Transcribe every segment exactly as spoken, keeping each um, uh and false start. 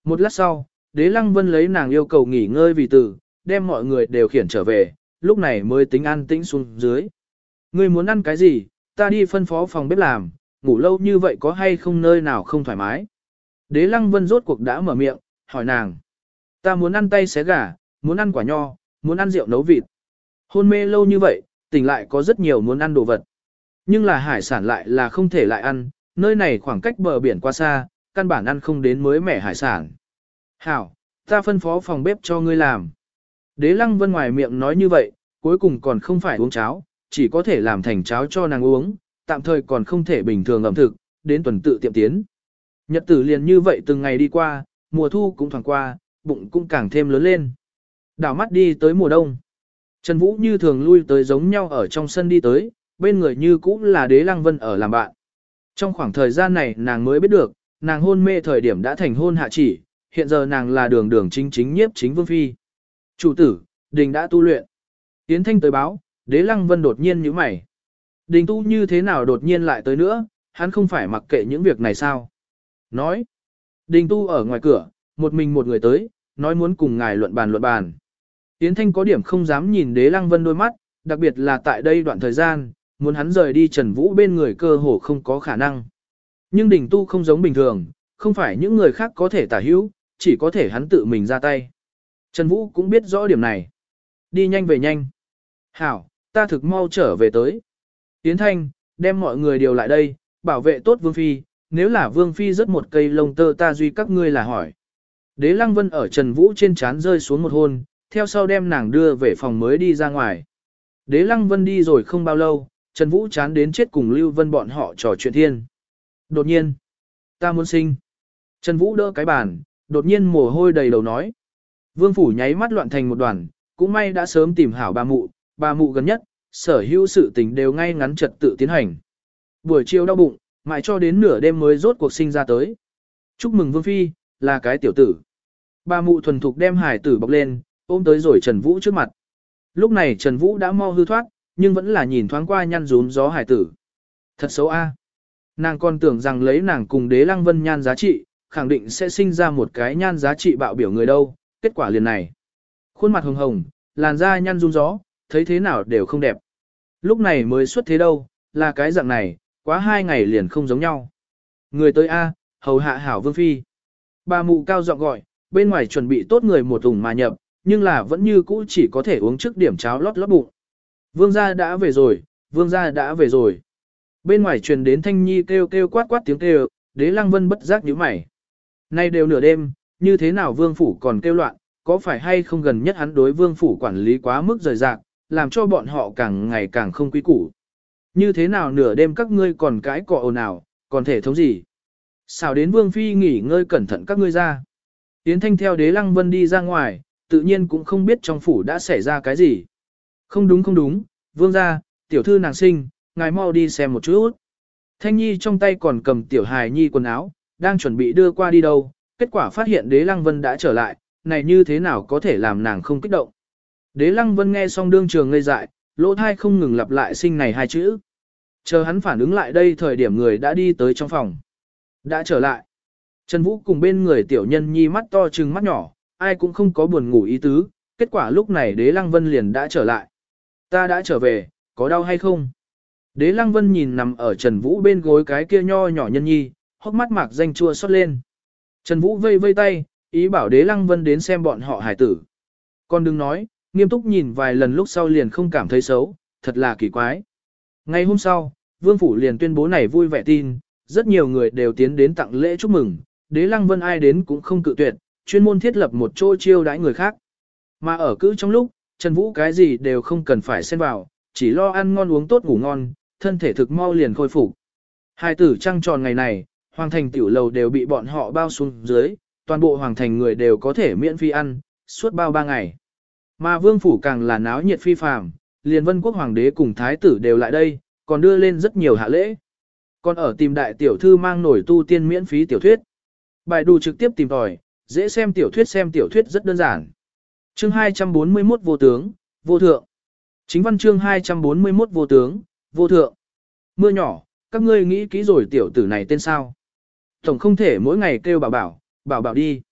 Một lát sau, Đế Lăng Vân lấy nàng yêu cầu nghỉ ngơi vì từ, đem mọi người đều khiển trở về, lúc này mới tính an tĩnh xuống dưới. Ngươi muốn ăn cái gì, ta đi phân phó phòng bếp làm, ngủ lâu như vậy có hay không nơi nào không thoải mái. Đế Lăng Vân rốt cuộc đã mở miệng, hỏi nàng. Ta muốn ăn tay xé gà, muốn ăn quả nho, muốn ăn rượu nấu vịt. Hôn mê lâu như vậy, tỉnh lại có rất nhiều muốn ăn đồ vật. Nhưng là hải sản lại là không thể lại ăn, nơi này khoảng cách bờ biển quá xa, căn bản ăn không đến mới mẻ hải sản. Hảo, ta phân phó phòng bếp cho ngươi làm. Đế Lăng Vân ngoài miệng nói như vậy, cuối cùng còn không phải uống cháo, chỉ có thể làm thành cháo cho nàng uống, tạm thời còn không thể bình thường ẩm thực, đến tuần tự tiệm tiến. Nhật tử liền như vậy từng ngày đi qua, mùa thu cũng thoảng qua, bụng cũng càng thêm lớn lên. Đảo mắt đi tới mùa đông. Trần Vũ như thường lui tới giống nhau ở trong sân đi tới, bên người như cũ là Đế Lăng Vân ở làm bạn. Trong khoảng thời gian này nàng mới biết được, nàng hôn mê thời điểm đã thành hôn hạ chỉ, hiện giờ nàng là đường đường chính chính nhiếp chính vương phi. Chủ tử, đình đã tu luyện. Yến Thanh tới báo, Đế Lăng Vân đột nhiên nhíu mày. Đình tu như thế nào đột nhiên lại tới nữa, hắn không phải mặc kệ những việc này sao? Nói, đình tu ở ngoài cửa, một mình một người tới, nói muốn cùng ngài luận bàn luận bàn. Yến Thanh có điểm không dám nhìn Đế Lăng Vân đôi mắt, đặc biệt là tại đây đoạn thời gian, muốn hắn rời đi Trần Vũ bên người cơ hồ không có khả năng. Nhưng đình tu không giống bình thường, không phải những người khác có thể tả hữu, chỉ có thể hắn tự mình ra tay. Trần Vũ cũng biết rõ điểm này. Đi nhanh về nhanh. Hảo, ta thực mau trở về tới. Yến Thanh, đem mọi người điều lại đây, bảo vệ tốt Vương Phi, nếu là Vương Phi rớt một cây lông tơ ta duy các ngươi là hỏi. Đế Lăng Vân ở Trần Vũ trên trán rơi xuống một hôn, theo sau đem nàng đưa về phòng mới đi ra ngoài. Đế Lăng Vân đi rồi không bao lâu, Trần Vũ chán đến chết cùng Lưu Vân bọn họ trò chuyện thiên. Đột nhiên, ta muốn sinh. Trần Vũ đỡ cái bàn, đột nhiên mồ hôi đầy đầu nói. Vương phủ nháy mắt loạn thành một đoàn, cũng may đã sớm tìm hảo bà mụ, bà mụ gần nhất, sở hữu sự tình đều ngay ngắn trật tự tiến hành. Buổi chiều đau bụng, mãi cho đến nửa đêm mới rốt cuộc sinh ra tới. Chúc mừng Vương Phi, là cái tiểu tử. Bà mụ thuần thục đem hải tử bọc lên, ôm tới rồi Trần Vũ trước mặt. Lúc này Trần Vũ đã mau hư thoát, nhưng vẫn là nhìn thoáng qua nhăn rúm gió hải tử. Thật xấu a. Nàng còn tưởng rằng lấy nàng cùng Đế Lăng Vân nhan giá trị, khẳng định sẽ sinh ra một cái nhan giá trị bạo biểu người đâu, kết quả liền này. Khuôn mặt hồng hồng, làn da nhăn rúm gió, thấy thế nào đều không đẹp. Lúc này mới xuất thế đâu, là cái dạng này, quá hai ngày liền không giống nhau. Người tới a, hầu hạ hảo Vương Phi. Bà mụ cao giọng gọi, bên ngoài chuẩn bị tốt người một ủng mà nhập, nhưng là vẫn như cũ chỉ có thể uống trước điểm cháo lót lót bụng. Vương gia đã về rồi, vương gia đã về rồi. Bên ngoài truyền đến Thanh Nhi kêu kêu quát quát tiếng kêu, Đế Lăng Vân bất giác nhíu mày. Nay đều nửa đêm, như thế nào vương phủ còn kêu loạn, có phải hay không gần nhất hắn đối vương phủ quản lý quá mức rời rạc, làm cho bọn họ càng ngày càng không quý củ. Như thế nào nửa đêm các ngươi còn cãi cọ ồn ào, còn thể thống gì? Sao đến Vương Phi nghỉ ngơi cẩn thận các ngươi ra. Yến Thanh theo Đế Lăng Vân đi ra ngoài, tự nhiên cũng không biết trong phủ đã xảy ra cái gì. Không đúng không đúng, Vương gia, tiểu thư nàng sinh, ngài mau đi xem một chút. Thanh Nhi trong tay còn cầm tiểu hài nhi quần áo, đang chuẩn bị đưa qua đi đâu, kết quả phát hiện Đế Lăng Vân đã trở lại, này như thế nào có thể làm nàng không kích động. Đế Lăng Vân nghe xong đương trường ngây dại, lỗ thai không ngừng lặp lại sinh này hai chữ. Chờ hắn phản ứng lại đây thời điểm người đã đi tới trong phòng. Đã trở lại. Trần Vũ cùng bên người tiểu nhân nhi mắt to trừng mắt nhỏ, ai cũng không có buồn ngủ ý tứ, kết quả lúc này Đế Lăng Vân liền đã trở lại. Ta đã trở về, có đau hay không? Đế Lăng Vân nhìn nằm ở Trần Vũ bên gối cái kia nho nhỏ nhân nhi, hốc mắt mạc danh chua xót lên. Trần Vũ vây vây tay, ý bảo Đế Lăng Vân đến xem bọn họ hải tử. Con đừng nói, nghiêm túc nhìn vài lần lúc sau liền không cảm thấy xấu, thật là kỳ quái. Ngày hôm sau, Vương Phủ liền tuyên bố này vui vẻ tin, rất nhiều người đều tiến đến tặng lễ chúc mừng, Đế Lăng Vân ai đến cũng không cự tuyệt, chuyên môn thiết lập một chỗ chiêu đãi người khác. Mà ở cữ trong lúc, Trần Vũ cái gì đều không cần phải xen vào, chỉ lo ăn ngon uống tốt ngủ ngon, thân thể thực mau liền khôi phục. Hai tử trăng tròn ngày này, hoàng thành tiểu lầu đều bị bọn họ bao xuống dưới, toàn bộ hoàng thành người đều có thể miễn phí ăn, suốt bao ba ngày. Mà Vương Phủ càng là náo nhiệt phi phàm, liền Vân Quốc Hoàng đế cùng Thái tử đều lại đây, còn đưa lên rất nhiều hạ lễ. Còn ở tìm đại tiểu thư mang nổi tu tiên miễn phí tiểu thuyết. Bài đủ trực tiếp tìm tòi, dễ xem tiểu thuyết xem tiểu thuyết rất đơn giản. Chương hai trăm bốn mươi mốt vô tướng, vô thượng. Chính văn chương hai trăm bốn mươi mốt vô tướng, vô thượng. Mưa nhỏ, các ngươi nghĩ kỹ rồi tiểu tử này tên sao? Tổng không thể mỗi ngày kêu bảo bảo, bảo bảo đi.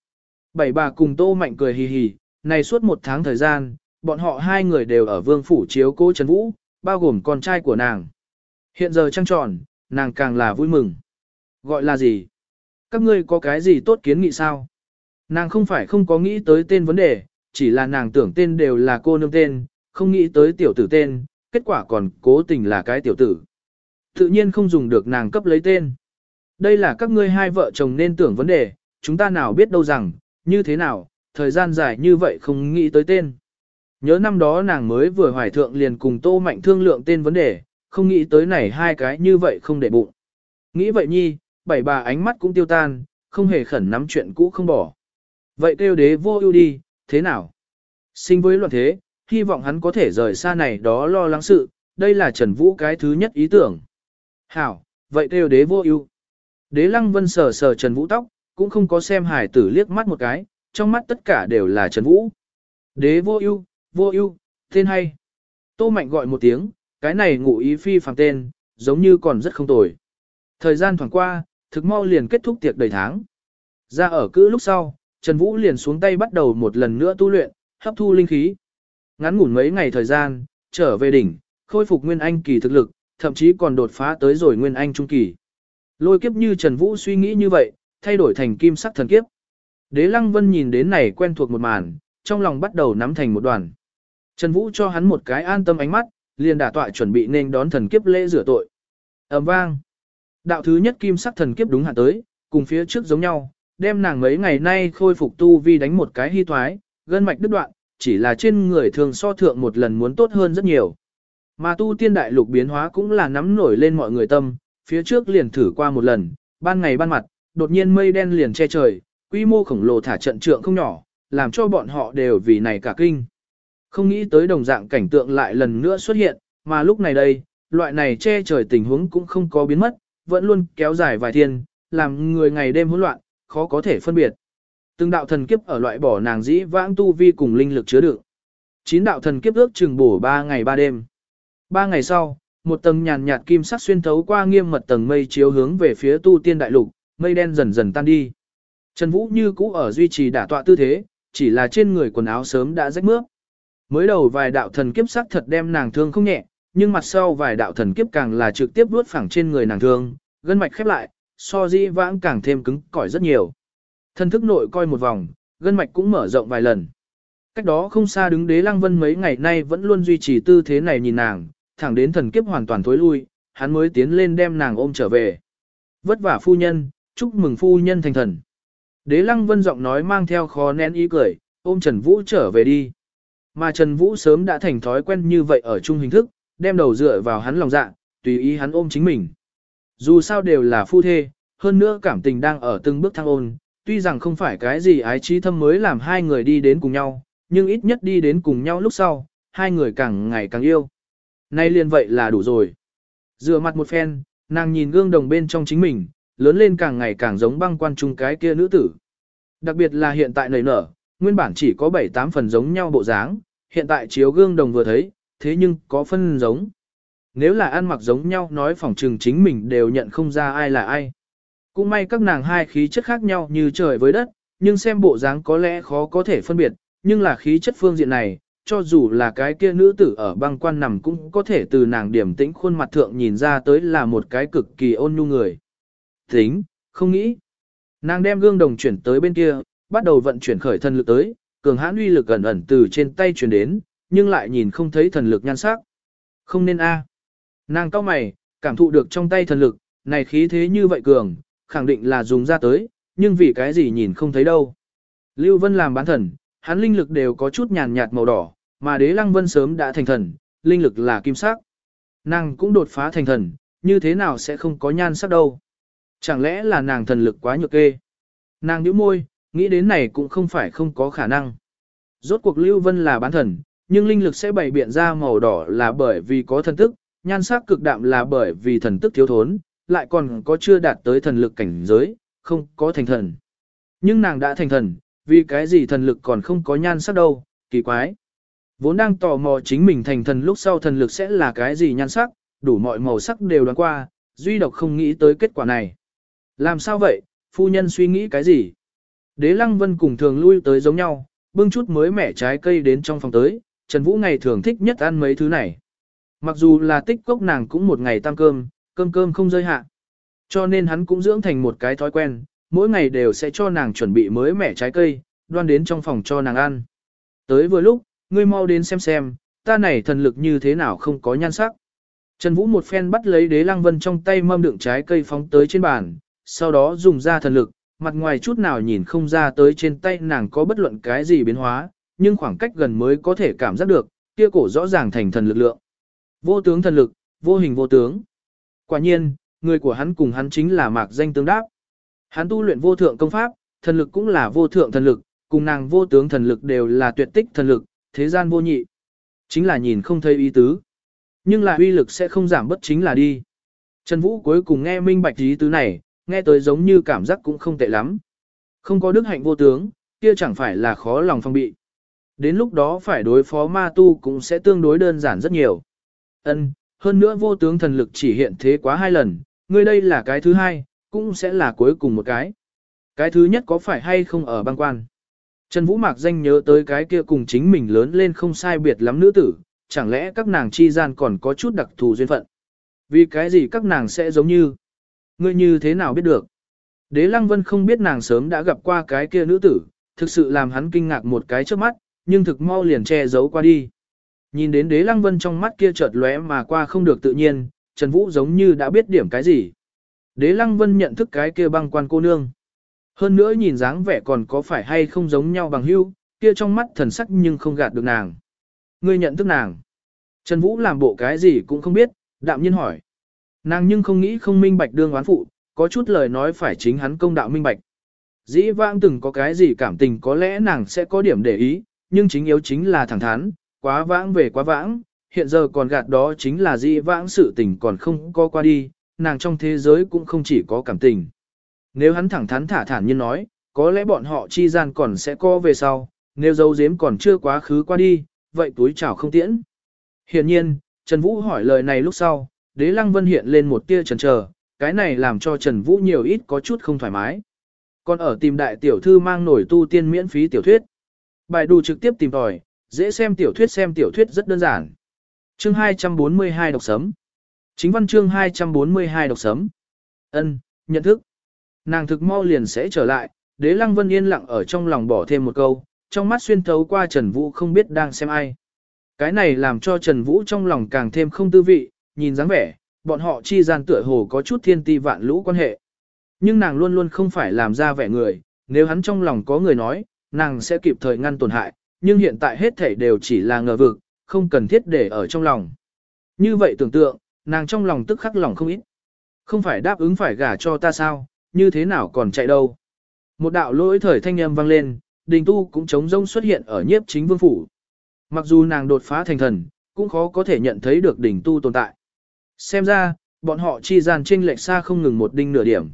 Bảy bà cùng Tô Mạnh cười hì hì, này suốt một tháng thời gian, bọn họ hai người đều ở vương phủ chiếu cố Trần Vũ, bao gồm con trai của nàng. Hiện giờ trăng tròn, nàng càng là vui mừng. Gọi là gì? Các ngươi có cái gì tốt kiến nghị sao? Nàng không phải không có nghĩ tới tên vấn đề, chỉ là nàng tưởng tên đều là cô nương tên, không nghĩ tới tiểu tử tên, kết quả còn cố tình là cái tiểu tử. Tự nhiên không dùng được nàng cấp lấy tên. Đây là các ngươi hai vợ chồng nên tưởng vấn đề, chúng ta nào biết đâu rằng, như thế nào, thời gian dài như vậy không nghĩ tới tên. Nhớ năm đó nàng mới vừa hoài thượng liền cùng Tô Mạnh thương lượng tên vấn đề, không nghĩ tới này hai cái như vậy không để bụng. Nghĩ vậy nhi, bảy bà ánh mắt cũng tiêu tan, không hề khẩn nắm chuyện cũ không bỏ. Vậy kêu đế vô ưu đi, thế nào? Sinh với loạn thế, hy vọng hắn có thể rời xa này đó lo lắng sự, đây là Trần Vũ cái thứ nhất ý tưởng. Hảo, vậy kêu đế vô ưu. Đế Lăng Vân sờ sờ Trần Vũ tóc, cũng không có xem hải tử liếc mắt một cái, trong mắt tất cả đều là Trần Vũ. Đế vô ưu, vô ưu, tên hay. Tô Mạnh gọi một tiếng, cái này ngụ ý phi phàm tên, giống như còn rất không tồi. Thời gian thoảng qua, thực mau liền kết thúc tiệc đầy tháng. Ra ở cữ lúc sau, Trần Vũ liền xuống tay bắt đầu một lần nữa tu luyện, hấp thu linh khí. Ngắn ngủn mấy ngày thời gian, trở về đỉnh, khôi phục nguyên anh kỳ thực lực, thậm chí còn đột phá tới rồi nguyên anh trung kỳ. Lôi kiếp như Trần Vũ suy nghĩ như vậy, thay đổi thành kim sắc thần kiếp. Đế Lăng Vân nhìn đến này quen thuộc một màn, trong lòng bắt đầu nắm thành một đoàn. Trần Vũ cho hắn một cái an tâm ánh mắt, liền đả tọa chuẩn bị nên đón thần kiếp lễ rửa tội. Ầm vang. Đạo thứ nhất kim sắc thần kiếp đúng hạn tới, cùng phía trước giống nhau, đem nàng mấy ngày nay khôi phục tu vi đánh một cái hy thoái, gân mạch đứt đoạn, chỉ là trên người thường so thượng một lần muốn tốt hơn rất nhiều. Mà tu tiên đại lục biến hóa cũng là nắm nổi lên mọi người tâm, phía trước liền thử qua một lần, ban ngày ban mặt, đột nhiên mây đen liền che trời, quy mô khổng lồ thả trận trượng không nhỏ, làm cho bọn họ đều vì này cả kinh. Không nghĩ tới đồng dạng cảnh tượng lại lần nữa xuất hiện, mà lúc này đây, loại này che trời tình huống cũng không có biến mất, vẫn luôn kéo dài vài thiên, làm người ngày đêm hỗn loạn, khó có thể phân biệt. Từng đạo thần kiếp ở loại bỏ nàng dĩ vãng tu vi cùng linh lực chứa đựng. Chín đạo thần kiếp ước chừng bổ ba ngày ba đêm. Ba ngày sau, một tầng nhàn nhạt kim sắc xuyên thấu qua nghiêm mật tầng mây chiếu hướng về phía tu tiên đại lục, mây đen dần dần tan đi. Trần Vũ như cũ ở duy trì đả tọa tư thế, chỉ là trên người quần áo sớm đã rách mướp. Mới đầu vài đạo thần kiếp sắc thật đem nàng thương không nhẹ, nhưng mặt sau vài đạo thần kiếp càng là trực tiếp vuốt phẳng trên người nàng thương, gân mạch khép lại, so dĩ vãng càng thêm cứng cỏi rất nhiều. Thần thức nội coi một vòng, gân mạch cũng mở rộng vài lần. Cách đó không xa đứng Đế Lăng Vân mấy ngày nay vẫn luôn duy trì tư thế này nhìn nàng, thẳng đến thần kiếp hoàn toàn thối lui, hắn mới tiến lên đem nàng ôm trở về. Vất vả phu nhân, chúc mừng phu nhân thành thần. Đế Lăng Vân giọng nói mang theo khó nén ý cười, ôm Trần Vũ trở về đi. Mà Trần Vũ sớm đã thành thói quen như vậy ở chung hình thức, đem đầu dựa vào hắn lòng dạ, tùy ý hắn ôm chính mình. Dù sao đều là phu thê, hơn nữa cảm tình đang ở từng bước thăng ôn, tuy rằng không phải cái gì ái trí thâm mới làm hai người đi đến cùng nhau, nhưng ít nhất đi đến cùng nhau lúc sau, hai người càng ngày càng yêu. Nay liền vậy là đủ rồi. Rửa mặt một phen, nàng nhìn gương đồng bên trong chính mình, lớn lên càng ngày càng giống băng quan trung cái kia nữ tử. Đặc biệt là hiện tại nảy nở, nguyên bản chỉ có bảy tám phần giống nhau bộ dáng, hiện tại chiếu gương đồng vừa thấy, thế nhưng có phân giống. Nếu là ăn mặc giống nhau nói phỏng trừng chính mình đều nhận không ra ai là ai. Cũng may các nàng hai khí chất khác nhau như trời với đất, nhưng xem bộ dáng có lẽ khó có thể phân biệt, nhưng là khí chất phương diện này, cho dù là cái kia nữ tử ở băng quan nằm cũng có thể từ nàng điểm tĩnh khuôn mặt thượng nhìn ra tới là một cái cực kỳ ôn nhu người. Tính, không nghĩ. Nàng đem gương đồng chuyển tới bên kia, bắt đầu vận chuyển khởi thần lực tới, cường hãn uy lực ẩn ẩn từ trên tay chuyển đến, nhưng lại nhìn không thấy thần lực nhan sắc. Không nên a. Nàng cau mày, cảm thụ được trong tay thần lực, này khí thế như vậy cường, khẳng định là dùng ra tới, nhưng vì cái gì nhìn không thấy đâu. Lưu Vân làm bán thần, hắn linh lực đều có chút nhàn nhạt màu đỏ, mà Đế Lăng Vân sớm đã thành thần, linh lực là kim sắc. Nàng cũng đột phá thành thần, như thế nào sẽ không có nhan sắc đâu. Chẳng lẽ là nàng thần lực quá nhược kê. Nàng nhíu môi, nghĩ đến này cũng không phải không có khả năng. Rốt cuộc Lưu Vân là bán thần, nhưng linh lực sẽ bày biện ra màu đỏ là bởi vì có thần tức, nhan sắc cực đạm là bởi vì thần tức thiếu thốn, lại còn có chưa đạt tới thần lực cảnh giới, không có thành thần. Nhưng nàng đã thành thần, vì cái gì thần lực còn không có nhan sắc đâu, kỳ quái. Vốn đang tò mò chính mình thành thần lúc sau thần lực sẽ là cái gì nhan sắc, đủ mọi màu sắc đều đoán qua, duy độc không nghĩ tới kết quả này. Làm sao vậy, phu nhân suy nghĩ cái gì? Đế Lăng Vân cùng thường lui tới giống nhau, bưng chút mới mẻ trái cây đến trong phòng tới, Trần Vũ ngày thường thích nhất ăn mấy thứ này. Mặc dù là tích cốc nàng cũng một ngày tam cơm, cơm cơm không rơi hạ. Cho nên hắn cũng dưỡng thành một cái thói quen, mỗi ngày đều sẽ cho nàng chuẩn bị mới mẻ trái cây, đoan đến trong phòng cho nàng ăn. Tới vừa lúc, ngươi mau đến xem xem, ta này thần lực như thế nào không có nhan sắc. Trần Vũ một phen bắt lấy Đế Lăng Vân trong tay mâm đựng trái cây phóng tới trên bàn, sau đó dùng ra thần lực, mặt ngoài chút nào nhìn không ra tới trên tay nàng có bất luận cái gì biến hóa, nhưng khoảng cách gần mới có thể cảm giác được, kia cổ rõ ràng thành thần lực lượng. Vô tướng thần lực, vô hình vô tướng. Quả nhiên, người của hắn cùng hắn chính là mạc danh tương đáp. Hắn tu luyện vô thượng công pháp, thần lực cũng là vô thượng thần lực, cùng nàng vô tướng thần lực đều là tuyệt tích thần lực, thế gian vô nhị. Chính là nhìn không thấy ý tứ. Nhưng là uy lực sẽ không giảm bất chính là đi. Trần Vũ cuối cùng nghe minh bạch ý tứ này, nghe tới giống như cảm giác cũng không tệ lắm. Không có đức hạnh vô tướng, kia chẳng phải là khó lòng phong bị. Đến lúc đó phải đối phó ma tu cũng sẽ tương đối đơn giản rất nhiều. Ân, hơn nữa vô tướng thần lực chỉ hiện thế quá hai lần, ngươi đây là cái thứ hai, cũng sẽ là cuối cùng một cái. Cái thứ nhất có phải hay không ở băng quan? Trần Vũ Mạc danh nhớ tới cái kia cùng chính mình lớn lên không sai biệt lắm nữ tử, chẳng lẽ các nàng chi gian còn có chút đặc thù duyên phận? Vì cái gì các nàng sẽ giống như? Ngươi như thế nào biết được? Đế Lăng Vân không biết nàng sớm đã gặp qua cái kia nữ tử, thực sự làm hắn kinh ngạc một cái trước mắt, nhưng thực mau liền che giấu qua đi. Nhìn đến Đế Lăng Vân trong mắt kia chợt lóe mà qua không được tự nhiên, Trần Vũ giống như đã biết điểm cái gì. Đế Lăng Vân nhận thức cái kia băng quan cô nương. Hơn nữa nhìn dáng vẻ còn có phải hay không giống nhau bằng hữu, kia trong mắt thần sắc nhưng không gạt được nàng. Ngươi nhận thức nàng. Trần Vũ làm bộ cái gì cũng không biết, đạm nhiên hỏi. Nàng nhưng không nghĩ không minh bạch đương oán phụ, có chút lời nói phải chính hắn công đạo minh bạch. Dĩ vãng từng có cái gì cảm tình có lẽ nàng sẽ có điểm để ý, nhưng chính yếu chính là thẳng thắn, quá vãng về quá vãng, hiện giờ còn gạt đó chính là dĩ vãng sự tình còn không có qua đi, nàng trong thế giới cũng không chỉ có cảm tình. Nếu hắn thẳng thắn thả thản nhiên nói, có lẽ bọn họ chi gian còn sẽ có về sau, nếu dấu giếm còn chưa quá khứ qua đi, vậy túi chảo không tiễn. Hiện nhiên, Trần Vũ hỏi lời này lúc sau, Đế Lăng Vân hiện lên một tia chần chờ, cái này làm cho Trần Vũ nhiều ít có chút không thoải mái. Còn ở tìm đại tiểu thư mang nổi tu tiên miễn phí tiểu thuyết. Bài đù trực tiếp tìm tòi, dễ xem tiểu thuyết xem tiểu thuyết rất đơn giản. Chương hai trăm bốn mươi hai đọc sấm. Chính văn chương hai trăm bốn mươi hai đọc sấm. Ân, nhận thức. Nàng thực mau liền sẽ trở lại, Đế Lăng Vân yên lặng ở trong lòng bỏ thêm một câu, trong mắt xuyên thấu qua Trần Vũ không biết đang xem ai. Cái này làm cho Trần Vũ trong lòng càng thêm không tư vị, nhìn dáng vẻ, bọn họ chi gian tựa hồ có chút thiên ti vạn lũ quan hệ. Nhưng nàng luôn luôn không phải làm ra vẻ người, nếu hắn trong lòng có người nói, nàng sẽ kịp thời ngăn tổn hại, nhưng hiện tại hết thảy đều chỉ là ngờ vực, không cần thiết để ở trong lòng. Như vậy tưởng tượng, nàng trong lòng tức khắc lòng không ít. Không phải đáp ứng phải gả cho ta sao, như thế nào còn chạy đâu. Một đạo lỗi thời thanh âm vang lên, Đình Tu cũng trống rông xuất hiện ở nhiếp chính vương phủ. Mặc dù nàng đột phá thành thần, cũng khó có thể nhận thấy được Đình Tu tồn tại. Xem ra, bọn họ chi gian chênh lệch xa không ngừng một đinh nửa điểm.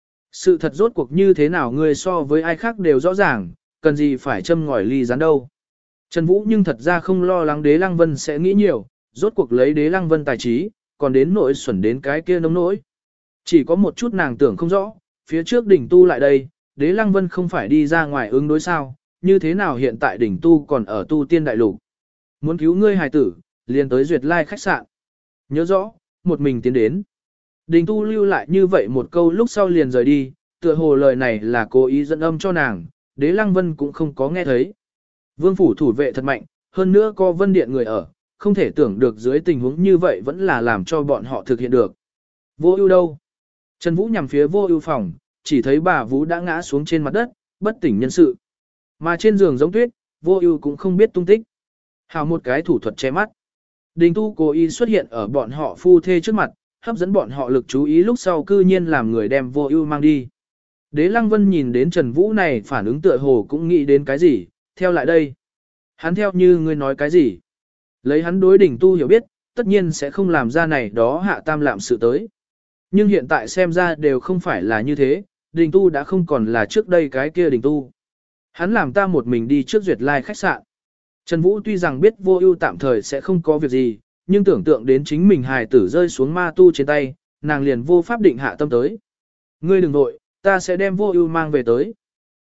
Sự thật rốt cuộc như thế nào người so với ai khác đều rõ ràng, cần gì phải châm ngòi ly gián đâu. Trần Vũ nhưng thật ra không lo lắng Đế Lăng Vân sẽ nghĩ nhiều, rốt cuộc lấy Đế Lăng Vân tài trí, còn đến nỗi xuẩn đến cái kia nông nỗi. Chỉ có một chút nàng tưởng không rõ, phía trước đỉnh tu lại đây, Đế Lăng Vân không phải đi ra ngoài ứng đối sao, như thế nào hiện tại đỉnh tu còn ở tu tiên đại lục. Muốn cứu ngươi hài tử, liền tới Duyệt Lai khách sạn. Nhớ rõ, một mình tiến đến. Đình tu lưu lại như vậy một câu lúc sau liền rời đi, tựa hồ lời này là cố ý dẫn âm cho nàng, Đế Lăng Vân cũng không có nghe thấy. Vương phủ thủ vệ thật mạnh, hơn nữa có Vân Điện người ở, không thể tưởng được dưới tình huống như vậy vẫn là làm cho bọn họ thực hiện được. Vô ưu đâu? Trần Vũ nhằm phía vô ưu phòng, chỉ thấy bà Vũ đã ngã xuống trên mặt đất, bất tỉnh nhân sự. Mà trên giường giống tuyết, vô ưu cũng không biết tung tích. Hào một cái thủ thuật che mắt. Đình tu cố ý xuất hiện ở bọn họ phu thê trước mặt, hấp dẫn bọn họ lực chú ý lúc sau cư nhiên làm người đem vô ưu mang đi. Đế Lăng Vân nhìn đến Trần Vũ này phản ứng tựa hồ cũng nghĩ đến cái gì, theo lại đây. Hắn theo như ngươi nói cái gì. Lấy hắn đối đỉnh tu hiểu biết, tất nhiên sẽ không làm ra này đó hạ tam lạm sự tới. Nhưng hiện tại xem ra đều không phải là như thế, đình tu đã không còn là trước đây cái kia đình tu. Hắn làm ta một mình đi trước Duyệt Lai khách sạn. Trần Vũ tuy rằng biết vô ưu tạm thời sẽ không có việc gì, nhưng tưởng tượng đến chính mình hài tử rơi xuống ma tu trên tay, nàng liền vô pháp định hạ tâm tới. Ngươi đừng nội, ta sẽ đem vô ưu mang về tới.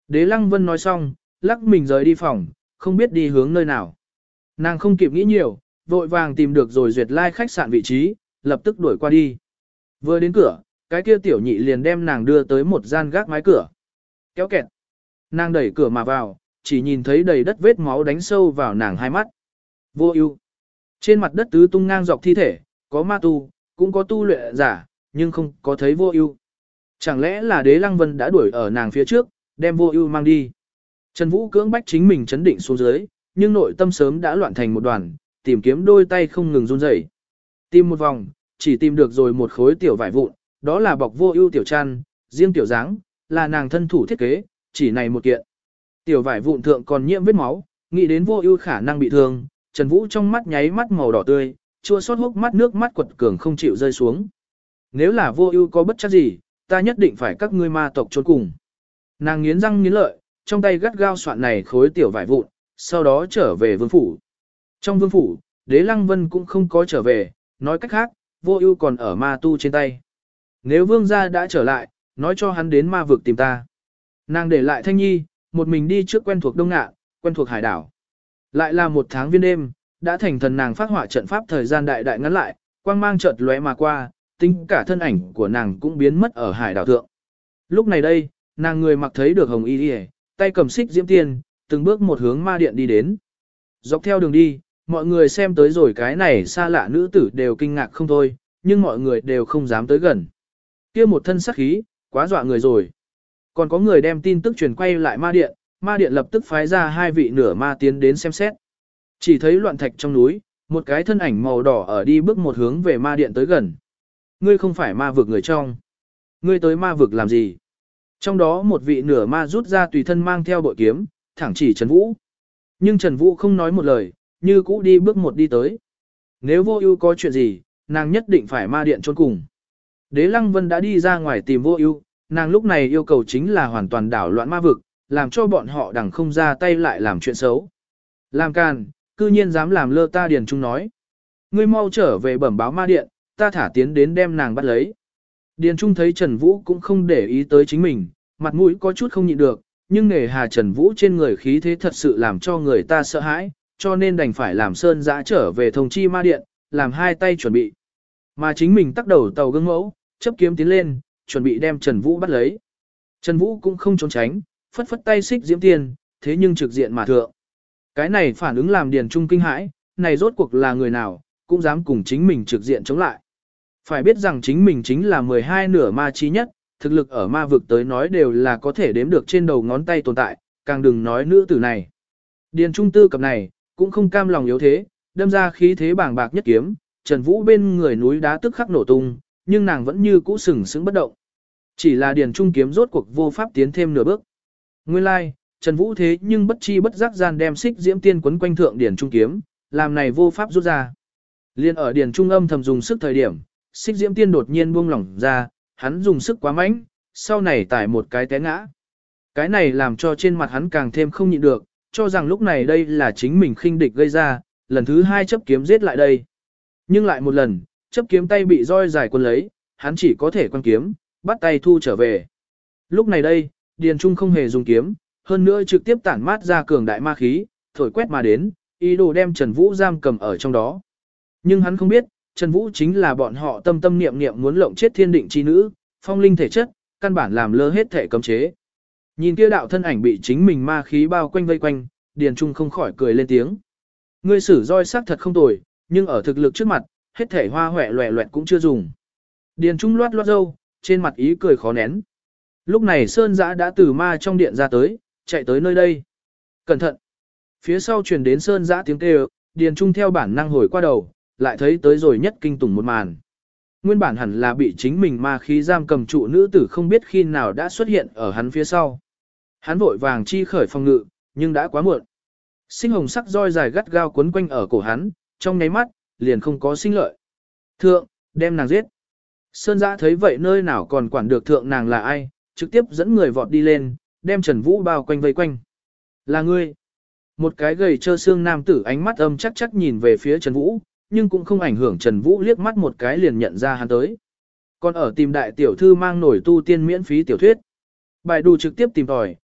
Đế Lăng Vân nói xong, lắc mình rời đi phòng, không biết đi hướng nơi nào. Nàng không kịp nghĩ nhiều, vội vàng tìm được rồi duyệt lai khách sạn vị trí, lập tức đuổi qua đi. Vừa đến cửa, cái kia tiểu nhị liền đem nàng đưa tới một gian gác mái cửa. Kéo kẹt. Nàng đẩy cửa mà vào, chỉ nhìn thấy đầy đất vết máu đánh sâu vào nàng hai mắt. Vô ưu. Trên mặt đất tứ tung ngang dọc thi thể, có ma tu, cũng có tu luyện giả, nhưng không có thấy vô ưu. Chẳng lẽ là Đế Lăng Vân đã đuổi ở nàng phía trước, đem vô ưu mang đi. Trần Vũ cưỡng bách chính mình chấn định xuống dưới, nhưng nội tâm sớm đã loạn thành một đoàn, tìm kiếm đôi tay không ngừng run rẩy. Tìm một vòng, chỉ tìm được rồi một khối tiểu vải vụn, đó là bọc vô ưu tiểu chăn, riêng tiểu dáng, là nàng thân thủ thiết kế, chỉ này một kiện. Tiểu vải vụn thượng còn nhiễm vết máu, nghĩ đến vô ưu khả năng bị thương, Trần Vũ trong mắt nháy mắt màu đỏ tươi, chua xót hốc mắt nước mắt quật cường không chịu rơi xuống. Nếu là vô ưu có bất trắc gì, ta nhất định phải các ngươi ma tộc trốn cùng. Nàng nghiến răng nghiến lợi, trong tay gắt gao soạn này khối tiểu vải vụn, sau đó trở về vương phủ. Trong vương phủ, Đế Lăng Vân cũng không có trở về, nói cách khác, vô ưu còn ở ma tu trên tay. Nếu vương gia đã trở lại, nói cho hắn đến ma vực tìm ta. Nàng để lại Thanh Nhi, một mình đi trước quen thuộc Đông Ngạn, quen thuộc hải đảo. Lại là một tháng viên đêm, đã thành thần nàng phát họa trận pháp thời gian đại đại ngắn lại, quang mang chợt lóe mà qua, tính cả thân ảnh của nàng cũng biến mất ở hải đảo thượng. Lúc này đây, nàng người mặc thấy được hồng y đi, tay cầm xích diễm tiên, từng bước một hướng ma điện đi đến. Dọc theo đường đi, mọi người xem tới rồi cái này xa lạ nữ tử đều kinh ngạc không thôi, nhưng mọi người đều không dám tới gần. Kia một thân sắc khí, quá dọa người rồi. Còn có người đem tin tức truyền quay lại ma điện, ma điện lập tức phái ra hai vị nửa ma tiến đến xem xét. Chỉ thấy loạn thạch trong núi, một cái thân ảnh màu đỏ ở đi bước một hướng về ma điện tới gần. Ngươi không phải ma vực người trong. Ngươi tới ma vực làm gì? Trong đó một vị nửa ma rút ra tùy thân mang theo bội kiếm, thẳng chỉ Trần Vũ. Nhưng Trần Vũ không nói một lời, như cũ đi bước một đi tới. Nếu vô ưu có chuyện gì, nàng nhất định phải ma điện trốn cùng. Đế Lăng Vân đã đi ra ngoài tìm vô ưu, nàng lúc này yêu cầu chính là hoàn toàn đảo loạn ma vực, làm cho bọn họ đằng không ra tay lại làm chuyện xấu. Làm càn, cư nhiên dám làm lơ ta Điền Trung nói. Ngươi mau trở về bẩm báo ma điện, ta thả tiến đến đem nàng bắt lấy. Điền Trung thấy Trần Vũ cũng không để ý tới chính mình, mặt mũi có chút không nhịn được, nhưng nề hà Trần Vũ trên người khí thế thật sự làm cho người ta sợ hãi, cho nên đành phải làm Sơn Dã trở về thông chi ma điện, làm hai tay chuẩn bị. Mà chính mình tắc đầu tàu gương mẫu, chấp kiếm tiến lên, chuẩn bị đem Trần Vũ bắt lấy. Trần Vũ cũng không trốn tránh, phất phất tay xích diễm tiền, thế nhưng trực diện mà thượng. Cái này phản ứng làm Điền Trung kinh hãi, này rốt cuộc là người nào, cũng dám cùng chính mình trực diện chống lại. Phải biết rằng chính mình chính là mười hai nửa ma trí nhất, thực lực ở ma vực tới nói đều là có thể đếm được trên đầu ngón tay tồn tại, càng đừng nói nữ tử này. Điền Trung tư cập này, cũng không cam lòng yếu thế, đâm ra khí thế bàng bạc nhất kiếm, Trần Vũ bên người núi đá tức khắc nổ tung, nhưng nàng vẫn như cũ sừng sững bất động. Chỉ là Điền Trung kiếm rốt cuộc vô pháp tiến thêm nửa bước. Nguyên lai, like, Trần Vũ thế nhưng bất chi bất giác gian đem xích diễm tiên quấn quanh thượng Điền Trung kiếm, làm này vô pháp rút ra. Liên ở Điền Trung âm thầm dùng sức thời điểm, xích diễm tiên đột nhiên buông lỏng ra, hắn dùng sức quá mạnh, sau này tải một cái té ngã. Cái này làm cho trên mặt hắn càng thêm không nhịn được, cho rằng lúc này đây là chính mình khinh địch gây ra, lần thứ hai chấp kiếm giết lại đây. Nhưng lại một lần, chấp kiếm tay bị roi dài quân lấy, hắn chỉ có thể quăng kiếm, bắt tay thu trở về. Lúc này đây, Điền Trung không hề dùng kiếm, hơn nữa trực tiếp tản mát ra cường đại ma khí, thổi quét mà đến, ý đồ đem Trần Vũ giam cầm ở trong đó. Nhưng hắn không biết, Trần Vũ chính là bọn họ tâm tâm niệm niệm muốn lộng chết thiên định chi nữ, phong linh thể chất, căn bản làm lơ hết thể cấm chế. Nhìn kia đạo thân ảnh bị chính mình ma khí bao quanh vây quanh, Điền Trung không khỏi cười lên tiếng. Ngươi sử roi sắc thật không tồi, nhưng ở thực lực trước mặt, hết thể hoa hoẹ loẹ loẹt cũng chưa dùng. Điền Trung loát loát râu, trên mặt ý cười khó nén. Lúc này Sơn Dã đã từ ma trong điện ra tới, chạy tới nơi đây. Cẩn thận! Phía sau truyền đến Sơn Dã tiếng kêu, Điền Trung theo bản năng hồi qua đầu, lại thấy tới rồi nhất kinh tủng một màn. Nguyên bản hẳn là bị chính mình ma khí giam cầm trụ nữ tử không biết khi nào đã xuất hiện ở hắn phía sau. Hắn vội vàng chi khởi phòng ngự, nhưng đã quá muộn. Sinh hồng sắc roi dài gắt gao quấn quanh ở cổ hắn, trong nháy mắt, liền không có sinh lợi. Thượng, đem nàng giết. Sơn Dã thấy vậy nơi nào còn quản được thượng nàng là ai, trực tiếp dẫn người vọt đi lên, đem Trần Vũ bao quanh vây quanh. Là ngươi. Một cái gầy trơ xương nam tử ánh mắt âm chắc chắc nhìn về phía Trần Vũ, nhưng cũng không ảnh hưởng Trần Vũ liếc mắt một cái liền nhận ra hắn tới. Còn ở tìm đại tiểu thư mang nổi tu tiên miễn phí tiểu thuyết. Bài đù trực tiếp tìm tòi,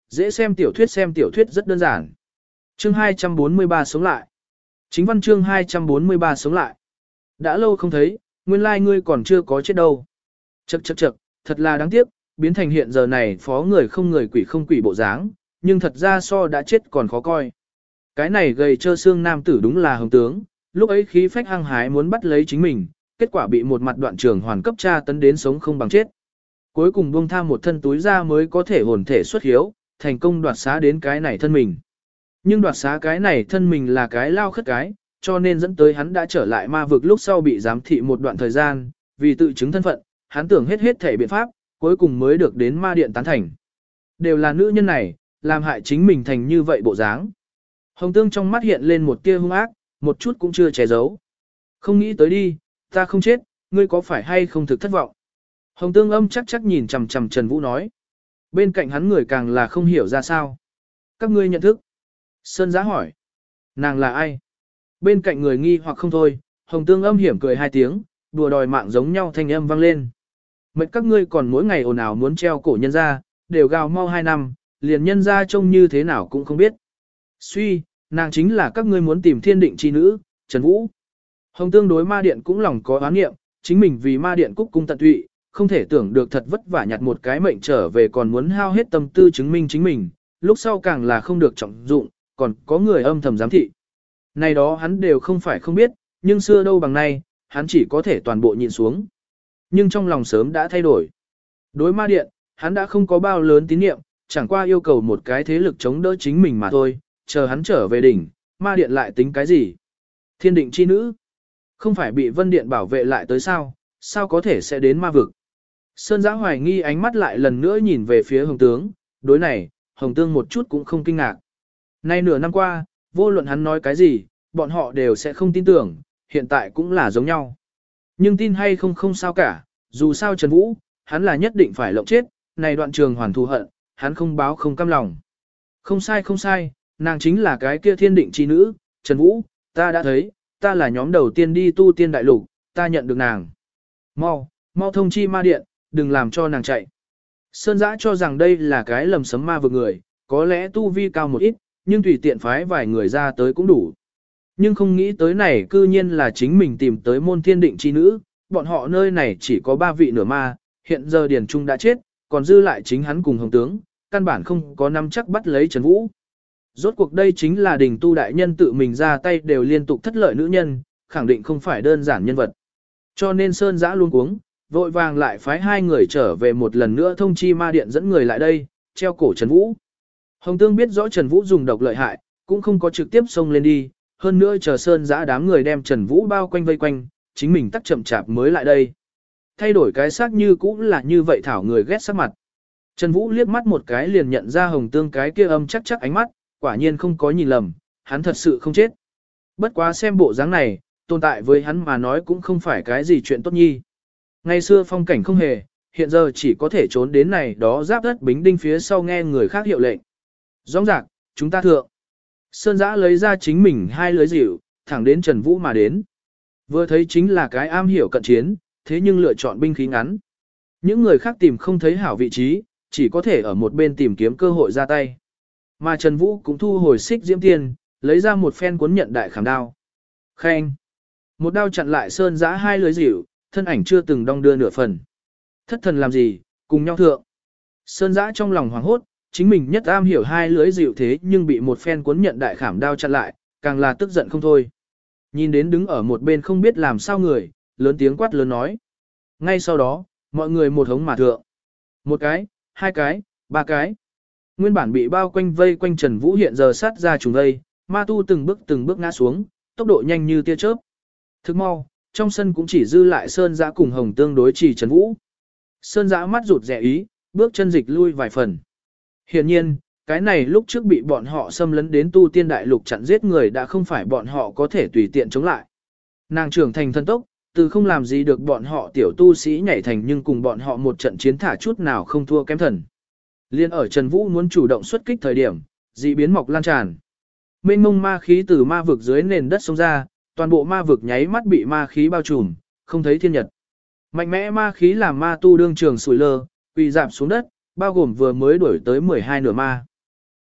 dễ xem tiểu thuyết xem tiểu thuyết rất đơn giản. Chương hai trăm bốn mươi ba sống lại. Chính văn chương hai trăm bốn mươi ba sống lại. Đã lâu không thấy, nguyên lai like ngươi còn chưa có chết đâu. Chậc chậc chậc, thật là đáng tiếc, biến thành hiện giờ này phó người không người quỷ không quỷ bộ dáng, nhưng thật ra so đã chết còn khó coi. Cái này gầy trơ xương nam tử đúng là Hồng tướng, lúc ấy khí phách hăng hái muốn bắt lấy chính mình, kết quả bị một mặt đoạn trường hoàn cấp tra tấn đến sống không bằng chết. Cuối cùng buông tham một thân túi ra mới có thể hồn thể xuất hiếu, thành công đoạt xá đến cái này thân mình. Nhưng đoạt xá cái này thân mình là cái lao khất cái, cho nên dẫn tới hắn đã trở lại ma vực lúc sau bị giám thị một đoạn thời gian, vì tự chứng thân phận, hắn tưởng hết hết thể biện pháp, cuối cùng mới được đến ma điện tán thành. Đều là nữ nhân này, làm hại chính mình thành như vậy bộ dáng. Hồng Tương trong mắt hiện lên một tia hung ác, một chút cũng chưa che giấu. Không nghĩ tới đi, ta không chết, ngươi có phải hay không thực thất vọng? Hồng Tương âm chắc chắc nhìn chằm chằm Trần Vũ nói. Bên cạnh hắn người càng là không hiểu ra sao. Các ngươi nhận thức. Sơn Giá hỏi. Nàng là ai? Bên cạnh người nghi hoặc không thôi, Hồng Tương âm hiểm cười hai tiếng, đùa đòi mạng giống nhau thanh âm vang lên. Mệnh các ngươi còn mỗi ngày ồn ào muốn treo cổ nhân ra, đều gào mau hai năm, liền nhân ra trông như thế nào cũng không biết. Suy, nàng chính là các ngươi muốn tìm thiên định chi nữ, Trần Vũ. Hồng Tương đối ma điện cũng lòng có oán nghiệm, chính mình vì ma điện cúc cung tận tụy, không thể tưởng được thật vất vả nhặt một cái mệnh trở về còn muốn hao hết tâm tư chứng minh chính mình, lúc sau càng là không được trọng dụng, còn có người âm thầm giám thị. Này đó hắn đều không phải không biết, nhưng xưa đâu bằng nay, hắn chỉ có thể toàn bộ nhịn xuống. Nhưng trong lòng sớm đã thay đổi. Đối ma điện, hắn đã không có bao lớn tín nhiệm, chẳng qua yêu cầu một cái thế lực chống đỡ chính mình mà thôi, chờ hắn trở về đỉnh, ma điện lại tính cái gì? Thiên định chi nữ, không phải bị vân điện bảo vệ lại tới sao, sao có thể sẽ đến ma vực? Sơn Giã hoài nghi ánh mắt lại lần nữa nhìn về phía Hồng Tướng, đối này, Hồng Tương một chút cũng không kinh ngạc. Nay nửa năm qua, vô luận hắn nói cái gì, bọn họ đều sẽ không tin tưởng, hiện tại cũng là giống nhau. Nhưng tin hay không không sao cả, dù sao Trần Vũ, hắn là nhất định phải lộng chết, này đoạn trường hoàn thù hận, hắn không báo không cam lòng. Không sai không sai, nàng chính là cái kia thiên định chi nữ, Trần Vũ, ta đã thấy, ta là nhóm đầu tiên đi tu tiên đại lục, ta nhận được nàng. Mau, mau thông chi ma điện, đừng làm cho nàng chạy. Sơn Giã cho rằng đây là cái lầm sấm ma vực người, có lẽ tu vi cao một ít, nhưng tùy tiện phái vài người ra tới cũng đủ. Nhưng không nghĩ tới này cư nhiên là chính mình tìm tới môn thiên định chi nữ, bọn họ nơi này chỉ có ba vị nửa ma, hiện giờ Điền Trung đã chết, còn dư lại chính hắn cùng Hồng Tướng, căn bản không có nắm chắc bắt lấy Trần Vũ. Rốt cuộc đây chính là đình tu đại nhân tự mình ra tay đều liên tục thất lợi nữ nhân, khẳng định không phải đơn giản nhân vật. Cho nên Sơn Giã luôn cuống, vội vàng lại phái hai người trở về một lần nữa thông chi ma điện dẫn người lại đây, treo cổ Trần Vũ. Hồng Tương biết rõ Trần Vũ dùng độc lợi hại, cũng không có trực tiếp xông lên đi, hơn nữa chờ Sơn Giã đám người đem Trần Vũ bao quanh vây quanh, chính mình tắc chậm chạp mới lại đây. Thay đổi cái xác như cũ là như vậy thảo người ghét sắc mặt. Trần Vũ liếc mắt một cái liền nhận ra Hồng Tương cái kia âm chắc chắc ánh mắt, quả nhiên không có nhìn lầm, hắn thật sự không chết. Bất quá xem bộ dáng này, tồn tại với hắn mà nói cũng không phải cái gì chuyện tốt nhi. Ngày xưa phong cảnh không hề, hiện giờ chỉ có thể trốn đến này đó giáp đất bính đinh phía sau nghe người khác hiệu lệnh. Rõ ràng, chúng ta thượng. Sơn Giã lấy ra chính mình hai lưới dịu, thẳng đến Trần Vũ mà đến. Vừa thấy chính là cái am hiểu cận chiến, thế nhưng lựa chọn binh khí ngắn. Những người khác tìm không thấy hảo vị trí, chỉ có thể ở một bên tìm kiếm cơ hội ra tay. Mà Trần Vũ cũng thu hồi xích diễm tiền, lấy ra một phen cuốn nhận đại khảm đao. Khen! Một đao chặn lại Sơn Giã hai lưới dịu, thân ảnh chưa từng đong đưa nửa phần. Thất thần làm gì, cùng nhau thượng. Sơn Giã trong lòng hoảng hốt, chính mình nhất am hiểu hai lưới dịu thế nhưng bị một phen cuốn nhận đại khảm đao chặn lại, càng là tức giận không thôi. Nhìn đến đứng ở một bên không biết làm sao người, lớn tiếng quát lớn nói. Ngay sau đó, mọi người một hống mà thượng. Một cái, hai cái, ba cái. Nguyên bản bị bao quanh vây quanh Trần Vũ hiện giờ sát ra trùng vây, ma tu từng bước từng bước ngã xuống, tốc độ nhanh như tia chớp. Thức mau, trong sân cũng chỉ dư lại Sơn Giã cùng Hồng Tương đối trì Trần Vũ. Sơn Giã mắt rụt rẻ ý, bước chân dịch lui vài phần. Hiển nhiên, cái này lúc trước bị bọn họ xâm lấn đến tu tiên đại lục chặn giết người đã không phải bọn họ có thể tùy tiện chống lại. Nàng trưởng thành thân tốc, từ không làm gì được bọn họ tiểu tu sĩ nhảy thành nhưng cùng bọn họ một trận chiến thả chút nào không thua kém thần. Liên ở Trần Vũ muốn chủ động xuất kích thời điểm, dị biến mọc lan tràn. Mênh mông ma khí từ ma vực dưới nền đất xông ra, toàn bộ ma vực nháy mắt bị ma khí bao trùm, không thấy thiên nhật. Mạnh mẽ ma khí làm ma tu đương trường sủi lơ, quỳ dạp xuống đất, bao gồm vừa mới đuổi tới mười hai nửa ma.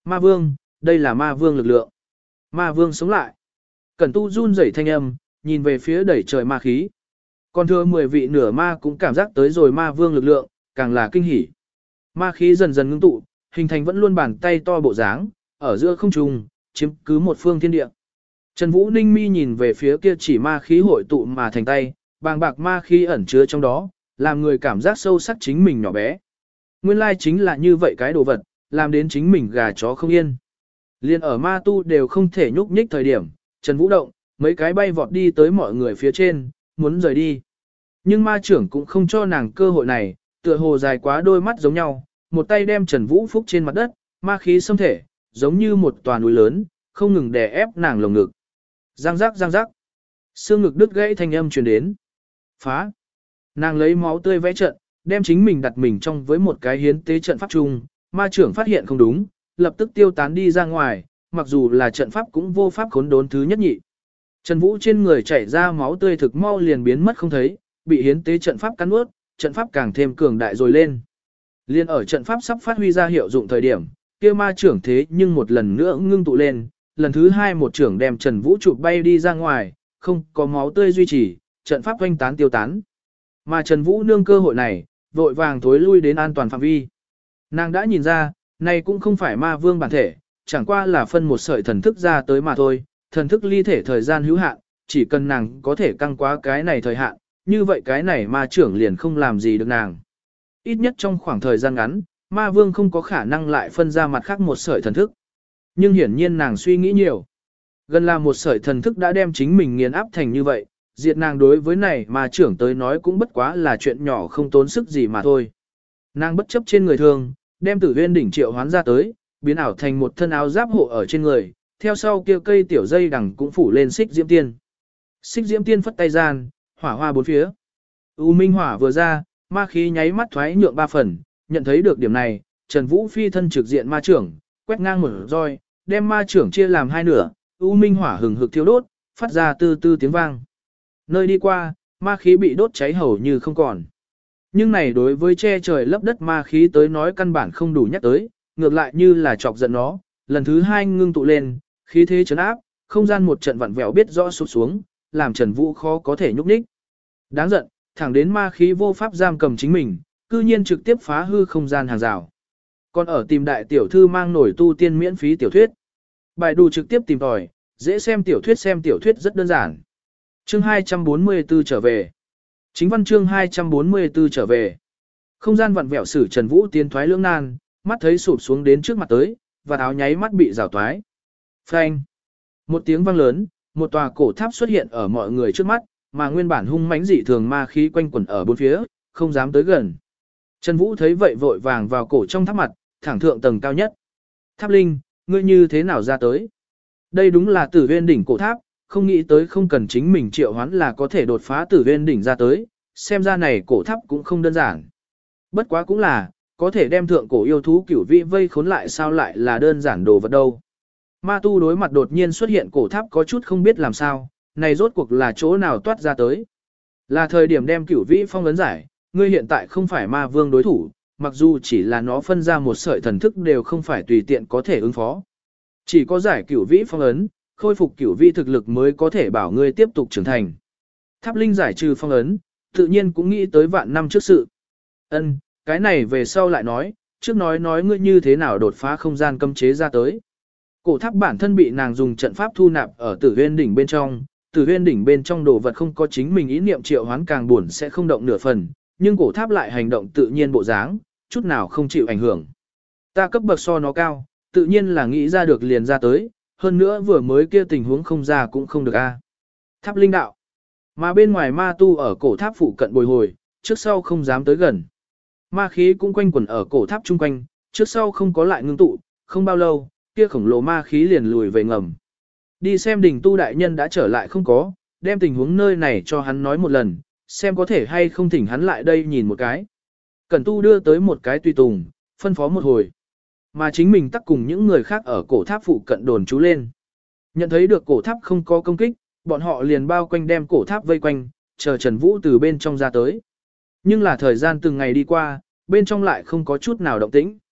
Ma vương, đây là ma vương lực lượng. Ma vương sống lại. Cẩn tu run rẩy thanh âm, nhìn về phía đẩy trời ma khí. Còn thừa mười vị nửa ma cũng cảm giác tới rồi ma vương lực lượng, càng là kinh hỉ. Ma khí dần dần ngưng tụ, hình thành vẫn luôn bàn tay to bộ dáng, ở giữa không trung, chiếm cứ một phương thiên địa. Trần Vũ Ninh mi nhìn về phía kia chỉ ma khí hội tụ mà thành tay, bàng bạc ma khí ẩn chứa trong đó, làm người cảm giác sâu sắc chính mình nhỏ bé. Nguyên lai chính là như vậy cái đồ vật, làm đến chính mình gà chó không yên. Liên ở ma tu đều không thể nhúc nhích thời điểm, Trần Vũ động, mấy cái bay vọt đi tới mọi người phía trên, muốn rời đi. Nhưng ma trưởng cũng không cho nàng cơ hội này, tựa hồ dài quá đôi mắt giống nhau, một tay đem Trần Vũ phúc trên mặt đất, ma khí xâm thể, giống như một tòa núi lớn, không ngừng đè ép nàng lồng ngực. Giang giác giang giác. Xương ngực đứt gãy thanh âm truyền đến. Phá. Nàng lấy máu tươi vẽ trận, đem chính mình đặt mình trong với một cái hiến tế trận pháp chung, ma trưởng phát hiện không đúng, lập tức tiêu tán đi ra ngoài, mặc dù là trận pháp cũng vô pháp khốn đốn thứ nhất nhị. Trần Vũ trên người chảy ra máu tươi thực mau liền biến mất không thấy, bị hiến tế trận pháp cắn nuốt, trận pháp càng thêm cường đại rồi lên. Liên ở trận pháp sắp phát huy ra hiệu dụng thời điểm, kia ma trưởng thế nhưng một lần nữa ngưng tụ lên, lần thứ hai một trưởng đem Trần Vũ chụp bay đi ra ngoài, không có máu tươi duy trì, trận pháp oanh tán tiêu tán. Mà Trần Vũ nương cơ hội này, vội vàng thối lui đến an toàn phạm vi. Nàng đã nhìn ra, này cũng không phải ma vương bản thể, chẳng qua là phân một sợi thần thức ra tới mà thôi, thần thức ly thể thời gian hữu hạn, chỉ cần nàng có thể căng quá cái này thời hạn, như vậy cái này ma trưởng liền không làm gì được nàng. Ít nhất trong khoảng thời gian ngắn, ma vương không có khả năng lại phân ra mặt khác một sợi thần thức. Nhưng hiển nhiên nàng suy nghĩ nhiều. Gần là một sợi thần thức đã đem chính mình nghiền áp thành như vậy, diệt nàng đối với này ma trưởng tới nói cũng bất quá là chuyện nhỏ không tốn sức gì mà thôi. Nàng bất chấp trên người thường, đem Tử Huyên đỉnh triệu hoán ra tới, biến ảo thành một thân áo giáp hộ ở trên người, theo sau kia cây tiểu dây đằng cũng phủ lên xích diễm tiên. Xích diễm tiên phất tay gian, hỏa hoa bốn phía. U minh hỏa vừa ra, ma khí nháy mắt thoái nhượng ba phần, nhận thấy được điểm này, Trần Vũ phi thân trực diện ma trưởng, quét ngang một roi, đem ma trưởng chia làm hai nửa, u minh hỏa hừng hực thiêu đốt, phát ra tư tư tiếng vang. Nơi đi qua, ma khí bị đốt cháy hầu như không còn. Nhưng này đối với che trời lấp đất ma khí tới nói căn bản không đủ nhắc tới, ngược lại như là chọc giận nó, lần thứ hai ngưng tụ lên, khí thế chấn áp, không gian một trận vặn vẹo biết rõ sụp xuống, làm Trần Vũ khó có thể nhúc nhích. Đáng giận, thẳng đến ma khí vô pháp giam cầm chính mình, cư nhiên trực tiếp phá hư không gian hàng rào. Còn ở tìm đại tiểu thư mang nổi tu tiên miễn phí tiểu thuyết. Bài đủ trực tiếp tìm tòi, dễ xem tiểu thuyết xem tiểu thuyết rất đơn giản. Chương hai trăm bốn mươi tư trở về. Chính văn chương hai trăm bốn mươi tư trở về. Không gian vặn vẹo sử Trần Vũ tiến thoái lưỡng nan, mắt thấy sụp xuống đến trước mặt tới, và áo nháy mắt bị rào toái. Phanh. Một tiếng vang lớn, một tòa cổ tháp xuất hiện ở mọi người trước mắt, mà nguyên bản hung mãnh dị thường ma khí quanh quẩn ở bốn phía, không dám tới gần. Trần Vũ thấy vậy vội vàng vào cổ trong tháp mặt, thẳng thượng tầng cao nhất. Tháp linh, ngươi như thế nào ra tới? Đây đúng là Tử Huyên đỉnh cổ tháp, không nghĩ tới không cần chính mình triệu hoán là có thể đột phá Tử Huyên đỉnh ra tới, xem ra này cổ tháp cũng không đơn giản. Bất quá cũng là, có thể đem thượng cổ yêu thú cửu vĩ vây khốn lại sao lại là đơn giản đồ vật đâu. Ma tu đối mặt đột nhiên xuất hiện cổ tháp có chút không biết làm sao, này rốt cuộc là chỗ nào toát ra tới. Là thời điểm đem cửu vĩ phong ấn giải, ngươi hiện tại không phải ma vương đối thủ, mặc dù chỉ là nó phân ra một sợi thần thức đều không phải tùy tiện có thể ứng phó. Chỉ có giải cửu vĩ phong ấn, khôi phục cửu vĩ thực lực mới có thể bảo ngươi tiếp tục trưởng thành. Tháp linh giải trừ phong ấn, tự nhiên cũng nghĩ tới vạn năm trước sự. Ân, cái này về sau lại nói, trước nói nói ngươi như thế nào đột phá không gian cấm chế ra tới. Cổ tháp bản thân bị nàng dùng trận pháp thu nạp ở Tử Huyên đỉnh bên trong, Tử Huyên đỉnh bên trong đồ vật không có chính mình ý niệm triệu hoán càng buồn sẽ không động nửa phần, nhưng cổ tháp lại hành động tự nhiên bộ dáng, chút nào không chịu ảnh hưởng. Ta cấp bậc so nó cao, tự nhiên là nghĩ ra được liền ra tới, hơn nữa vừa mới kia tình huống không ra cũng không được a. Tháp linh đạo. Mà bên ngoài ma tu ở cổ tháp phụ cận bồi hồi, trước sau không dám tới gần. Ma khí cũng quanh quẩn ở cổ tháp chung quanh, trước sau không có lại ngưng tụ, không bao lâu, kia khổng lồ ma khí liền lùi về ngầm. Đi xem đỉnh tu đại nhân đã trở lại không có, đem tình huống nơi này cho hắn nói một lần, xem có thể hay không thỉnh hắn lại đây nhìn một cái. Cẩn tu đưa tới một cái tùy tùng, phân phó một hồi. Mà chính mình tắc cùng những người khác ở cổ tháp phụ cận đồn trú lên. Nhận thấy được cổ tháp không có công kích, bọn họ liền bao quanh đem cổ tháp vây quanh, chờ Trần Vũ từ bên trong ra tới. Nhưng là thời gian từng ngày đi qua, bên trong lại không có chút nào động tĩnh.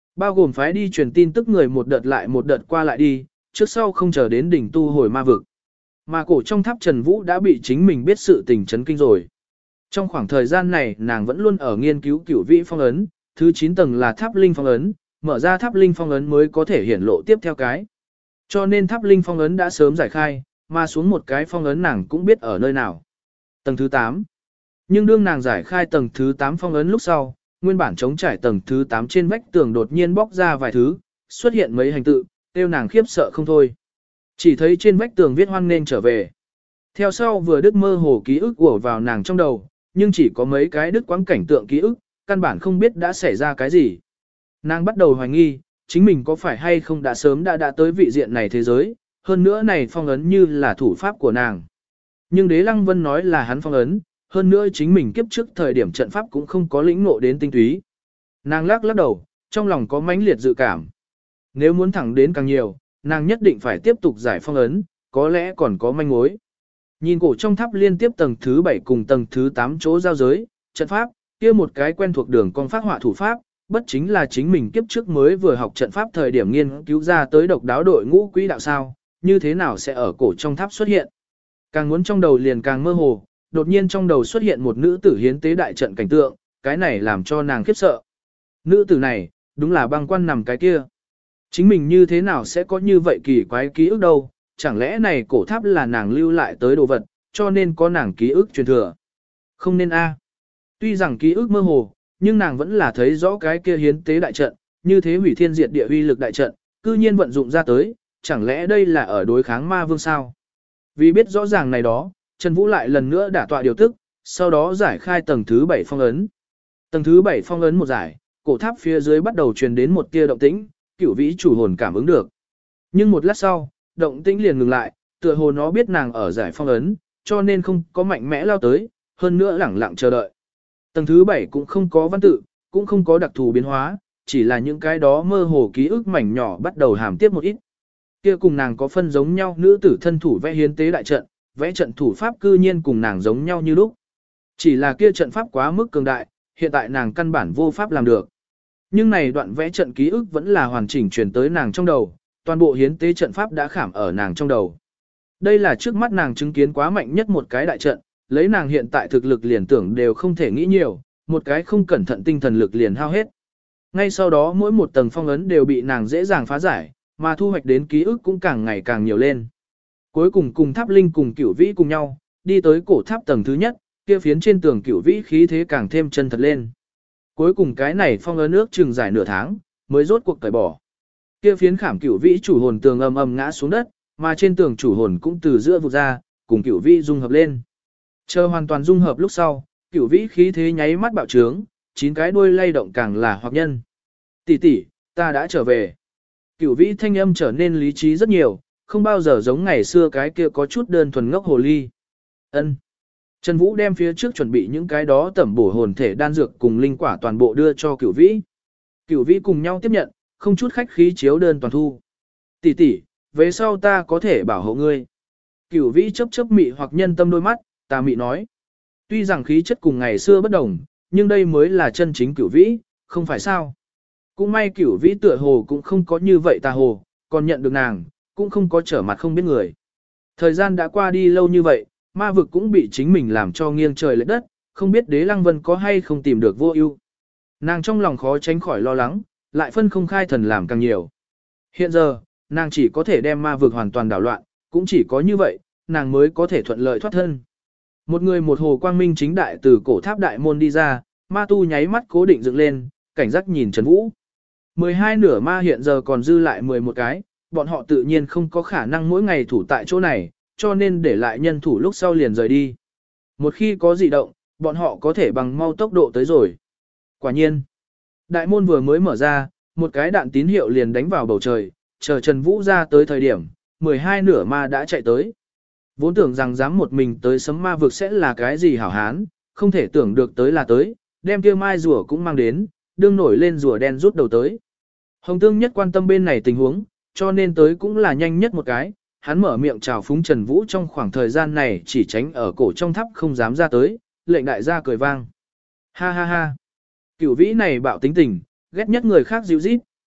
Bao gồm phái đi truyền tin tức người một đợt lại một đợt qua lại đi, trước sau không chờ đến đỉnh tu hồi ma vực. Mà cổ trong tháp Trần Vũ đã bị chính mình biết sự tình chấn kinh rồi. Trong khoảng thời gian này nàng vẫn luôn ở nghiên cứu cửu vĩ phong ấn, thứ chín tầng là tháp linh phong ấn, mở ra tháp linh phong ấn mới có thể hiển lộ tiếp theo cái. Cho nên tháp linh phong ấn đã sớm giải khai, mà xuống một cái phong ấn nàng cũng biết ở nơi nào. Tầng thứ tám. Nhưng đương nàng giải khai tầng thứ tám phong ấn lúc sau, nguyên bản chống trải tầng thứ tám trên vách tường đột nhiên bóc ra vài thứ, xuất hiện mấy hành tự, tiêu nàng khiếp sợ không thôi. Chỉ thấy trên vách tường viết hoan nên trở về. Theo sau vừa đứt mơ hồ ký ức ùa vào nàng trong đầu, nhưng chỉ có mấy cái đứt quãng cảnh tượng ký ức, căn bản không biết đã xảy ra cái gì. Nàng bắt đầu hoài nghi, chính mình có phải hay không đã sớm đã đã tới vị diện này thế giới, hơn nữa này phong ấn như là thủ pháp của nàng. Nhưng Đế Lăng Vân nói là hắn phong ấn, hơn nữa chính mình kiếp trước thời điểm trận pháp cũng không có lĩnh ngộ đến tinh túy. Nàng lắc lắc đầu, trong lòng có mãnh liệt dự cảm. Nếu muốn thẳng đến càng nhiều, nàng nhất định phải tiếp tục giải phong ấn, có lẽ còn có manh mối. Nhìn cổ trong tháp liên tiếp tầng thứ bảy cùng tầng thứ tám chỗ giao giới, trận pháp, kia một cái quen thuộc đường con phát họa thủ pháp, bất chính là chính mình kiếp trước mới vừa học trận pháp thời điểm nghiên cứu ra tới độc đáo đội ngũ quỹ đạo sao, như thế nào sẽ ở cổ trong tháp xuất hiện. Càng muốn trong đầu liền càng mơ hồ, đột nhiên trong đầu xuất hiện một nữ tử hiến tế đại trận cảnh tượng, cái này làm cho nàng khiếp sợ. Nữ tử này, đúng là băng quan nằm cái kia. Chính mình như thế nào sẽ có như vậy kỳ quái ký ức đâu, chẳng lẽ này cổ tháp là nàng lưu lại tới đồ vật, cho nên có nàng ký ức truyền thừa. Không nên a. Tuy rằng ký ức mơ hồ, nhưng nàng vẫn là thấy rõ cái kia hiến tế đại trận, như thế hủy thiên diệt địa uy lực đại trận, cư nhiên vận dụng ra tới, chẳng lẽ đây là ở đối kháng ma vương sao? Vì biết rõ ràng này đó, Trần Vũ lại lần nữa đả tọa điều tức, sau đó giải khai tầng thứ bảy phong ấn. Tầng thứ bảy phong ấn một giải, cổ tháp phía dưới bắt đầu truyền đến một tia động tĩnh, Cửu Vĩ chủ hồn cảm ứng được. Nhưng một lát sau, động tĩnh liền ngừng lại, tựa hồ nó biết nàng ở giải phong ấn, cho nên không có mạnh mẽ lao tới, hơn nữa lẳng lặng chờ đợi. Tầng thứ bảy cũng không có văn tự, cũng không có đặc thù biến hóa, chỉ là những cái đó mơ hồ ký ức mảnh nhỏ bắt đầu hàm tiếp một ít. Kia cùng nàng có phân giống nhau nữ tử thân thủ vẽ hiến tế đại trận, vẽ trận thủ pháp cư nhiên cùng nàng giống nhau như lúc. Chỉ là kia trận pháp quá mức cường đại, hiện tại nàng căn bản vô pháp làm được. Nhưng này đoạn vẽ trận ký ức vẫn là hoàn chỉnh truyền tới nàng trong đầu, toàn bộ hiến tế trận pháp đã khảm ở nàng trong đầu. Đây là trước mắt nàng chứng kiến quá mạnh nhất một cái đại trận, lấy nàng hiện tại thực lực liền tưởng đều không thể nghĩ nhiều, một cái không cẩn thận tinh thần lực liền hao hết. Ngay sau đó mỗi một tầng phong ấn đều bị nàng dễ dàng phá giải, mà thu hoạch đến ký ức cũng càng ngày càng nhiều lên. Cuối cùng cùng tháp linh cùng Cửu Vĩ cùng nhau, đi tới cổ tháp tầng thứ nhất, kia phiến trên tường Cửu Vĩ khí thế càng thêm chân thật lên. Cuối cùng cái này phong ấn nước chừng dài nửa tháng, mới rốt cuộc cởi bỏ. Kia phiến khảm Cửu Vĩ chủ hồn tường ầm ầm ngã xuống đất, mà trên tường chủ hồn cũng từ giữa vụt ra, cùng Cửu Vĩ dung hợp lên. Chờ hoàn toàn dung hợp lúc sau, Cửu Vĩ khí thế nháy mắt bạo trướng, chín cái đuôi lay động càng là hoặc nhân. Tỷ tỷ, ta đã trở về. Cửu Vĩ thanh âm trở nên lý trí rất nhiều, không bao giờ giống ngày xưa cái kia có chút đơn thuần ngốc hồ ly. Ân. Trần Vũ đem phía trước chuẩn bị những cái đó tẩm bổ hồn thể đan dược cùng linh quả toàn bộ đưa cho Cửu Vĩ. Cửu Vĩ cùng nhau tiếp nhận, không chút khách khí chiếu đơn toàn thu. Tỷ tỷ, về sau ta có thể bảo hộ ngươi. Cửu Vĩ chớp chớp mị hoặc nhân tâm đôi mắt, ta mị nói. Tuy rằng khí chất cùng ngày xưa bất đồng, nhưng đây mới là chân chính Cửu Vĩ, không phải sao. Cũng may Cửu Vĩ tựa hồ cũng không có như vậy tà hồ, còn nhận được nàng, cũng không có trở mặt không biết người. Thời gian đã qua đi lâu như vậy, ma vực cũng bị chính mình làm cho nghiêng trời lệch đất, không biết Đế Lăng Vân có hay không tìm được vô ưu. Nàng trong lòng khó tránh khỏi lo lắng, lại phân không khai thần làm càng nhiều. Hiện giờ, nàng chỉ có thể đem ma vực hoàn toàn đảo loạn, cũng chỉ có như vậy, nàng mới có thể thuận lợi thoát thân. Một người một hồ quang minh chính đại từ cổ tháp đại môn đi ra, ma tu nháy mắt cố định dựng lên, cảnh giác nhìn Trần Vũ. mười hai nửa ma hiện giờ còn dư lại mười một cái, bọn họ tự nhiên không có khả năng mỗi ngày thủ tại chỗ này, cho nên để lại nhân thủ lúc sau liền rời đi. Một khi có dị động, bọn họ có thể bằng mau tốc độ tới rồi. Quả nhiên, đại môn vừa mới mở ra, một cái đạn tín hiệu liền đánh vào bầu trời, chờ Trần Vũ ra tới thời điểm, mười hai nửa ma đã chạy tới. Vốn tưởng rằng dám một mình tới sấm ma vực sẽ là cái gì hảo hán, không thể tưởng được tới là tới, đem kia mai rùa cũng mang đến, đương nổi lên rùa đen rút đầu tới. Hồng Tương nhất quan tâm bên này tình huống, cho nên tới cũng là nhanh nhất một cái, hắn mở miệng chào phúng Trần Vũ trong khoảng thời gian này chỉ tránh ở cổ trong tháp không dám ra tới, lệnh đại gia cười vang. Ha ha ha. Cửu Vĩ này bạo tính tình, ghét nhất người khác dịu rít,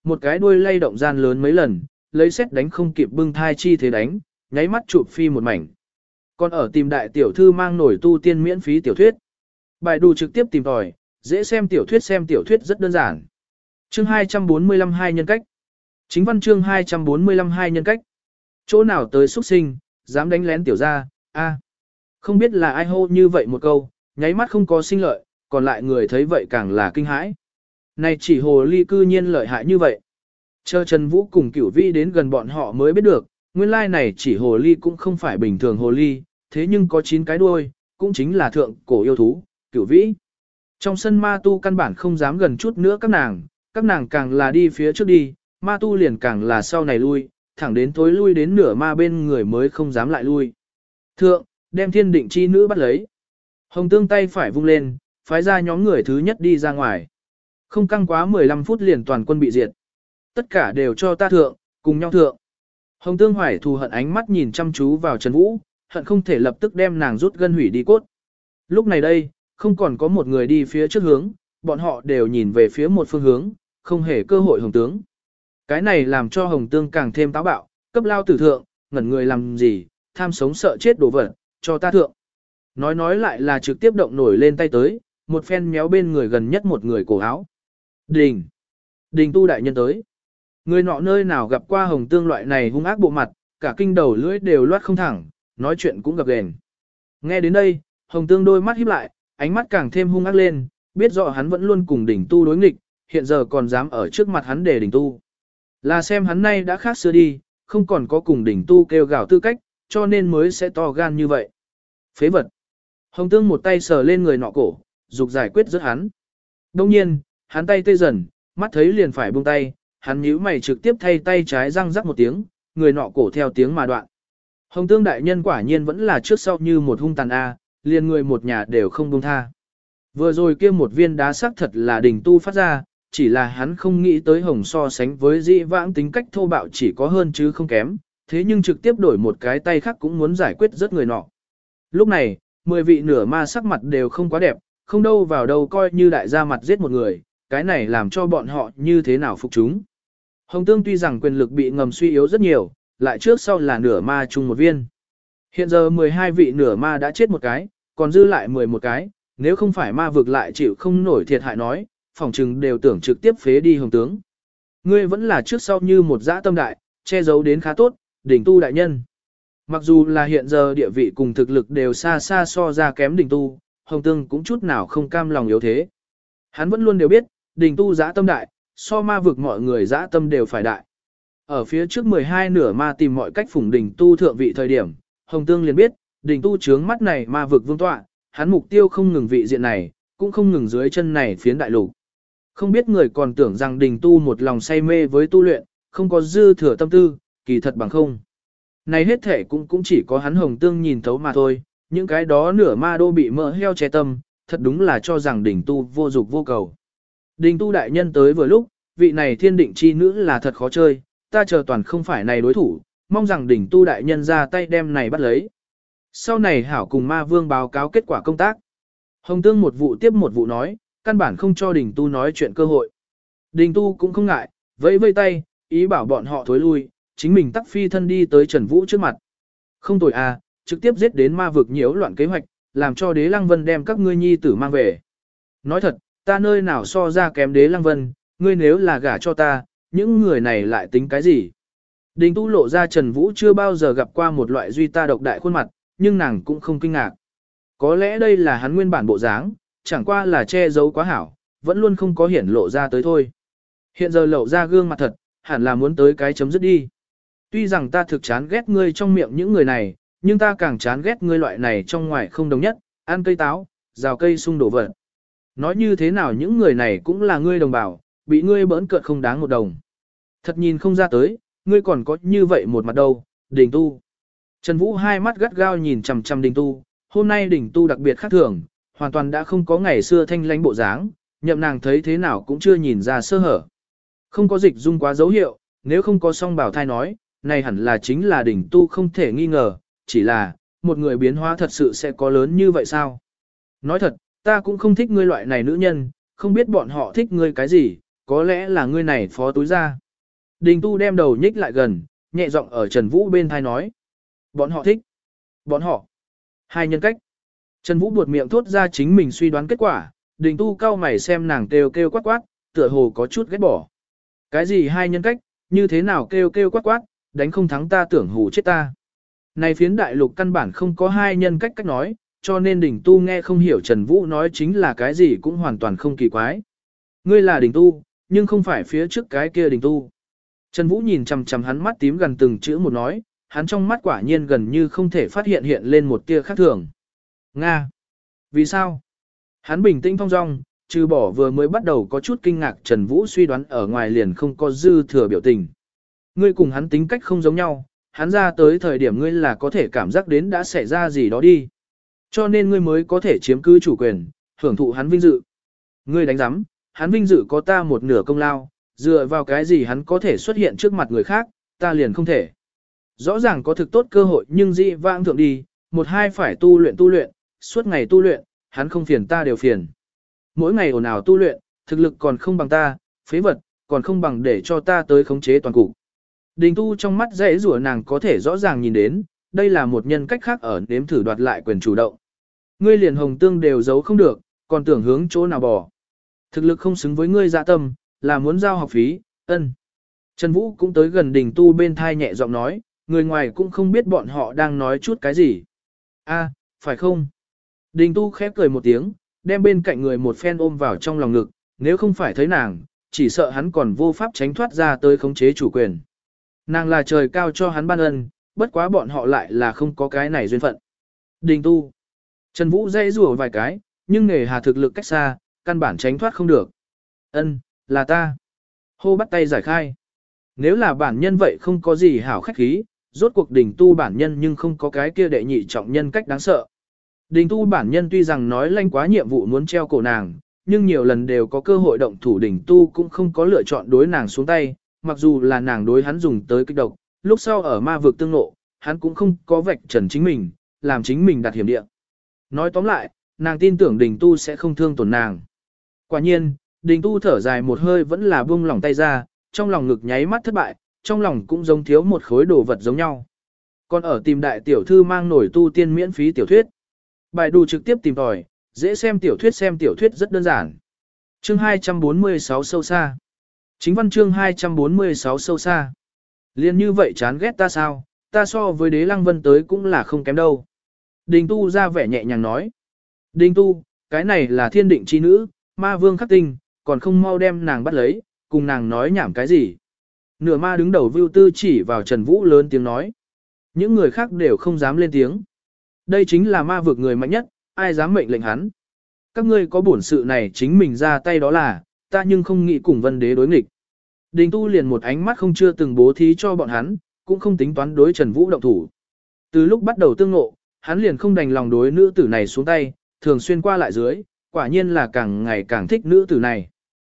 một cái đuôi lay động gian lớn mấy lần, lấy xét đánh không kịp bưng thai chi thế đánh, nháy mắt chụp phi một mảnh. Còn ở tìm đại tiểu thư mang nổi tu tiên miễn phí tiểu thuyết. Bài đủ trực tiếp tìm tòi, dễ xem tiểu thuyết xem tiểu thuyết rất đơn giản. Chương hai trăm bốn mươi lăm hai nhân cách. Chính văn chương hai trăm bốn mươi lăm hai nhân cách. Chỗ nào tới xuất sinh, dám đánh lén tiểu gia, a. Không biết là ai hô như vậy một câu, nháy mắt không có sinh lợi, còn lại người thấy vậy càng là kinh hãi. Này chỉ hồ ly cư nhiên lợi hại như vậy. Chờ Trần Vũ cùng Cửu Vĩ đến gần bọn họ mới biết được, nguyên lai này chỉ hồ ly cũng không phải bình thường hồ ly, thế nhưng có chín cái đuôi, cũng chính là thượng cổ yêu thú, Cửu Vĩ. Trong sân ma tu căn bản không dám gần chút nữa các nàng, các nàng càng là đi phía trước đi, ma tu liền càng là sau này lui, thẳng đến tối lui đến nửa ma bên người mới không dám lại lui. Thượng, đem thiên định chi nữ bắt lấy. Hồng Tương tay phải vung lên, phái ra nhóm người thứ nhất đi ra ngoài. Không căng quá mười lăm phút liền toàn quân bị diệt. Tất cả đều cho ta thượng, cùng nhau thượng. Hồng Tương Hoài thù hận ánh mắt nhìn chăm chú vào Trần Vũ, hận không thể lập tức đem nàng rút gân hủy đi cốt. Lúc này đây, không còn có một người đi phía trước hướng, bọn họ đều nhìn về phía một phương hướng, không hề cơ hội Hồng Tướng. Cái này làm cho Hồng Tương càng thêm táo bạo, cấp lao tử thượng, ngẩn người làm gì, tham sống sợ chết đổ vật, cho ta thượng. Nói nói lại là trực tiếp động nổi lên tay tới, một phen méo bên người gần nhất một người cổ áo. Đình! Đình tu đại nhân tới. Người nọ nơi nào gặp qua Hồng Tương loại này hung ác bộ mặt, cả kinh đầu lưỡi đều loát không thẳng, nói chuyện cũng gập ghềnh. Nghe đến đây, Hồng Tương đôi mắt híp lại, ánh mắt càng thêm hung ác lên, biết rõ hắn vẫn luôn cùng đỉnh tu đối nghịch, hiện giờ còn dám ở trước mặt hắn để đỉnh tu. Là xem hắn nay đã khác xưa đi, không còn có cùng đỉnh tu kêu gào tư cách, cho nên mới sẽ to gan như vậy. Phế vật. Hồng Tương một tay sờ lên người nọ cổ, dục giải quyết rất hắn. Đông nhiên, hắn tay tê dần, mắt thấy liền phải buông tay, hắn nhíu mày trực tiếp thay tay trái răng rắc một tiếng, người nọ cổ theo tiếng mà đoạn. Hồng Tương đại nhân quả nhiên vẫn là trước sau như một hung tàn A, liền người một nhà đều không buông tha. Vừa rồi kia một viên đá sắc thật là đỉnh tu phát ra, chỉ là hắn không nghĩ tới Hồng so sánh với dĩ vãng tính cách thô bạo chỉ có hơn chứ không kém, thế nhưng trực tiếp đổi một cái tay khác cũng muốn giải quyết rất người nọ. Lúc này, mười vị nửa ma sắc mặt đều không quá đẹp, không đâu vào đâu coi như đại gia mặt giết một người, cái này làm cho bọn họ như thế nào phục chúng. Hồng Tương tuy rằng quyền lực bị ngầm suy yếu rất nhiều, lại trước sau là nửa ma chung một viên. Hiện giờ mười hai vị nửa ma đã chết một cái, còn dư lại mười một cái, nếu không phải ma vực lại chịu không nổi thiệt hại nói, phòng trừng đều tưởng trực tiếp phế đi Hồng Tướng. Ngươi vẫn là trước sau như một dã tâm đại, che giấu đến khá tốt, đỉnh tu đại nhân. Mặc dù là hiện giờ địa vị cùng thực lực đều xa xa so ra kém đỉnh tu, Hồng Tương cũng chút nào không cam lòng yếu thế. Hắn vẫn luôn đều biết, đỉnh tu dã tâm đại, so ma vực mọi người dã tâm đều phải đại. Ở phía trước mười hai nửa ma tìm mọi cách phủng đỉnh tu thượng vị thời điểm, Hồng Tương liền biết, đỉnh tu trướng mắt này ma vực vương tọa, hắn mục tiêu không ngừng vị diện này, cũng không ngừng dưới chân này phiến đại lục. Không biết người còn tưởng rằng đỉnh tu một lòng say mê với tu luyện, không có dư thừa tâm tư, kỳ thật bằng không. Này hết thể cũng cũng chỉ có hắn Hồng Tương nhìn thấu mà thôi, những cái đó nửa ma đô bị mỡ heo che tâm, thật đúng là cho rằng đỉnh tu vô dục vô cầu. Đỉnh tu đại nhân tới vừa lúc, vị này thiên định chi nữ là thật khó chơi, ta chờ toàn không phải này đối thủ, mong rằng đỉnh tu đại nhân ra tay đem này bắt lấy. Sau này hảo cùng ma vương báo cáo kết quả công tác. Hồng Tương một vụ tiếp một vụ nói, căn bản không cho đỉnh tu nói chuyện cơ hội. Đỉnh tu cũng không ngại, vẫy vây tay, ý bảo bọn họ thối lui, chính mình tắc phi thân đi tới Trần Vũ trước mặt. Không tồi à, trực tiếp giết đến ma vực nhiễu loạn kế hoạch, làm cho đế lăng vân đem các ngươi nhi tử mang về. Nói thật, ta nơi nào so ra kém đế lăng vân, ngươi nếu là gả cho ta, những người này lại tính cái gì? Đình tu lộ ra Trần Vũ chưa bao giờ gặp qua một loại duy ta độc đại khuôn mặt, nhưng nàng cũng không kinh ngạc. Có lẽ đây là hắn nguyên bản bộ dáng, chẳng qua là che giấu quá hảo, vẫn luôn không có hiển lộ ra tới thôi. Hiện giờ lộ ra gương mặt thật, hẳn là muốn tới cái chấm dứt đi. Tuy rằng ta thực chán ghét ngươi trong miệng những người này, nhưng ta càng chán ghét ngươi loại này trong ngoài không đồng nhất, ăn cây táo, rào cây sung đổ vật. Nói như thế nào những người này cũng là ngươi đồng bào, bị ngươi bỡn cợt không đáng một đồng. Thật nhìn không ra tới, ngươi còn có như vậy một mặt đâu, Đình Tu. Trần Vũ hai mắt gắt gao nhìn chằm chằm Đình Tu, hôm nay Đình Tu đặc biệt khác thường, hoàn toàn đã không có ngày xưa thanh lãnh bộ dáng, nhậm nàng thấy thế nào cũng chưa nhìn ra sơ hở. Không có dịch dung quá dấu hiệu, nếu không có song bảo thai nói, này hẳn là chính là Đình Tu không thể nghi ngờ, chỉ là, một người biến hóa thật sự sẽ có lớn như vậy sao? Nói thật, ta cũng không thích ngươi loại này nữ nhân, không biết bọn họ thích ngươi cái gì, có lẽ là ngươi này phó túi ra. Đình Tu đem đầu nhích lại gần, nhẹ giọng ở Trần Vũ bên thai nói. Bọn họ thích. Bọn họ. Hai nhân cách. Trần Vũ buột miệng thốt ra chính mình suy đoán kết quả, Đình Tu cau mày xem nàng kêu kêu quát quát, tựa hồ có chút ghét bỏ. Cái gì hai nhân cách, như thế nào kêu kêu quát quát, đánh không thắng ta tưởng hù chết ta. Này phiến đại lục căn bản không có hai nhân cách cách nói, cho nên Đình Tu nghe không hiểu Trần Vũ nói chính là cái gì cũng hoàn toàn không kỳ quái. Ngươi là Đình Tu, nhưng không phải phía trước cái kia Đình Tu. Trần Vũ nhìn chằm chằm hắn mắt tím gần từng chữ một nói, hắn trong mắt quả nhiên gần như không thể phát hiện hiện lên một tia khác thường. Nga! Vì sao? Hắn bình tĩnh thong dong, trừ bỏ vừa mới bắt đầu có chút kinh ngạc Trần Vũ suy đoán ở ngoài liền không có dư thừa biểu tình. Ngươi cùng hắn tính cách không giống nhau, hắn ra tới thời điểm ngươi là có thể cảm giác đến đã xảy ra gì đó đi. Cho nên ngươi mới có thể chiếm cứ chủ quyền, hưởng thụ hắn vinh dự. Ngươi đánh giám, hắn vinh dự có ta một nửa công lao, dựa vào cái gì hắn có thể xuất hiện trước mặt người khác, ta liền không thể. Rõ ràng có thực tốt cơ hội nhưng dị vãng thượng đi, một hai phải tu luyện tu luyện, suốt ngày tu luyện, hắn không phiền ta đều phiền. Mỗi ngày ồn ào tu luyện, thực lực còn không bằng ta, phế vật, còn không bằng để cho ta tới khống chế toàn cục. Đình Tu trong mắt dễ rủa nàng có thể rõ ràng nhìn đến, đây là một nhân cách khác ở nếm thử đoạt lại quyền chủ động. Ngươi liền hồng tương đều giấu không được, còn tưởng hướng chỗ nào bỏ. Thực lực không xứng với ngươi dạ tâm, là muốn giao học phí, ân. Trần Vũ cũng tới gần Đình Tu bên thai nhẹ giọng nói, người ngoài cũng không biết bọn họ đang nói chút cái gì. A, phải không? Đình Tu khép cười một tiếng, đem bên cạnh người một phen ôm vào trong lòng ngực, nếu không phải thấy nàng, chỉ sợ hắn còn vô pháp tránh thoát ra tới khống chế chủ quyền. Nàng là trời cao cho hắn ban ân, bất quá bọn họ lại là không có cái này duyên phận. Đình Tu. Trần Vũ dây rủa vài cái, nhưng nghề hà thực lực cách xa, căn bản tránh thoát không được. Ân, là ta. Hô bắt tay giải khai. Nếu là bản nhân vậy không có gì hảo khách khí, rốt cuộc Đình Tu bản nhân nhưng không có cái kia đệ nhị trọng nhân cách đáng sợ. Đình Tu bản nhân tuy rằng nói lanh quá nhiệm vụ muốn treo cổ nàng, nhưng nhiều lần đều có cơ hội động thủ Đình Tu cũng không có lựa chọn đối nàng xuống tay, mặc dù là nàng đối hắn dùng tới kích độc, lúc sau ở ma vực tương nộ, hắn cũng không có vạch trần chính mình, làm chính mình đặt hiểm địa. Nói tóm lại, nàng tin tưởng Đình Tu sẽ không thương tổn nàng. Quả nhiên, Đình Tu thở dài một hơi vẫn là buông lỏng tay ra, trong lòng ngực nháy mắt thất bại, trong lòng cũng giống thiếu một khối đồ vật giống nhau. Còn ở tìm đại tiểu thư mang nổi tu tiên miễn phí tiểu thuyết. Bài đù trực tiếp tìm tòi, dễ xem tiểu thuyết xem tiểu thuyết rất đơn giản. Chương hai trăm bốn mươi sáu sâu xa. Chính văn chương hai trăm bốn mươi sáu sâu xa. Liên như vậy chán ghét ta sao, ta so với đế lăng vân tới cũng là không kém đâu. Đình Tu ra vẻ nhẹ nhàng nói. Đình Tu, cái này là thiên định chi nữ, ma vương khắc tinh, còn không mau đem nàng bắt lấy, cùng nàng nói nhảm cái gì. Nửa ma đứng đầu Vưu Tư chỉ vào Trần Vũ lớn tiếng nói. Những người khác đều không dám lên tiếng. Đây chính là ma vực người mạnh nhất, ai dám mệnh lệnh hắn. Các ngươi có bổn sự này chính mình ra tay đó là, ta nhưng không nghĩ cùng vân đế đối nghịch. Đình Tu liền một ánh mắt không chưa từng bố thí cho bọn hắn, cũng không tính toán đối Trần Vũ động thủ. Từ lúc bắt đầu tương ngộ, hắn liền không đành lòng đối nữ tử này xuống tay, thường xuyên qua lại dưới, quả nhiên là càng ngày càng thích nữ tử này.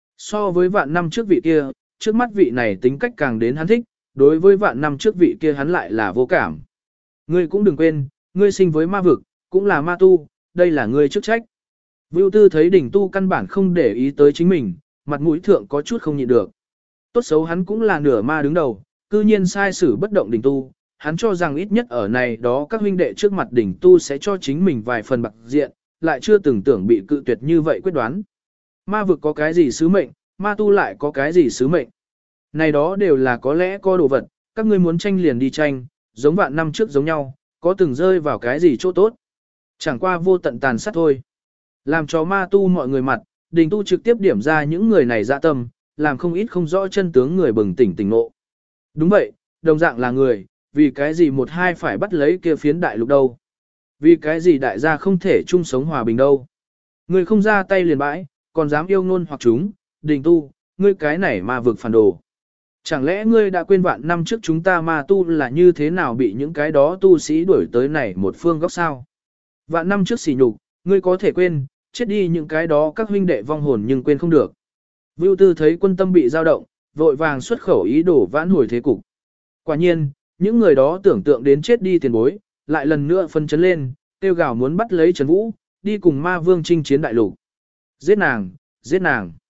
So với vạn năm trước vị kia, trước mắt vị này tính cách càng đến hắn thích, đối với vạn năm trước vị kia hắn lại là vô cảm. Ngươi cũng đừng quên, ngươi sinh với ma vực, cũng là ma tu, đây là ngươi chức trách. Vưu Tư thấy Đình Tu căn bản không để ý tới chính mình, mặt mũi thượng có chút không nhịn được. Tốt xấu hắn cũng là nửa ma đứng đầu, cư nhiên sai xử bất động Đình Tu, hắn cho rằng ít nhất ở này đó các huynh đệ trước mặt Đình Tu sẽ cho chính mình vài phần bạc diện, lại chưa từng tưởng bị cự tuyệt như vậy quyết đoán. Ma vực có cái gì sứ mệnh, ma tu lại có cái gì sứ mệnh. Này đó đều là có lẽ có đồ vật, các ngươi muốn tranh liền đi tranh, giống vạn năm trước giống nhau, có từng rơi vào cái gì chỗ tốt. Chẳng qua vô tận tàn sát thôi. Làm cho ma tu mọi người mặt, Đình Tu trực tiếp điểm ra những người này dạ tâm, làm không ít không rõ chân tướng người bừng tỉnh tỉnh ngộ. Đúng vậy, đồng dạng là người, vì cái gì một hai phải bắt lấy kia phiến đại lục đâu. Vì cái gì đại gia không thể chung sống hòa bình đâu. Người không ra tay liền bãi, còn dám yêu ngôn hoặc chúng, Đình Tu, ngươi cái này ma vực phản đồ. Chẳng lẽ ngươi đã quên vạn năm trước chúng ta ma tu là như thế nào bị những cái đó tu sĩ đuổi tới này một phương góc sao? Vạn năm trước xỉ nhục, ngươi có thể quên, chết đi những cái đó các huynh đệ vong hồn nhưng quên không được. Vưu Tư thấy quân tâm bị dao động, vội vàng xuất khẩu ý đồ vãn hồi thế cục. Quả nhiên, những người đó tưởng tượng đến chết đi tiền bối, lại lần nữa phân chấn lên, tiêu gào muốn bắt lấy Trần Vũ, đi cùng ma vương chinh chiến đại lục. Giết nàng, giết nàng.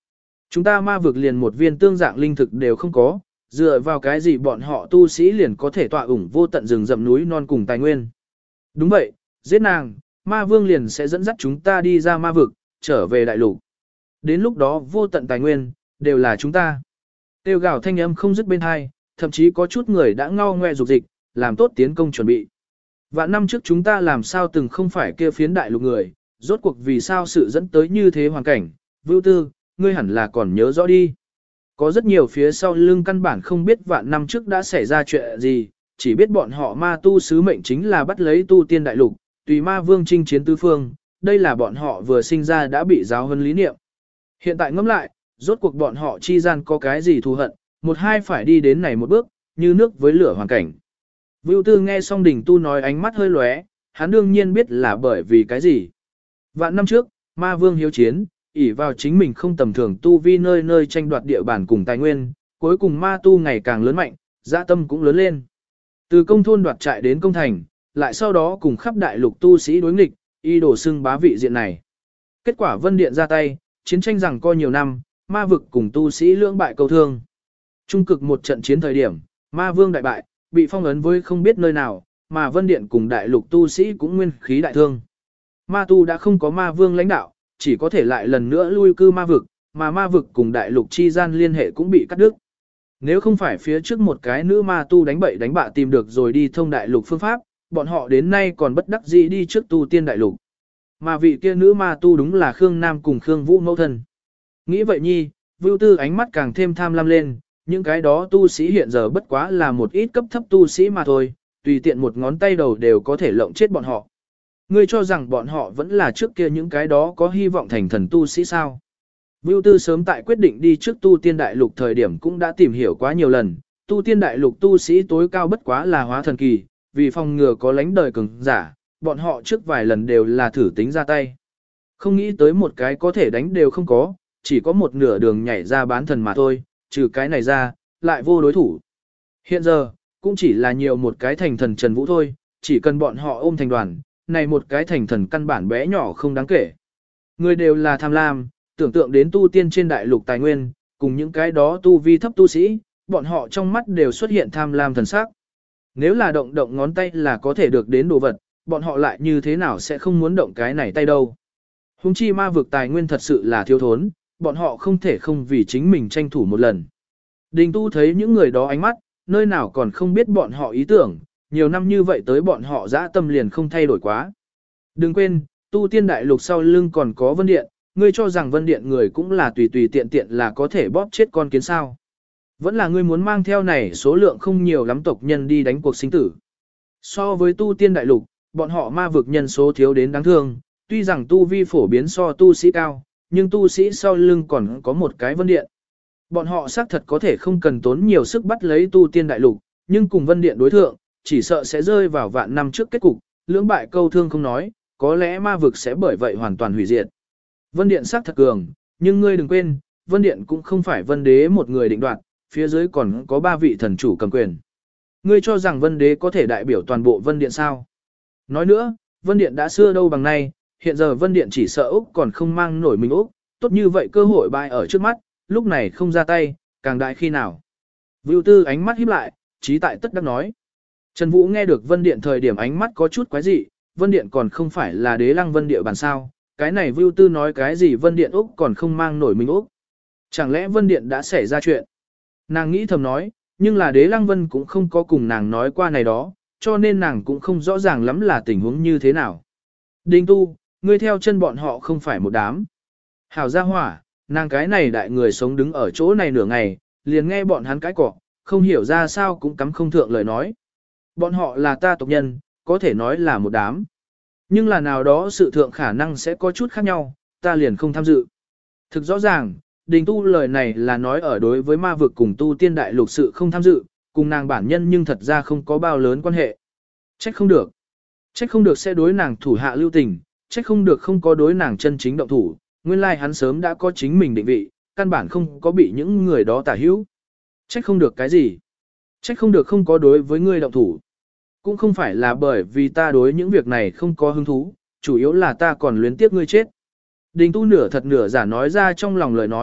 Chúng ta ma vực liền một viên tương dạng linh thực đều không có, dựa vào cái gì bọn họ tu sĩ liền có thể tọa ủng vô tận rừng rậm núi non cùng tài nguyên. Đúng vậy, giết nàng, ma vương liền sẽ dẫn dắt chúng ta đi ra ma vực, trở về đại lục. Đến lúc đó vô tận tài nguyên, đều là chúng ta. Tiêu gào thanh âm không dứt bên hai, thậm chí có chút người đã ngao ngoe dục dịch, làm tốt tiến công chuẩn bị. Vạn năm trước chúng ta làm sao từng không phải kia phiến đại lục người, rốt cuộc vì sao sự dẫn tới như thế hoàn cảnh, Vưu Tư, ngươi hẳn là còn nhớ rõ đi. Có rất nhiều phía sau lưng căn bản không biết vạn năm trước đã xảy ra chuyện gì, chỉ biết bọn họ ma tu sứ mệnh chính là bắt lấy tu tiên đại lục, tùy ma vương chinh chiến tứ phương, đây là bọn họ vừa sinh ra đã bị giáo huấn lý niệm. Hiện tại ngẫm lại, rốt cuộc bọn họ chi gian có cái gì thù hận, một hai phải đi đến này một bước, như nước với lửa hoàn cảnh. Vưu Tư nghe xong đỉnh tu nói ánh mắt hơi lóe, hắn đương nhiên biết là bởi vì cái gì. Vạn năm trước, ma vương hiếu chiến, ỷ vào chính mình không tầm thường tu vi nơi nơi tranh đoạt địa bàn cùng tài nguyên, cuối cùng ma tu ngày càng lớn mạnh, dạ tâm cũng lớn lên. Từ công thôn đoạt trại đến công thành, lại sau đó cùng khắp đại lục tu sĩ đối nghịch, y đổ xưng bá vị diện này. Kết quả Vân Điện ra tay, chiến tranh rằng coi nhiều năm, ma vực cùng tu sĩ lưỡng bại câu thương. Trung cực một trận chiến thời điểm, ma vương đại bại, bị phong ấn với không biết nơi nào, mà Vân Điện cùng đại lục tu sĩ cũng nguyên khí đại thương. Ma tu đã không có ma vương lãnh đạo, chỉ có thể lại lần nữa lui cư ma vực, mà ma vực cùng đại lục chi gian liên hệ cũng bị cắt đứt. Nếu không phải phía trước một cái nữ ma tu đánh bậy đánh bạ tìm được rồi đi thông đại lục phương pháp, bọn họ đến nay còn bất đắc dĩ đi trước tu tiên đại lục. Mà vị kia nữ ma tu đúng là Khương Nam cùng Khương Vũ mẫu thân. Nghĩ vậy nhi, Vưu Tư ánh mắt càng thêm tham lam lên, những cái đó tu sĩ hiện giờ bất quá là một ít cấp thấp tu sĩ mà thôi, tùy tiện một ngón tay đầu đều có thể lộng chết bọn họ. Ngươi cho rằng bọn họ vẫn là trước kia những cái đó có hy vọng thành thần tu sĩ sao? Vưu Tư sớm tại quyết định đi trước tu tiên đại lục thời điểm cũng đã tìm hiểu quá nhiều lần, tu tiên đại lục tu sĩ tối cao bất quá là hóa thần kỳ, vì phòng ngừa có lánh đời cường giả, bọn họ trước vài lần đều là thử tính ra tay. Không nghĩ tới một cái có thể đánh đều không có, chỉ có một nửa đường nhảy ra bán thần mà thôi, trừ cái này ra, lại vô đối thủ. Hiện giờ, cũng chỉ là nhiều một cái thành thần Trần Vũ thôi, chỉ cần bọn họ ôm thành đoàn, này một cái thành thần căn bản bé nhỏ không đáng kể. Người đều là tham lam, tưởng tượng đến tu tiên trên đại lục tài nguyên, cùng những cái đó tu vi thấp tu sĩ, bọn họ trong mắt đều xuất hiện tham lam thần sắc. Nếu là động động ngón tay là có thể được đến đồ vật, bọn họ lại như thế nào sẽ không muốn động cái này tay đâu. Hùng chi ma vực tài nguyên thật sự là thiếu thốn, bọn họ không thể không vì chính mình tranh thủ một lần. Đình tu thấy những người đó ánh mắt, nơi nào còn không biết bọn họ ý tưởng, nhiều năm như vậy tới bọn họ dã tâm liền không thay đổi quá. Đừng quên, tu tiên đại lục sau lưng còn có Vân Điện, ngươi cho rằng Vân Điện người cũng là tùy tùy tiện tiện là có thể bóp chết con kiến sao. Vẫn là ngươi muốn mang theo này số lượng không nhiều lắm tộc nhân đi đánh cuộc sinh tử. So với tu tiên đại lục, bọn họ ma vực nhân số thiếu đến đáng thương, tuy rằng tu vi phổ biến so tu sĩ cao, nhưng tu sĩ sau lưng còn có một cái Vân Điện. Bọn họ xác thật có thể không cần tốn nhiều sức bắt lấy tu tiên đại lục, nhưng cùng Vân Điện đối thượng, chỉ sợ sẽ rơi vào vạn năm trước kết cục, lưỡng bại câu thương không nói, có lẽ ma vực sẽ bởi vậy hoàn toàn hủy diệt. Vân Điện xác thật cường, nhưng ngươi đừng quên, Vân Điện cũng không phải Vân Đế một người định đoạt, phía dưới còn có ba vị thần chủ cầm quyền. Ngươi cho rằng Vân Đế có thể đại biểu toàn bộ Vân Điện sao? Nói nữa, Vân Điện đã xưa đâu bằng nay, hiện giờ Vân Điện chỉ sợ Úc còn không mang nổi mình Úc, tốt như vậy cơ hội bại ở trước mắt, lúc này không ra tay, càng đại khi nào. Vưu Tư ánh mắt híp lại, trí tại tất đắc nói. Trần Vũ nghe được Vân Điện thời điểm ánh mắt có chút quái dị, Vân Điện còn không phải là đế lăng Vân Địa bàn sao, cái này Vưu Tư nói cái gì Vân Điện Úc còn không mang nổi mình Úc. Chẳng lẽ Vân Điện đã xảy ra chuyện? Nàng nghĩ thầm nói, nhưng là đế lăng Vân cũng không có cùng nàng nói qua này đó, cho nên nàng cũng không rõ ràng lắm là tình huống như thế nào. Đinh Tu, ngươi theo chân bọn họ không phải một đám. Hảo gia hỏa, nàng cái này đại người sống đứng ở chỗ này nửa ngày, liền nghe bọn hắn cãi cọ, không hiểu ra sao cũng cắm không thượng lời nói. Bọn họ là ta tộc nhân, có thể nói là một đám. Nhưng là nào đó sự thượng khả năng sẽ có chút khác nhau, ta liền không tham dự. Thực rõ ràng, Đình Tu lời này là nói ở đối với ma vực cùng tu tiên đại lục sự không tham dự, cùng nàng bản nhân nhưng thật ra không có bao lớn quan hệ. Trách không được. Trách không được sẽ đối nàng thủ hạ lưu tình, trách không được không có đối nàng chân chính động thủ, nguyên lai hắn sớm đã có chính mình định vị, căn bản không có bị những người đó tả hữu. Trách không được cái gì? Trách không được không có đối với ngươi động thủ. Cũng không phải là bởi vì ta đối những việc này không có hứng thú, chủ yếu là ta còn luyến tiếc ngươi chết. Đình Tu nửa thật nửa giả nói ra trong lòng lời nói,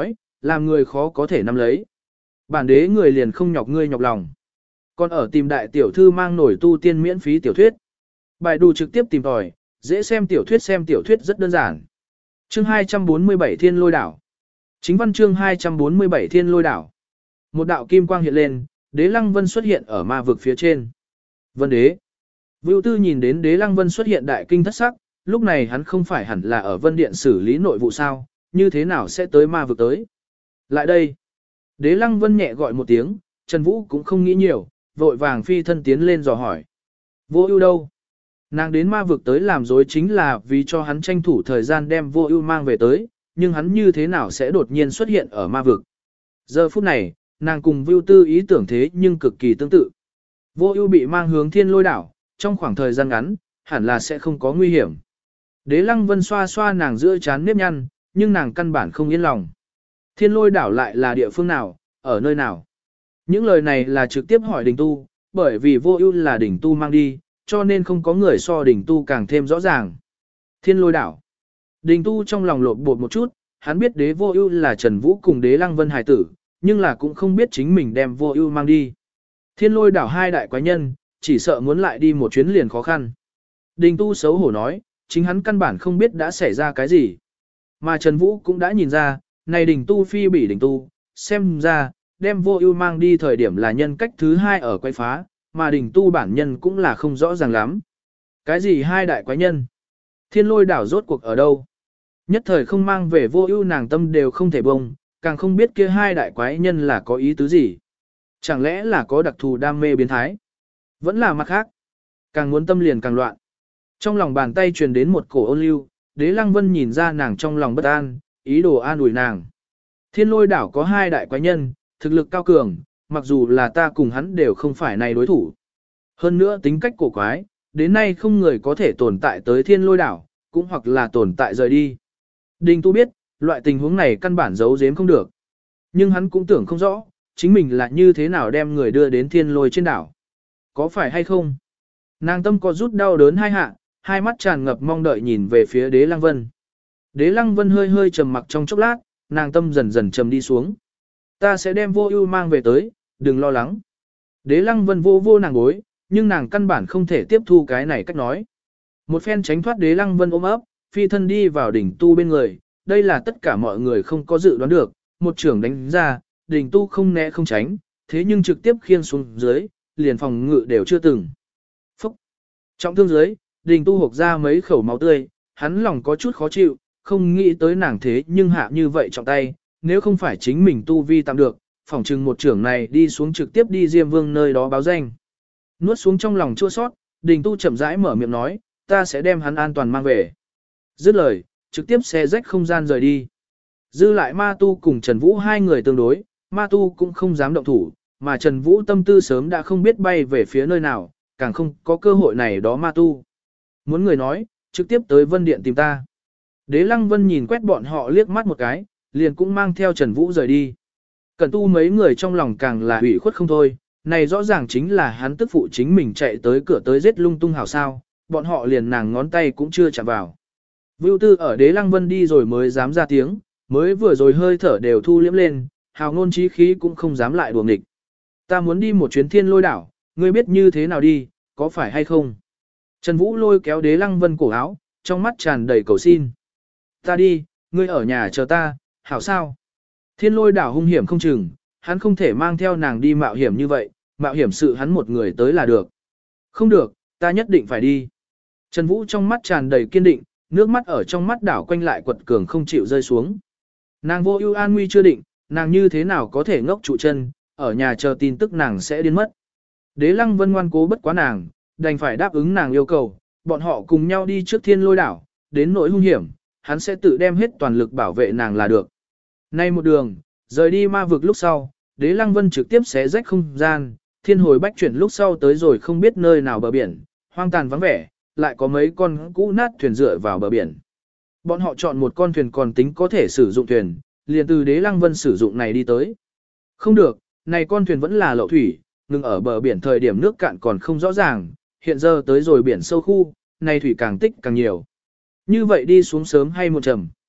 làm người khó có thể nắm lấy. Bản đế người liền không nhọc ngươi nhọc lòng. Còn ở tìm đại tiểu thư mang nổi tu tiên miễn phí tiểu thuyết. Bài đù trực tiếp tìm tòi, dễ xem tiểu thuyết xem tiểu thuyết rất đơn giản. Chương hai trăm bốn mươi bảy Thiên Lôi Đảo. Chính văn chương hai trăm bốn mươi bảy Thiên Lôi Đảo. Một đạo kim quang hiện lên, Đế Lăng Vân xuất hiện ở ma vực phía trên. Vân đế. Vưu Tư nhìn đến Đế Lăng Vân xuất hiện đại kinh thất sắc, lúc này hắn không phải hẳn là ở Vân Điện xử lý nội vụ sao, như thế nào sẽ tới ma vực tới. Lại đây. Đế Lăng Vân nhẹ gọi một tiếng, Trần Vũ cũng không nghĩ nhiều, vội vàng phi thân tiến lên dò hỏi. Vô ưu đâu? Nàng đến ma vực tới làm dối chính là vì cho hắn tranh thủ thời gian đem vô ưu mang về tới, nhưng hắn như thế nào sẽ đột nhiên xuất hiện ở ma vực. Giờ phút này, nàng cùng Vưu Tư ý tưởng thế nhưng cực kỳ tương tự. Vô ưu bị mang hướng Thiên Lôi Đảo, trong khoảng thời gian ngắn, hẳn là sẽ không có nguy hiểm. Đế Lăng Vân xoa xoa nàng giữa trán nếp nhăn, nhưng nàng căn bản không yên lòng. Thiên Lôi Đảo lại là địa phương nào, ở nơi nào? Những lời này là trực tiếp hỏi Đình Tu, bởi vì vô ưu là Đình Tu mang đi, cho nên không có người so Đình Tu càng thêm rõ ràng. Thiên Lôi Đảo. Đình Tu trong lòng lộn bột một chút, hắn biết đế vô ưu là Trần Vũ cùng đế Lăng Vân hài tử, nhưng là cũng không biết chính mình đem vô ưu mang đi. Thiên Lôi Đảo hai đại quái nhân, chỉ sợ muốn lại đi một chuyến liền khó khăn. Đình Tu xấu hổ nói, chính hắn căn bản không biết đã xảy ra cái gì. Mà Trần Vũ cũng đã nhìn ra, này Đình Tu phi bỉ Đình Tu, xem ra, đem vô ưu mang đi thời điểm là nhân cách thứ hai ở quay phá, mà Đình Tu bản nhân cũng là không rõ ràng lắm. Cái gì hai đại quái nhân? Thiên Lôi Đảo rốt cuộc ở đâu? Nhất thời không mang về vô ưu nàng tâm đều không thể bông, càng không biết kia hai đại quái nhân là có ý tứ gì. Chẳng lẽ là có đặc thù đam mê biến thái? Vẫn là mặt khác. Càng muốn tâm liền càng loạn. Trong lòng bàn tay truyền đến một cổ ôn lưu, Đế Lăng Vân nhìn ra nàng trong lòng bất an, ý đồ an ủi nàng. Thiên Lôi Đảo có hai đại quái nhân, thực lực cao cường, mặc dù là ta cùng hắn đều không phải này đối thủ. Hơn nữa tính cách cổ quái, đến nay không người có thể tồn tại tới Thiên Lôi Đảo, cũng hoặc là tồn tại rời đi. Đình Tu biết, loại tình huống này căn bản giấu giếm không được. Nhưng hắn cũng tưởng không rõ, chính mình là như thế nào đem người đưa đến Thiên Lôi trên đảo. Có phải hay không? Nàng tâm có rút đau đớn hai hạ, hai mắt tràn ngập mong đợi nhìn về phía Đế Lăng Vân. Đế Lăng Vân hơi hơi trầm mặc trong chốc lát, nàng tâm dần dần trầm đi xuống. Ta sẽ đem vô ưu mang về tới, đừng lo lắng. Đế Lăng Vân vô vô nàng bối, nhưng nàng căn bản không thể tiếp thu cái này cách nói. Một phen tránh thoát Đế Lăng Vân ôm ấp, phi thân đi vào đỉnh tu bên người, đây là tất cả mọi người không có dự đoán được, một trưởng đánh ra, đỉnh tu không né không tránh, thế nhưng trực tiếp khiêng xuống dưới, liền phòng ngự đều chưa từng. Phúc! Trọng thương dưới, đỉnh tu hộc ra mấy khẩu máu tươi, hắn lòng có chút khó chịu, không nghĩ tới nàng thế nhưng hạ như vậy trọng tay, nếu không phải chính mình tu vi tạm được, phỏng chừng một trưởng này đi xuống trực tiếp đi Diêm Vương nơi đó báo danh. Nuốt xuống trong lòng chua sót, Đình Tu chậm rãi mở miệng nói, ta sẽ đem hắn an toàn mang về. Dứt lời, trực tiếp xe rách không gian rời đi. Dư lại Ma Tu cùng Trần Vũ hai người tương đối, Ma Tu cũng không dám động thủ, mà Trần Vũ tâm tư sớm đã không biết bay về phía nơi nào, càng không có cơ hội này đó Ma Tu. Muốn người nói, trực tiếp tới Vân Điện tìm ta. Đế Lăng Vân nhìn quét bọn họ liếc mắt một cái, liền cũng mang theo Trần Vũ rời đi. Cẩn Tu mấy người trong lòng càng là ủy khuất không thôi, này rõ ràng chính là hắn tức phụ chính mình chạy tới cửa tới giết lung tung hảo sao, bọn họ liền nàng ngón tay cũng chưa chạm vào. Vưu Tư ở Đế Lăng Vân đi rồi mới dám ra tiếng, mới vừa rồi hơi thở đều thu liễm lên, hào ngôn chí khí cũng không dám lại đùa nghịch. Ta muốn đi một chuyến Thiên Lôi Đảo, ngươi biết như thế nào đi, có phải hay không? Trần Vũ lôi kéo Đế Lăng Vân cổ áo, trong mắt tràn đầy cầu xin. Ta đi, ngươi ở nhà chờ ta, hảo sao? Thiên Lôi Đảo hung hiểm không chừng, hắn không thể mang theo nàng đi mạo hiểm như vậy, mạo hiểm sự hắn một người tới là được. Không được, ta nhất định phải đi. Trần Vũ trong mắt tràn đầy kiên định, nước mắt ở trong mắt đảo quanh lại quật cường không chịu rơi xuống. Nàng vô ưu an nguy chưa định, nàng như thế nào có thể ngốc trụ chân, ở nhà chờ tin tức nàng sẽ điên mất. Đế Lăng Vân ngoan cố bất quá nàng, đành phải đáp ứng nàng yêu cầu, bọn họ cùng nhau đi trước Thiên Lôi Đảo, đến nỗi hung hiểm, hắn sẽ tự đem hết toàn lực bảo vệ nàng là được. Nay một đường, rời đi ma vực lúc sau, Đế Lăng Vân trực tiếp xé rách không gian, thiên hồi bách chuyển lúc sau tới rồi không biết nơi nào bờ biển, hoang tàn vắng vẻ, lại có mấy con cũ nát thuyền dựa vào bờ biển. Bọn họ chọn một con thuyền còn tính có thể sử dụng thuyền, liền từ Đế Lăng Vân sử dụng này đi tới. Không được, này con thuyền vẫn là lậu thủy, ngừng ở bờ biển thời điểm nước cạn còn không rõ ràng, hiện giờ tới rồi biển sâu khu, này thủy càng tích càng nhiều. Như vậy đi xuống sớm hay muộn trầm.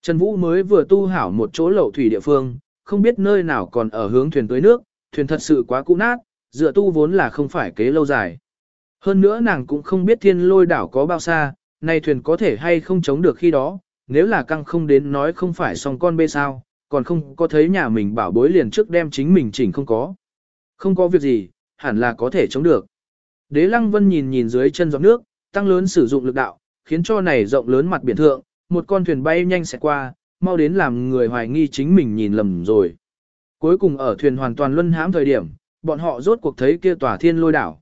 Trần Vũ mới vừa tu hảo một chỗ lậu thủy địa phương, không biết nơi nào còn ở hướng thuyền tới nước, thuyền thật sự quá cũ nát, dựa tu vốn là không phải kế lâu dài. Hơn nữa nàng cũng không biết thiên lôi đảo có bao xa, nay thuyền có thể hay không chống được khi đó, nếu là căng không đến nói không phải song con bê sao, còn không có thấy nhà mình bảo bối liền trước đem chính mình chỉnh không có. Không có việc gì, hẳn là có thể chống được. Đế Lăng Vân nhìn nhìn dưới chân giọt nước, tăng lớn sử dụng lực đạo, khiến cho này rộng lớn mặt biển thượng, một con thuyền bay nhanh sẽ qua, mau đến làm người hoài nghi chính mình nhìn lầm rồi. Cuối cùng ở thuyền hoàn toàn luân hãm thời điểm, bọn họ rốt cuộc thấy kia tòa thiên lôi đảo.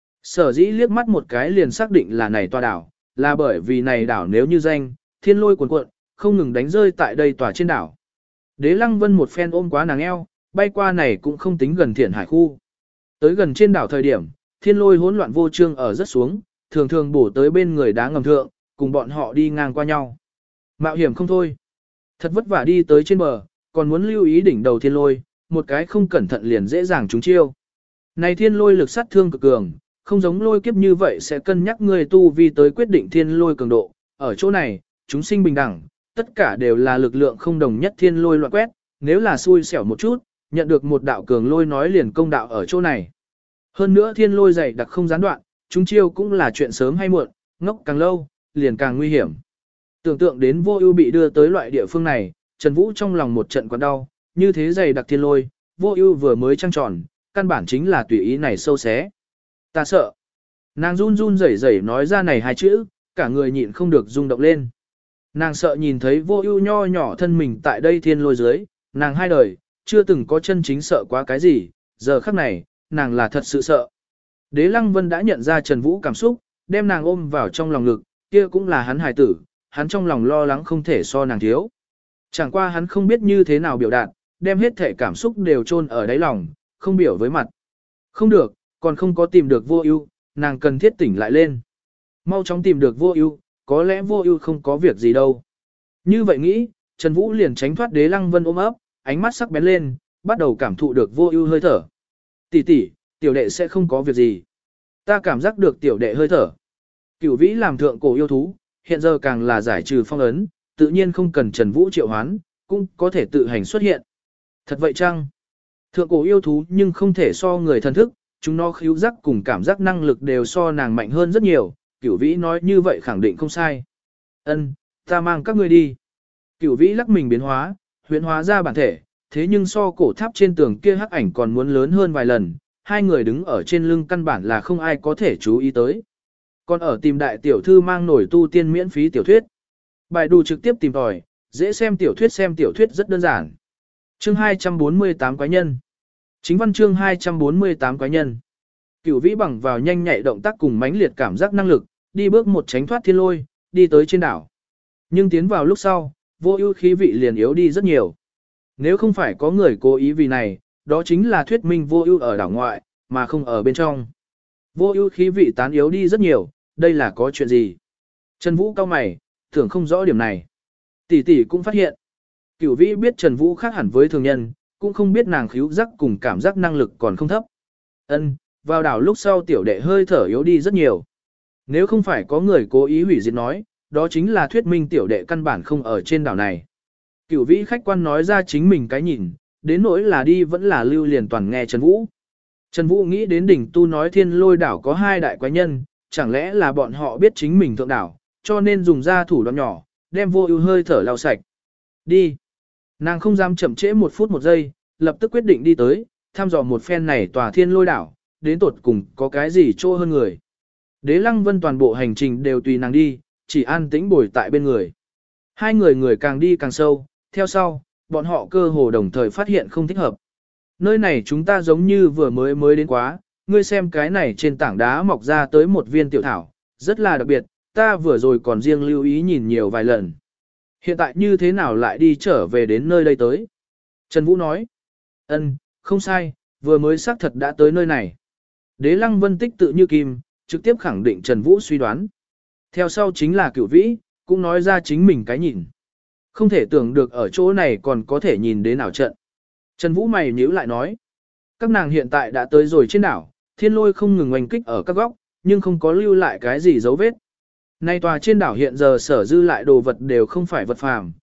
Sở dĩ liếc mắt một cái liền xác định là này tòa đảo, là bởi vì này đảo nếu như danh, thiên lôi cuồn cuộn, không ngừng đánh rơi tại đây tòa trên đảo. Đế Lăng Vân một phen ôm quá nàng eo, bay qua này cũng không tính gần Thiển Hải khu. Tới gần trên đảo thời điểm, thiên lôi hỗn loạn vô trương ở rất xuống, thường thường bổ tới bên người đá ngầm thượng, cùng bọn họ đi ngang qua nhau. Mạo hiểm không thôi. Thật vất vả đi tới trên bờ, còn muốn lưu ý đỉnh đầu thiên lôi, một cái không cẩn thận liền dễ dàng trúng chiêu. Này thiên lôi lực sát thương cực cường, không giống lôi kiếp như vậy sẽ cân nhắc người tu vi tới quyết định thiên lôi cường độ. Ở chỗ này, chúng sinh bình đẳng, tất cả đều là lực lượng không đồng nhất thiên lôi loạn quét, nếu là xui xẻo một chút, nhận được một đạo cường lôi nói liền công đạo ở chỗ này. Hơn nữa thiên lôi dày đặc không gián đoạn, chúng chiêu cũng là chuyện sớm hay muộn, ngốc càng lâu, liền càng nguy hiểm. Tưởng tượng đến Vô Ưu bị đưa tới loại địa phương này, Trần Vũ trong lòng một trận quặn đau, như thế dày đặc thiên lôi, Vô Ưu vừa mới trăng tròn, căn bản chính là tùy ý này sâu xé. Ta sợ. Nàng run run rẩy rẩy nói ra này hai chữ, cả người nhịn không được rung động lên. Nàng sợ nhìn thấy Vô Ưu nho nhỏ thân mình tại đây thiên lôi dưới, nàng hai đời, chưa từng có chân chính sợ quá cái gì, giờ khắc này, nàng là thật sự sợ. Đế Lăng Vân đã nhận ra Trần Vũ cảm xúc, đem nàng ôm vào trong lòng ngực, kia cũng là hắn hài tử, hắn trong lòng lo lắng không thể so nàng thiếu. Chẳng qua hắn không biết như thế nào biểu đạt, đem hết thể cảm xúc đều chôn ở đáy lòng, không biểu với mặt. Không được, còn không có tìm được Vô Ưu, nàng cần thiết tỉnh lại lên. Mau chóng tìm được Vô Ưu, có lẽ Vô Ưu không có việc gì đâu. Như vậy nghĩ, Trần Vũ liền tránh thoát Đế Lăng Vân ôm ấp, ánh mắt sắc bén lên, bắt đầu cảm thụ được Vô Ưu hơi thở. Tỷ tỷ, tiểu đệ sẽ không có việc gì. Ta cảm giác được tiểu đệ hơi thở. Cửu Vĩ làm thượng cổ yêu thú, hiện giờ càng là giải trừ phong ấn, tự nhiên không cần Trần Vũ triệu hoán, cũng có thể tự hành xuất hiện. Thật vậy chăng? Thượng cổ yêu thú nhưng không thể so người thần thức, chúng nó khíu giác cùng cảm giác năng lực đều so nàng mạnh hơn rất nhiều, Cửu Vĩ nói như vậy khẳng định không sai. Ân, ta mang các ngươi đi. Cửu Vĩ lắc mình biến hóa, huyễn hóa ra bản thể, thế nhưng so cổ tháp trên tường kia hắc ảnh còn muốn lớn hơn vài lần, hai người đứng ở trên lưng căn bản là không ai có thể chú ý tới. Còn ở tìm đại tiểu thư mang nổi tu tiên miễn phí tiểu thuyết. Bài đù trực tiếp tìm tòi, dễ xem tiểu thuyết xem tiểu thuyết rất đơn giản. Chương hai trăm bốn mươi tám quái nhân. Chính văn chương hai trăm bốn mươi tám quái nhân. Cửu Vĩ bằng vào nhanh nhạy động tác cùng mãnh liệt cảm giác năng lực, đi bước một tránh thoát thiên lôi, đi tới trên đảo. Nhưng tiến vào lúc sau, Vô Ưu khí vị liền yếu đi rất nhiều. Nếu không phải có người cố ý vì này, đó chính là thuyết minh Vô Ưu ở đảo ngoại, mà không ở bên trong. Vô Ưu khí vị tán yếu đi rất nhiều, đây là có chuyện gì? Trần Vũ cau mày, tưởng không rõ điểm này. Tỷ tỷ cũng phát hiện. Cửu Vĩ biết Trần Vũ khác hẳn với thường nhân, cũng không biết nàng khíu giác cùng cảm giác năng lực còn không thấp. Ân, vào đảo lúc sau tiểu đệ hơi thở yếu đi rất nhiều. Nếu không phải có người cố ý hủy diệt nói, đó chính là thuyết minh tiểu đệ căn bản không ở trên đảo này. Cửu Vĩ khách quan nói ra chính mình cái nhìn, đến nỗi là đi vẫn là lưu liền toàn nghe Trần Vũ. Trần Vũ nghĩ đến đỉnh tu nói thiên lôi đảo có hai đại quái nhân, chẳng lẽ là bọn họ biết chính mình thượng đảo, cho nên dùng ra thủ đoạn nhỏ, đem Vô Ưu hơi thở lau sạch. Đi. Nàng không dám chậm trễ một phút một giây, lập tức quyết định đi tới, thăm dò một phen này tòa thiên lôi đảo, đến tột cùng có cái gì trô hơn người. Đế Lăng Vân toàn bộ hành trình đều tùy nàng đi, chỉ an tĩnh bồi tại bên người. Hai người người càng đi càng sâu, theo sau, bọn họ cơ hồ đồng thời phát hiện không thích hợp. Nơi này chúng ta giống như vừa mới mới đến quá, ngươi xem cái này trên tảng đá mọc ra tới một viên tiểu thảo, rất là đặc biệt, ta vừa rồi còn riêng lưu ý nhìn nhiều vài lần. Hiện tại như thế nào lại đi trở về đến nơi đây tới? Trần Vũ nói, ân, không sai, vừa mới xác thật đã tới nơi này. Đế Lăng Vân tích tự như kim, trực tiếp khẳng định Trần Vũ suy đoán. Theo sau chính là Cửu Vĩ, cũng nói ra chính mình cái nhìn. Không thể tưởng được ở chỗ này còn có thể nhìn đến nào trận. Trần Vũ mày nhíu lại nói, các nàng hiện tại đã tới rồi trên đảo, thiên lôi không ngừng oanh kích ở các góc, nhưng không có lưu lại cái gì dấu vết. Nay tòa trên đảo hiện giờ sở dư lại đồ vật đều không phải vật phàm,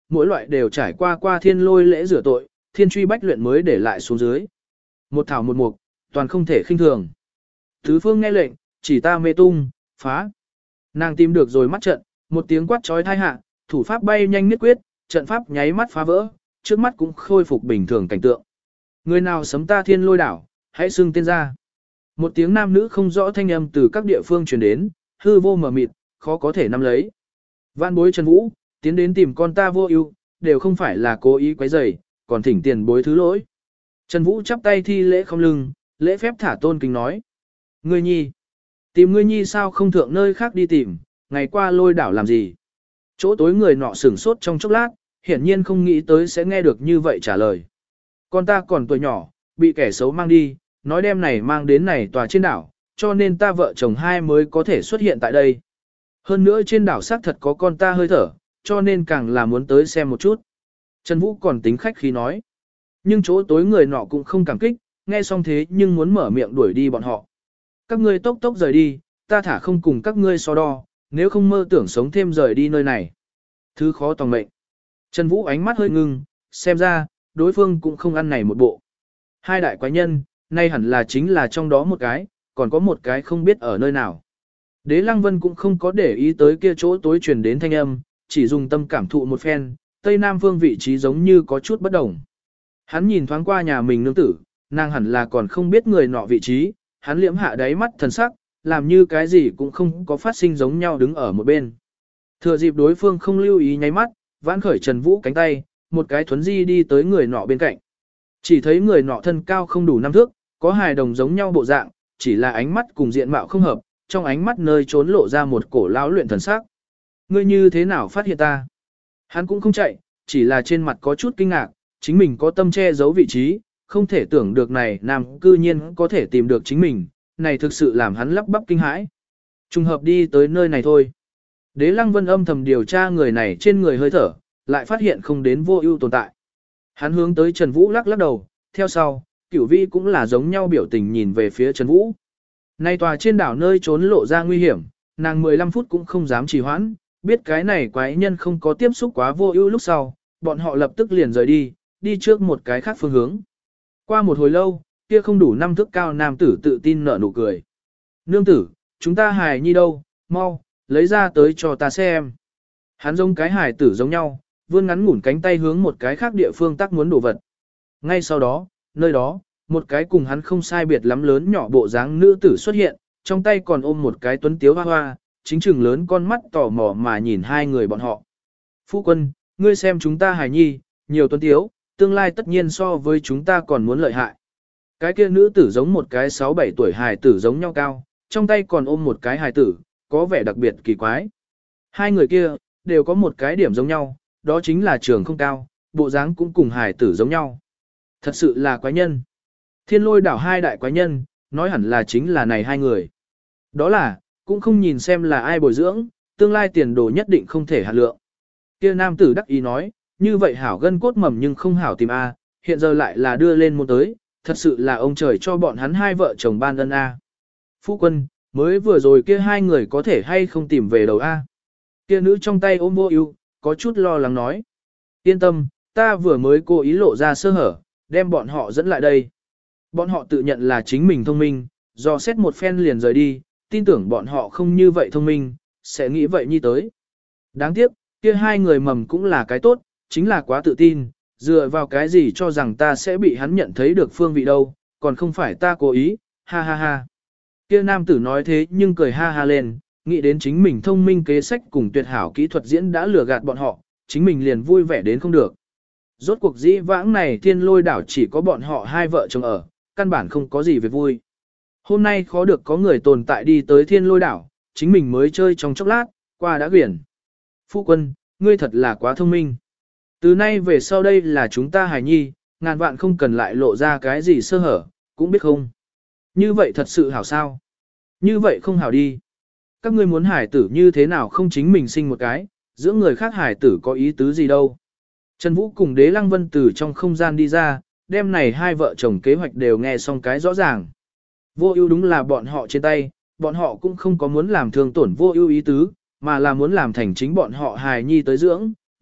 mỗi loại đều trải qua qua thiên lôi lễ rửa tội, thiên truy bách luyện mới để lại xuống dưới. Một thảo một mục, toàn không thể khinh thường. Tứ phương nghe lệnh, chỉ ta mê tung, phá. Nàng tìm được rồi mắt trận, một tiếng quát trói thai hạ, thủ pháp bay nhanh nhất quyết, trận pháp nháy mắt phá vỡ, trước mắt cũng khôi phục bình thường cảnh tượng. Người nào sấm ta thiên lôi đảo, hãy xưng tên ra. Một tiếng nam nữ không rõ thanh âm từ các địa phương truyền đến, hư vô mờ mịt, khó có thể nắm lấy. Vạn bối Trần Vũ, tiến đến tìm con ta vô ưu, đều không phải là cố ý quấy rầy, còn thỉnh tiền bối thứ lỗi. Trần Vũ chắp tay thi lễ không lưng, lễ phép thả tôn kính nói. Ngươi nhi, tìm ngươi nhi sao không thượng nơi khác đi tìm, ngày qua lôi đảo làm gì? Chỗ tối người nọ sửng sốt trong chốc lát, hiển nhiên không nghĩ tới sẽ nghe được như vậy trả lời. Con ta còn tuổi nhỏ, bị kẻ xấu mang đi, nói đem này mang đến này tòa trên đảo, cho nên ta vợ chồng hai mới có thể xuất hiện tại đây. Hơn nữa trên đảo xác thật có con ta hơi thở, cho nên càng là muốn tới xem một chút. Trần Vũ còn tính khách khí nói. Nhưng chỗ tối người nọ cũng không cảm kích, nghe xong thế nhưng muốn mở miệng đuổi đi bọn họ. Các ngươi tốc tốc rời đi, ta thả không cùng các ngươi so đo, nếu không mơ tưởng sống thêm rời đi nơi này. Thứ khó tòng mệnh. Trần Vũ ánh mắt hơi ngưng, xem ra, đối phương cũng không ăn này một bộ. Hai đại quái nhân, nay hẳn là chính là trong đó một cái, còn có một cái không biết ở nơi nào. Đế Lăng Vân cũng không có để ý tới kia chỗ tối truyền đến thanh âm, chỉ dùng tâm cảm thụ một phen, Tây Nam phương vị trí giống như có chút bất đồng. Hắn nhìn thoáng qua nhà mình nương tử, nàng hẳn là còn không biết người nọ vị trí, hắn liễm hạ đáy mắt thần sắc, làm như cái gì cũng không có phát sinh giống nhau đứng ở một bên. Thừa dịp đối phương không lưu ý nháy mắt, vãn khởi Trần Vũ cánh tay, một cái thuấn di đi tới người nọ bên cạnh. Chỉ thấy người nọ thân cao không đủ năm thước, có hài đồng giống nhau bộ dạng, chỉ là ánh mắt cùng diện mạo không hợp, trong ánh mắt nơi trốn lộ ra một cổ lão luyện thần sắc. Ngươi như thế nào phát hiện ta? Hắn cũng không chạy, chỉ là trên mặt có chút kinh ngạc, chính mình có tâm che giấu vị trí, không thể tưởng được này nam cư nhiên có thể tìm được chính mình, này thực sự làm hắn lắp bắp kinh hãi. Trùng hợp đi tới nơi này thôi. Đế Lăng Vân âm thầm điều tra người này trên người hơi thở, lại phát hiện không đến vô ưu tồn tại. Hắn hướng tới Trần Vũ lắc lắc đầu, theo sau, Cửu Vi cũng là giống nhau biểu tình nhìn về phía Trần Vũ. Này tòa trên đảo nơi trốn lộ ra nguy hiểm, nàng mười lăm phút cũng không dám trì hoãn, biết cái này quái nhân không có tiếp xúc quá vô ưu lúc sau, bọn họ lập tức liền rời đi, đi trước một cái khác phương hướng. Qua một hồi lâu, kia không đủ năm thước cao nam tử tự tin nở nụ cười. Nương tử, chúng ta hài nhi đâu, mau, lấy ra tới cho ta xem. Hắn giống cái hài tử giống nhau, vươn ngắn ngủn cánh tay hướng một cái khác địa phương tác muốn đổ vật. Ngay sau đó, nơi đó, một cái cùng hắn không sai biệt lắm lớn nhỏ bộ dáng nữ tử xuất hiện, trong tay còn ôm một cái tuấn tiếu hoa hoa, chính chừng lớn con mắt tò mò mà nhìn hai người bọn họ. Phu quân, ngươi xem chúng ta hài nhi, nhiều tuấn tiếu, tương lai tất nhiên so với chúng ta còn muốn lợi hại. Cái kia nữ tử giống một cái sáu bảy tuổi hài tử giống nhau cao, trong tay còn ôm một cái hài tử, có vẻ đặc biệt kỳ quái. Hai người kia, đều có một cái điểm giống nhau, đó chính là trường không cao, bộ dáng cũng cùng hài tử giống nhau. Thật sự là quái nhân. Thiên lôi đảo hai đại quái nhân, nói hẳn là chính là này hai người. Đó là, cũng không nhìn xem là ai bồi dưỡng, tương lai tiền đồ nhất định không thể hạt lượng. Kia nam tử đắc ý nói, như vậy hảo gân cốt mầm nhưng không hảo tìm A, hiện giờ lại là đưa lên môn tới, thật sự là ông trời cho bọn hắn hai vợ chồng ban ân A. Phu quân, mới vừa rồi kia hai người có thể hay không tìm về đầu A. Kia nữ trong tay ôm vô ưu, có chút lo lắng nói. Yên tâm, ta vừa mới cố ý lộ ra sơ hở, đem bọn họ dẫn lại đây. Bọn họ tự nhận là chính mình thông minh, do xét một phen liền rời đi, tin tưởng bọn họ không như vậy thông minh, sẽ nghĩ vậy như tới. Đáng tiếc, kia hai người mầm cũng là cái tốt, chính là quá tự tin, dựa vào cái gì cho rằng ta sẽ bị hắn nhận thấy được phương vị đâu, còn không phải ta cố ý, ha ha ha. Kia nam tử nói thế nhưng cười ha ha lên, nghĩ đến chính mình thông minh kế sách cùng tuyệt hảo kỹ thuật diễn đã lừa gạt bọn họ, chính mình liền vui vẻ đến không được. Rốt cuộc dĩ vãng này thiên lôi đảo chỉ có bọn họ hai vợ chồng ở, căn bản không có gì về vui. Hôm nay khó được có người tồn tại đi tới thiên lôi đảo, chính mình mới chơi trong chốc lát, qua đã quyển. Phu quân, ngươi thật là quá thông minh. Từ nay về sau đây là chúng ta hài nhi, ngàn vạn không cần lại lộ ra cái gì sơ hở, cũng biết không. Như vậy thật sự hảo sao? Như vậy không hảo đi. Các ngươi muốn hài tử như thế nào không chính mình sinh một cái, giữa người khác hài tử có ý tứ gì đâu. Trần Vũ cùng Đế Lăng Vân từ trong không gian đi ra, đêm này hai vợ chồng kế hoạch đều nghe xong cái rõ ràng. Vô ưu đúng là bọn họ trên tay, bọn họ cũng không có muốn làm thương tổn vô ưu ý tứ, mà là muốn làm thành chính bọn họ hài nhi tới dưỡng,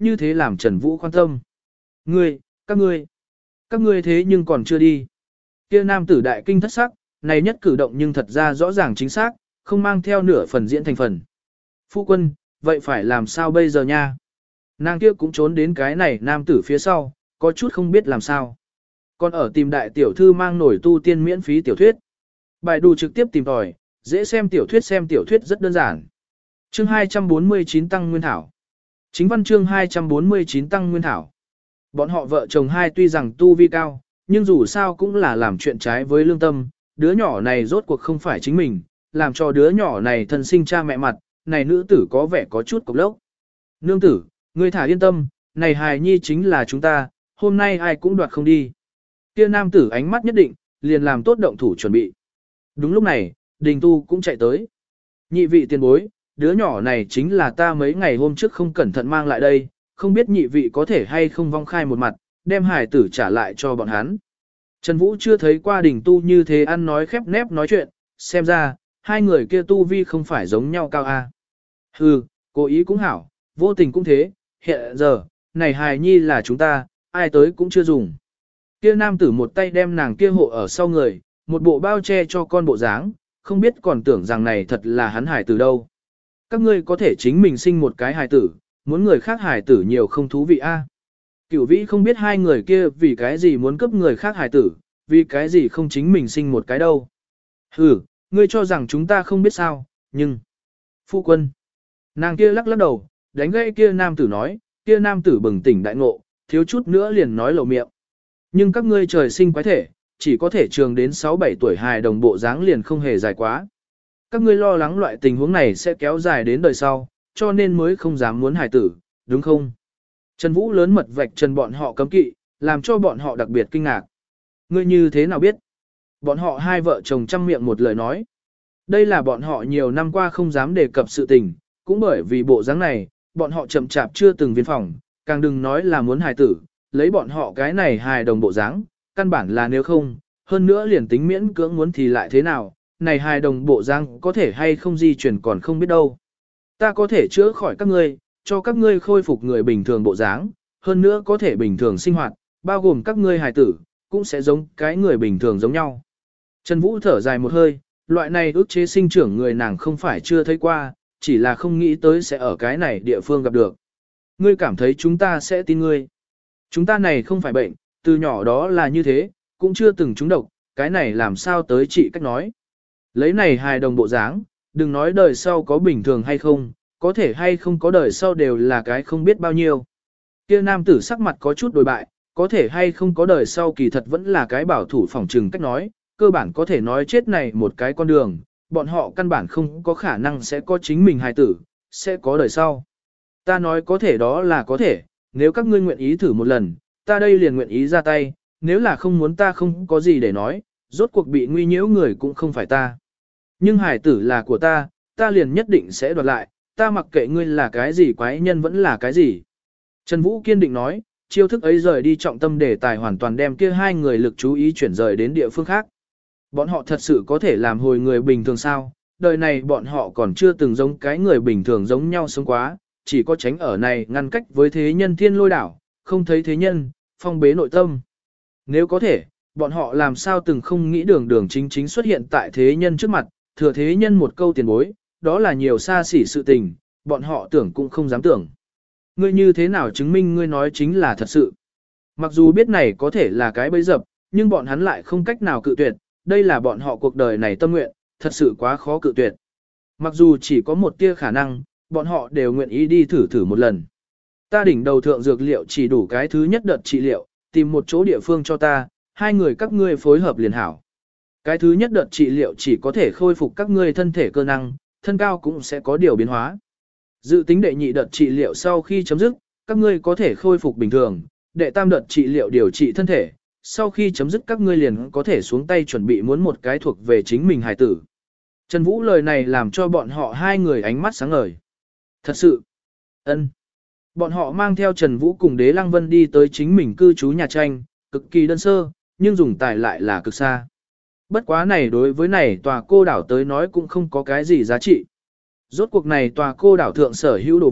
như thế làm Trần Vũ quan tâm. Ngươi, các ngươi, các ngươi thế nhưng còn chưa đi. Kia nam tử đại kinh thất sắc, này nhất cử động nhưng thật ra rõ ràng chính xác, không mang theo nửa phần diễn thành phần. Phu quân, vậy phải làm sao bây giờ nha? Nàng kia cũng trốn đến cái này nam tử phía sau, có chút không biết làm sao. Còn ở tìm đại tiểu thư mang nổi tu tiên miễn phí tiểu thuyết. Bài đù trực tiếp tìm tòi, dễ xem tiểu thuyết xem tiểu thuyết rất đơn giản. Chương hai trăm bốn mươi chín Tăng Nguyên Thảo. Chính văn chương hai trăm bốn mươi chín Tăng Nguyên Thảo. Bọn họ vợ chồng hai tuy rằng tu vi cao, nhưng dù sao cũng là làm chuyện trái với lương tâm, đứa nhỏ này rốt cuộc không phải chính mình, làm cho đứa nhỏ này thân sinh cha mẹ mặt, này nữ tử có vẻ có chút cục lốc. Nương tử, ngươi thả yên tâm, này hài nhi chính là chúng ta, hôm nay ai cũng đoạt không đi. Kia nam tử ánh mắt nhất định, liền làm tốt động thủ chuẩn bị. Đúng lúc này, đình tu cũng chạy tới. Nhị vị tiền bối, đứa nhỏ này chính là ta mấy ngày hôm trước không cẩn thận mang lại đây, không biết nhị vị có thể hay không vong khai một mặt, đem hài tử trả lại cho bọn hắn. Trần Vũ chưa thấy qua đình tu như thế ăn nói khép nép nói chuyện, xem ra, hai người kia tu vi không phải giống nhau cao a. Hừ, cố ý cũng hảo, vô tình cũng thế, hiện giờ, này hài nhi là chúng ta, ai tới cũng chưa dùng. Kia nam tử một tay đem nàng kia hộ ở sau người, một bộ bao che cho con bộ dáng, không biết còn tưởng rằng này thật là hắn hài tử đâu. Các ngươi có thể chính mình sinh một cái hài tử, muốn người khác hài tử nhiều không thú vị a. Cửu vĩ không biết hai người kia vì cái gì muốn cướp người khác hài tử, vì cái gì không chính mình sinh một cái đâu. Hừ, ngươi cho rằng chúng ta không biết sao, nhưng... Phu quân. Nàng kia lắc lắc đầu, đánh gãy kia nam tử nói, kia nam tử bừng tỉnh đại ngộ, thiếu chút nữa liền nói lầu miệng. Nhưng các ngươi trời sinh quái thể, chỉ có thể trường đến sáu bảy tuổi hài đồng bộ dáng liền không hề dài quá. Các ngươi lo lắng loại tình huống này sẽ kéo dài đến đời sau, cho nên mới không dám muốn hài tử, đúng không? Trần Vũ lớn mật vạch trần bọn họ cấm kỵ, làm cho bọn họ đặc biệt kinh ngạc. Ngươi như thế nào biết? Bọn họ hai vợ chồng chăm miệng một lời nói. Đây là bọn họ nhiều năm qua không dám đề cập sự tình, cũng bởi vì bộ dáng này, bọn họ chậm chạp chưa từng viên phòng, càng đừng nói là muốn hài tử, lấy bọn họ cái này hài đồng bộ dáng, căn bản là nếu không, hơn nữa liền tính miễn cưỡng muốn thì lại thế nào, này hài đồng bộ dáng có thể hay không di chuyển còn không biết đâu. Ta có thể chữa khỏi các ngươi, cho các ngươi khôi phục người bình thường bộ dáng, hơn nữa có thể bình thường sinh hoạt, bao gồm các ngươi hài tử, cũng sẽ giống cái người bình thường giống nhau. Trần Vũ thở dài một hơi, loại này ước chế sinh trưởng người nàng không phải chưa thấy qua, chỉ là không nghĩ tới sẽ ở cái này địa phương gặp được. Ngươi cảm thấy chúng ta sẽ tin ngươi. Chúng ta này không phải bệnh, từ nhỏ đó là như thế, cũng chưa từng trúng độc, cái này làm sao tới trị cách nói. Lấy này hài đồng bộ dáng, đừng nói đời sau có bình thường hay không, có thể hay không có đời sau đều là cái không biết bao nhiêu. Kia nam tử sắc mặt có chút đổi bại, có thể hay không có đời sau kỳ thật vẫn là cái bảo thủ phỏng trừng cách nói, cơ bản có thể nói chết này một cái con đường, bọn họ căn bản không có khả năng sẽ có chính mình hài tử, sẽ có đời sau. Ta nói có thể đó là có thể, nếu các ngươi nguyện ý thử một lần, ta đây liền nguyện ý ra tay, nếu là không muốn ta không có gì để nói, rốt cuộc bị nguy nhiễu người cũng không phải ta. Nhưng hài tử là của ta, ta liền nhất định sẽ đoạt lại, ta mặc kệ ngươi là cái gì quái nhân vẫn là cái gì. Trần Vũ kiên định nói, chiêu thức ấy rời đi trọng tâm đề tài hoàn toàn đem kia hai người lực chú ý chuyển rời đến địa phương khác. Bọn họ thật sự có thể làm hồi người bình thường sao? Đời này bọn họ còn chưa từng giống cái người bình thường giống nhau sống quá, chỉ có tránh ở này ngăn cách với thế nhân thiên lôi đảo, không thấy thế nhân, phong bế nội tâm. Nếu có thể, bọn họ làm sao từng không nghĩ đường đường chính chính xuất hiện tại thế nhân trước mặt, thừa thế nhân một câu tiền bối, đó là nhiều xa xỉ sự tình, bọn họ tưởng cũng không dám tưởng. Ngươi như thế nào chứng minh ngươi nói chính là thật sự? Mặc dù biết này có thể là cái bẫy dập, nhưng bọn hắn lại không cách nào cự tuyệt, đây là bọn họ cuộc đời này tâm nguyện, thật sự quá khó cự tuyệt. Mặc dù chỉ có một tia khả năng, bọn họ đều nguyện ý đi thử thử một lần. Ta đỉnh đầu thượng dược liệu chỉ đủ cái thứ nhất đợt trị liệu, tìm một chỗ địa phương cho ta, hai người các ngươi phối hợp liền hảo. Cái thứ nhất đợt trị liệu chỉ có thể khôi phục các ngươi thân thể cơ năng, thân cao cũng sẽ có điều biến hóa. Dự tính đệ nhị đợt trị liệu sau khi chấm dứt, các ngươi có thể khôi phục bình thường, đệ tam đợt trị liệu điều trị thân thể, sau khi chấm dứt các ngươi liền có thể xuống tay chuẩn bị muốn một cái thuộc về chính mình hài tử. Trần Vũ lời này làm cho bọn họ hai người ánh mắt sáng ngời. Thật sự, ân. Bọn họ mang theo Trần Vũ cùng Đế Lăng Vân đi tới chính mình cư trú nhà tranh, cực kỳ đơn sơ, nhưng dùng tài lại là cực xa. Bất quá này đối với này tòa cô đảo tới nói cũng không có cái gì giá trị. Rốt cuộc này tòa cô đảo thượng sở hữu đồ vật,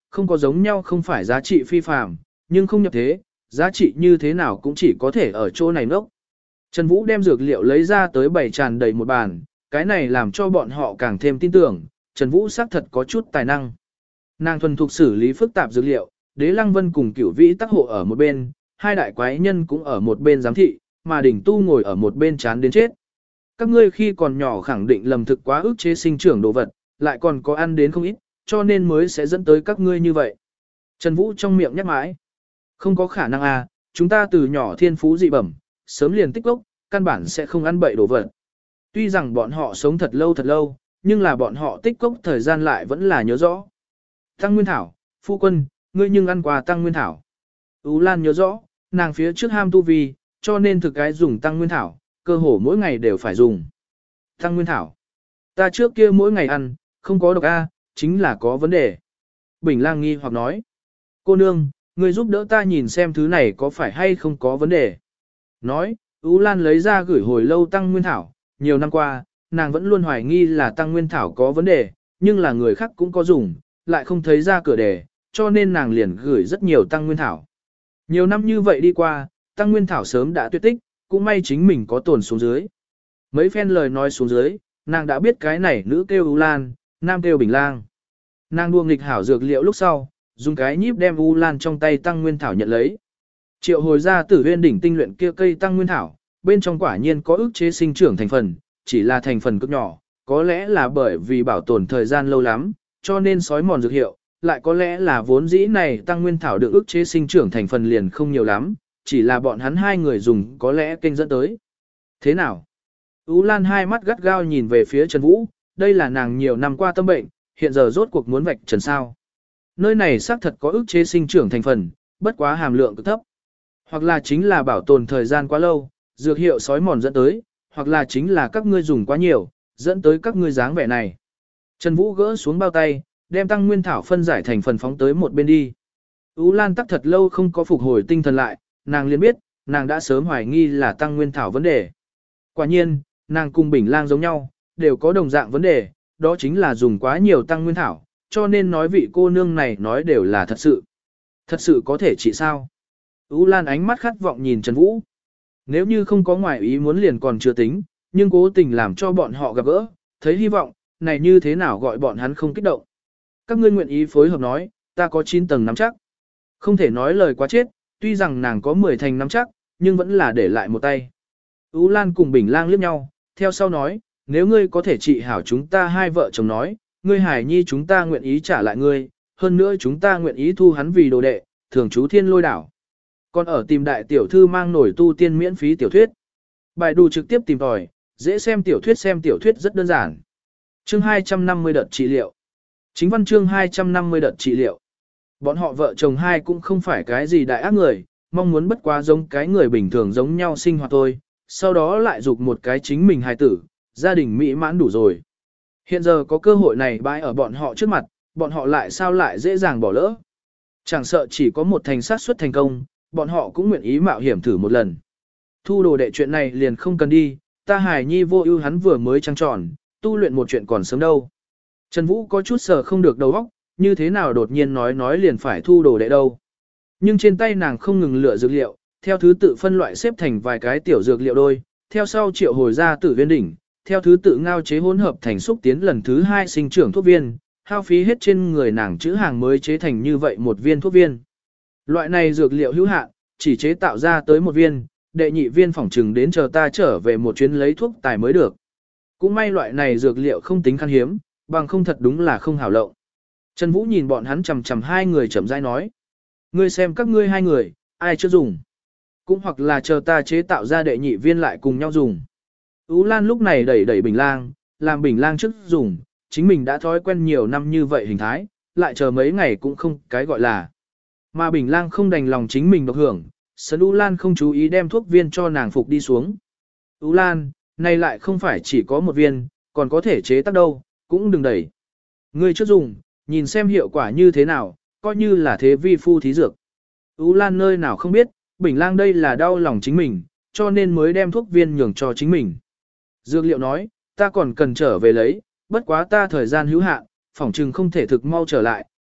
không có giống nhau không phải giá trị phi phàm, nhưng không nhập thế, giá trị như thế nào cũng chỉ có thể ở chỗ này ngốc. Trần Vũ đem dược liệu lấy ra tới bày tràn đầy một bàn, cái này làm cho bọn họ càng thêm tin tưởng, Trần Vũ xác thật có chút tài năng. Nàng thuần thục xử lý phức tạp dược liệu, Đế Lăng Vân cùng Cửu Vĩ tác hộ ở một bên, hai đại quái nhân cũng ở một bên giám thị, mà đỉnh tu ngồi ở một bên chán đến chết. Các ngươi khi còn nhỏ khẳng định lầm thực quá ức chế sinh trưởng đồ vật, lại còn có ăn đến không ít, cho nên mới sẽ dẫn tới các ngươi như vậy. Trần Vũ trong miệng nhắc mãi. Không có khả năng à, chúng ta từ nhỏ thiên phú dị bẩm, sớm liền tích lốc, căn bản sẽ không ăn bậy đồ vật. Tuy rằng bọn họ sống thật lâu thật lâu, nhưng là bọn họ tích cốc thời gian lại vẫn là nhớ rõ. Tăng Nguyên Thảo, phu quân, ngươi nhưng ăn qua Tăng Nguyên Thảo. Ú Lan nhớ rõ, nàng phía trước ham tu vi, cho nên thực cái dùng Tăng Nguyên Thảo, cơ hồ mỗi ngày đều phải dùng. Tăng Nguyên Thảo. Ta trước kia mỗi ngày ăn, không có độc A, chính là có vấn đề. Bình Lang nghi hoặc nói. Cô nương, ngươi giúp đỡ ta nhìn xem thứ này có phải hay không có vấn đề. Nói, Ú Lan lấy ra gửi hồi lâu Tăng Nguyên Thảo, nhiều năm qua, nàng vẫn luôn hoài nghi là Tăng Nguyên Thảo có vấn đề, nhưng là người khác cũng có dùng, lại không thấy ra cửa đề, cho nên nàng liền gửi rất nhiều Tăng Nguyên Thảo. Nhiều năm như vậy đi qua, Tăng Nguyên Thảo sớm đã tuyệt tích, cũng may chính mình có tồn xuống dưới. Mấy phen lời nói xuống dưới, nàng đã biết cái này nữ kêu U Lan, nam kêu Bình Lang. Nàng đua nghịch hảo dược liệu lúc sau, dùng cái nhíp đem U Lan trong tay Tăng Nguyên Thảo nhận lấy. Triệu hồi ra Tử Huyên đỉnh tinh luyện kia cây Tăng Nguyên Thảo, bên trong quả nhiên có ức chế sinh trưởng thành phần, chỉ là thành phần cực nhỏ, có lẽ là bởi vì bảo tồn thời gian lâu lắm, cho nên sói mòn dược hiệu, lại có lẽ là vốn dĩ này Tăng Nguyên Thảo được ức chế sinh trưởng thành phần liền không nhiều lắm, chỉ là bọn hắn hai người dùng có lẽ kênh dẫn tới. Thế nào? Ú Lan hai mắt gắt gao nhìn về phía Trần Vũ, đây là nàng nhiều năm qua tâm bệnh, hiện giờ rốt cuộc muốn vạch trần sao. Nơi này xác thật có ức chế sinh trưởng thành phần, bất quá hàm lượng cực thấp. Hoặc là chính là bảo tồn thời gian quá lâu, dược hiệu sói mòn dẫn tới, hoặc là chính là các ngươi dùng quá nhiều, dẫn tới các ngươi dáng vẻ này. Trần Vũ gỡ xuống bao tay, đem Tăng Nguyên Thảo phân giải thành phần phóng tới một bên đi. Ú Lan tắc thật lâu không có phục hồi tinh thần lại, nàng liền biết, nàng đã sớm hoài nghi là Tăng Nguyên Thảo vấn đề. Quả nhiên, nàng cùng Bình Lang giống nhau, đều có đồng dạng vấn đề, đó chính là dùng quá nhiều Tăng Nguyên Thảo, cho nên nói vị cô nương này nói đều là thật sự. Thật sự có thể trị sao? Ú Lan ánh mắt khát vọng nhìn Trần Vũ. Nếu như không có ngoại ý muốn liền còn chưa tính, nhưng cố tình làm cho bọn họ gặp gỡ, thấy hy vọng, này như thế nào gọi bọn hắn không kích động. Các ngươi nguyện ý phối hợp nói, ta có chín tầng nắm chắc. Không thể nói lời quá chết, tuy rằng nàng có mười thành nắm chắc, nhưng vẫn là để lại một tay. Ú Lan cùng Bình Lang liếc nhau, theo sau nói, nếu ngươi có thể trị hảo chúng ta hai vợ chồng nói, ngươi hải nhi chúng ta nguyện ý trả lại ngươi, hơn nữa chúng ta nguyện ý thu hắn vì đồ đệ, thường trú thiên lôi đảo. Còn ở tìm đại tiểu thư mang nổi tu tiên miễn phí tiểu thuyết. Bài đủ trực tiếp tìm tòi, dễ xem tiểu thuyết xem tiểu thuyết rất đơn giản. Chương hai trăm năm mươi đợt trị liệu. Chính văn chương hai trăm năm mươi đợt trị liệu. Bọn họ vợ chồng hai cũng không phải cái gì đại ác người, mong muốn bất quá giống cái người bình thường giống nhau sinh hoạt thôi, sau đó lại dục một cái chính mình hài tử, gia đình mỹ mãn đủ rồi. Hiện giờ có cơ hội này bãi ở bọn họ trước mặt, bọn họ lại sao lại dễ dàng bỏ lỡ. Chẳng sợ chỉ có một thành sát suất thành công, bọn họ cũng nguyện ý mạo hiểm thử một lần. Thu đồ đệ chuyện này liền không cần đi, ta hài nhi vô ưu hắn vừa mới trăng tròn, tu luyện một chuyện còn sớm đâu. Trần Vũ có chút sờ không được đầu óc, như thế nào đột nhiên nói nói liền phải thu đồ đệ đâu. Nhưng trên tay nàng không ngừng lựa dược liệu, theo thứ tự phân loại xếp thành vài cái tiểu dược liệu đôi, theo sau triệu hồi ra Tử Viên đỉnh, theo thứ tự ngao chế hỗn hợp thành xúc tiến lần thứ hai sinh trưởng thuốc viên, hao phí hết trên người nàng chữ hàng mới chế thành như vậy một viên thuốc viên. Loại này dược liệu hữu hạn, chỉ chế tạo ra tới một viên, đệ nhị viên phỏng trừng đến chờ ta trở về một chuyến lấy thuốc tài mới được. Cũng may loại này dược liệu không tính khan hiếm, bằng không thật đúng là không hảo lộng. Trần Vũ nhìn bọn hắn chằm chằm hai người chậm rãi nói. Ngươi xem các ngươi hai người, ai chưa dùng. Cũng hoặc là chờ ta chế tạo ra đệ nhị viên lại cùng nhau dùng. Ú Lan lúc này đẩy đẩy Bình Lang, làm Bình Lang trước dùng, chính mình đã thói quen nhiều năm như vậy hình thái, lại chờ mấy ngày cũng không cái gọi là. Mà Bình Lang không đành lòng chính mình độc hưởng, Sơn Ú Lan không chú ý đem thuốc viên cho nàng phục đi xuống. Ú Lan, này lại không phải chỉ có một viên, còn có thể chế tác đâu, cũng đừng đẩy. Ngươi trước dùng, nhìn xem hiệu quả như thế nào, coi như là thế vi phu thí dược. Ú Lan nơi nào không biết, Bình Lang đây là đau lòng chính mình, cho nên mới đem thuốc viên nhường cho chính mình. Dược liệu nói, ta còn cần trở về lấy, bất quá ta thời gian hữu hạn, phỏng chừng không thể thực mau trở lại,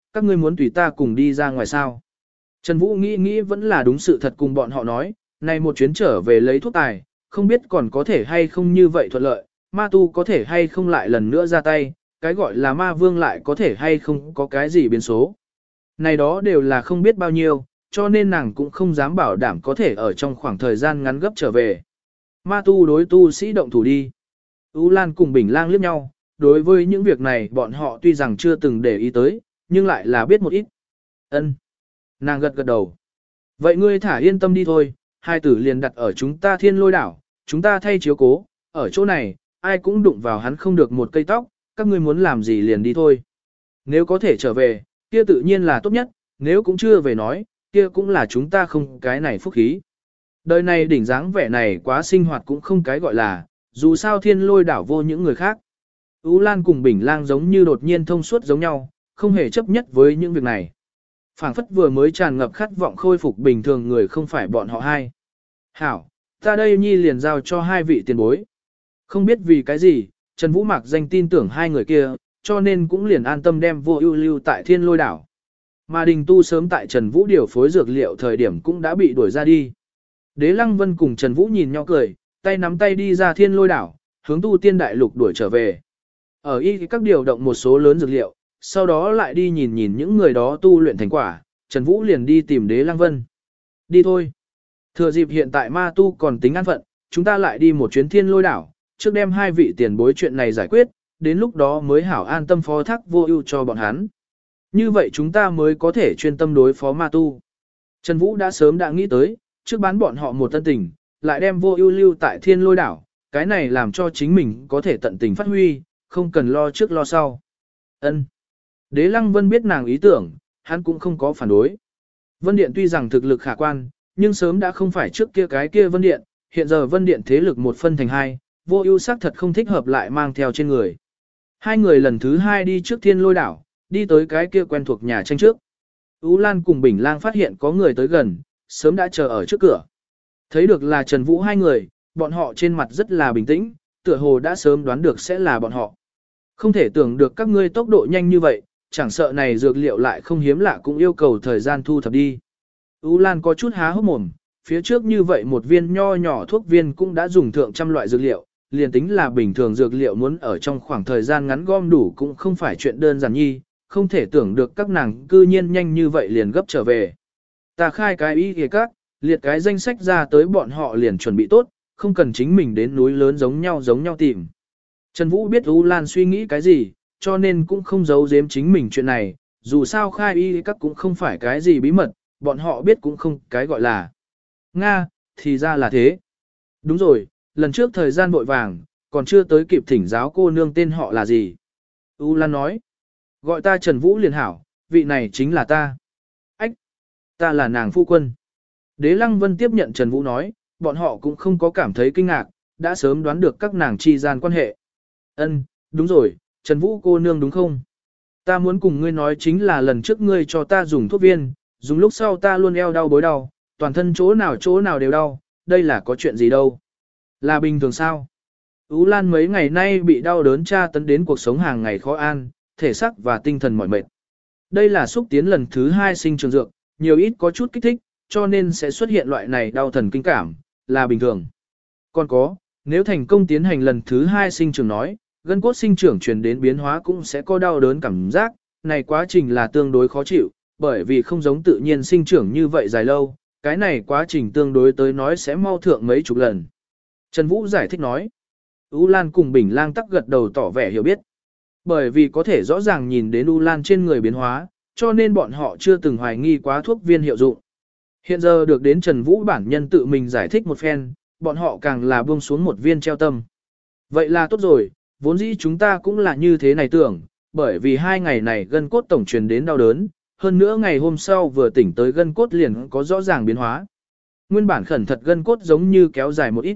các ngươi muốn tùy ta cùng đi ra ngoài sao. Trần Vũ nghĩ nghĩ vẫn là đúng sự thật cùng bọn họ nói, này một chuyến trở về lấy thuốc tài, không biết còn có thể hay không như vậy thuận lợi, ma tu có thể hay không lại lần nữa ra tay, cái gọi là ma vương lại có thể hay không có cái gì biến số. Này đó đều là không biết bao nhiêu, cho nên nàng cũng không dám bảo đảm có thể ở trong khoảng thời gian ngắn gấp trở về. Ma tu đối tu sĩ động thủ đi. U Lan cùng Bình Lang liếc nhau, đối với những việc này bọn họ tuy rằng chưa từng để ý tới, nhưng lại là biết một ít. Ân. Nàng gật gật đầu. Vậy ngươi thả yên tâm đi thôi, hai tử liền đặt ở chúng ta thiên lôi đảo, chúng ta thay chiếu cố, ở chỗ này, ai cũng đụng vào hắn không được một cây tóc, các ngươi muốn làm gì liền đi thôi. Nếu có thể trở về, kia tự nhiên là tốt nhất, nếu cũng chưa về nói, kia cũng là chúng ta không cái này phúc khí. Đời này đỉnh dáng vẻ này quá sinh hoạt cũng không cái gọi là, dù sao thiên lôi đảo vô những người khác. Ú Lan cùng Bình Lang giống như đột nhiên thông suốt giống nhau, không hề chấp nhất với những việc này. Phảng phất vừa mới tràn ngập khát vọng khôi phục bình thường người không phải bọn họ hai. Hảo, ta đây nhi liền giao cho hai vị tiền bối. Không biết vì cái gì, Trần Vũ Mạc danh tin tưởng hai người kia, cho nên cũng liền an tâm đem vô ưu lưu tại thiên lôi đảo. Mà đình tu sớm tại Trần Vũ điều phối dược liệu thời điểm cũng đã bị đuổi ra đi. Đế Lăng Vân cùng Trần Vũ nhìn nhau cười, tay nắm tay đi ra thiên lôi đảo, hướng tu tiên đại lục đuổi trở về. Ở y các điều động một số lớn dược liệu, sau đó lại đi nhìn nhìn những người đó tu luyện thành quả, Trần Vũ liền đi tìm Đế Lăng Vân. Đi thôi. Thừa dịp hiện tại ma tu còn tính an phận, chúng ta lại đi một chuyến thiên lôi đảo, trước đem hai vị tiền bối chuyện này giải quyết, đến lúc đó mới hảo an tâm phó thác vô ưu cho bọn hắn. Như vậy chúng ta mới có thể chuyên tâm đối phó ma tu. Trần Vũ đã sớm đã nghĩ tới, trước bán bọn họ một tân tình, lại đem vô ưu lưu tại thiên lôi đảo, cái này làm cho chính mình có thể tận tình phát huy, không cần lo trước lo sau. Ân. Đế Lăng Vân biết nàng ý tưởng, hắn cũng không có phản đối. Vân Điện tuy rằng thực lực khả quan, nhưng sớm đã không phải trước kia cái kia Vân Điện, hiện giờ Vân Điện thế lực một phân thành hai, vô ưu xác thật không thích hợp lại mang theo trên người. Hai người lần thứ hai đi trước thiên lôi đảo, đi tới cái kia quen thuộc nhà tranh trước. Ú Lan cùng Bình Lang phát hiện có người tới gần, sớm đã chờ ở trước cửa. Thấy được là Trần Vũ hai người, bọn họ trên mặt rất là bình tĩnh, tựa hồ đã sớm đoán được sẽ là bọn họ. Không thể tưởng được các ngươi tốc độ nhanh như vậy, chẳng sợ này dược liệu lại không hiếm lạ cũng yêu cầu thời gian thu thập đi. Ú Lan có chút há hốc mồm, phía trước như vậy một viên nho nhỏ thuốc viên cũng đã dùng thượng trăm loại dược liệu, liền tính là bình thường dược liệu muốn ở trong khoảng thời gian ngắn gom đủ cũng không phải chuyện đơn giản nhi, không thể tưởng được các nàng cư nhiên nhanh như vậy liền gấp trở về. Ta khai cái ý kìa các, liệt cái danh sách ra tới bọn họ liền chuẩn bị tốt, không cần chính mình đến núi lớn giống nhau giống nhau tìm. Trần Vũ biết U Lan suy nghĩ cái gì, cho nên cũng không giấu giếm chính mình chuyện này, dù sao khai y các cũng không phải cái gì bí mật, bọn họ biết cũng không cái gọi là. Nga, thì ra là thế. Đúng rồi, lần trước thời gian vội vàng, còn chưa tới kịp thỉnh giáo cô nương tên họ là gì. U Lan nói, gọi ta Trần Vũ liền hảo, vị này chính là ta. Ách, ta là nàng phu quân. Đế Lăng Vân tiếp nhận Trần Vũ nói, bọn họ cũng không có cảm thấy kinh ngạc, đã sớm đoán được các nàng chi gian quan hệ. Ân, đúng rồi, Trần Vũ cô nương đúng không? Ta muốn cùng ngươi nói chính là lần trước ngươi cho ta dùng thuốc viên, dùng lúc sau ta luôn eo đau bối đau, toàn thân chỗ nào chỗ nào đều đau, đây là có chuyện gì đâu. Là bình thường sao? Ú Lan mấy ngày nay bị đau đớn tra tấn đến cuộc sống hàng ngày khó an, thể xác và tinh thần mỏi mệt. Đây là xúc tiến lần thứ hai sinh trường dược, nhiều ít có chút kích thích, cho nên sẽ xuất hiện loại này đau thần kinh cảm, là bình thường. Còn có, nếu thành công tiến hành lần thứ hai sinh trưởng nói, gân cốt sinh trưởng truyền đến biến hóa cũng sẽ có đau đớn cảm giác, này quá trình là tương đối khó chịu, bởi vì không giống tự nhiên sinh trưởng như vậy dài lâu, cái này quá trình tương đối tới nói sẽ mau thượng mấy chục lần. Trần Vũ giải thích nói, U Lan cùng Bình Lang tắc gật đầu tỏ vẻ hiểu biết. Bởi vì có thể rõ ràng nhìn đến U Lan trên người biến hóa, cho nên bọn họ chưa từng hoài nghi quá thuốc viên hiệu dụng. Hiện giờ được đến Trần Vũ bản nhân tự mình giải thích một phen, bọn họ càng là buông xuống một viên treo tâm. Vậy là tốt rồi, vốn dĩ chúng ta cũng là như thế này tưởng, bởi vì hai ngày này gân cốt tổng truyền đến đau đớn, hơn nữa ngày hôm sau vừa tỉnh tới gân cốt liền có rõ ràng biến hóa. Nguyên bản khẩn thật gân cốt giống như kéo dài một ít.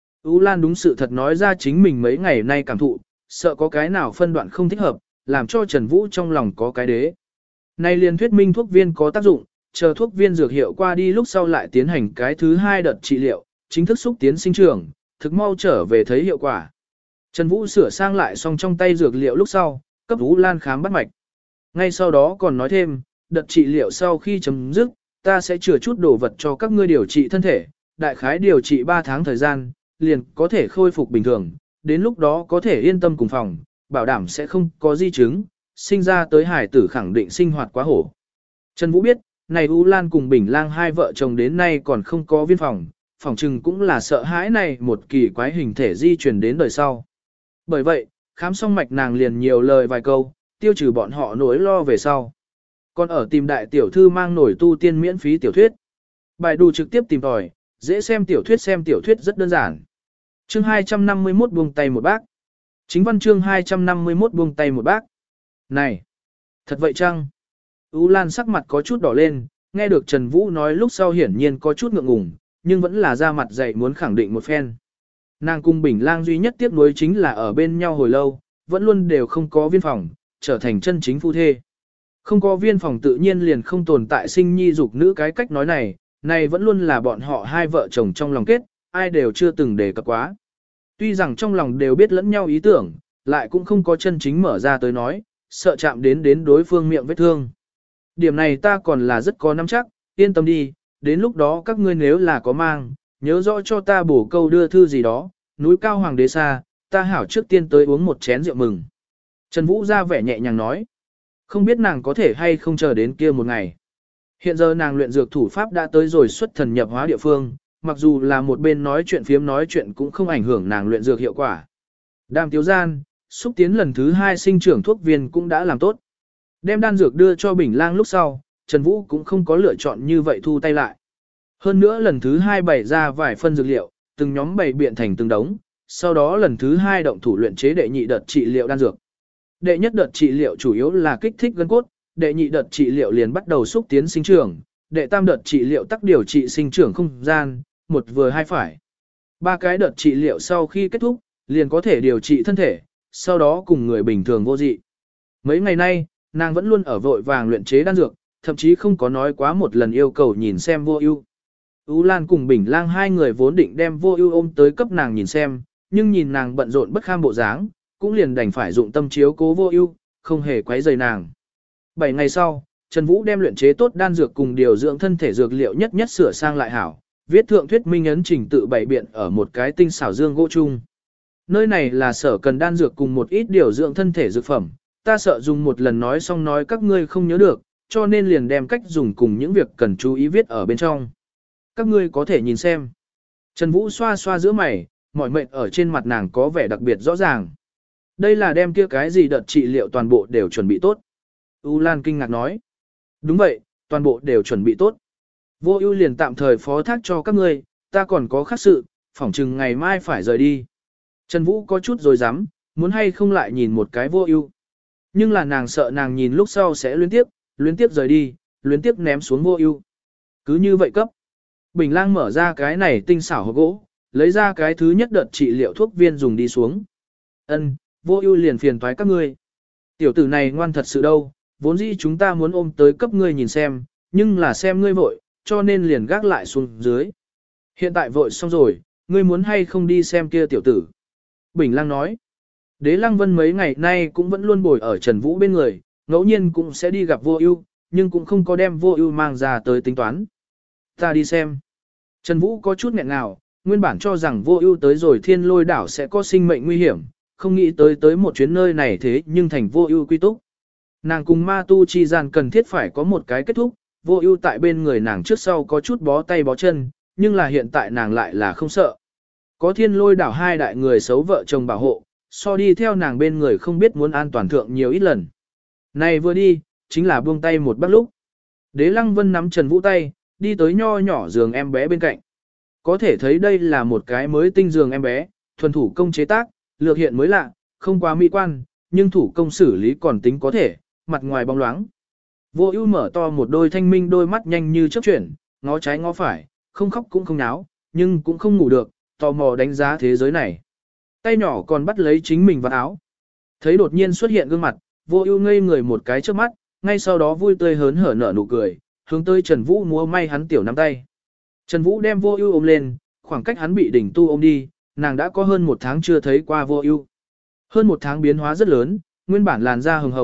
Ú Lan đúng sự thật nói ra chính mình mấy ngày nay cảm thụ, sợ có cái nào phân đoạn không thích hợp, làm cho Trần Vũ trong lòng có cái đế. Nay liền thuyết minh thuốc viên có tác dụng, chờ thuốc viên dược hiệu qua đi lúc sau lại tiến hành cái thứ hai đợt trị liệu, chính thức xúc tiến sinh trưởng, thực mau trở về thấy hiệu quả. Trần Vũ sửa sang lại xong trong tay dược liệu lúc sau, cấp Ú Lan khám bắt mạch. Ngay sau đó còn nói thêm, đợt trị liệu sau khi chấm dứt, ta sẽ chừa chút đồ vật cho các ngươi điều trị thân thể, đại khái điều trị ba tháng thời gian, liền có thể khôi phục bình thường, đến lúc đó có thể yên tâm cùng phòng, bảo đảm sẽ không có di chứng, sinh ra tới hải tử khẳng định sinh hoạt quá hổ. Trần Vũ biết, này U Lan cùng Bình Lang hai vợ chồng đến nay còn không có viên phòng, phòng trừng cũng là sợ hãi này một kỳ quái hình thể di chuyển đến đời sau. Bởi vậy, khám xong mạch nàng liền nhiều lời vài câu, tiêu trừ bọn họ nỗi lo về sau. Còn ở tìm đại tiểu thư mang nổi tu tiên miễn phí tiểu thuyết. Bài đù trực tiếp tìm tòi, dễ xem tiểu thuyết xem tiểu thuyết rất đơn giản. Chương hai trăm năm mươi mốt buông tay một bác. Chính văn chương hai trăm năm mươi mốt buông tay một bác. Này! Thật vậy chăng? Ú Lan sắc mặt có chút đỏ lên, nghe được Trần Vũ nói lúc sau hiển nhiên có chút ngượng ngùng, nhưng vẫn là ra mặt dạy muốn khẳng định một phen. Nàng cung Bình Lang duy nhất tiếc nuối chính là ở bên nhau hồi lâu, vẫn luôn đều không có viên phòng, trở thành chân chính phu thê. Không có viên phòng tự nhiên liền không tồn tại sinh nhi dục nữ cái cách nói này, này vẫn luôn là bọn họ hai vợ chồng trong lòng kết, ai đều chưa từng đề cập quá. Tuy rằng trong lòng đều biết lẫn nhau ý tưởng, lại cũng không có chân chính mở ra tới nói, sợ chạm đến đến đối phương miệng vết thương. Điểm này ta còn là rất có nắm chắc, yên tâm đi, đến lúc đó các ngươi nếu là có mang, nhớ rõ cho ta bổ câu đưa thư gì đó, núi cao hoàng đế xa, ta hảo trước tiên tới uống một chén rượu mừng. Trần Vũ ra vẻ nhẹ nhàng nói, không biết nàng có thể hay không chờ đến kia một ngày. Hiện giờ nàng luyện dược thủ pháp đã tới rồi xuất thần nhập hóa địa phương, mặc dù là một bên nói chuyện phiếm nói chuyện cũng không ảnh hưởng nàng luyện dược hiệu quả. Đàm tiếu gian, xúc tiến lần thứ hai sinh trưởng thuốc viên cũng đã làm tốt. Đem đan dược đưa cho Bình Lang lúc sau, Trần Vũ cũng không có lựa chọn như vậy thu tay lại. Hơn nữa lần thứ hai bày ra vài phân dược liệu, từng nhóm bày biện thành từng đống, sau đó lần thứ hai động thủ luyện chế đệ nhị đợt trị liệu đan dược. Đệ nhất đợt trị liệu chủ yếu là kích thích gân cốt, đệ nhị đợt trị liệu liền bắt đầu xúc tiến sinh trưởng, đệ tam đợt trị liệu tắc điều trị sinh trưởng không gian, một vừa hai phải. Ba cái đợt trị liệu sau khi kết thúc, liền có thể điều trị thân thể, sau đó cùng người bình thường vô dị. Mấy ngày nay, nàng vẫn luôn ở vội vàng luyện chế đan dược, thậm chí không có nói quá một lần yêu cầu nhìn xem Vô Ưu. Ú Lan cùng Bình Lang hai người vốn định đem Vô Ưu ôm tới cấp nàng nhìn xem, nhưng nhìn nàng bận rộn bất kham bộ dáng, cũng liền đành phải dụng tâm chiếu cố Vô Ưu, không hề quấy rầy nàng. Bảy ngày sau, Trần Vũ đem luyện chế tốt đan dược cùng điều dưỡng thân thể dược liệu nhất nhất sửa sang lại hảo, viết thượng thuyết minh ấn trình tự bày biện ở một cái tinh xảo dương gỗ chung. Nơi này là sở cần đan dược cùng một ít điều dưỡng thân thể dược phẩm, ta sợ dùng một lần nói xong nói các ngươi không nhớ được, cho nên liền đem cách dùng cùng những việc cần chú ý viết ở bên trong. Các ngươi có thể nhìn xem. Trần Vũ xoa xoa giữa mày, mỏi mệt ở trên mặt nàng có vẻ đặc biệt rõ ràng. Đây là đem kia cái gì đợt trị liệu toàn bộ đều chuẩn bị tốt. U Lan kinh ngạc nói. Đúng vậy, toàn bộ đều chuẩn bị tốt. Vô Ưu liền tạm thời phó thác cho các ngươi, ta còn có khác sự, phỏng chừng ngày mai phải rời đi. Trần Vũ có chút rồi dám, muốn hay không lại nhìn một cái Vô Ưu. Nhưng là nàng sợ nàng nhìn lúc sau sẽ luyến tiếp, luyến tiếp rời đi, luyến tiếp ném xuống Vô Ưu. Cứ như vậy cấp. Bình Lang mở ra cái này tinh xảo hộp gỗ, lấy ra cái thứ nhất đợt trị liệu thuốc viên dùng đi xuống. Ân, Vô Ưu liền phiền toái các ngươi. Tiểu tử này ngoan thật sự đâu, vốn dĩ chúng ta muốn ôm tới cấp ngươi nhìn xem, nhưng là xem ngươi vội, cho nên liền gác lại xuống dưới. Hiện tại vội xong rồi, ngươi muốn hay không đi xem kia tiểu tử. Bình Lang nói. Đế Lăng Vân mấy ngày nay cũng vẫn luôn bồi ở Trần Vũ bên người, ngẫu nhiên cũng sẽ đi gặp Vô Ưu, nhưng cũng không có đem Vô Ưu mang ra tới tính toán. Ta đi xem. Trần Vũ có chút nghẹn ngào, nguyên bản cho rằng Vô Ưu tới rồi Thiên Lôi đảo sẽ có sinh mệnh nguy hiểm, không nghĩ tới tới một chuyến nơi này thế nhưng thành Vô Ưu quy túc. Nàng cùng ma tu chi gian cần thiết phải có một cái kết thúc, Vô Ưu tại bên người nàng trước sau có chút bó tay bó chân, nhưng là hiện tại nàng lại là không sợ. Có Thiên Lôi đảo hai đại người xấu vợ chồng bảo hộ, so đi theo nàng bên người không biết muốn an toàn thượng nhiều ít lần. Này vừa đi, chính là buông tay một bắt lúc. Đế Lăng Vân nắm Trần Vũ tay, đi tới nho nhỏ giường em bé bên cạnh. Có thể thấy đây là một cái mới tinh giường em bé, thuần thủ công chế tác, lược hiện mới lạ, không quá mỹ quan, nhưng thủ công xử lý còn tính có thể, mặt ngoài bóng loáng. Vô Ưu mở to một đôi thanh minh đôi mắt nhanh như chớp chuyển, ngó trái ngó phải, không khóc cũng không náo, nhưng cũng không ngủ được, tò mò đánh giá thế giới này. Tay nhỏ còn bắt lấy chính mình vào áo. Thấy đột nhiên xuất hiện gương mặt, Vô Ưu ngây người một cái trước mắt, ngay sau đó vui tươi hớn hở nở nụ cười, hướng tới Trần Vũ múa may hắn tiểu nắm tay. Trần Vũ đem Vô Ưu ôm lên, khoảng cách hắn bị đỉnh tu ôm đi, nàng đã có hơn một tháng chưa thấy qua Vô Ưu. Hơn một tháng biến hóa rất lớn, nguyên bản làn da hồng hồng,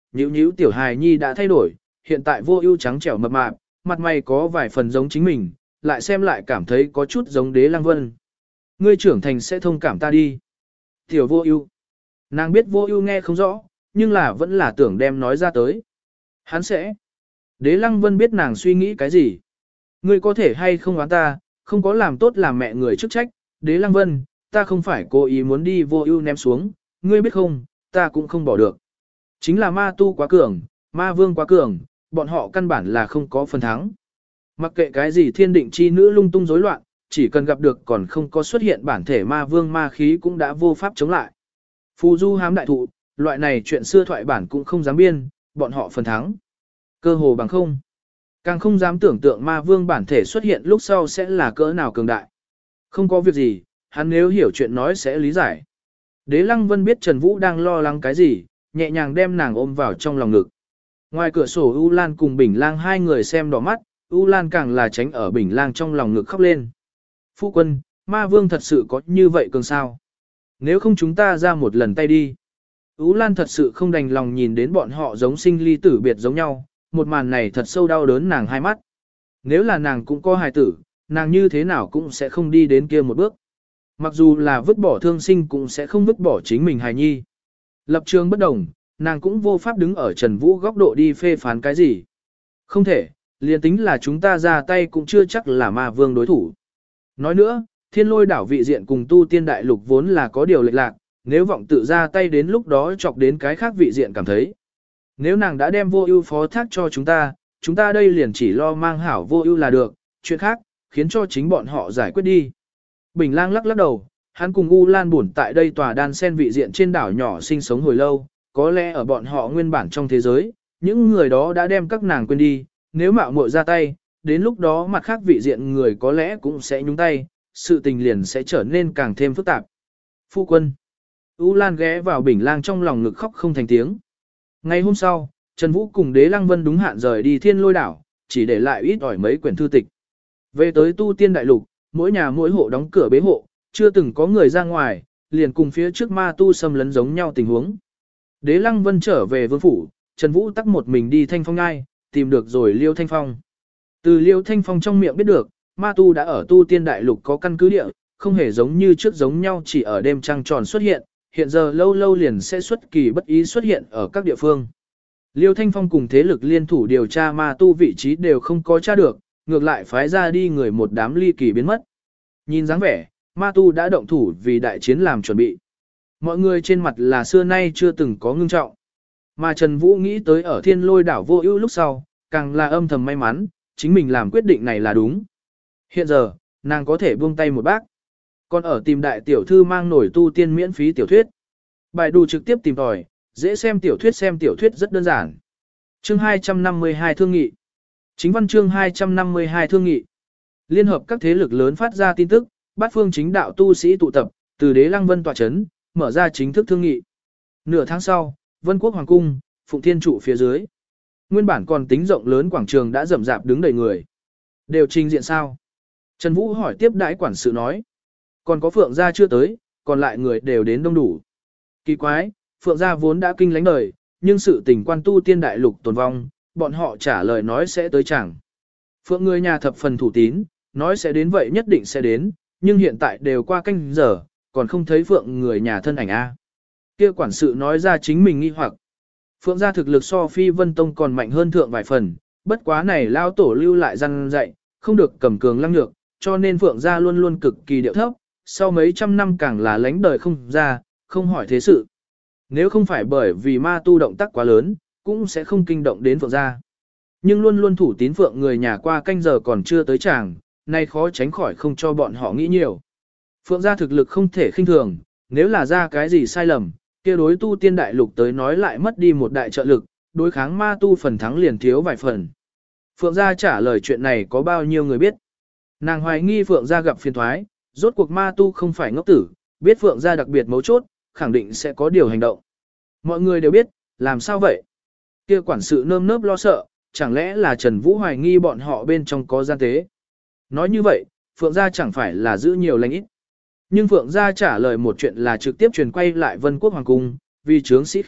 nhíu nhíu tiểu hài nhi đã thay đổi, hiện tại Vô Ưu trắng trẻo mập mạp, mặt mày có vài phần giống chính mình, lại xem lại cảm thấy có chút giống Đế Lăng Vân. Ngươi trưởng thành sẽ thông cảm ta đi. Tiểu Vô Ưu. Nàng biết Vô Ưu nghe không rõ, nhưng là vẫn là tưởng đem nói ra tới. Hắn sẽ. Đế Lăng Vân biết nàng suy nghĩ cái gì. Ngươi có thể hay không oán ta, không có làm tốt làm mẹ người chức trách, Đế Lăng Vân, ta không phải cố ý muốn đi Vô Ưu ném xuống, ngươi biết không, ta cũng không bỏ được. Chính là ma tu quá cường, ma vương quá cường, bọn họ căn bản là không có phần thắng. Mặc kệ cái gì thiên định chi nữ lung tung rối loạn, chỉ cần gặp được còn không có xuất hiện bản thể ma vương ma khí cũng đã vô pháp chống lại. Phù du hám đại thụ, loại này chuyện xưa thoại bản cũng không dám biên, bọn họ phần thắng. Cơ hồ bằng không. Càng không dám tưởng tượng ma vương bản thể xuất hiện lúc sau sẽ là cỡ nào cường đại. Không có việc gì, hắn nếu hiểu chuyện nói sẽ lý giải. Đế Lăng Vân biết Trần Vũ đang lo lắng cái gì, nhẹ nhàng đem nàng ôm vào trong lòng ngực. Ngoài cửa sổ U Lan cùng Bình Lang hai người xem đỏ mắt, U Lan càng là tránh ở Bình Lang trong lòng ngực khóc lên. Phu quân, ma vương thật sự có như vậy cường sao? Nếu không chúng ta ra một lần tay đi. U Lan thật sự không đành lòng nhìn đến bọn họ giống sinh ly tử biệt giống nhau, một màn này thật sâu đau đớn nàng hai mắt. Nếu là nàng cũng có hài tử, nàng như thế nào cũng sẽ không đi đến kia một bước. Mặc dù là vứt bỏ thương sinh cũng sẽ không vứt bỏ chính mình hài nhi. Lập trường bất đồng, nàng cũng vô pháp đứng ở Trần Vũ góc độ đi phê phán cái gì. Không thể, liền tính là chúng ta ra tay cũng chưa chắc là ma vương đối thủ. Nói nữa, thiên lôi đảo vị diện cùng tu tiên đại lục vốn là có điều lệch lạc, nếu vọng tự ra tay đến lúc đó chọc đến cái khác vị diện cảm thấy. Nếu nàng đã đem Vô Ưu phó thác cho chúng ta, chúng ta đây liền chỉ lo mang hảo Vô Ưu là được, chuyện khác, khiến cho chính bọn họ giải quyết đi. Bình Lang lắc lắc đầu, hắn cùng U Lan buồn tại đây tòa đan sen vị diện trên đảo nhỏ sinh sống hồi lâu, có lẽ ở bọn họ nguyên bản trong thế giới, những người đó đã đem các nàng quên đi, nếu mạo muội ra tay, đến lúc đó mặt khác vị diện người có lẽ cũng sẽ nhúng tay, sự tình liền sẽ trở nên càng thêm phức tạp. Phu quân. U Lan ghé vào Bình Lang trong lòng ngực khóc không thành tiếng. Ngày hôm sau, Trần Vũ cùng Đế Lăng Vân đúng hạn rời đi Thiên Lôi đảo, chỉ để lại ít ỏi mấy quyển thư tịch. Về tới tu tiên đại lục, mỗi nhà mỗi hộ đóng cửa bế hộ, chưa từng có người ra ngoài, liền cùng phía trước ma tu xâm lấn giống nhau tình huống. Đế Lăng Vân trở về vương phủ, Trần Vũ tắc một mình đi Thanh Phong Ngai, tìm được rồi Liêu Thanh Phong. Từ Liêu Thanh Phong trong miệng biết được, ma tu đã ở tu tiên đại lục có căn cứ địa, không hề giống như trước giống nhau chỉ ở đêm trăng tròn xuất hiện, hiện giờ lâu lâu liền sẽ xuất kỳ bất ý xuất hiện ở các địa phương. Liêu Thanh Phong cùng thế lực liên thủ điều tra ma tu vị trí đều không có tra được, ngược lại phái ra đi người một đám ly kỳ biến mất. Nhìn dáng vẻ, ma tu đã động thủ vì đại chiến làm chuẩn bị. Mọi người trên mặt là xưa nay chưa từng có ngưng trọng. Mà Trần Vũ nghĩ tới ở Thiên Lôi đảo Vô Ưu lúc sau, càng là âm thầm may mắn, chính mình làm quyết định này là đúng. Hiện giờ, nàng có thể buông tay một bác. Còn ở tìm đại tiểu thư mang nổi tu tiên miễn phí tiểu thuyết. Bài đù trực tiếp tìm tòi, dễ xem tiểu thuyết xem tiểu thuyết rất đơn giản. Chương hai trăm năm mươi hai Thương nghị. Chính văn chương hai trăm năm mươi hai Thương nghị. Liên hợp các thế lực lớn phát ra tin tức, bát phương chính đạo tu sĩ tụ tập, từ Đế Lăng Vân tọa chấn, mở ra chính thức thương nghị. Nửa tháng sau, Vân Quốc Hoàng Cung, Phụng Thiên trụ phía dưới. Nguyên bản còn tính rộng lớn quảng trường đã rậm rạp đứng đầy người. Đều trình diện sao? Trần Vũ hỏi tiếp đãi quản sự nói. Còn có Phượng gia chưa tới, còn lại người đều đến đông đủ. Kỳ quái, Phượng gia vốn đã kinh lánh đời, nhưng sự tình quan tu tiên đại lục tồn vong, bọn họ trả lời nói sẽ tới chẳng. Phượng người nhà thập phần thủ tín, nói sẽ đến vậy nhất định sẽ đến, nhưng hiện tại đều qua canh giờ, còn không thấy Phượng người nhà thân ảnh A. Kia quản sự nói ra chính mình nghi hoặc. Phượng gia thực lực so Phi Vân Tông còn mạnh hơn thượng vài phần, bất quá này lao tổ lưu lại răn dạy, không được cầm cường lăng nhược, cho nên Phượng gia luôn luôn cực kỳ điệu thấp, sau mấy trăm năm càng là lánh đời không ra, không hỏi thế sự. Nếu không phải bởi vì ma tu động tác quá lớn, cũng sẽ không kinh động đến Phượng gia. Nhưng luôn luôn thủ tín Phượng người nhà qua canh giờ còn chưa tới chàng, nay khó tránh khỏi không cho bọn họ nghĩ nhiều. Phượng gia thực lực không thể khinh thường, nếu là ra cái gì sai lầm, kia đối tu tiên đại lục tới nói lại mất đi một đại trợ lực, đối kháng ma tu phần thắng liền thiếu vài phần. Phượng gia trả lời chuyện này có bao nhiêu người biết. Nàng hoài nghi Phượng gia gặp phiền thoái, rốt cuộc ma tu không phải ngốc tử, biết Phượng gia đặc biệt mấu chốt, khẳng định sẽ có điều hành động. Mọi người đều biết, làm sao vậy? Kia quản sự nơm nớp lo sợ, chẳng lẽ là Trần Vũ hoài nghi bọn họ bên trong có gian tế. Nói như vậy, Phượng gia chẳng phải là giữ nhiều lành ít. Nhưng Phượng gia trả lời một chuyện là trực tiếp truyền quay lại Vân Quốc Hoàng Cung, vì chướng sĩ khí,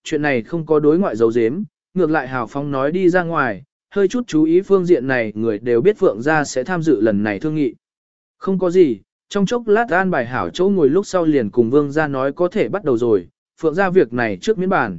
chuyện này không có đối ngoại giấu giếm, ngược lại hào phóng nói đi ra ngoài, hơi chút chú ý phương diện này người đều biết Phượng gia sẽ tham dự lần này thương nghị. Không có gì, trong chốc lát an bài hảo chỗ ngồi lúc sau liền cùng Vương gia nói có thể bắt đầu rồi, Phượng gia việc này trước miễn bàn.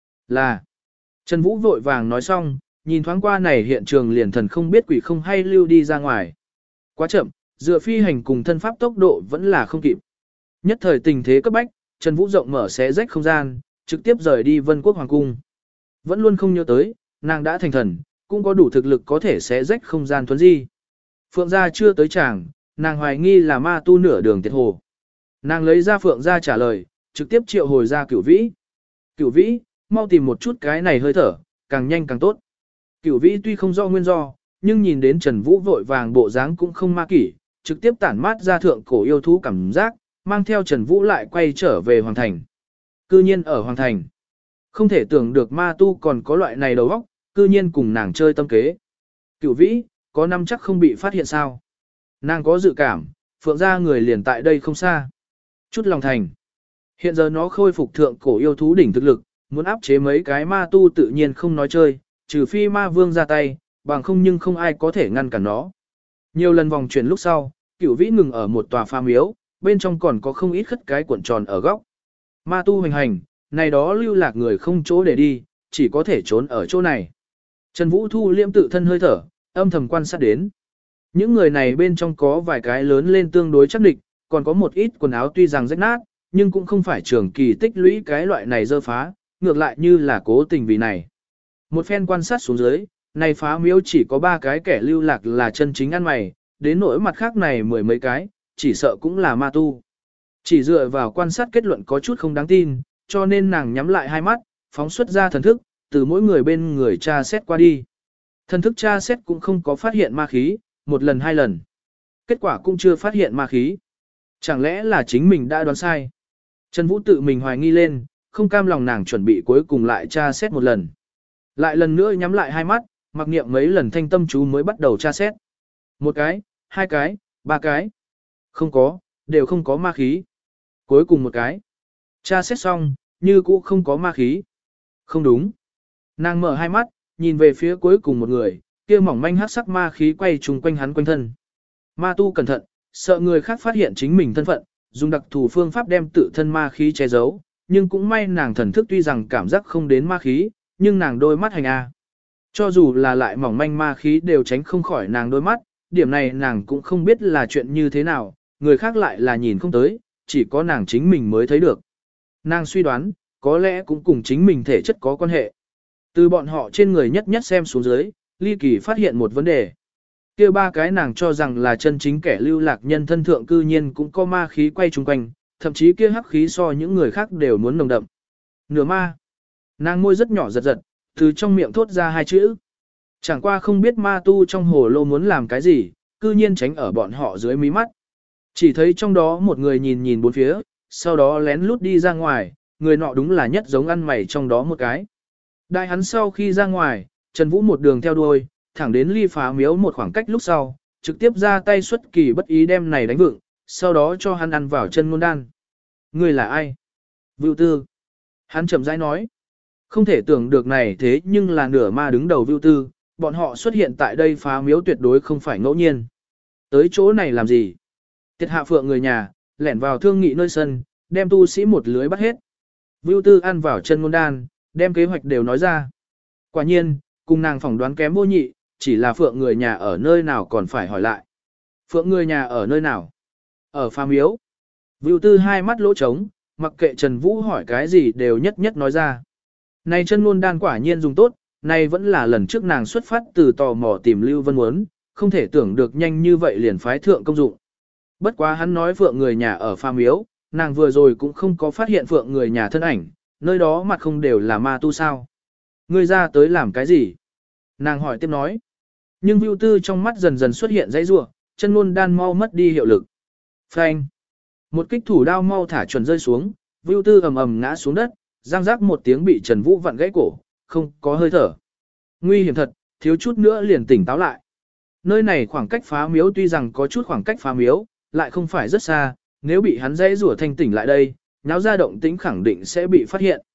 Là, Trần Vũ vội vàng nói xong, nhìn thoáng qua này hiện trường liền thần không biết quỷ không hay lưu đi ra ngoài. Quá chậm, dựa phi hành cùng thân pháp tốc độ vẫn là không kịp. Nhất thời tình thế cấp bách, Trần Vũ rộng mở xé rách không gian, trực tiếp rời đi Vân Quốc Hoàng Cung. Vẫn luôn không nhớ tới, nàng đã thành thần, cũng có đủ thực lực có thể xé rách không gian thuấn di. Phượng gia chưa tới chàng, nàng hoài nghi là ma tu nửa đường tiệt hồ. Nàng lấy ra Phượng gia trả lời, trực tiếp triệu hồi ra Cửu Vĩ. Cửu Vĩ, mau tìm một chút cái này hơi thở, càng nhanh càng tốt. Cửu Vĩ tuy không rõ nguyên do, nhưng nhìn đến Trần Vũ vội vàng bộ dáng cũng không ma kỷ, trực tiếp tản mát ra thượng cổ yêu thú cảm giác, mang theo Trần Vũ lại quay trở về Hoàng Thành. Cư nhiên ở Hoàng Thành. Không thể tưởng được ma tu còn có loại này đầu óc, cư nhiên cùng nàng chơi tâm kế. Cửu Vĩ, có năm chắc không bị phát hiện sao? Nàng có dự cảm, Phượng gia người liền tại đây không xa. Chút lòng thành. Hiện giờ nó khôi phục thượng cổ yêu thú đỉnh thực lực, muốn áp chế mấy cái ma tu tự nhiên không nói chơi, trừ phi ma vương ra tay, bằng không nhưng không ai có thể ngăn cản nó. Nhiều lần vòng chuyển lúc sau, Cửu Vĩ ngừng ở một tòa pha miếu, bên trong còn có không ít khất cái cuộn tròn ở góc. Ma tu hành hành, này đó lưu lạc người không chỗ để đi, chỉ có thể trốn ở chỗ này. Trần Vũ thu liễm tự thân hơi thở, âm thầm quan sát đến. Những người này bên trong có vài cái lớn lên tương đối chắc địch, còn có một ít quần áo tuy rằng rách nát, nhưng cũng không phải trường kỳ tích lũy cái loại này dơ phá, ngược lại như là cố tình vì này. Một phen quan sát xuống dưới, này phá miếu chỉ có ba cái kẻ lưu lạc là chân chính ăn mày, đến nỗi mặt khác này mười mấy cái, chỉ sợ cũng là ma tu. Chỉ dựa vào quan sát kết luận có chút không đáng tin, cho nên nàng nhắm lại hai mắt, phóng xuất ra thần thức, từ mỗi người bên người tra xét qua đi. Thần thức tra xét cũng không có phát hiện ma khí, một lần hai lần. Kết quả cũng chưa phát hiện ma khí. Chẳng lẽ là chính mình đã đoán sai? Trần Vũ tự mình hoài nghi lên, không cam lòng nàng chuẩn bị cuối cùng lại tra xét một lần. Lại lần nữa nhắm lại hai mắt, mặc niệm mấy lần thanh tâm chú mới bắt đầu tra xét. Một cái, hai cái, ba cái. Không có, đều không có ma khí. Cuối cùng một cái. Tra xét xong, như cũ không có ma khí. Không đúng. Nàng mở hai mắt, nhìn về phía cuối cùng một người, kia mỏng manh hắc sắc ma khí quay trùng quanh hắn quanh thân. Ma tu cẩn thận, sợ người khác phát hiện chính mình thân phận, dùng đặc thù phương pháp đem tự thân ma khí che giấu, nhưng cũng may nàng thần thức tuy rằng cảm giác không đến ma khí, nhưng nàng đôi mắt hành a. Cho dù là lại mỏng manh ma khí đều tránh không khỏi nàng đôi mắt, điểm này nàng cũng không biết là chuyện như thế nào, người khác lại là nhìn không tới, chỉ có nàng chính mình mới thấy được. Nàng suy đoán, có lẽ cũng cùng chính mình thể chất có quan hệ. Từ bọn họ trên người nhất nhất xem xuống dưới, ly kỳ phát hiện một vấn đề. Kia ba cái nàng cho rằng là chân chính kẻ lưu lạc nhân thân thượng cư nhiên cũng có ma khí quay chung quanh, thậm chí kia hắc khí so những người khác đều muốn nồng đậm. Nửa ma. Nàng môi rất nhỏ giật giật, từ trong miệng thốt ra hai chữ. Chẳng qua không biết ma tu trong hồ lô muốn làm cái gì, cư nhiên tránh ở bọn họ dưới mí mắt. Chỉ thấy trong đó một người nhìn nhìn bốn phía, sau đó lén lút đi ra ngoài, người nọ đúng là nhất giống ăn mày trong đó một cái. Đại hắn sau khi ra ngoài, Trần Vũ một đường theo đuôi, thẳng đến ly phá miếu một khoảng cách lúc sau, trực tiếp ra tay xuất kỳ bất ý đem này đánh vựng, sau đó cho hắn ăn vào chân ngôn đan. Người là ai? Vưu Tư. Hắn chậm rãi nói. Không thể tưởng được này thế nhưng là nửa ma đứng đầu Vưu Tư, bọn họ xuất hiện tại đây phá miếu tuyệt đối không phải ngẫu nhiên. Tới chỗ này làm gì? Tiệt hạ phượng người nhà, lẻn vào thương nghị nơi sân, đem tu sĩ một lưới bắt hết. Vưu Tư ăn vào chân ngôn đan, đem kế hoạch đều nói ra. Quả nhiên, cùng nàng phỏng đoán kém vô nhị, chỉ là phượng người nhà ở nơi nào còn phải hỏi lại. Phượng người nhà ở nơi nào? Ở phá miếu. Vưu Tư hai mắt lỗ trống, mặc kệ Trần Vũ hỏi cái gì đều nhất nhất nói ra. Này chân ngôn đan quả nhiên dùng tốt, này vẫn là lần trước nàng xuất phát từ tò mò tìm Lưu Vân muốn, không thể tưởng được nhanh như vậy liền phái thượng công dụng. Bất quá hắn nói phượng người nhà ở phá miếu, nàng vừa rồi cũng không có phát hiện phượng người nhà thân ảnh, nơi đó mặt không đều là ma tu sao. Ngươi ra tới làm cái gì? Nàng hỏi tiếp nói. Nhưng Vưu Tư trong mắt dần dần xuất hiện dãy rủa, chân ngôn đan mau mất đi hiệu lực. Phanh! Một kích thủ đao mau thả chuẩn rơi xuống, Vưu Tư ầm ầm ngã xuống đất, răng rắc một tiếng bị Trần Vũ vặn gãy cổ, không có hơi thở. Nguy hiểm thật, thiếu chút nữa liền tỉnh táo lại. Nơi này khoảng cách phá miếu tuy rằng có chút khoảng cách phá miếu, lại không phải rất xa, nếu bị hắn dãy rủa thanh tỉnh lại đây, nháo ra động tĩnh khẳng định sẽ bị phát hiện.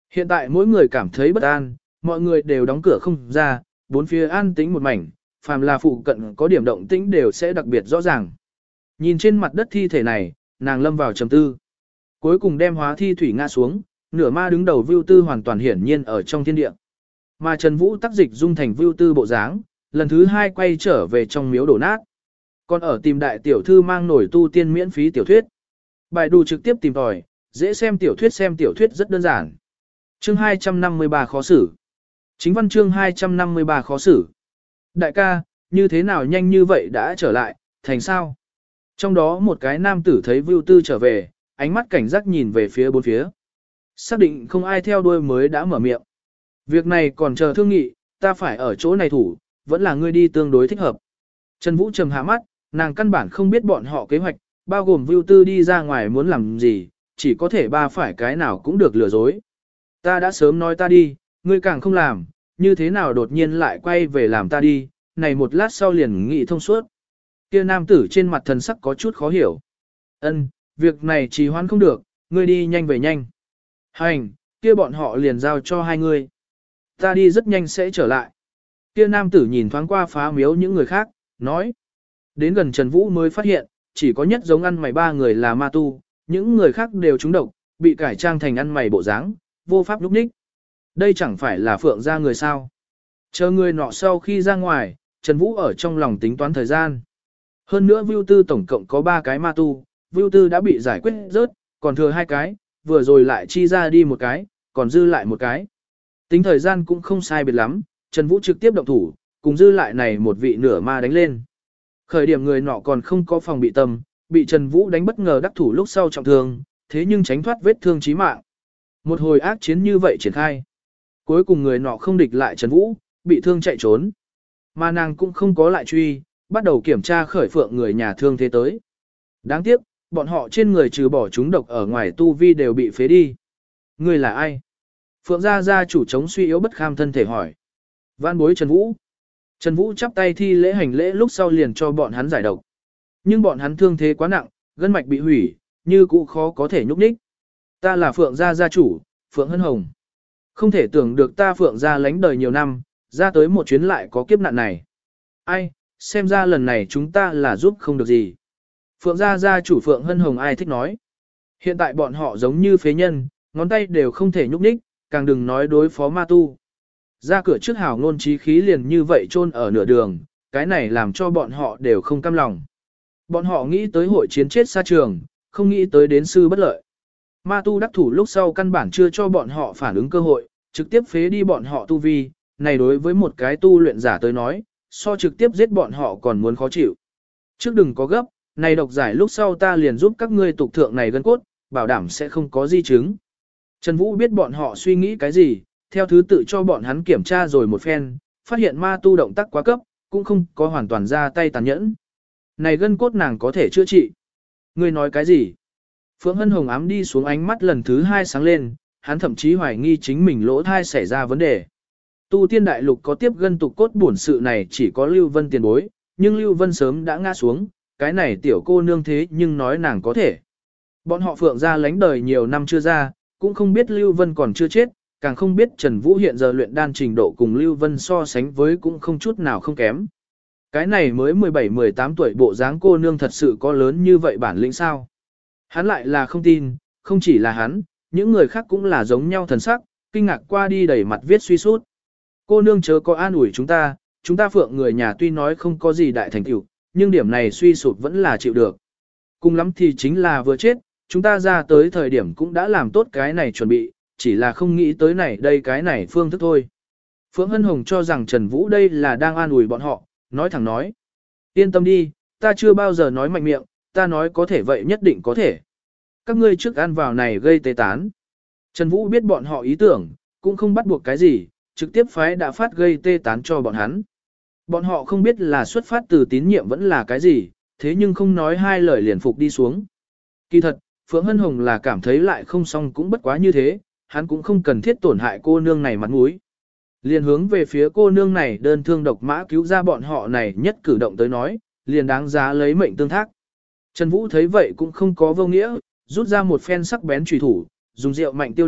Hiện tại mỗi người cảm thấy bất an, mọi người đều đóng cửa không ra, bốn phía an tĩnh một mảnh, phàm là phụ cận có điểm động tĩnh đều sẽ đặc biệt rõ ràng. Nhìn trên mặt đất thi thể này, nàng lâm vào trầm tư. Cuối cùng đem hóa thi thủy ngã xuống, nửa ma đứng đầu Vưu Tư hoàn toàn hiển nhiên ở trong thiên địa. Mà Trần Vũ tác dịch dung thành Vưu Tư bộ dáng, lần thứ hai quay trở về trong miếu đổ nát. Còn ở tìm đại tiểu thư mang nổi tu tiên miễn phí tiểu thuyết. Bài đù trực tiếp tìm tòi, dễ xem tiểu thuyết xem tiểu thuyết rất đơn giản. Chương hai trăm năm mươi ba khó xử. Chính văn chương hai trăm năm mươi ba khó xử. Đại ca, như thế nào nhanh như vậy đã trở lại, thành sao? Trong đó một cái nam tử thấy Vưu Tư trở về, ánh mắt cảnh giác nhìn về phía bốn phía. Xác định không ai theo đuôi mới đã mở miệng. Việc này còn chờ thương nghị, ta phải ở chỗ này thủ, vẫn là ngươi đi tương đối thích hợp. Trần Vũ trầm hạ mắt, nàng căn bản không biết bọn họ kế hoạch, bao gồm Vưu Tư đi ra ngoài muốn làm gì, chỉ có thể ba phải cái nào cũng được lừa dối. Ta đã sớm nói ta đi, ngươi càng không làm, như thế nào đột nhiên lại quay về làm ta đi, này một lát sau liền nghị thông suốt. Kia nam tử trên mặt thần sắc có chút khó hiểu. Ân, việc này trì hoãn không được, ngươi đi nhanh về nhanh. Hành, kia bọn họ liền giao cho hai ngươi. Ta đi rất nhanh sẽ trở lại. Kia nam tử nhìn thoáng qua phá miếu những người khác, nói. Đến gần Trần Vũ mới phát hiện, chỉ có nhất giống ăn mày ba người là ma tu, những người khác đều trúng độc, bị cải trang thành ăn mày bộ dáng, vô pháp lúc ních. Đây chẳng phải là Phượng gia người sao. Chờ người nọ sau khi ra ngoài, Trần Vũ ở trong lòng tính toán thời gian. Hơn nữa Vưu Tư tổng cộng có ba cái ma tu, Vưu Tư đã bị giải quyết rớt, còn thừa hai cái, vừa rồi lại chi ra đi một cái, còn dư lại một cái. Tính thời gian cũng không sai biệt lắm, Trần Vũ trực tiếp động thủ, cùng dư lại này một vị nửa ma đánh lên. Khởi điểm người nọ còn không có phòng bị tâm, bị Trần Vũ đánh bất ngờ đắc thủ lúc sau trọng thương, thế nhưng tránh thoát vết thương chí mạng. Một hồi ác chiến như vậy triển khai. Cuối cùng người nọ không địch lại Trần Vũ, bị thương chạy trốn. Mà nàng cũng không có lại truy, bắt đầu kiểm tra khởi Phượng người nhà thương thế tới. Đáng tiếc, bọn họ trên người trừ bỏ chúng độc ở ngoài tu vi đều bị phế đi. Người là ai? Phượng gia gia chủ chống suy yếu bất kham thân thể hỏi. Vãn bối Trần Vũ. Trần Vũ chắp tay thi lễ hành lễ lúc sau liền cho bọn hắn giải độc. Nhưng bọn hắn thương thế quá nặng, gân mạch bị hủy, như cũ khó có thể nhúc nhích. Ta là Phượng gia gia chủ, Phượng Hân Hồng. Không thể tưởng được ta Phượng gia lánh đời nhiều năm, ra tới một chuyến lại có kiếp nạn này. Ai, xem ra lần này chúng ta là giúp không được gì. Phượng gia gia chủ Phượng Hân Hồng ai thích nói. Hiện tại bọn họ giống như phế nhân, ngón tay đều không thể nhúc nhích, càng đừng nói đối phó ma tu. Ra cửa trước hảo ngôn trí khí liền như vậy chôn ở nửa đường, cái này làm cho bọn họ đều không cam lòng. Bọn họ nghĩ tới hội chiến chết xa trường, không nghĩ tới đến sư bất lợi. Ma tu đắc thủ lúc sau căn bản chưa cho bọn họ phản ứng cơ hội, trực tiếp phế đi bọn họ tu vi, này đối với một cái tu luyện giả tới nói, so trực tiếp giết bọn họ còn muốn khó chịu. Trước đừng có gấp, này độc giải lúc sau ta liền giúp các ngươi tục thượng này gân cốt, bảo đảm sẽ không có di chứng. Trần Vũ biết bọn họ suy nghĩ cái gì, theo thứ tự cho bọn hắn kiểm tra rồi một phen, phát hiện ma tu động tác quá cấp, cũng không có hoàn toàn ra tay tàn nhẫn. Này gân cốt nàng có thể chữa trị. Ngươi nói cái gì? Phượng Hân Hồng ám đi xuống ánh mắt lần thứ hai sáng lên, hắn thậm chí hoài nghi chính mình lỗ thai xảy ra vấn đề. Tu tiên đại lục có tiếp gân tục cốt bổn sự này chỉ có Lưu Vân tiền bối, nhưng Lưu Vân sớm đã ngã xuống, cái này tiểu cô nương thế nhưng nói nàng có thể. Bọn họ Phượng gia lánh đời nhiều năm chưa ra, cũng không biết Lưu Vân còn chưa chết, càng không biết Trần Vũ hiện giờ luyện đan trình độ cùng Lưu Vân so sánh với cũng không chút nào không kém. Cái này mới mười bảy mười tám tuổi bộ dáng cô nương thật sự có lớn như vậy bản lĩnh sao? Hắn lại là không tin, không chỉ là hắn, những người khác cũng là giống nhau thần sắc, kinh ngạc qua đi đẩy mặt viết suy sút. Cô nương chớ có an ủi chúng ta, chúng ta Phượng người nhà tuy nói không có gì đại thành tựu, nhưng điểm này suy sụt vẫn là chịu được. Cùng lắm thì chính là vừa chết, chúng ta ra tới thời điểm cũng đã làm tốt cái này chuẩn bị, chỉ là không nghĩ tới này đây cái này phương thức thôi. Phượng Hân Hồng cho rằng Trần Vũ đây là đang an ủi bọn họ, nói thẳng nói. Yên tâm đi, ta chưa bao giờ nói mạnh miệng, ta nói có thể vậy nhất định có thể. Các ngươi trước ăn vào này gây tê tán. Trần Vũ biết bọn họ ý tưởng, cũng không bắt buộc cái gì, trực tiếp phái đã phát gây tê tán cho bọn hắn. Bọn họ không biết là xuất phát từ tín nhiệm vẫn là cái gì, thế nhưng không nói hai lời liền phục đi xuống. Kỳ thật, Phượng Hân Hồng là cảm thấy lại không xong cũng bất quá như thế, hắn cũng không cần thiết tổn hại cô nương này mặt mũi. Liền hướng về phía cô nương này đơn thương độc mã cứu ra bọn họ này nhất cử động tới nói, liền đáng giá lấy mệnh tương thác. Trần Vũ thấy vậy cũng không có vô nghĩa, rút ra một phen sắc bén chùy thủ, dùng rượu mạnh tiêu độc,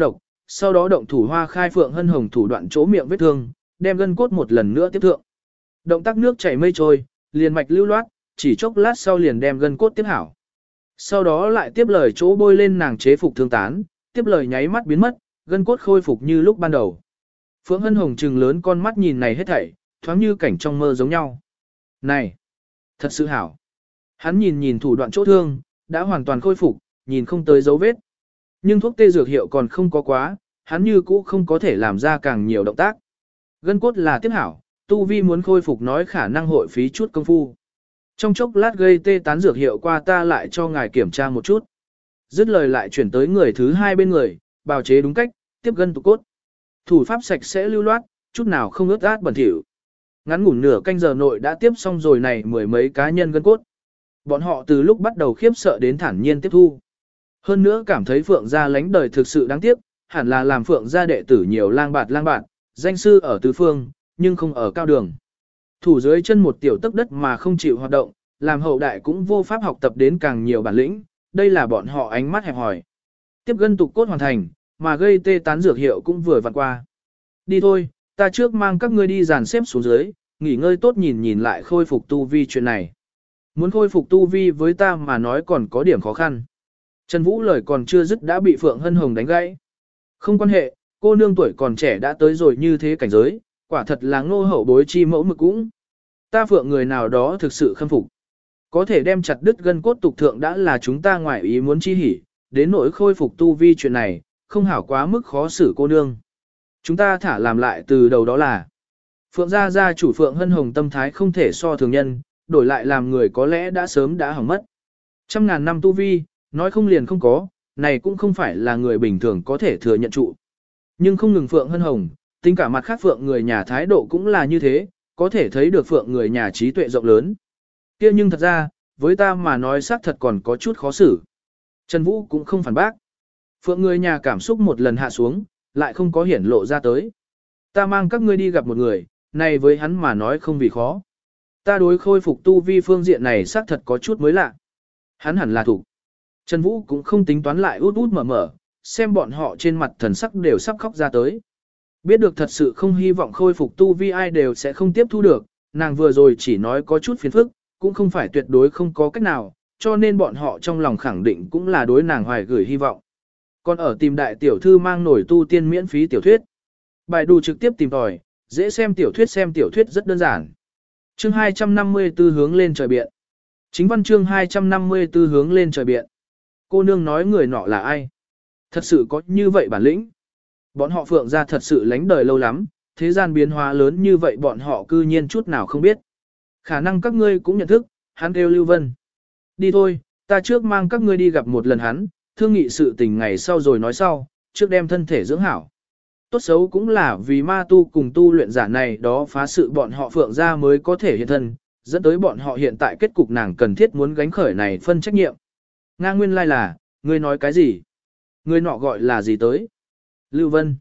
sau đó động thủ hoa khai Phượng Hân Hồng thủ đoạn chỗ miệng vết thương, đem gân cốt một lần nữa tiếp thượng. Động tác nước chảy mây trôi, liền mạch lưu loát, chỉ chốc lát sau liền đem gân cốt tiếp hảo. Sau đó lại tiếp lời chỗ bôi lên nàng chế phục thương tán, tiếp lời nháy mắt biến mất, gân cốt khôi phục như lúc ban đầu. Phượng Hân Hồng trừng lớn con mắt nhìn này hết thảy, thoáng như cảnh trong mơ giống nhau. Này, thật sự hảo. Hắn nhìn nhìn thủ đoạn chỗ thương, đã hoàn toàn khôi phục, nhìn không tới dấu vết. Nhưng thuốc tê dược hiệu còn không có quá, hắn như cũ không có thể làm ra càng nhiều động tác. Gân cốt là tiếp hảo, tu vi muốn khôi phục nói khả năng hội phí chút công phu. Trong chốc lát gây tê tán dược hiệu qua ta lại cho ngài kiểm tra một chút. Dứt lời lại chuyển tới người thứ hai bên người, bào chế đúng cách, tiếp gân tụ cốt. Thủ pháp sạch sẽ lưu loát, chút nào không ướt át bẩn thỉu. Ngắn ngủn nửa canh giờ nội đã tiếp xong rồi này mười mấy cá nhân gân cốt. Bọn họ từ lúc bắt đầu khiếp sợ đến thản nhiên tiếp thu. Hơn nữa cảm thấy Phượng gia lánh đời thực sự đáng tiếc, hẳn là làm Phượng gia đệ tử nhiều lang bạt lang bạt, danh sư ở tứ phương, nhưng không ở cao đường. Thủ dưới chân một tiểu tấc đất mà không chịu hoạt động, làm hậu đại cũng vô pháp học tập đến càng nhiều bản lĩnh, đây là bọn họ ánh mắt hẹp hòi. Tiếp gân tục cốt hoàn thành, mà gây tê tán dược hiệu cũng vừa vặn qua. Đi thôi, ta trước mang các ngươi đi dàn xếp xuống dưới, nghỉ ngơi tốt nhìn nhìn lại khôi phục tu vi chuyện này. Muốn khôi phục tu vi với ta mà nói còn có điểm khó khăn. Trần Vũ lời còn chưa dứt đã bị Phượng Hân Hồng đánh gãy. Không quan hệ, cô nương tuổi còn trẻ đã tới rồi như thế cảnh giới, quả thật là ngô hậu bối chi mẫu mực cũng. Ta Phượng người nào đó thực sự khâm phục. Có thể đem chặt đứt gân cốt tục thượng đã là chúng ta ngoại ý muốn chi hỉ, đến nỗi khôi phục tu vi chuyện này, không hảo quá mức khó xử cô nương. Chúng ta thả làm lại từ đầu đó là. Phượng gia gia chủ Phượng Hân Hồng tâm thái không thể so thường nhân, đổi lại làm người có lẽ đã sớm đã hỏng mất. Trăm ngàn năm tu vi, nói không liền không có, này cũng không phải là người bình thường có thể thừa nhận trụ. Nhưng không ngừng Phượng Hân Hồng, tính cả mặt khác Phượng người nhà thái độ cũng là như thế, có thể thấy được Phượng người nhà trí tuệ rộng lớn. Kia nhưng thật ra, với ta mà nói xác thật còn có chút khó xử. Trần Vũ cũng không phản bác. Phượng người nhà cảm xúc một lần hạ xuống, lại không có hiển lộ ra tới. Ta mang các ngươi đi gặp một người, này với hắn mà nói không vì khó. Ta đối khôi phục tu vi phương diện này xác thật có chút mới lạ. Hắn hẳn là thủ. Trần Vũ cũng không tính toán lại út út mở mở, xem bọn họ trên mặt thần sắc đều sắp khóc ra tới. Biết được thật sự không hy vọng khôi phục tu vi ai đều sẽ không tiếp thu được, nàng vừa rồi chỉ nói có chút phiền phức, cũng không phải tuyệt đối không có cách nào, cho nên bọn họ trong lòng khẳng định cũng là đối nàng hoài gửi hy vọng. Còn ở tìm đại tiểu thư mang nổi tu tiên miễn phí tiểu thuyết. Bài đù trực tiếp tìm tòi, dễ xem tiểu thuyết xem tiểu thuyết rất đơn giản. Chương hai trăm năm mươi tư hướng lên trời biện. Chính văn chương hai trăm năm mươi tư hướng lên trời biện. Cô nương nói người nọ là ai? Thật sự có như vậy bản lĩnh? Bọn họ Phượng gia thật sự lánh đời lâu lắm, thế gian biến hóa lớn như vậy bọn họ cư nhiên chút nào không biết. Khả năng các ngươi cũng nhận thức, hắn kêu Lưu Vân. Đi thôi, ta trước mang các ngươi đi gặp một lần hắn, thương nghị sự tình ngày sau rồi nói sau, trước đem thân thể dưỡng hảo. Tốt xấu cũng là vì ma tu cùng tu luyện giả này đó phá sự bọn họ Phượng gia mới có thể hiện thân, dẫn tới bọn họ hiện tại kết cục nàng cần thiết muốn gánh khởi này phân trách nhiệm. Nga nguyên lai là, ngươi nói cái gì? Ngươi nọ gọi là gì tới? Lưu Vân.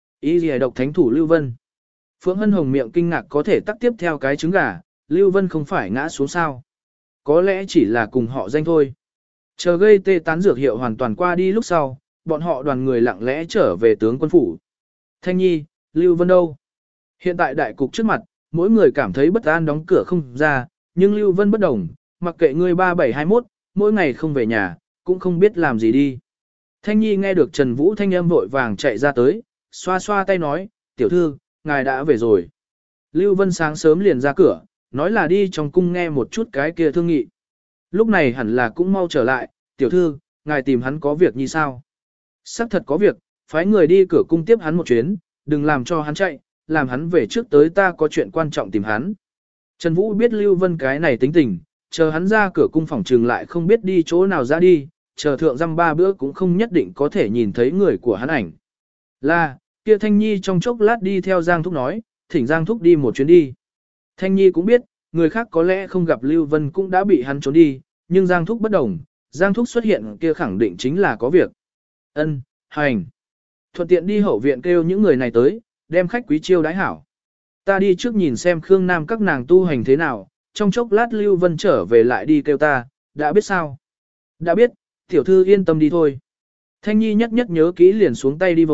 Ý gì độc thánh thủ Lưu Vân. Phượng Hân Hồng miệng kinh ngạc có thể tắt tiếp theo cái trứng gà, Lưu Vân không phải ngã xuống sao. Có lẽ chỉ là cùng họ danh thôi. Chờ gây tê tán dược hiệu hoàn toàn qua đi lúc sau, bọn họ đoàn người lặng lẽ trở về tướng quân phủ. Thanh Nhi, Lưu Vân đâu? Hiện tại đại cục trước mặt, mỗi người cảm thấy bất an đóng cửa không ra, nhưng Lưu Vân bất đồng, mặc kệ ngươi ba bảy hai mốt, mỗi ngày không về nhà, cũng không biết làm gì đi. Thanh Nhi nghe được Trần Vũ thanh âm vội vàng chạy ra tới, xoa xoa tay nói, tiểu thư, ngài đã về rồi. Lưu Vân sáng sớm liền ra cửa, nói là đi trong cung nghe một chút cái kia thương nghị. Lúc này hẳn là cũng mau trở lại, tiểu thư, ngài tìm hắn có việc như sao? Sắc thật có việc, phái người đi cửa cung tiếp hắn một chuyến, đừng làm cho hắn chạy, làm hắn về trước tới ta có chuyện quan trọng tìm hắn. Trần Vũ biết Lưu Vân cái này tính tình, chờ hắn ra cửa cung phòng trừng lại không biết đi chỗ nào ra đi, chờ thượng dăm ba bữa cũng không nhất định có thể nhìn thấy người của hắn ảnh. Là, kia Thanh Nhi trong chốc lát đi theo Giang Thúc nói, thỉnh Giang Thúc đi một chuyến đi. Thanh Nhi cũng biết, người khác có lẽ không gặp Lưu Vân cũng đã bị hắn trốn đi, nhưng Giang Thúc bất đồng, Giang Thúc xuất hiện kia khẳng định chính là có việc. Ân, hành. Thuận tiện đi hậu viện kêu những người này tới, đem khách quý chiêu đãi hảo. Ta đi trước nhìn xem Khương Nam các nàng tu hành thế nào, trong chốc lát Lưu Vân trở về lại đi kêu ta, đã biết sao? Đã biết, tiểu thư yên tâm đi thôi. Thanh Nhi nhất nhất nhớ kỹ liền xuống tay đi vội,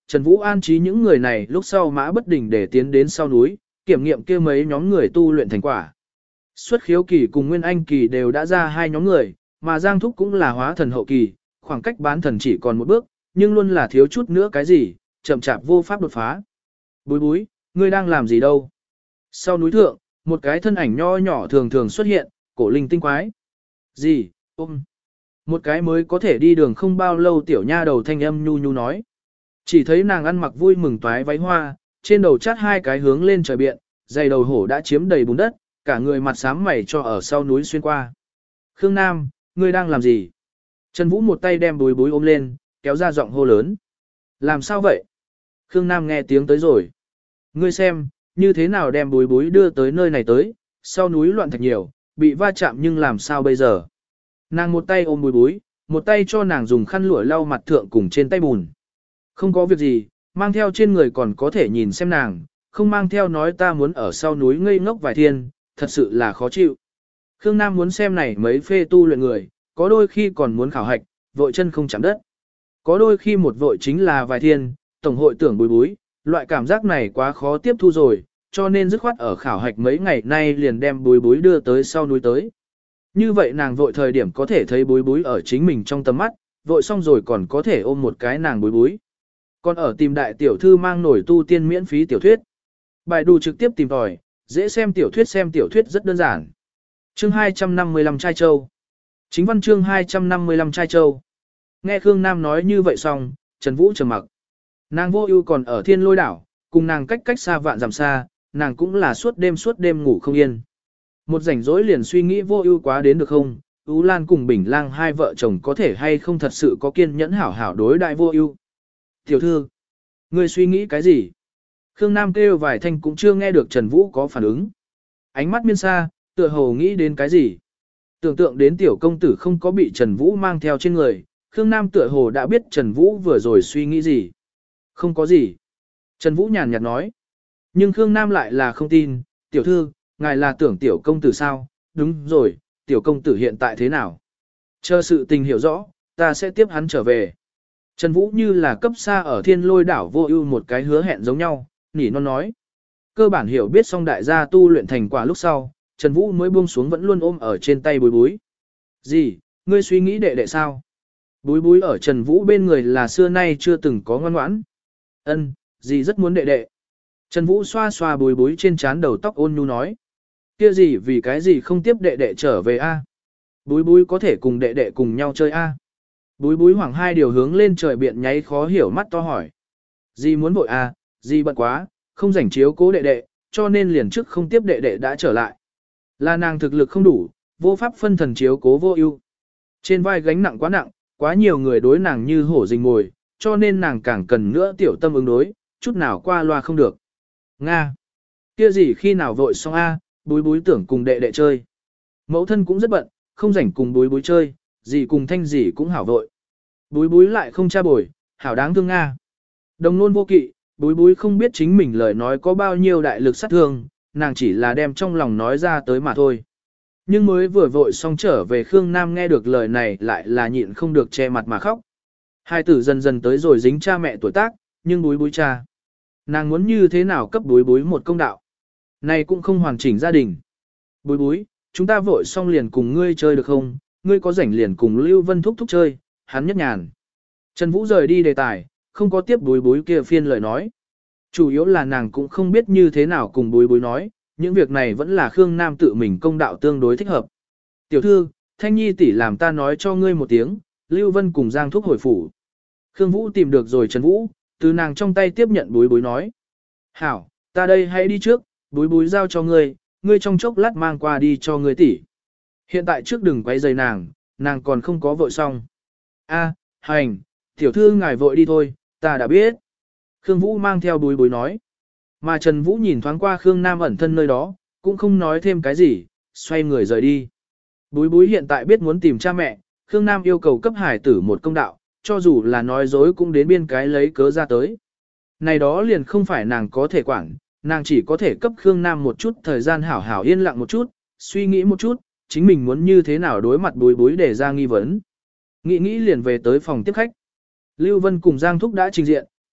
Trần Vũ an trí những người này lúc sau mã bất đình để tiến đến sau núi, kiểm nghiệm kia mấy nhóm người tu luyện thành quả. Xuất khiếu kỳ cùng Nguyên Anh kỳ đều đã ra hai nhóm người, mà Giang Thúc cũng là hóa thần hậu kỳ, khoảng cách bán thần chỉ còn một bước, nhưng luôn là thiếu chút nữa cái gì, chậm chạp vô pháp đột phá. Búi búi, ngươi đang làm gì đâu? Sau núi thượng, một cái thân ảnh nho nhỏ thường thường xuất hiện, cổ linh tinh quái. Gì, ôm. Một cái mới có thể đi đường không bao lâu tiểu nha đầu thanh âm nhu nhu nói. Chỉ thấy nàng ăn mặc vui mừng toái váy hoa, trên đầu chát hai cái hướng lên trời biện, dày đầu hổ đã chiếm đầy bùn đất, cả người mặt xám mày cho ở sau núi xuyên qua. Khương Nam, ngươi đang làm gì? Trần Vũ một tay đem bối bối ôm lên, kéo ra giọng hô lớn. Làm sao vậy? Khương Nam nghe tiếng tới rồi. Ngươi xem, như thế nào đem bối bối đưa tới nơi này tới, sau núi loạn thạch nhiều, bị va chạm nhưng làm sao bây giờ? Nàng một tay ôm bối bối, một tay cho nàng dùng khăn lụa lau mặt thượng cùng trên tay bùn. Không có việc gì, mang theo trên người còn có thể nhìn xem nàng, không mang theo nói ta muốn ở sau núi ngây ngốc vài thiên, thật sự là khó chịu. Khương Nam muốn xem này mấy phê tu luyện người, có đôi khi còn muốn khảo hạch, vội chân không chạm đất. Có đôi khi một vội chính là vài thiên, tổng hội tưởng bối bối, loại cảm giác này quá khó tiếp thu rồi, cho nên dứt khoát ở khảo hạch mấy ngày nay liền đem bối bối đưa tới sau núi tới. Như vậy nàng vội thời điểm có thể thấy bối bối ở chính mình trong tầm mắt, vội xong rồi còn có thể ôm một cái nàng bối bối. Còn ở tìm đại tiểu thư mang nổi tu tiên miễn phí tiểu thuyết. Bài đù trực tiếp tìm tòi, dễ xem tiểu thuyết xem tiểu thuyết rất đơn giản. Chương hai trăm năm mươi lăm Trai Châu. Chính văn chương hai trăm năm mươi lăm Trai Châu. Nghe Khương Nam nói như vậy xong, Trần Vũ trầm mặc. Nàng Vô Ưu còn ở Thiên Lôi đảo, cùng nàng cách cách xa vạn dặm xa, nàng cũng là suốt đêm suốt đêm ngủ không yên. Một rảnh rỗi liền suy nghĩ Vô Ưu quá đến được không, Ú Lan cùng Bình Lang hai vợ chồng có thể hay không thật sự có kiên nhẫn hảo hảo đối đại Vô Ưu. Tiểu thư, ngươi suy nghĩ cái gì? Khương Nam kêu vài thanh cũng chưa nghe được Trần Vũ có phản ứng. Ánh mắt miên xa, tựa hồ nghĩ đến cái gì? Tưởng tượng đến tiểu công tử không có bị Trần Vũ mang theo trên người, Khương Nam tựa hồ đã biết Trần Vũ vừa rồi suy nghĩ gì. Không có gì. Trần Vũ nhàn nhạt nói. Nhưng Khương Nam lại là không tin, tiểu thư, ngài là tưởng tiểu công tử sao? Đúng rồi, tiểu công tử hiện tại thế nào? Chờ sự tình hiểu rõ, ta sẽ tiếp hắn trở về. Trần Vũ như là cấp xa ở Thiên Lôi đảo Vô Ưu một cái hứa hẹn giống nhau, nỉ non nói. Cơ bản hiểu biết xong đại gia tu luyện thành quả lúc sau, Trần Vũ mới buông xuống vẫn luôn ôm ở trên tay bối bối. Gì, ngươi suy nghĩ đệ đệ sao? Bối bối ở Trần Vũ bên người là xưa nay chưa từng có ngoan ngoãn. Ân, gì rất muốn đệ đệ. Trần Vũ xoa xoa bối bối trên trán đầu tóc ôn nhu nói. Kia gì vì cái gì không tiếp đệ đệ trở về a? Bối bối có thể cùng đệ đệ cùng nhau chơi a? Bối bối hoảng hai điều hướng lên trời biện nháy khó hiểu mắt to hỏi. Dì muốn vội à, dì bận quá, không rảnh chiếu cố đệ đệ, cho nên liền trước không tiếp đệ đệ đã trở lại. Là nàng thực lực không đủ, vô pháp phân thần chiếu cố Vô Ưu. Trên vai gánh nặng quá nặng, quá nhiều người đối nàng như hổ rình mồi, cho nên nàng càng cần nữa tiểu tâm ứng đối, chút nào qua loa không được. Nga! Kia gì khi nào vội xong a, bối bối tưởng cùng đệ đệ chơi. Mẫu thân cũng rất bận, không rảnh cùng bối bối chơi, dì cùng thanh dì cũng hảo vội. Bối bối lại không cha bồi, hảo đáng thương Nga. Đồng nôn vô kỵ, bối bối không biết chính mình lời nói có bao nhiêu đại lực sát thương, nàng chỉ là đem trong lòng nói ra tới mà thôi. Nhưng mới vừa vội xong trở về Khương Nam nghe được lời này lại là nhịn không được che mặt mà khóc. Hai tử dần dần tới rồi dính cha mẹ tuổi tác, nhưng bối bối cha. Nàng muốn như thế nào cấp bối bối một công đạo. Này cũng không hoàn chỉnh gia đình. Bối bối, chúng ta vội xong liền cùng ngươi chơi được không? Ngươi có rảnh liền cùng Lưu Vân thúc thúc chơi, hắn nhất nhàn. Trần Vũ rời đi đề tài, không có tiếp bối bối kia phiên lời nói. Chủ yếu là nàng cũng không biết như thế nào cùng bối bối nói, những việc này vẫn là Khương Nam tự mình công đạo tương đối thích hợp. Tiểu thư, Thanh Nhi tỷ làm ta nói cho ngươi một tiếng, Lưu Vân cùng Giang Thúc hồi phủ. Khương Vũ tìm được rồi Trần Vũ, từ nàng trong tay tiếp nhận bối bối nói. Hảo, ta đây hãy đi trước, bối bối giao cho ngươi, ngươi trong chốc lát mang qua đi cho ngươi tỷ. Hiện tại trước đừng quấy rầy nàng, nàng còn không có vội xong. A, hành, tiểu thư ngài vội đi thôi, ta đã biết. Khương Vũ mang theo bối bối nói. Mà Trần Vũ nhìn thoáng qua Khương Nam ẩn thân nơi đó, cũng không nói thêm cái gì, xoay người rời đi. Bối bối hiện tại biết muốn tìm cha mẹ, Khương Nam yêu cầu cấp hải tử một công đạo, cho dù là nói dối cũng đến biên cái lấy cớ ra tới. Này đó liền không phải nàng có thể quản, nàng chỉ có thể cấp Khương Nam một chút thời gian hảo hảo yên lặng một chút, suy nghĩ một chút, chính mình muốn như thế nào đối mặt bối bối để ra nghi vấn. Nghĩ nghĩ liền về tới phòng tiếp khách. Lưu Vân cùng Giang Thúc đã trình diện,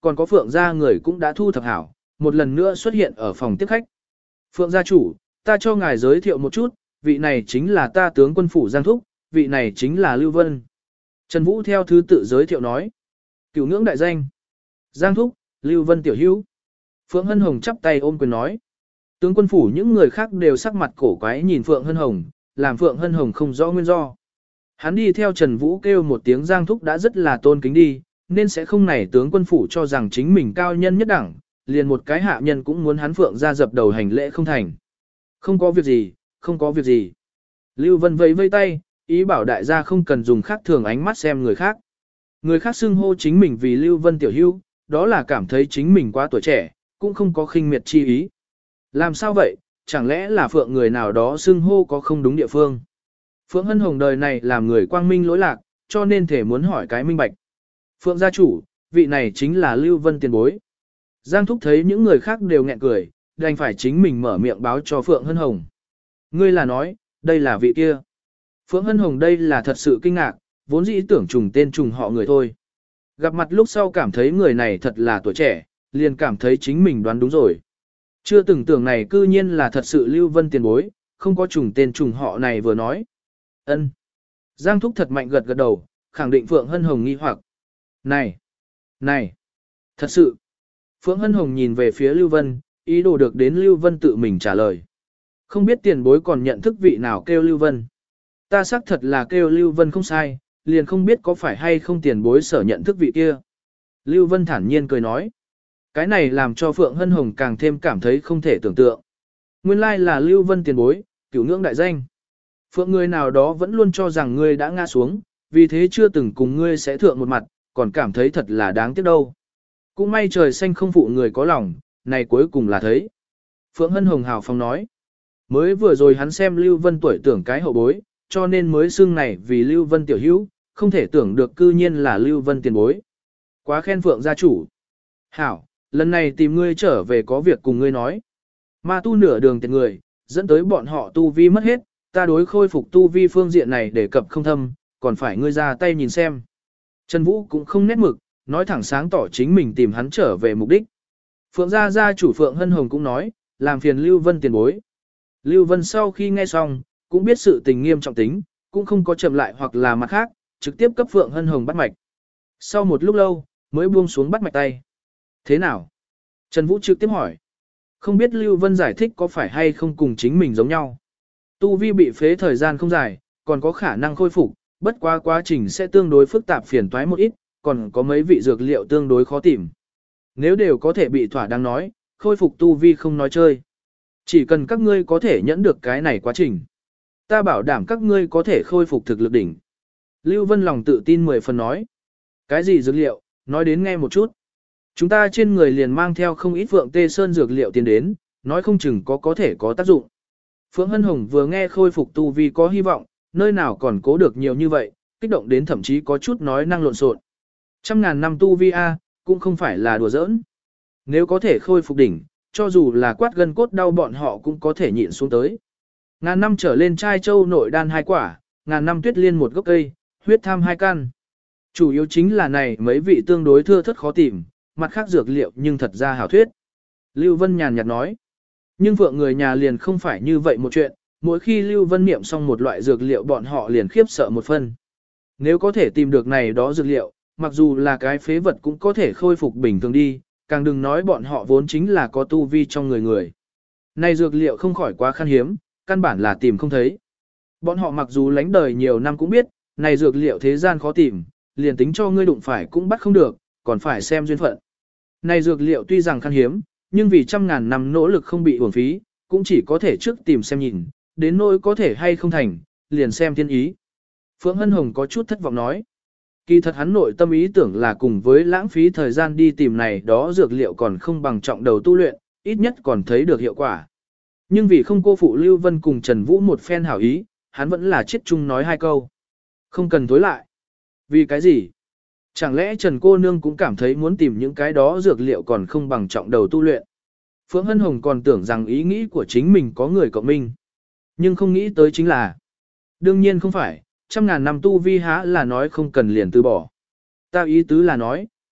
còn có Phượng gia người cũng đã thu thập hảo, một lần nữa xuất hiện ở phòng tiếp khách. Phượng gia chủ, ta cho ngài giới thiệu một chút, vị này chính là ta tướng quân phủ Giang Thúc, vị này chính là Lưu Vân. Trần Vũ theo thứ tự giới thiệu nói. Cửu ngưỡng đại danh. Giang Thúc, Lưu Vân tiểu hữu. Phượng Hân Hồng chắp tay ôm quyền nói. Tướng quân phủ những người khác đều sắc mặt cổ quái nhìn Phượng Hân Hồng, làm Phượng Hân Hồng không rõ nguyên do. Hắn đi theo Trần Vũ kêu một tiếng Giang Thúc đã rất là tôn kính đi, nên sẽ không nảy tướng quân phủ cho rằng chính mình cao nhân nhất đẳng, liền một cái hạ nhân cũng muốn hắn Phượng ra dập đầu hành lễ không thành. Không có việc gì, không có việc gì. Lưu Vân vẫy vây tay, ý bảo đại gia không cần dùng khác thường ánh mắt xem người khác. Người khác xưng hô chính mình vì Lưu Vân tiểu hữu, đó là cảm thấy chính mình quá tuổi trẻ, cũng không có khinh miệt chi ý. Làm sao vậy, chẳng lẽ là Phượng người nào đó xưng hô có không đúng địa phương? Phượng Hân Hồng đời này làm người quang minh lỗi lạc, cho nên thể muốn hỏi cái minh bạch. Phượng gia chủ, vị này chính là Lưu Vân tiền bối. Giang Thúc thấy những người khác đều nghẹn cười, đành phải chính mình mở miệng báo cho Phượng Hân Hồng. Ngươi là nói, đây là vị kia. Phượng Hân Hồng đây là thật sự kinh ngạc, vốn dĩ tưởng trùng tên trùng họ người thôi. Gặp mặt lúc sau cảm thấy người này thật là tuổi trẻ, liền cảm thấy chính mình đoán đúng rồi. Chưa từng tưởng này cư nhiên là thật sự Lưu Vân tiền bối, không có trùng tên trùng họ này vừa nói. Ân. Giang Thúc thật mạnh gật gật đầu, khẳng định Phượng Hân Hồng nghi hoặc. Này, này, thật sự. Phượng Hân Hồng nhìn về phía Lưu Vân, ý đồ được đến Lưu Vân tự mình trả lời. Không biết tiền bối còn nhận thức vị nào kêu Lưu Vân. Ta xác thật là kêu Lưu Vân không sai, liền không biết có phải hay không tiền bối sở nhận thức vị kia. Lưu Vân thản nhiên cười nói. Cái này làm cho Phượng Hân Hồng càng thêm cảm thấy không thể tưởng tượng. Nguyên lai là Lưu Vân tiền bối, cửu ngưỡng đại danh. Phượng người nào đó vẫn luôn cho rằng ngươi đã ngã xuống, vì thế chưa từng cùng ngươi sẽ thượng một mặt, còn cảm thấy thật là đáng tiếc đâu. Cũng may trời xanh không phụ người có lòng, này cuối cùng là thấy. Phượng Hân Hồng hào phong nói. Mới vừa rồi hắn xem Lưu Vân tuổi tưởng cái hậu bối, cho nên mới xưng này vì Lưu Vân tiểu hữu, không thể tưởng được cư nhiên là Lưu Vân tiền bối. Quá khen Phượng gia chủ. Hảo, lần này tìm ngươi trở về có việc cùng ngươi nói. Ma tu nửa đường tiền người, dẫn tới bọn họ tu vi mất hết, ta đối khôi phục tu vi phương diện này để cập không thâm, còn phải ngươi ra tay nhìn xem. Trần Vũ cũng không nét mực, nói thẳng sáng tỏ chính mình tìm hắn trở về mục đích. Phượng gia gia chủ Phượng Hân Hồng cũng nói, làm phiền Lưu Vân tiền bối. Lưu Vân sau khi nghe xong, cũng biết sự tình nghiêm trọng tính, cũng không có chậm lại hoặc là mặt khác, trực tiếp cấp Phượng Hân Hồng bắt mạch. Sau một lúc lâu, mới buông xuống bắt mạch tay. Thế nào? Trần Vũ trực tiếp hỏi. Không biết Lưu Vân giải thích có phải hay không cùng chính mình giống nhau. Tu vi bị phế thời gian không dài, còn có khả năng khôi phục, bất quá quá trình sẽ tương đối phức tạp phiền toái một ít, còn có mấy vị dược liệu tương đối khó tìm. Nếu đều có thể bị thỏa đáng nói, khôi phục tu vi không nói chơi. Chỉ cần các ngươi có thể nhẫn được cái này quá trình. Ta bảo đảm các ngươi có thể khôi phục thực lực đỉnh. Lưu Vân lòng tự tin mười phần nói. Cái gì dược liệu, nói đến nghe một chút. Chúng ta trên người liền mang theo không ít Phượng Tê Sơn dược liệu tiến đến, nói không chừng có có thể có tác dụng. Phượng Hân Hồng vừa nghe khôi phục tu vi có hy vọng, nơi nào còn cố được nhiều như vậy, kích động đến thậm chí có chút nói năng lộn xộn. Trăm ngàn năm tu vi A, cũng không phải là đùa giỡn. Nếu có thể khôi phục đỉnh, cho dù là quát gân cốt đau bọn họ cũng có thể nhịn xuống tới. Ngàn năm trở lên trai châu nội đan hai quả, ngàn năm tuyết liên một gốc cây, huyết tham hai căn. Chủ yếu chính là này mấy vị tương đối thưa thất khó tìm, mặt khác dược liệu nhưng thật ra hảo thuyết. Lưu Vân nhàn nhạt nói. Nhưng Phượng người nhà liền không phải như vậy một chuyện, mỗi khi Lưu Vân niệm xong một loại dược liệu bọn họ liền khiếp sợ một phân. Nếu có thể tìm được này đó dược liệu, mặc dù là cái phế vật cũng có thể khôi phục bình thường đi, càng đừng nói bọn họ vốn chính là có tu vi trong người người. Này dược liệu không khỏi quá khan hiếm, căn bản là tìm không thấy. Bọn họ mặc dù lánh đời nhiều năm cũng biết, này dược liệu thế gian khó tìm, liền tính cho ngươi đụng phải cũng bắt không được, còn phải xem duyên phận. Này dược liệu tuy rằng khan hiếm, nhưng vì trăm ngàn năm nỗ lực không bị uổng phí, cũng chỉ có thể trước tìm xem nhìn, đến nỗi có thể hay không thành, liền xem thiên ý. Phượng Hân Hồng có chút thất vọng nói. Kỳ thật hắn nội tâm ý tưởng là cùng với lãng phí thời gian đi tìm này đó dược liệu còn không bằng trọng đầu tu luyện, ít nhất còn thấy được hiệu quả. Nhưng vì không cô phụ Lưu Vân cùng Trần Vũ một phen hảo ý, hắn vẫn là chết chung nói hai câu. Không cần tối lại. Vì cái gì? Chẳng lẽ Trần cô nương cũng cảm thấy muốn tìm những cái đó dược liệu còn không bằng trọng đầu tu luyện? Phượng Hân Hồng còn tưởng rằng ý nghĩ của chính mình có người cộng minh. Nhưng không nghĩ tới chính là. Đương nhiên không phải, trăm ngàn năm tu vi há là nói không cần liền từ bỏ. Ta ý tứ là nói,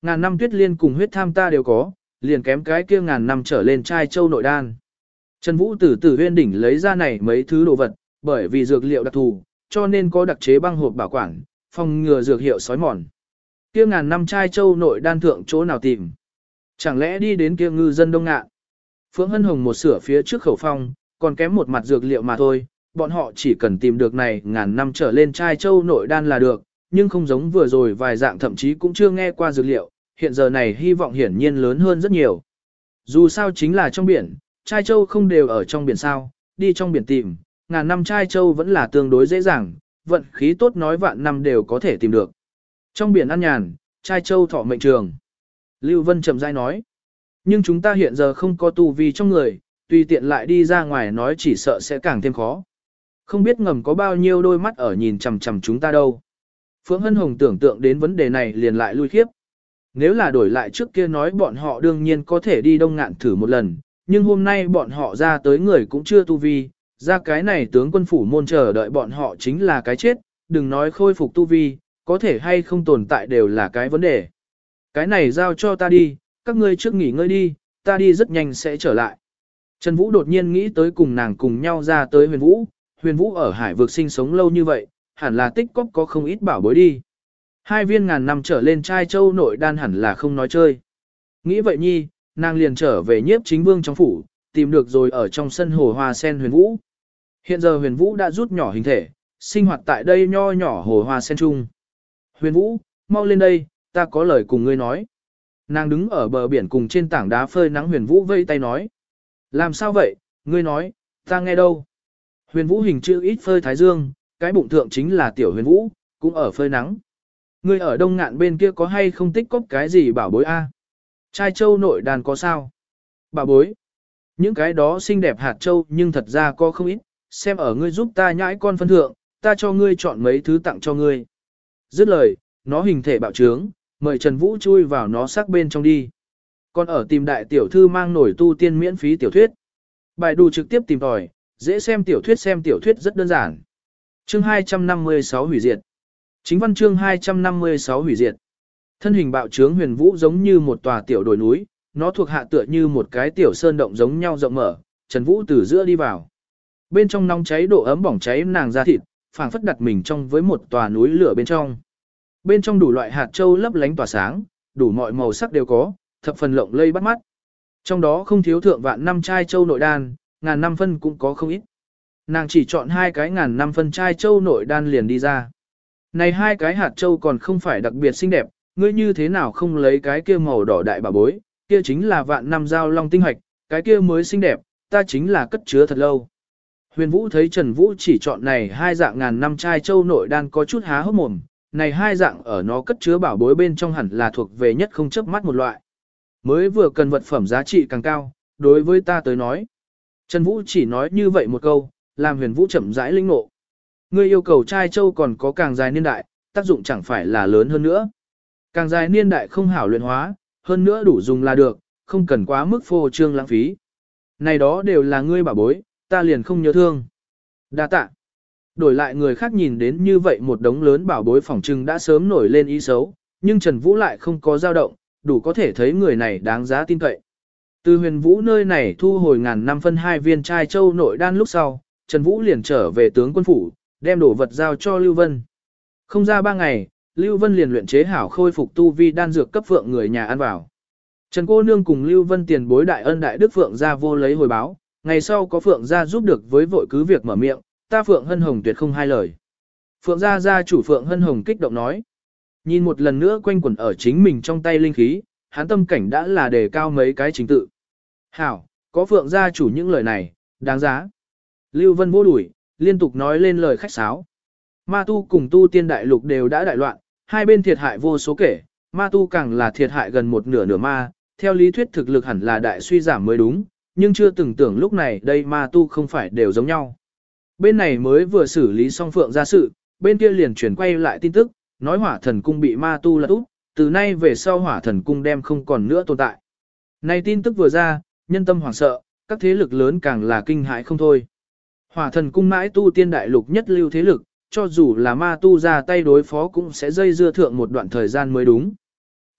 Ngàn năm tuyết liên cùng huyết tham ta đều có, liền kém cái kia ngàn năm trở lên trai châu nội đan. Trần Vũ từ từ huyên đỉnh lấy ra này mấy thứ đồ vật, bởi vì dược liệu đặc thù, cho nên có đặc chế băng hộp bảo quản, phòng ngừa dược hiệu sói mòn. Kia ngàn năm trai châu nội đan thượng chỗ nào tìm? Chẳng lẽ đi đến kia ngư dân Đông Ngạn? Phượng Hân Hồng một sửa phía trước khẩu phong, còn kém một mặt dược liệu mà thôi, bọn họ chỉ cần tìm được này ngàn năm trở lên trai châu nội đan là được, nhưng không giống vừa rồi vài dạng thậm chí cũng chưa nghe qua dược liệu, hiện giờ này hy vọng hiển nhiên lớn hơn rất nhiều. Dù sao chính là trong biển, trai châu không đều ở trong biển sao, đi trong biển tìm, ngàn năm trai châu vẫn là tương đối dễ dàng, vận khí tốt nói vạn năm đều có thể tìm được. Trong biển ăn nhàn, trai châu thọ mệnh trường. Lưu Vân chậm rãi nói, nhưng chúng ta hiện giờ không có tu vi trong người, tùy tiện lại đi ra ngoài nói chỉ sợ sẽ càng thêm khó. Không biết ngầm có bao nhiêu đôi mắt ở nhìn chằm chằm chúng ta đâu. Phượng Hân Hồng tưởng tượng đến vấn đề này liền lại lui khiếp. Nếu là đổi lại trước kia nói bọn họ đương nhiên có thể đi Đông Ngạn thử một lần, nhưng hôm nay bọn họ ra tới người cũng chưa tu vi, ra cái này tướng quân phủ môn chờ đợi bọn họ chính là cái chết, đừng nói khôi phục tu vi, có thể hay không tồn tại đều là cái vấn đề. Cái này giao cho ta đi, các ngươi trước nghỉ ngơi đi, ta đi rất nhanh sẽ trở lại. Trần Vũ đột nhiên nghĩ tới cùng nàng cùng nhau ra tới huyền vũ, huyền vũ ở hải vực sinh sống lâu như vậy, hẳn là tích cóp có không ít bảo bối đi. Hai viên ngàn năm trở lên trai châu nội đan hẳn là không nói chơi. Nghĩ vậy nhi, nàng liền trở về nhiếp chính vương trong phủ, tìm được rồi ở trong sân hồ hoa sen huyền vũ. Hiện giờ huyền vũ đã rút nhỏ hình thể, sinh hoạt tại đây nho nhỏ hồ hoa sen trung. Huyền vũ, mau lên đây, ta có lời cùng ngươi nói. Nàng đứng ở bờ biển cùng trên tảng đá phơi nắng huyền vũ vây tay nói. Làm sao vậy, ngươi nói, ta nghe đâu. Huyền vũ hình chữ ít phơi thái dương, cái bụng thượng chính là tiểu huyền vũ, cũng ở phơi nắng. Ngươi ở Đông Ngạn bên kia có hay không tích cóp cái gì bảo bối a? Trai châu nội đàn có sao? Bảo bối. Những cái đó xinh đẹp hạt châu nhưng thật ra có không ít, xem ở ngươi giúp ta nhãi con phân thượng, ta cho ngươi chọn mấy thứ tặng cho ngươi. Dứt lời, nó hình thể bạo trướng, mời Trần Vũ chui vào nó sắc bên trong đi. Còn ở tìm đại tiểu thư mang nổi tu tiên miễn phí tiểu thuyết. Bài đủ trực tiếp tìm tòi, dễ xem tiểu thuyết xem tiểu thuyết rất đơn giản. Chương hai trăm năm mươi sáu hủy diệt. Chính văn chương hai trăm năm mươi sáu hủy diệt. Thân hình bạo trướng huyền vũ giống như một tòa tiểu đồi núi, nó thuộc hạ tựa như một cái tiểu sơn động giống nhau rộng mở, Trần Vũ từ giữa đi vào. Bên trong nóng cháy độ ấm bỏng cháy nàng da thịt, phảng phất đặt mình trong với một tòa núi lửa bên trong. Bên trong đủ loại hạt châu lấp lánh tỏa sáng, đủ mọi màu sắc đều có, thập phần lộng lây bắt mắt. Trong đó không thiếu thượng vạn năm trai châu nội đan, ngàn năm phân cũng có không ít. Nàng chỉ chọn hai cái ngàn năm phân trai châu nội đan liền đi ra. Này hai cái hạt châu còn không phải đặc biệt xinh đẹp, ngươi như thế nào không lấy cái kia màu đỏ đại bà bối, kia chính là vạn năm giao long tinh hạch, cái kia mới xinh đẹp, ta chính là cất chứa thật lâu. Huyền Vũ thấy Trần Vũ chỉ chọn này hai dạng ngàn năm trai châu nội đan có chút há hốc mồm, này hai dạng ở nó cất chứa bảo bối bên trong hẳn là thuộc về nhất không chớp mắt một loại. Mới vừa cần vật phẩm giá trị càng cao, đối với ta tới nói. Trần Vũ chỉ nói như vậy một câu, làm Huyền Vũ chậm rãi linh ngộ. Ngươi yêu cầu trai châu còn có càng dài niên đại, tác dụng chẳng phải là lớn hơn nữa. Càng dài niên đại không hảo luyện hóa, hơn nữa đủ dùng là được, không cần quá mức phô trương lãng phí. Này đó đều là ngươi bảo bối, ta liền không nhớ thương. Đa tạ. Đổi lại người khác nhìn đến như vậy một đống lớn bảo bối phỏng trưng đã sớm nổi lên ý xấu, nhưng Trần Vũ lại không có dao động, đủ có thể thấy người này đáng giá tin cậy. Từ Huyền Vũ nơi này thu hồi ngàn năm phân hai viên trai châu nội đan lúc sau, Trần Vũ liền trở về tướng quân phủ, đem đồ vật giao cho Lưu Vân. Không ra ba ngày, Lưu Vân liền luyện chế hảo khôi phục tu vi đan dược cấp phượng người nhà ăn vào. Trần cô nương cùng Lưu Vân tiền bối đại ân đại đức phượng gia vô lấy hồi báo, ngày sau có phượng gia giúp được với vội cứ việc mở miệng, ta Phượng Hân Hồng tuyệt không hai lời. Phượng gia gia chủ Phượng Hân Hồng kích động nói. Nhìn một lần nữa quanh quẩn ở chính mình trong tay linh khí, hắn tâm cảnh đã là đề cao mấy cái chính tự. Hảo, có Phượng gia chủ những lời này, đáng giá. Lưu Vân vô đuổi, liên tục nói lên lời khách sáo. Ma tu cùng tu tiên đại lục đều đã đại loạn, hai bên thiệt hại vô số kể, ma tu càng là thiệt hại gần một nửa nửa ma, theo lý thuyết thực lực hẳn là đại suy giảm mới đúng, nhưng chưa từng tưởng lúc này đây ma tu không phải đều giống nhau. Bên này mới vừa xử lý xong Phượng gia sự, bên kia liền chuyển quay lại tin tức, nói hỏa thần cung bị ma tu lật úp, từ nay về sau hỏa thần cung đem không còn nữa tồn tại. Này tin tức vừa ra, nhân tâm hoảng sợ, các thế lực lớn càng là kinh hãi không thôi. Hỏa thần cung mãi tu tiên đại lục nhất lưu thế lực, cho dù là ma tu ra tay đối phó cũng sẽ dây dưa thượng một đoạn thời gian mới đúng.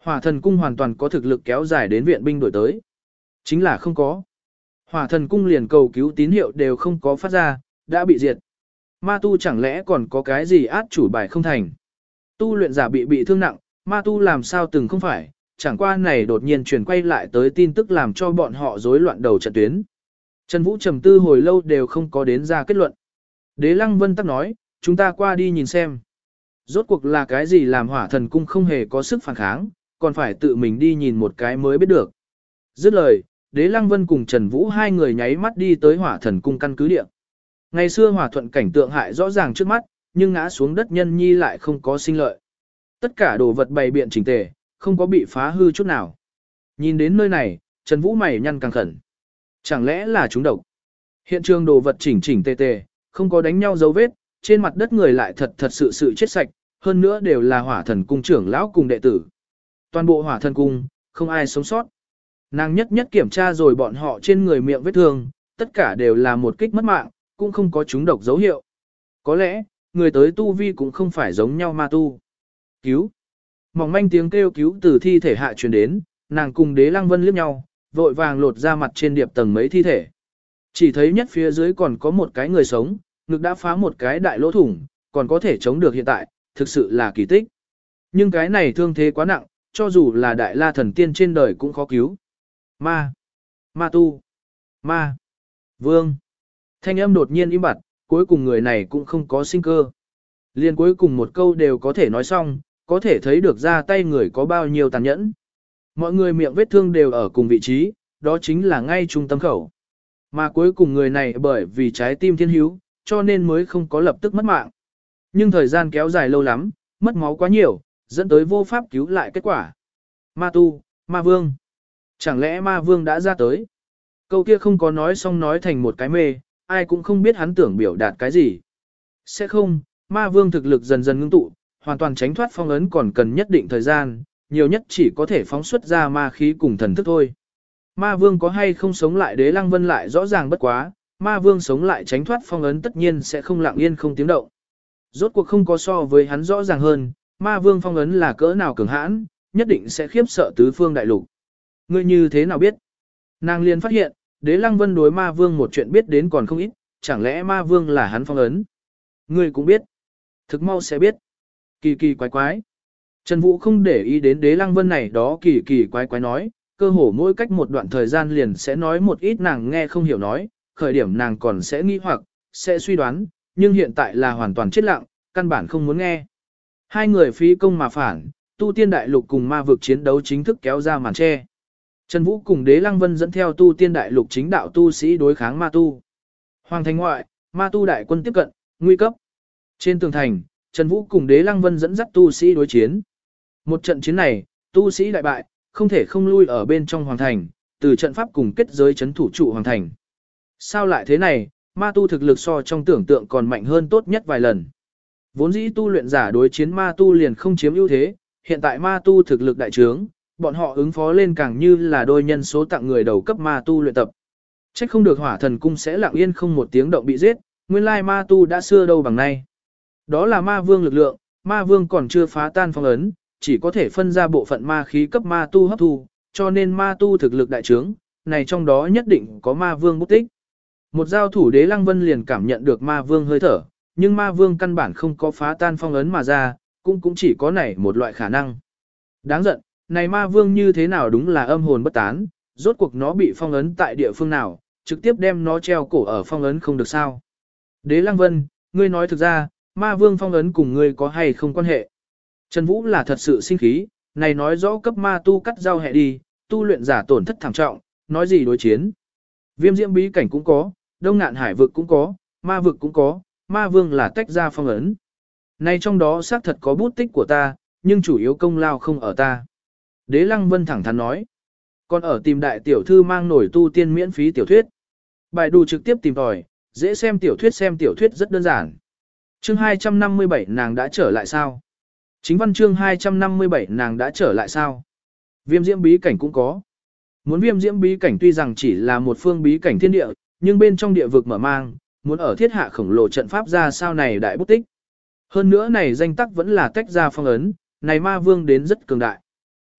Hỏa thần cung hoàn toàn có thực lực kéo dài đến viện binh đổi tới. Chính là không có. Hỏa thần cung liền cầu cứu tín hiệu đều không có phát ra, đã bị diệt. Ma tu chẳng lẽ còn có cái gì át chủ bài không thành. Tu luyện giả bị bị thương nặng, ma tu làm sao từng không phải, chẳng qua này đột nhiên chuyển quay lại tới tin tức làm cho bọn họ rối loạn đầu trận tuyến. Trần Vũ trầm tư hồi lâu đều không có đến ra kết luận. Đế Lăng Vân tắc nói, chúng ta qua đi nhìn xem. Rốt cuộc là cái gì làm hỏa thần cung không hề có sức phản kháng, còn phải tự mình đi nhìn một cái mới biết được. Dứt lời, Đế Lăng Vân cùng Trần Vũ hai người nháy mắt đi tới hỏa thần cung căn cứ địa. Ngày xưa hỏa thuận cảnh tượng hại rõ ràng trước mắt, nhưng ngã xuống đất nhân nhi lại không có sinh lợi. Tất cả đồ vật bày biện chỉnh tề, không có bị phá hư chút nào. Nhìn đến nơi này, Trần Vũ mày nhăn càng khẩn. Chẳng lẽ là chúng độc? Hiện trường đồ vật chỉnh chỉnh tề tề, không có đánh nhau dấu vết, trên mặt đất người lại thật thật sự sự chết sạch, hơn nữa đều là hỏa thần cung trưởng lão cùng đệ tử. Toàn bộ hỏa thần cung, không ai sống sót. Nàng nhất nhất kiểm tra rồi bọn họ trên người miệng vết thương, tất cả đều là một kích mất mạng, cũng không có chúng độc dấu hiệu. Có lẽ, người tới tu vi cũng không phải giống nhau ma tu. Cứu! Mỏng manh tiếng kêu cứu từ thi thể hạ truyền đến, nàng cùng Đế Lăng Vân liếc nhau, vội vàng lột ra mặt trên điệp tầng mấy thi thể. Chỉ thấy nhất phía dưới còn có một cái người sống, ngực đã phá một cái đại lỗ thủng, còn có thể chống được hiện tại, thực sự là kỳ tích. Nhưng cái này thương thế quá nặng, cho dù là đại la thần tiên trên đời cũng khó cứu. Ma! Ma tu! Ma! Vương! Thanh âm đột nhiên im bặt, cuối cùng người này cũng không có sinh cơ. Liên cuối cùng một câu đều có thể nói xong, có thể thấy được ra tay người có bao nhiêu tàn nhẫn. Mọi người miệng vết thương đều ở cùng vị trí, đó chính là ngay trung tâm khẩu. Mà cuối cùng người này bởi vì trái tim thiên hữu, cho nên mới không có lập tức mất mạng. Nhưng thời gian kéo dài lâu lắm, mất máu quá nhiều, dẫn tới vô pháp cứu lại kết quả. Ma tu, ma vương. Chẳng lẽ ma vương đã ra tới? Câu kia không có nói xong nói thành một cái mê, ai cũng không biết hắn tưởng biểu đạt cái gì. Sẽ không, ma vương thực lực dần dần ngưng tụ, hoàn toàn tránh thoát phong ấn còn cần nhất định thời gian, nhiều nhất chỉ có thể phóng xuất ra ma khí cùng thần thức thôi. Ma vương có hay không sống lại Đế Lăng Vân lại rõ ràng bất quá, ma vương sống lại tránh thoát phong ấn tất nhiên sẽ không lặng yên không tiếng động. Rốt cuộc không có so với hắn rõ ràng hơn, ma vương phong ấn là cỡ nào cường hãn, nhất định sẽ khiếp sợ tứ phương đại lục. Ngươi như thế nào biết? Nàng liền phát hiện, Đế Lăng Vân đối ma vương một chuyện biết đến còn không ít, chẳng lẽ ma vương là hắn phong ấn? Ngươi cũng biết. Thực mau sẽ biết. Kỳ kỳ quái quái. Trần Vũ không để ý đến Đế Lăng Vân này đó kỳ kỳ quái quái nói, cơ hồ mỗi cách một đoạn thời gian liền sẽ nói một ít nàng nghe không hiểu nói, khởi điểm nàng còn sẽ nghi hoặc, sẽ suy đoán, nhưng hiện tại là hoàn toàn chết lặng, căn bản không muốn nghe. Hai người phí công mà phản, tu tiên đại lục cùng ma vực chiến đấu chính thức kéo ra màn che. Trần Vũ cùng Đế Lăng Vân dẫn theo tu tiên đại lục chính đạo tu sĩ đối kháng ma tu. Hoàng thành ngoại, ma tu đại quân tiếp cận, nguy cấp. Trên tường thành, Trần Vũ cùng Đế Lăng Vân dẫn dắt tu sĩ đối chiến. Một trận chiến này, tu sĩ đại bại, không thể không lui ở bên trong hoàng thành, từ trận pháp cùng kết giới chấn thủ trụ hoàng thành. Sao lại thế này, ma tu thực lực so trong tưởng tượng còn mạnh hơn tốt nhất vài lần. Vốn dĩ tu luyện giả đối chiến ma tu liền không chiếm ưu thế, hiện tại ma tu thực lực đại trướng, bọn họ ứng phó lên càng như là đôi nhân số tặng người đầu cấp ma tu luyện tập. Trách không được hỏa thần cung sẽ lặng yên không một tiếng động bị giết, nguyên lai ma tu đã xưa đâu bằng nay. Đó là ma vương lực lượng, ma vương còn chưa phá tan phong ấn, chỉ có thể phân ra bộ phận ma khí cấp ma tu hấp thu, cho nên ma tu thực lực đại trướng, này trong đó nhất định có ma vương bút tích. Một giao thủ Đế Lăng Vân liền cảm nhận được ma vương hơi thở, nhưng ma vương căn bản không có phá tan phong ấn mà ra, cũng cũng chỉ có này một loại khả năng. Đáng giận, này ma vương như thế nào đúng là âm hồn bất tán, rốt cuộc nó bị phong ấn tại địa phương nào, trực tiếp đem nó treo cổ ở phong ấn không được sao. Đế Lăng Vân, ngươi nói thực ra, ma vương phong ấn cùng ngươi có hay không quan hệ. Trần Vũ là thật sự sinh khí, này nói rõ cấp ma tu cắt rau hẹ đi, tu luyện giả tổn thất thảm trọng, nói gì đối chiến. Viêm diễm bí cảnh cũng có, đông ngạn hải vực cũng có, ma vực cũng có, ma vương là tách ra phong ấn. Này trong đó xác thật có bút tích của ta, nhưng chủ yếu công lao không ở ta. Đế Lăng Vân thẳng thắn nói. Còn ở tìm đại tiểu thư mang nổi tu tiên miễn phí tiểu thuyết. Bài đù trực tiếp tìm tòi, dễ xem tiểu thuyết xem tiểu thuyết rất đơn giản. Chương hai trăm năm mươi bảy nàng đã trở lại sao? Chính văn chương hai trăm năm mươi bảy nàng đã trở lại sao? Viêm diễm bí cảnh cũng có. Muốn viêm diễm bí cảnh tuy rằng chỉ là một phương bí cảnh thiên địa, nhưng bên trong địa vực mở mang, muốn ở thiết hạ khổng lồ trận pháp ra sao này đại bút tích. Hơn nữa này danh tắc vẫn là tách ra phong ấn, này ma vương đến rất cường đại.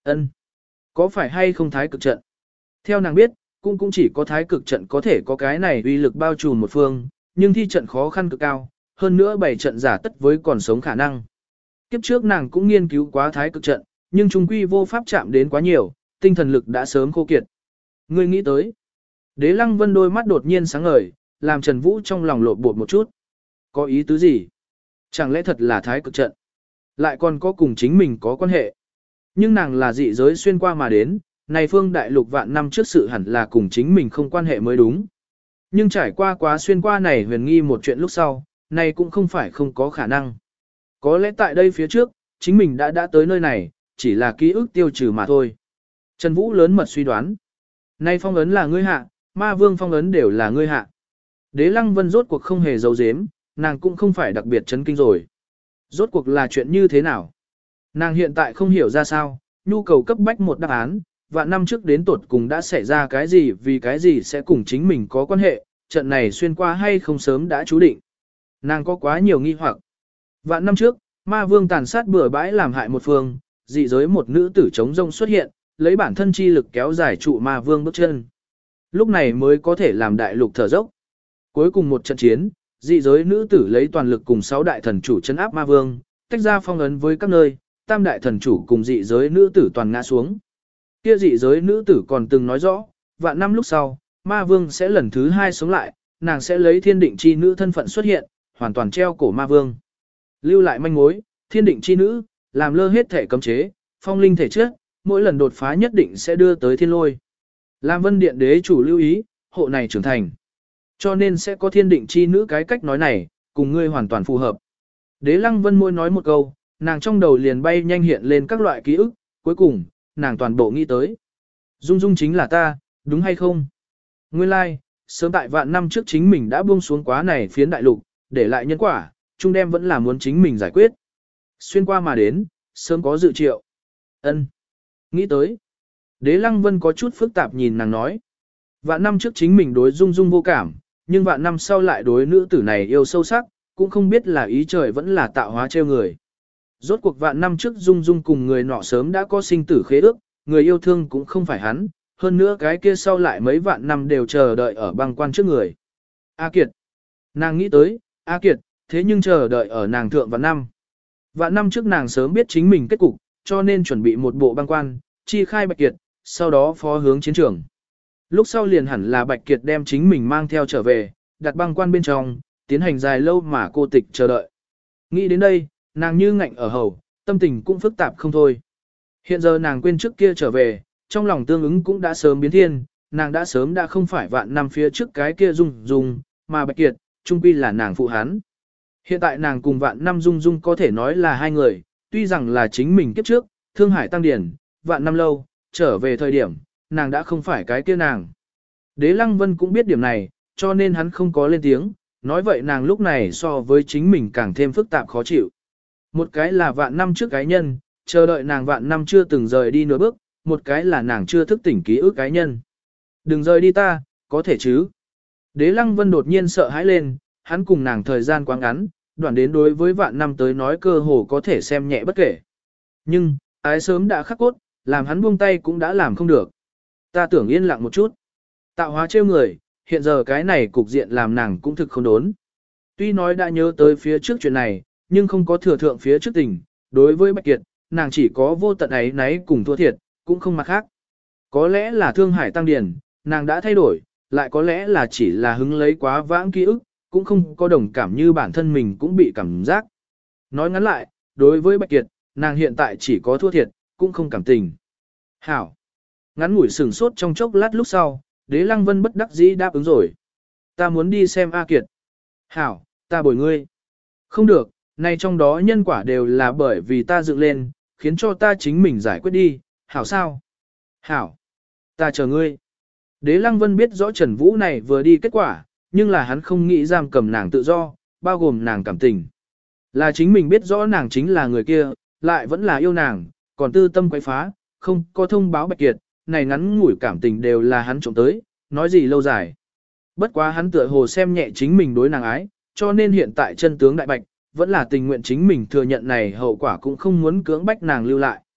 Ân, có phải hay không thái cực trận? Theo nàng biết, cũng cũng chỉ có thái cực trận có thể có cái này uy lực bao trùm một phương, nhưng thi trận khó khăn cực cao, hơn nữa bảy trận giả tất với còn sống khả năng. Kiếp trước nàng cũng nghiên cứu quá thái cực trận, nhưng trung quy vô pháp chạm đến quá nhiều, tinh thần lực đã sớm khô kiệt. Ngươi nghĩ tới. Đế Lăng Vân đôi mắt đột nhiên sáng ngời, làm Trần Vũ trong lòng lộn bột một chút. Có ý tứ gì? Chẳng lẽ thật là thái cực trận? Lại còn có cùng chính mình có quan hệ? Nhưng nàng là dị giới xuyên qua mà đến, này phương đại lục vạn năm trước sự hẳn là cùng chính mình không quan hệ mới đúng. Nhưng trải qua quá xuyên qua này huyền nghi một chuyện lúc sau, này cũng không phải không có khả năng. Có lẽ tại đây phía trước, chính mình đã đã tới nơi này, chỉ là ký ức tiêu trừ mà thôi. Trần Vũ lớn mật suy đoán. Nay phong ấn là ngươi hạ, ma vương phong ấn đều là ngươi hạ. Đế Lăng Vân rốt cuộc không hề giấu giếm, nàng cũng không phải đặc biệt chấn kinh rồi. Rốt cuộc là chuyện như thế nào? Nàng hiện tại không hiểu ra sao, nhu cầu cấp bách một đáp án, và năm trước đến tột cùng đã xảy ra cái gì vì cái gì sẽ cùng chính mình có quan hệ, trận này xuyên qua hay không sớm đã chú định. Nàng có quá nhiều nghi hoặc. Vạn năm trước, ma vương tàn sát bừa bãi làm hại một phương, dị giới một nữ tử chống rông xuất hiện, lấy bản thân chi lực kéo dài trụ ma vương bước chân. Lúc này mới có thể làm đại lục thở dốc. Cuối cùng một trận chiến, dị giới nữ tử lấy toàn lực cùng sáu đại thần chủ chấn áp ma vương, tách ra phong ấn với các nơi, tam đại thần chủ cùng dị giới nữ tử toàn ngã xuống. Kia dị giới nữ tử còn từng nói rõ, vạn năm lúc sau, ma vương sẽ lần thứ hai sống lại, nàng sẽ lấy thiên định chi nữ thân phận xuất hiện, hoàn toàn treo cổ ma vương. Lưu lại manh mối, thiên định chi nữ, làm lơ hết thể cấm chế, phong linh thể chất, mỗi lần đột phá nhất định sẽ đưa tới thiên lôi. Lam Vân Điện đế chủ lưu ý, hộ này trưởng thành. Cho nên sẽ có thiên định chi nữ cái cách nói này, cùng ngươi hoàn toàn phù hợp. Đế Lăng Vân môi nói một câu, nàng trong đầu liền bay nhanh hiện lên các loại ký ức, cuối cùng, nàng toàn bộ nghĩ tới. Dung Dung chính là ta, đúng hay không? Nguyên lai, like, sớm tại vạn năm trước chính mình đã buông xuống quá này phiến đại lục, để lại nhân quả, trung đem vẫn là muốn chính mình giải quyết. Xuyên qua mà đến, sớm có dự triệu. Ân, nghĩ tới. Đế Lăng Vân có chút phức tạp nhìn nàng nói. Vạn năm trước chính mình đối Dung Dung vô cảm, nhưng vạn năm sau lại đối nữ tử này yêu sâu sắc, cũng không biết là ý trời vẫn là tạo hóa trêu người. Rốt cuộc vạn năm trước Dung Dung cùng người nọ sớm đã có sinh tử khế ước, người yêu thương cũng không phải hắn, hơn nữa cái kia sau lại mấy vạn năm đều chờ đợi ở băng quan trước người. A Kiệt. Nàng nghĩ tới, A Kiệt, thế nhưng chờ đợi ở nàng thượng vạn năm. Vạn năm trước nàng sớm biết chính mình kết cục, cho nên chuẩn bị một bộ băng quan, chi khai Bạch Kiệt, sau đó phó hướng chiến trường. Lúc sau liền hẳn là Bạch Kiệt đem chính mình mang theo trở về, đặt băng quan bên trong, tiến hành dài lâu mà cô tịch chờ đợi. Nghĩ đến đây, nàng như ngạnh ở hầu, tâm tình cũng phức tạp không thôi. Hiện giờ nàng quên trước kia trở về, trong lòng tương ứng cũng đã sớm biến thiên, nàng đã sớm đã không phải vạn năm phía trước cái kia Dung Dung, mà Bạch Kiệt, trung quy là nàng phụ hắn. Hiện tại nàng cùng vạn năm Dung Dung có thể nói là hai người, tuy rằng là chính mình kiếp trước, Thương Hải Tăng Điển, vạn năm lâu, trở về thời điểm, nàng đã không phải cái kia nàng. Đế Lăng Vân cũng biết điểm này, cho nên hắn không có lên tiếng, nói vậy nàng lúc này so với chính mình càng thêm phức tạp khó chịu. Một cái là vạn năm trước cái nhân, chờ đợi nàng vạn năm chưa từng rời đi nửa bước, một cái là nàng chưa thức tỉnh ký ức cái nhân. Đừng rời đi ta, có thể chứ. Đế Lăng Vân đột nhiên sợ hãi lên, hắn cùng nàng thời gian quá ngắn, đoạn đến đối với vạn năm tới nói cơ hồ có thể xem nhẹ bất kể. Nhưng, ái sớm đã khắc cốt, làm hắn buông tay cũng đã làm không được. Ta tưởng yên lặng một chút. Tạo hóa trêu người, hiện giờ cái này cục diện làm nàng cũng thực không đốn. Tuy nói đã nhớ tới phía trước chuyện này, nhưng không có thừa thượng phía trước tình, đối với Bạch Kiệt, nàng chỉ có vô tận ấy náy cùng thua thiệt, cũng không mặt khác. Có lẽ là Thương Hải Tăng Điển, nàng đã thay đổi, lại có lẽ là chỉ là hứng lấy quá vãng ký ức, cũng không có đồng cảm như bản thân mình cũng bị cảm giác. Nói ngắn lại, đối với Bạch Kiệt, nàng hiện tại chỉ có thua thiệt, cũng không cảm tình. Hảo. Ngắn ngủi sừng sốt trong chốc lát lúc sau, Đế Lăng Vân bất đắc dĩ đáp ứng rồi. Ta muốn đi xem A Kiệt. Hảo, ta bồi ngươi. Không được, này trong đó nhân quả đều là bởi vì ta dựng lên, khiến cho ta chính mình giải quyết đi. Hảo sao? Hảo. Ta chờ ngươi. Đế Lăng Vân biết rõ Trần Vũ này vừa đi kết quả, nhưng là hắn không nghĩ giam cầm nàng tự do, bao gồm nàng cảm tình. Là chính mình biết rõ nàng chính là người kia, lại vẫn là yêu nàng, còn tư tâm quấy phá, không có thông báo Bạch Kiệt, này ngắn ngủi cảm tình đều là hắn trộm tới, nói gì lâu dài. Bất quá hắn tựa hồ xem nhẹ chính mình đối nàng ái, cho nên hiện tại chân tướng đại bạch, vẫn là tình nguyện chính mình thừa nhận này hậu quả cũng không muốn cưỡng bách nàng lưu lại.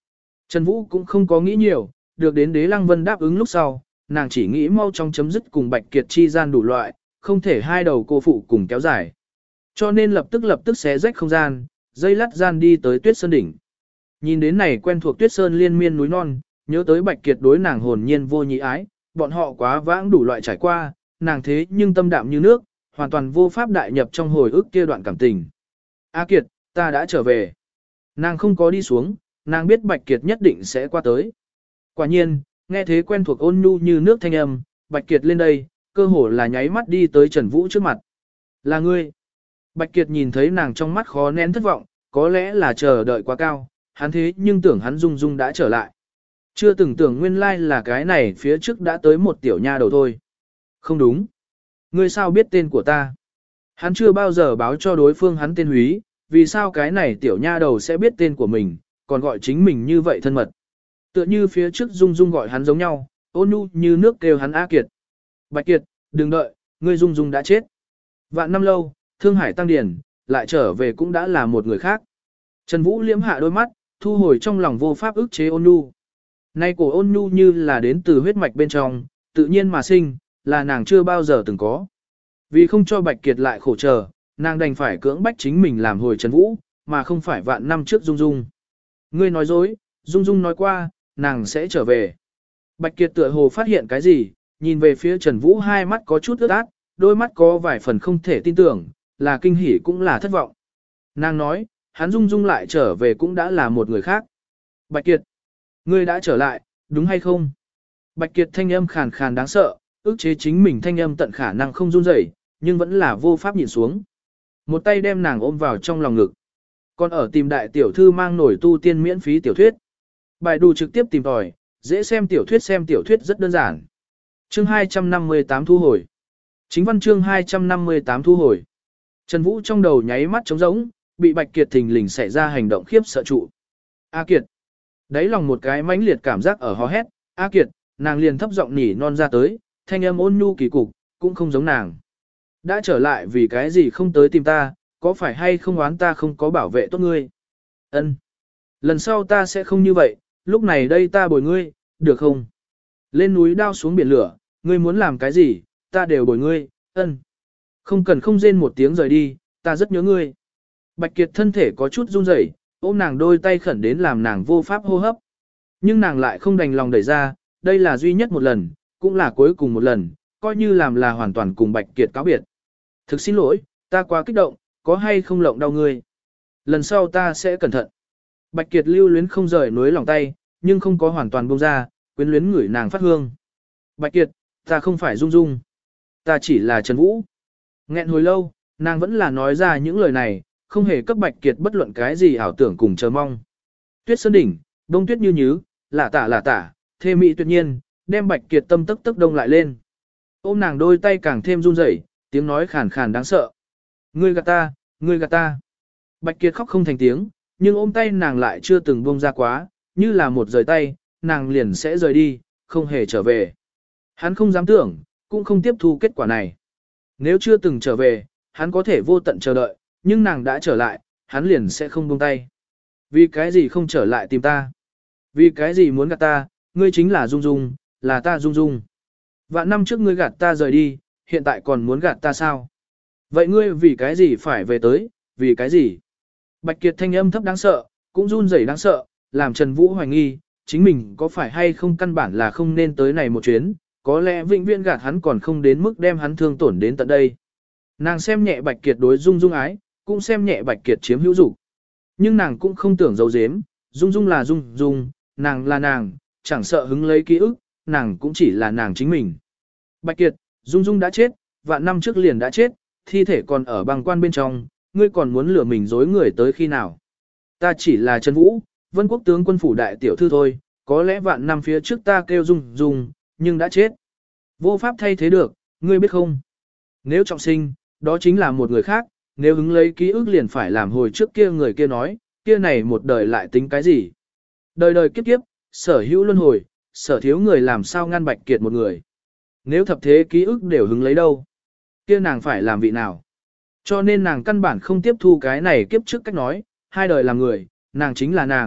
Trần Vũ cũng không có nghĩ nhiều, được đến Đế Lăng Vân đáp ứng lúc sau, nàng chỉ nghĩ mau chóng chấm dứt cùng Bạch Kiệt chi gian đủ loại, không thể hai đầu cô phụ cùng kéo dài. Cho nên lập tức lập tức xé rách không gian, dây lắt gian đi tới Tuyết Sơn đỉnh. Nhìn đến này quen thuộc Tuyết Sơn liên miên núi non, nhớ tới Bạch Kiệt đối nàng hồn nhiên vô nhị ái, bọn họ quá vãng đủ loại trải qua, nàng thế nhưng tâm đạm như nước, hoàn toàn vô pháp đại nhập trong hồi ức kia đoạn cảm tình. A Kiệt, ta đã trở về. Nàng không có đi xuống, nàng biết Bạch Kiệt nhất định sẽ qua tới. Quả nhiên, nghe thế quen thuộc ôn nhu như nước thanh âm, Bạch Kiệt lên đây, cơ hồ là nháy mắt đi tới Trần Vũ trước mặt. Là ngươi. Bạch Kiệt nhìn thấy nàng trong mắt khó nén thất vọng, có lẽ là chờ đợi quá cao, hắn thế nhưng tưởng hắn Dung Dung đã trở lại. Chưa từng tưởng nguyên lai like là cái này phía trước đã tới một tiểu nha đầu thôi. Không đúng. Ngươi sao biết tên của ta? Hắn chưa bao giờ báo cho đối phương hắn tên Húy, vì sao cái này tiểu nha đầu sẽ biết tên của mình, còn gọi chính mình như vậy thân mật. Tựa như phía trước Dung Dung gọi hắn giống nhau, ôn nhu như nước kêu hắn A Kiệt. Bạch Kiệt, đừng đợi, ngươi Dung Dung đã chết. Vạn năm lâu, Thương Hải tăng điển, lại trở về cũng đã là một người khác. Trần Vũ liễm hạ đôi mắt, thu hồi trong lòng vô pháp ức chế ôn nhu. Nay cổ ôn nhu như là đến từ huyết mạch bên trong, tự nhiên mà sinh, là nàng chưa bao giờ từng có. Vì không cho Bạch Kiệt lại khổ chờ, nàng đành phải cưỡng bách chính mình làm hồi Trần Vũ, mà không phải vạn năm trước Dung Dung. Ngươi nói dối, Dung Dung nói qua, nàng sẽ trở về. Bạch Kiệt tựa hồ phát hiện cái gì, nhìn về phía Trần Vũ hai mắt có chút ướt át, đôi mắt có vài phần không thể tin tưởng, là kinh hỉ cũng là thất vọng. Nàng nói, hắn Dung Dung lại trở về cũng đã là một người khác. Bạch Kiệt, ngươi đã trở lại, đúng hay không? Bạch Kiệt thanh âm khàn khàn đáng sợ, ức chế chính mình thanh âm tận khả năng không run rẩy, nhưng vẫn là vô pháp nhìn xuống. Một tay đem nàng ôm vào trong lòng ngực. Còn ở tìm đại tiểu thư mang nổi tu tiên miễn phí tiểu thuyết. Bài đù trực tiếp tìm tòi, dễ xem tiểu thuyết xem tiểu thuyết rất đơn giản. Chương hai trăm năm mươi tám thu hồi. Chính văn chương hai trăm năm mươi tám thu hồi. Trần Vũ trong đầu nháy mắt trống rỗng, bị Bạch Kiệt thình lình xảy ra hành động khiếp sợ trụ. A Kiệt. Đấy lòng một cái mãnh liệt cảm giác ở hò hét, A Kiệt, nàng liền thấp giọng nỉ non ra tới, thanh âm ôn nhu kỳ cục, cũng không giống nàng. Đã trở lại vì cái gì không tới tìm ta, có phải hay không oán ta không có bảo vệ tốt ngươi? Ân. Lần sau ta sẽ không như vậy, lúc này đây ta bồi ngươi, được không? Lên núi đao xuống biển lửa, ngươi muốn làm cái gì, ta đều bồi ngươi, ân. Không cần không rên một tiếng rời đi, ta rất nhớ ngươi. Bạch Kiệt thân thể có chút run rẩy, ôm nàng đôi tay khẩn đến làm nàng vô pháp hô hấp. Nhưng nàng lại không đành lòng đẩy ra, đây là duy nhất một lần, cũng là cuối cùng một lần, coi như làm là hoàn toàn cùng Bạch Kiệt cáo biệt. Thực xin lỗi, ta quá kích động, có hay không lộng đau ngươi. Lần sau ta sẽ cẩn thận. Bạch Kiệt lưu luyến không rời núi lòng tay, nhưng không có hoàn toàn buông ra, quyến luyến ngửi nàng phát hương. Bạch Kiệt, ta không phải Dung Dung. Ta chỉ là Trần Vũ. Nghẹn hồi lâu, nàng vẫn là nói ra những lời này, không hề cấp Bạch Kiệt bất luận cái gì ảo tưởng cùng chờ mong. Tuyết sơn đỉnh, đông tuyết như nhứ, lả tả lả tả, thê mỹ tuyệt nhiên, đem Bạch Kiệt tâm tức tức đông lại lên. Ôm nàng đôi tay càng thêm run rẩy, tiếng nói khàn khàn đáng sợ. Ngươi gạt ta, ngươi gạt ta. Bạch Kiệt khóc không thành tiếng, nhưng ôm tay nàng lại chưa từng buông ra quá, như là một rời tay, nàng liền sẽ rời đi, không hề trở về. Hắn không dám tưởng, cũng không tiếp thu kết quả này. Nếu chưa từng trở về, hắn có thể vô tận chờ đợi, nhưng nàng đã trở lại, hắn liền sẽ không buông tay. Vì cái gì không trở lại tìm ta? Vì cái gì muốn gạt ta, ngươi chính là Dung Dung, là ta Dung Dung. Vạn năm trước ngươi gạt ta rời đi, hiện tại còn muốn gạt ta sao? Vậy ngươi vì cái gì phải về tới, vì cái gì? Bạch Kiệt thanh âm thấp đáng sợ, cũng run rẩy đáng sợ, làm Trần Vũ hoài nghi, chính mình có phải hay không căn bản là không nên tới này một chuyến, có lẽ vĩnh viễn gạt hắn còn không đến mức đem hắn thương tổn đến tận đây. Nàng xem nhẹ Bạch Kiệt đối Dung Dung ái, cũng xem nhẹ Bạch Kiệt chiếm hữu dục. Nhưng nàng cũng không tưởng giấu giếm, Dung Dung là Dung Dung, nàng là nàng, chẳng sợ hứng lấy ký ức, nàng cũng chỉ là nàng chính mình. Bạch Kiệt, Dung Dung đã chết, vạn năm trước liền đã chết, thi thể còn ở băng quan bên trong, ngươi còn muốn lừa mình dối người tới khi nào? Ta chỉ là Trần Vũ, Vân Quốc tướng quân phủ đại tiểu thư thôi, có lẽ vạn năm phía trước ta kêu Dung Dung, nhưng đã chết. Vô pháp thay thế được, ngươi biết không? Nếu trọng sinh, đó chính là một người khác, nếu hứng lấy ký ức liền phải làm hồi trước kia người kia nói, kia này một đời lại tính cái gì? Đời đời kiếp kiếp, sở hữu luân hồi, sở thiếu người làm sao ngăn Bạch Kiệt một người? Nếu thập thế ký ức đều hứng lấy đâu? Kia nàng phải làm vị nào? Cho nên nàng căn bản không tiếp thu cái này kiếp trước cách nói, hai đời làm người, nàng chính là nàng,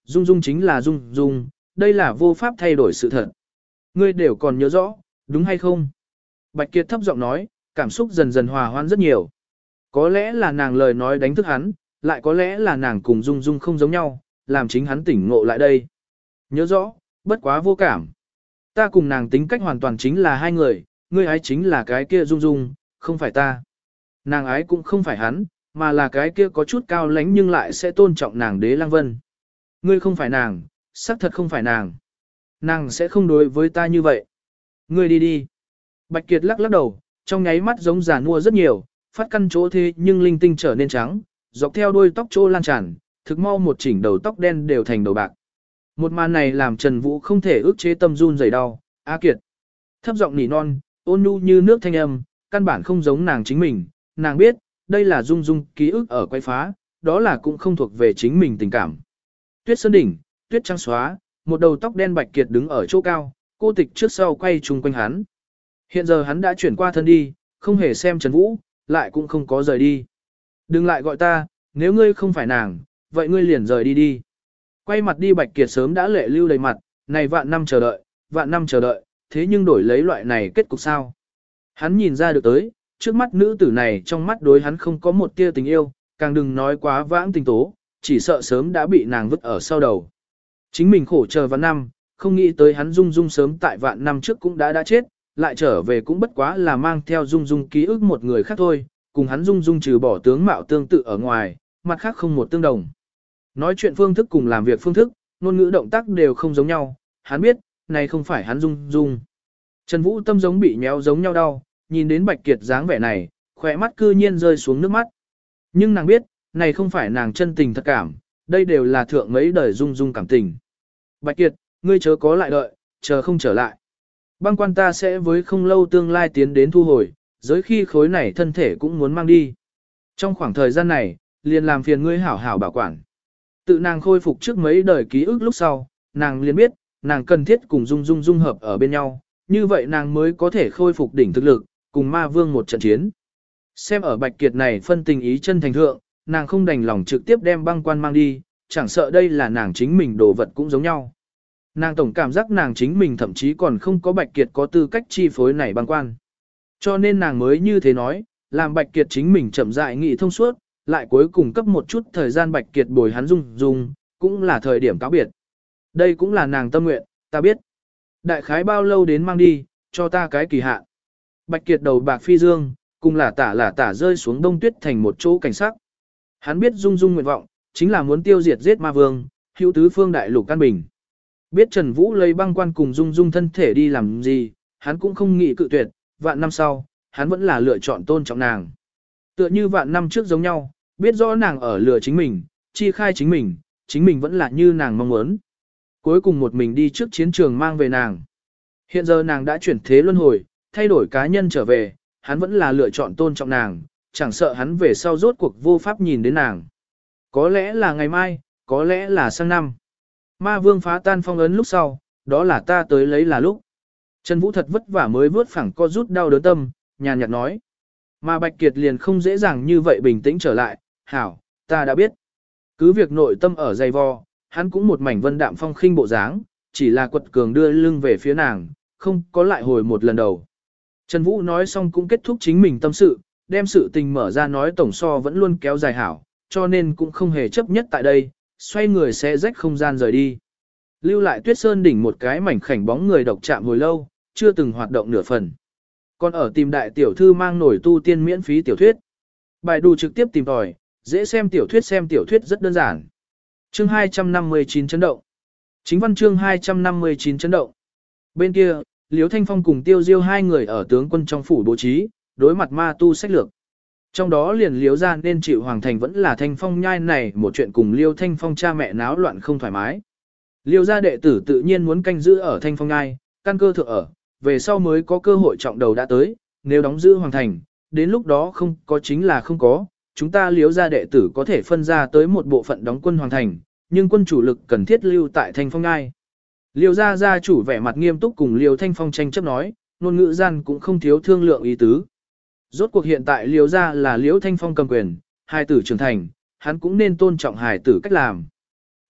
Dung Dung chính là Dung Dung, đây là vô pháp thay đổi sự thật. Ngươi đều còn nhớ rõ, đúng hay không? Bạch Kiệt thấp giọng nói, cảm xúc dần dần hòa hoãn rất nhiều. Có lẽ là nàng lời nói đánh thức hắn, lại có lẽ là nàng cùng Dung Dung không giống nhau, làm chính hắn tỉnh ngộ lại đây. Nhớ rõ, bất quá vô cảm. Ta cùng nàng tính cách hoàn toàn chính là hai người, ngươi ái chính là cái kia Dung Dung, không phải ta. Nàng ái cũng không phải hắn, mà là cái kia có chút cao lãnh nhưng lại sẽ tôn trọng nàng Đế Lăng Vân. Ngươi không phải nàng, xác thật không phải nàng. Nàng sẽ không đối với ta như vậy. Ngươi đi đi. Bạch Kiệt lắc lắc đầu, trong nháy mắt giống già nua rất nhiều, phát căn chỗ thế nhưng linh tinh trở nên trắng, dọc theo đuôi tóc trô lan tràn, thực mau một chỉnh đầu tóc đen đều thành đầu bạc. Một màn này làm Trần Vũ không thể ức chế tâm run rẩy đau. A Kiệt. Thấp giọng nỉ non, ôn nhu như nước thanh âm, căn bản không giống nàng chính mình. Nàng biết, đây là Dung Dung ký ức ở quay phá, đó là cũng không thuộc về chính mình tình cảm. Tuyết sơn đỉnh, tuyết trắng xóa, một đầu tóc đen Bạch Kiệt đứng ở chỗ cao, cô tịch trước sau quay chung quanh hắn. Hiện giờ hắn đã chuyển qua thân đi, không hề xem Trần Vũ, lại cũng không có rời đi. Đừng lại gọi ta, nếu ngươi không phải nàng, vậy ngươi liền rời đi đi. Quay mặt đi Bạch Kiệt sớm đã lệ lưu đầy mặt, này vạn năm chờ đợi, vạn năm chờ đợi, thế nhưng đổi lấy loại này kết cục sao? Hắn nhìn ra được tới, trước mắt nữ tử này trong mắt đối hắn không có một tia tình yêu, càng đừng nói quá vãng tình tố, chỉ sợ sớm đã bị nàng vứt ở sau đầu. Chính mình khổ chờ vạn năm, không nghĩ tới hắn Dung Dung sớm tại vạn năm trước cũng đã đã chết, lại trở về cũng bất quá là mang theo Dung Dung ký ức một người khác thôi, cùng hắn Dung Dung trừ bỏ tướng mạo tương tự ở ngoài, mặt khác không một tương đồng. Nói chuyện phương thức cùng làm việc phương thức, ngôn ngữ động tác đều không giống nhau, hắn biết, này không phải hắn Dung Dung. Trần Vũ tâm giống bị nhéo giống nhau đau, nhìn đến Bạch Kiệt dáng vẻ này, khỏe mắt cư nhiên rơi xuống nước mắt. Nhưng nàng biết, này không phải nàng chân tình thật cảm, đây đều là thượng mấy đời Dung Dung cảm tình. Bạch Kiệt, ngươi chớ có lại đợi, chờ không trở lại. Băng quan ta sẽ với không lâu tương lai tiến đến thu hồi, giới khi khối này thân thể cũng muốn mang đi. Trong khoảng thời gian này, liền làm phiền ngươi hảo hảo bảo quản. Tự nàng khôi phục trước mấy đời ký ức lúc sau, nàng liền biết, nàng cần thiết cùng Dung Dung dung hợp ở bên nhau, như vậy nàng mới có thể khôi phục đỉnh thực lực, cùng ma vương một trận chiến. Xem ở Bạch Kiệt này phân tình ý chân thành thượng, nàng không đành lòng trực tiếp đem băng quan mang đi, chẳng sợ đây là nàng chính mình đồ vật cũng giống nhau. Nàng tổng cảm giác nàng chính mình thậm chí còn không có Bạch Kiệt có tư cách chi phối này băng quan. Cho nên nàng mới như thế nói, làm Bạch Kiệt chính mình chậm rãi nghĩ thông suốt, lại cuối cùng cấp một chút thời gian Bạch Kiệt bồi hắn Dung Dung, cũng là thời điểm cáo biệt. Đây cũng là nàng tâm nguyện, ta biết. Đại khái bao lâu đến mang đi, cho ta cái kỳ hạn. Bạch Kiệt đầu bạc phi dương, cùng là tả là tả rơi xuống đông tuyết thành một chỗ cảnh sắc. Hắn biết Dung Dung nguyện vọng, chính là muốn tiêu diệt giết ma vương, hữu tứ phương đại lục căn bình. Biết Trần Vũ lấy băng quan cùng Dung Dung thân thể đi làm gì, hắn cũng không nghĩ cự tuyệt, vạn năm sau, hắn vẫn là lựa chọn tôn trọng nàng. Tựa như vạn năm trước giống nhau, biết rõ nàng ở lừa chính mình, chi khai chính mình, chính mình vẫn là như nàng mong muốn. Cuối cùng một mình đi trước chiến trường mang về nàng. Hiện giờ nàng đã chuyển thế luân hồi, thay đổi cá nhân trở về, hắn vẫn là lựa chọn tôn trọng nàng, chẳng sợ hắn về sau rốt cuộc vô pháp nhìn đến nàng. Có lẽ là ngày mai, có lẽ là sang năm. Ma vương phá tan phong ấn lúc sau, đó là ta tới lấy là lúc. Trần Vũ thật vất vả mới vớt phẳng co rút đau đớn tâm, nhàn nhạt nói. Mà Bạch Kiệt liền không dễ dàng như vậy bình tĩnh trở lại, hảo, ta đã biết. Cứ việc nội tâm ở dày vò, hắn cũng một mảnh vân đạm phong khinh bộ dáng, chỉ là quật cường đưa lưng về phía nàng, không có lại hồi một lần đầu. Trần Vũ nói xong cũng kết thúc chính mình tâm sự, đem sự tình mở ra nói tổng so vẫn luôn kéo dài hảo, cho nên cũng không hề chấp nhất tại đây, xoay người sẽ rách không gian rời đi. Lưu lại Tuyết Sơn đỉnh một cái mảnh khảnh bóng người độc chạm hồi lâu, chưa từng hoạt động nửa phần. Còn ở tìm đại tiểu thư mang nổi tu tiên miễn phí tiểu thuyết. Bài đù trực tiếp tìm tòi, dễ xem tiểu thuyết xem tiểu thuyết rất đơn giản. Chương hai trăm năm mươi chín chấn động. Chính văn chương hai trăm năm mươi chín chấn động. Bên kia, Liễu Thanh Phong cùng Tiêu Diêu hai người ở tướng quân trong phủ bố trí, đối mặt ma tu sách lược. Trong đó liền Liễu ra nên chịu hoàng thành vẫn là Thanh Phong nhai này một chuyện cùng Liễu Thanh Phong cha mẹ náo loạn không thoải mái. Liễu gia đệ tử tự nhiên muốn canh giữ ở Thanh Phong nhai, căn cơ thượng ở, về sau mới có cơ hội trọng đầu đã tới, nếu đóng giữ hoàng thành, đến lúc đó không có chính là không có, chúng ta Liễu gia đệ tử có thể phân ra tới một bộ phận đóng quân hoàng thành, nhưng quân chủ lực cần thiết lưu tại Thanh Phong nhai. Liễu gia gia chủ vẻ mặt nghiêm túc cùng Liễu Thanh Phong tranh chấp nói, ngôn ngữ gian cũng không thiếu thương lượng ý tứ. Rốt cuộc hiện tại Liễu gia là Liễu Thanh Phong cầm quyền, hài tử trưởng thành, hắn cũng nên tôn trọng hài tử cách làm.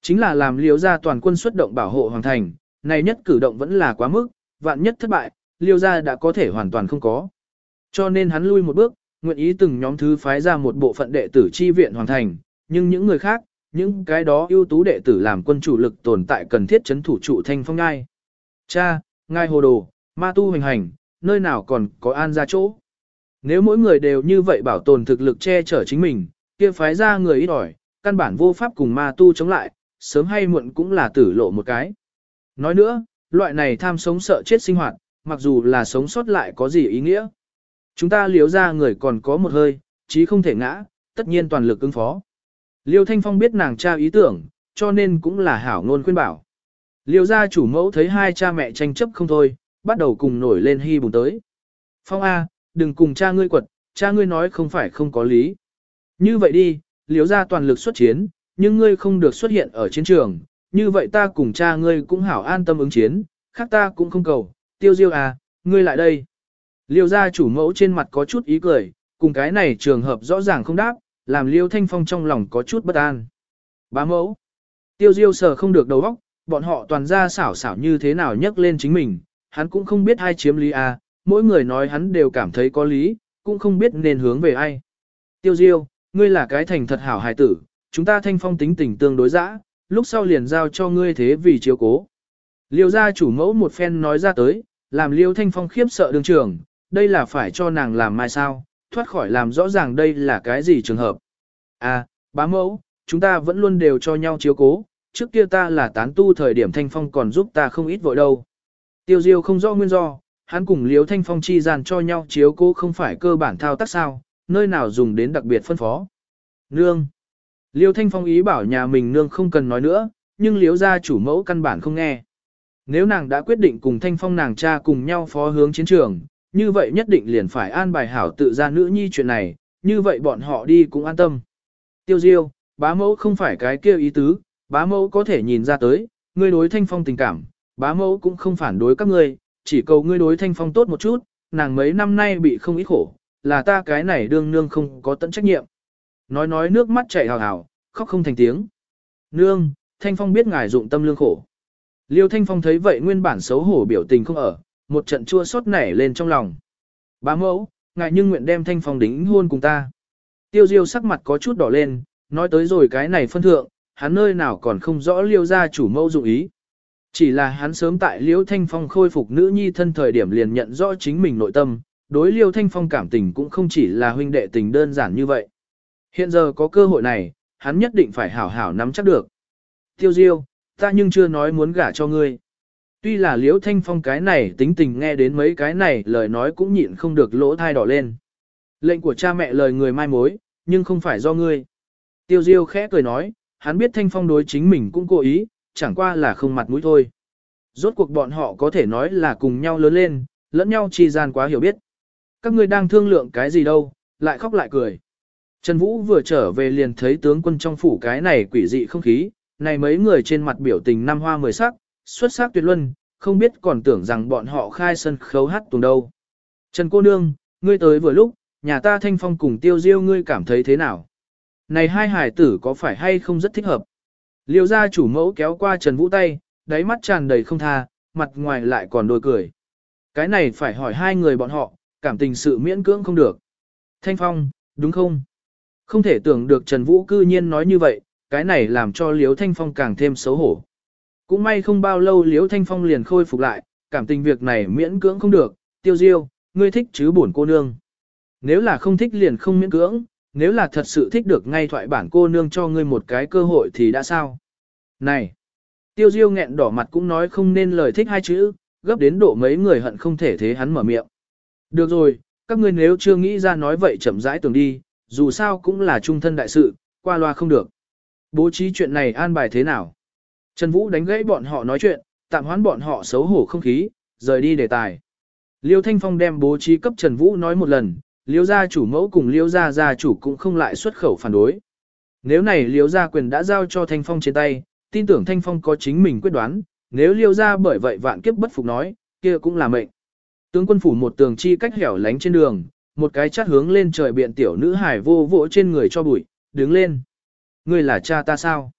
Chính là làm liêu gia toàn quân xuất động bảo hộ hoàng thành, này nhất cử động vẫn là quá mức, vạn nhất thất bại, liêu gia đã có thể hoàn toàn không có. Cho nên hắn lui một bước, nguyện ý từng nhóm thứ phái ra một bộ phận đệ tử chi viện hoàng thành, nhưng những người khác, những cái đó ưu tú đệ tử làm quân chủ lực tồn tại cần thiết chấn thủ trụ Thanh Phong ngai. Cha, ngai hồ đồ, ma tu hành hành, nơi nào còn có an ra chỗ. Nếu mỗi người đều như vậy bảo tồn thực lực che chở chính mình, kia phái ra người ít ỏi, căn bản vô pháp cùng ma tu chống lại, sớm hay muộn cũng là tử lộ một cái. Nói nữa, loại này tham sống sợ chết sinh hoạt, mặc dù là sống sót lại có gì ý nghĩa. Chúng ta liếu ra người còn có một hơi, chí không thể ngã, tất nhiên toàn lực ứng phó. Liêu Thanh Phong biết nàng cha ý tưởng, cho nên cũng là hảo ngôn khuyên bảo. Liêu gia chủ mẫu thấy hai cha mẹ tranh chấp không thôi, bắt đầu cùng nổi lên hy bùng tới. Phong A, đừng cùng cha ngươi quật, cha ngươi nói không phải không có lý. Như vậy đi, liếu gia toàn lực xuất chiến, nhưng ngươi không được xuất hiện ở chiến trường, như vậy ta cùng cha ngươi cũng hảo an tâm ứng chiến, khác ta cũng không cầu, tiêu diêu à, ngươi lại đây. Liêu gia chủ mẫu trên mặt có chút ý cười, cùng cái này trường hợp rõ ràng không đáp, làm Liêu Thanh Phong trong lòng có chút bất an. Bá mẫu, tiêu diêu sờ không được đầu óc, bọn họ toàn ra xảo xảo như thế nào nhắc lên chính mình, hắn cũng không biết ai chiếm lý à, mỗi người nói hắn đều cảm thấy có lý, cũng không biết nên hướng về ai. Tiêu diêu, ngươi là cái thành thật hảo hài tử, chúng ta Thanh Phong tính tình tương đối dã, lúc sau liền giao cho ngươi thế vì chiếu cố. Liêu gia chủ mẫu một phen nói ra tới, làm Liêu Thanh Phong khiếp sợ đường trường, đây là phải cho nàng làm mai sao, thoát khỏi làm rõ ràng đây là cái gì trường hợp. À, bá mẫu, chúng ta vẫn luôn đều cho nhau chiếu cố, trước kia ta là tán tu thời điểm Thanh Phong còn giúp ta không ít vội đâu. Tiêu Diêu không rõ nguyên do, hắn cùng Liêu Thanh Phong chi gian cho nhau chiếu cố không phải cơ bản thao tác sao, nơi nào dùng đến đặc biệt phân phó. Nương. Liêu Thanh Phong ý bảo nhà mình nương không cần nói nữa, nhưng Liêu gia chủ mẫu căn bản không nghe. Nếu nàng đã quyết định cùng Thanh Phong nàng cha cùng nhau phó hướng chiến trường, như vậy nhất định liền phải an bài hảo tự ra nữ nhi chuyện này, như vậy bọn họ đi cũng an tâm. Tiêu Diêu, bá mẫu không phải cái kia ý tứ, bá mẫu có thể nhìn ra tới, ngươi đối Thanh Phong tình cảm, bá mẫu cũng không phản đối các ngươi, chỉ cầu ngươi đối Thanh Phong tốt một chút, nàng mấy năm nay bị không ít khổ, là ta cái này đương nương không có tận trách nhiệm. Nói nói nước mắt chảy hào hào, khóc không thành tiếng. Nương, Thanh Phong biết ngài dụng tâm lương khổ. Liêu Thanh Phong thấy vậy nguyên bản xấu hổ biểu tình không ở, một trận chua xót nảy lên trong lòng. Bá mẫu, ngài nhưng nguyện đem Thanh Phong đính hôn cùng ta. Tiêu Diêu sắc mặt có chút đỏ lên, nói tới rồi cái này phân thượng, hắn nơi nào còn không rõ Liêu gia chủ mẫu dụng ý. Chỉ là hắn sớm tại Liêu Thanh Phong khôi phục nữ nhi thân thời điểm liền nhận rõ chính mình nội tâm, đối Liêu Thanh Phong cảm tình cũng không chỉ là huynh đệ tình đơn giản như vậy. Hiện giờ có cơ hội này, hắn nhất định phải hảo hảo nắm chắc được. Tiêu Diêu, ta nhưng chưa nói muốn gả cho ngươi. Tuy là Liễu Thanh Phong cái này tính tình nghe đến mấy cái này lời nói cũng nhịn không được lỗ thai đỏ lên. Lệnh của cha mẹ lời người mai mối, nhưng không phải do ngươi. Tiêu Diêu khẽ cười nói, hắn biết Thanh Phong đối chính mình cũng cố ý, chẳng qua là không mặt mũi thôi. Rốt cuộc bọn họ có thể nói là cùng nhau lớn lên, lẫn nhau chi gian quá hiểu biết. Các ngươi đang thương lượng cái gì đâu, lại khóc lại cười. Trần Vũ vừa trở về liền thấy tướng quân trong phủ cái này quỷ dị không khí, này mấy người trên mặt biểu tình năm hoa mười sắc, xuất sắc tuyệt luân, không biết còn tưởng rằng bọn họ khai sân khấu hát tuồng đâu. Trần cô nương, ngươi tới vừa lúc, nhà ta Thanh Phong cùng Tiêu Diêu ngươi cảm thấy thế nào? Này hai hải tử có phải hay không rất thích hợp? Liêu gia chủ mẫu kéo qua Trần Vũ tay, đáy mắt tràn đầy không tha, mặt ngoài lại còn đôi cười. Cái này phải hỏi hai người bọn họ, cảm tình sự miễn cưỡng không được. Thanh Phong, đúng không? Không thể tưởng được Trần Vũ cư nhiên nói như vậy, cái này làm cho Liễu Thanh Phong càng thêm xấu hổ. Cũng may không bao lâu Liễu Thanh Phong liền khôi phục lại, cảm tình việc này miễn cưỡng không được, Tiêu Diêu, ngươi thích chứ bổn cô nương. Nếu là không thích liền không miễn cưỡng, nếu là thật sự thích được ngay thoại bản cô nương cho ngươi một cái cơ hội thì đã sao? Này! Tiêu Diêu nghẹn đỏ mặt cũng nói không nên lời thích hai chữ, gấp đến độ mấy người hận không thể thế hắn mở miệng. Được rồi, các ngươi nếu chưa nghĩ ra nói vậy chậm rãi tưởng đi, dù sao cũng là trung thân đại sự, qua loa không được. Bố trí chuyện này an bài thế nào? Trần Vũ đánh gãy bọn họ nói chuyện, tạm hoãn bọn họ xấu hổ không khí, rời đi đề tài. Liêu Thanh Phong đem bố trí cấp Trần Vũ nói một lần, Liêu gia chủ mẫu cùng Liêu gia gia chủ cũng không lại xuất khẩu phản đối. Nếu này Liêu gia quyền đã giao cho Thanh Phong trên tay, tin tưởng Thanh Phong có chính mình quyết đoán, nếu Liêu gia bởi vậy vạn kiếp bất phục nói, kia cũng là mệnh. Tướng quân phủ một tường chi cách hẻo lánh trên đường, một cái chát hướng lên trời biện tiểu nữ hải vô vỗ trên người cho bụi, đứng lên. Ngươi là cha ta sao?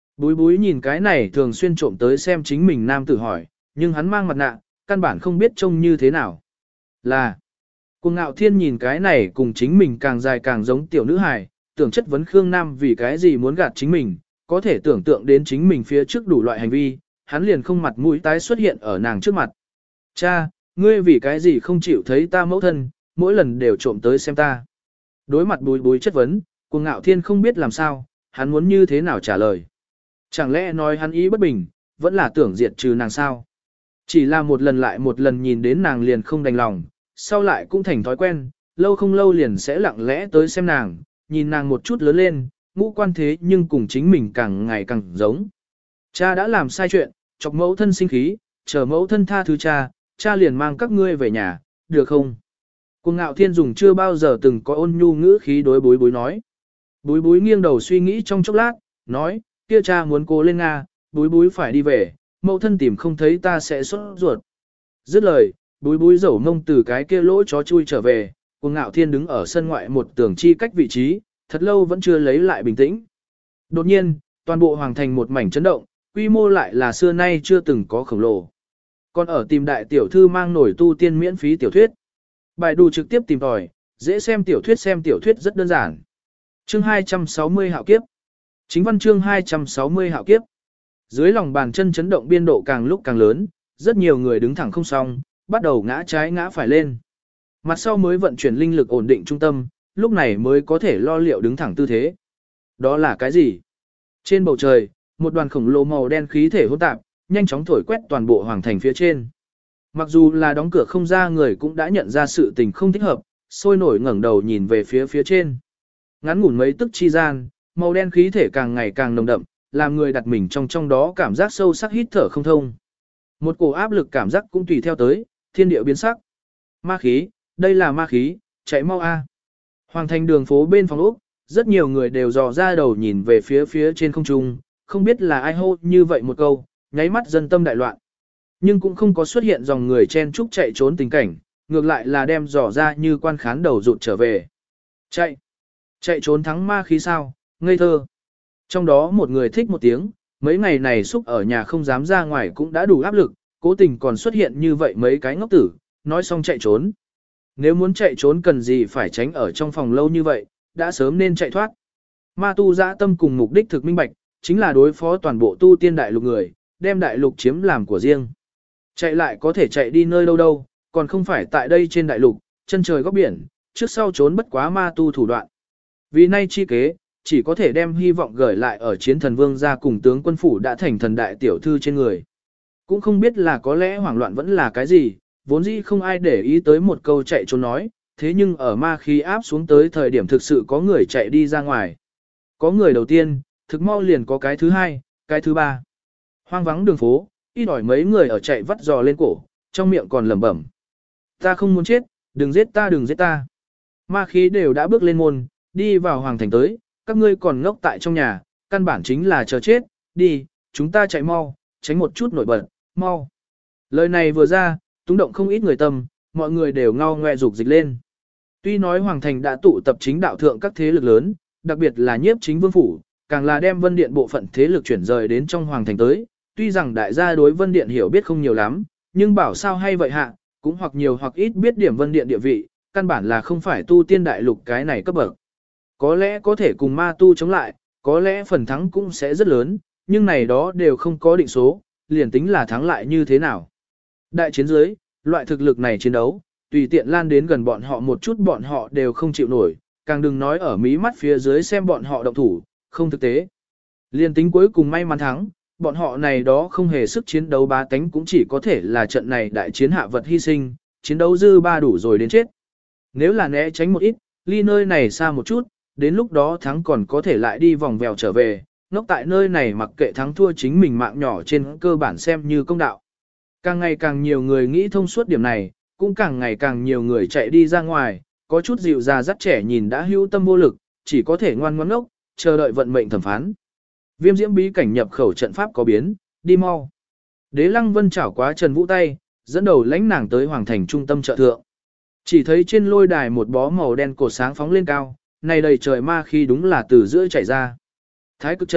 Búi búi nhìn cái này thường xuyên trộm tới xem chính mình nam tử hỏi, nhưng hắn mang mặt nạ, căn bản không biết trông như thế nào. Là, Cuồng Ngạo Thiên nhìn cái này cùng chính mình càng dài càng giống tiểu nữ hài, tưởng chất vấn Khương Nam vì cái gì muốn gạt chính mình, có thể tưởng tượng đến chính mình phía trước đủ loại hành vi, hắn liền không mặt mũi tái xuất hiện ở nàng trước mặt. Cha, ngươi vì cái gì không chịu thấy ta mẫu thân, mỗi lần đều trộm tới xem ta. Đối mặt Búi Búi chất vấn, Cuồng Ngạo Thiên không biết làm sao, hắn muốn như thế nào trả lời. Chẳng lẽ nói hắn ý bất bình, vẫn là tưởng diệt trừ nàng sao? Chỉ là một lần lại một lần nhìn đến nàng liền không đành lòng, sau lại cũng thành thói quen, lâu không lâu liền sẽ lặng lẽ tới xem nàng, nhìn nàng một chút lớn lên, ngũ quan thế nhưng cùng chính mình càng ngày càng giống. Cha đã làm sai chuyện, chọc mẫu thân sinh khí, chờ mẫu thân tha thứ cha, cha liền mang các ngươi về nhà, được không? Cuồng Ngạo Thiên dùng chưa bao giờ từng có ôn nhu ngữ khí đối Búi Búi nói. Búi Búi nghiêng đầu suy nghĩ trong chốc lát, nói, kia cha muốn cố lên Nga, Búi Búi phải đi về, mẫu thân tìm không thấy ta sẽ sốt ruột. Dứt lời, Búi Búi dẩu mông từ cái kia lỗ chó chui trở về, Cuồng Ngạo Thiên đứng ở sân ngoại một tường chi cách vị trí, thật lâu vẫn chưa lấy lại bình tĩnh. Đột nhiên, toàn bộ hoàng thành một mảnh chấn động, quy mô lại là xưa nay chưa từng có khổng lồ. Còn ở tìm đại tiểu thư mang nổi tu tiên miễn phí tiểu thuyết. Bài đủ trực tiếp tìm tòi, dễ xem tiểu thuyết xem tiểu thuyết rất đơn giản. Chương hai trăm sáu mươi hạo kiếp. Chính văn chương hai trăm sáu mươi hạo kiếp. Dưới lòng bàn chân chấn động biên độ càng lúc càng lớn, rất nhiều người đứng thẳng không xong, bắt đầu ngã trái ngã phải lên. Mặt sau mới vận chuyển linh lực ổn định trung tâm, lúc này mới có thể lo liệu đứng thẳng tư thế. Đó là cái gì? Trên bầu trời, một đoàn khổng lồ màu đen khí thể hỗn tạp, nhanh chóng thổi quét toàn bộ hoàng thành phía trên. Mặc dù là đóng cửa không ra người cũng đã nhận ra sự tình không thích hợp, sôi nổi ngẩng đầu nhìn về phía phía trên. Ngắn ngủn mấy tức chi gian, màu đen khí thể càng ngày càng nồng đậm, làm người đặt mình trong trong đó cảm giác sâu sắc hít thở không thông. Một cổ áp lực cảm giác cũng tùy theo tới, thiên địa biến sắc. Ma khí, đây là ma khí, chạy mau a. Hoàng thành đường phố bên phòng ốc, rất nhiều người đều dò ra đầu nhìn về phía phía trên không trung, không biết là ai hô như vậy một câu, nháy mắt dân tâm đại loạn. Nhưng cũng không có xuất hiện dòng người chen chúc chạy trốn tình cảnh, ngược lại là đem dò ra như quan khán đầu rụt trở về. Chạy! Chạy trốn thắng ma khí sao, ngây thơ. Trong đó một người thích một tiếng, mấy ngày này xúc ở nhà không dám ra ngoài cũng đã đủ áp lực, cố tình còn xuất hiện như vậy mấy cái ngốc tử, nói xong chạy trốn. Nếu muốn chạy trốn cần gì phải tránh ở trong phòng lâu như vậy, đã sớm nên chạy thoát. Ma tu dã tâm cùng mục đích thực minh bạch, chính là đối phó toàn bộ tu tiên đại lục người, đem đại lục chiếm làm của riêng. Chạy lại có thể chạy đi nơi đâu đâu, còn không phải tại đây trên đại lục, chân trời góc biển, trước sau trốn bất quá ma tu thủ đoạn. Vì nay chi kế, chỉ có thể đem hy vọng gửi lại ở chiến thần vương gia cùng tướng quân phủ đã thành thần đại tiểu thư trên người. Cũng không biết là có lẽ hoảng loạn vẫn là cái gì, vốn dĩ không ai để ý tới một câu chạy trốn nói, thế nhưng ở ma khí áp xuống tới thời điểm thực sự có người chạy đi ra ngoài. Có người đầu tiên, thực mau liền có cái thứ hai, cái thứ ba. Hoang vắng đường phố, ít ỏi mấy người ở chạy vắt giò lên cổ, trong miệng còn lẩm bẩm. Ta không muốn chết, đừng giết ta đừng giết ta. Ma khí đều đã bước lên môn, đi vào hoàng thành tới, các ngươi còn ngốc tại trong nhà, căn bản chính là chờ chết, đi, chúng ta chạy mau, tránh một chút nổi bật, mau. Lời này vừa ra, túng động không ít người tâm, mọi người đều ngao ngoe dục dịch lên. Tuy nói hoàng thành đã tụ tập chính đạo thượng các thế lực lớn, đặc biệt là nhiếp chính vương phủ, càng là đem vân điện bộ phận thế lực chuyển rời đến trong hoàng thành tới, tuy rằng đại gia đối vân điện hiểu biết không nhiều lắm, nhưng bảo sao hay vậy hạ, cũng hoặc nhiều hoặc ít biết điểm vân điện địa vị, căn bản là không phải tu tiên đại lục cái này cấp bậc. Có lẽ có thể cùng ma tu chống lại, có lẽ phần thắng cũng sẽ rất lớn, nhưng này đó đều không có định số, liền tính là thắng lại như thế nào. Đại chiến dưới, loại thực lực này chiến đấu, tùy tiện lan đến gần bọn họ một chút bọn họ đều không chịu nổi, càng đừng nói ở mí mắt phía dưới xem bọn họ động thủ, không thực tế. Liên tính cuối cùng may mắn thắng, bọn họ này đó không hề sức chiến đấu bá tánh cũng chỉ có thể là trận này đại chiến hạ vật hy sinh, chiến đấu dư ba đủ rồi đến chết. Nếu là né tránh một ít, ly nơi này xa một chút, đến lúc đó thắng còn có thể lại đi vòng vèo trở về, ngốc tại nơi này mặc kệ thắng thua chính mình mạng nhỏ trên cơ bản xem như công đạo. Càng ngày càng nhiều người nghĩ thông suốt điểm này, cũng càng ngày càng nhiều người chạy đi ra ngoài, có chút dịu già dắt trẻ nhìn đã hữu tâm vô lực, chỉ có thể ngoan ngoãn ngốc, chờ đợi vận mệnh thẩm phán. Viêm diễm bí cảnh nhập khẩu trận pháp có biến, đi mau. Đế Lăng Vân chảo quá Trần Vũ tay, dẫn đầu lãnh nàng tới hoàng thành trung tâm chợ thượng. Chỉ thấy trên lôi đài một bó màu đen cột sáng phóng lên cao, này đầy trời ma khí đúng là từ giữa chảy ra. Thái cực trận,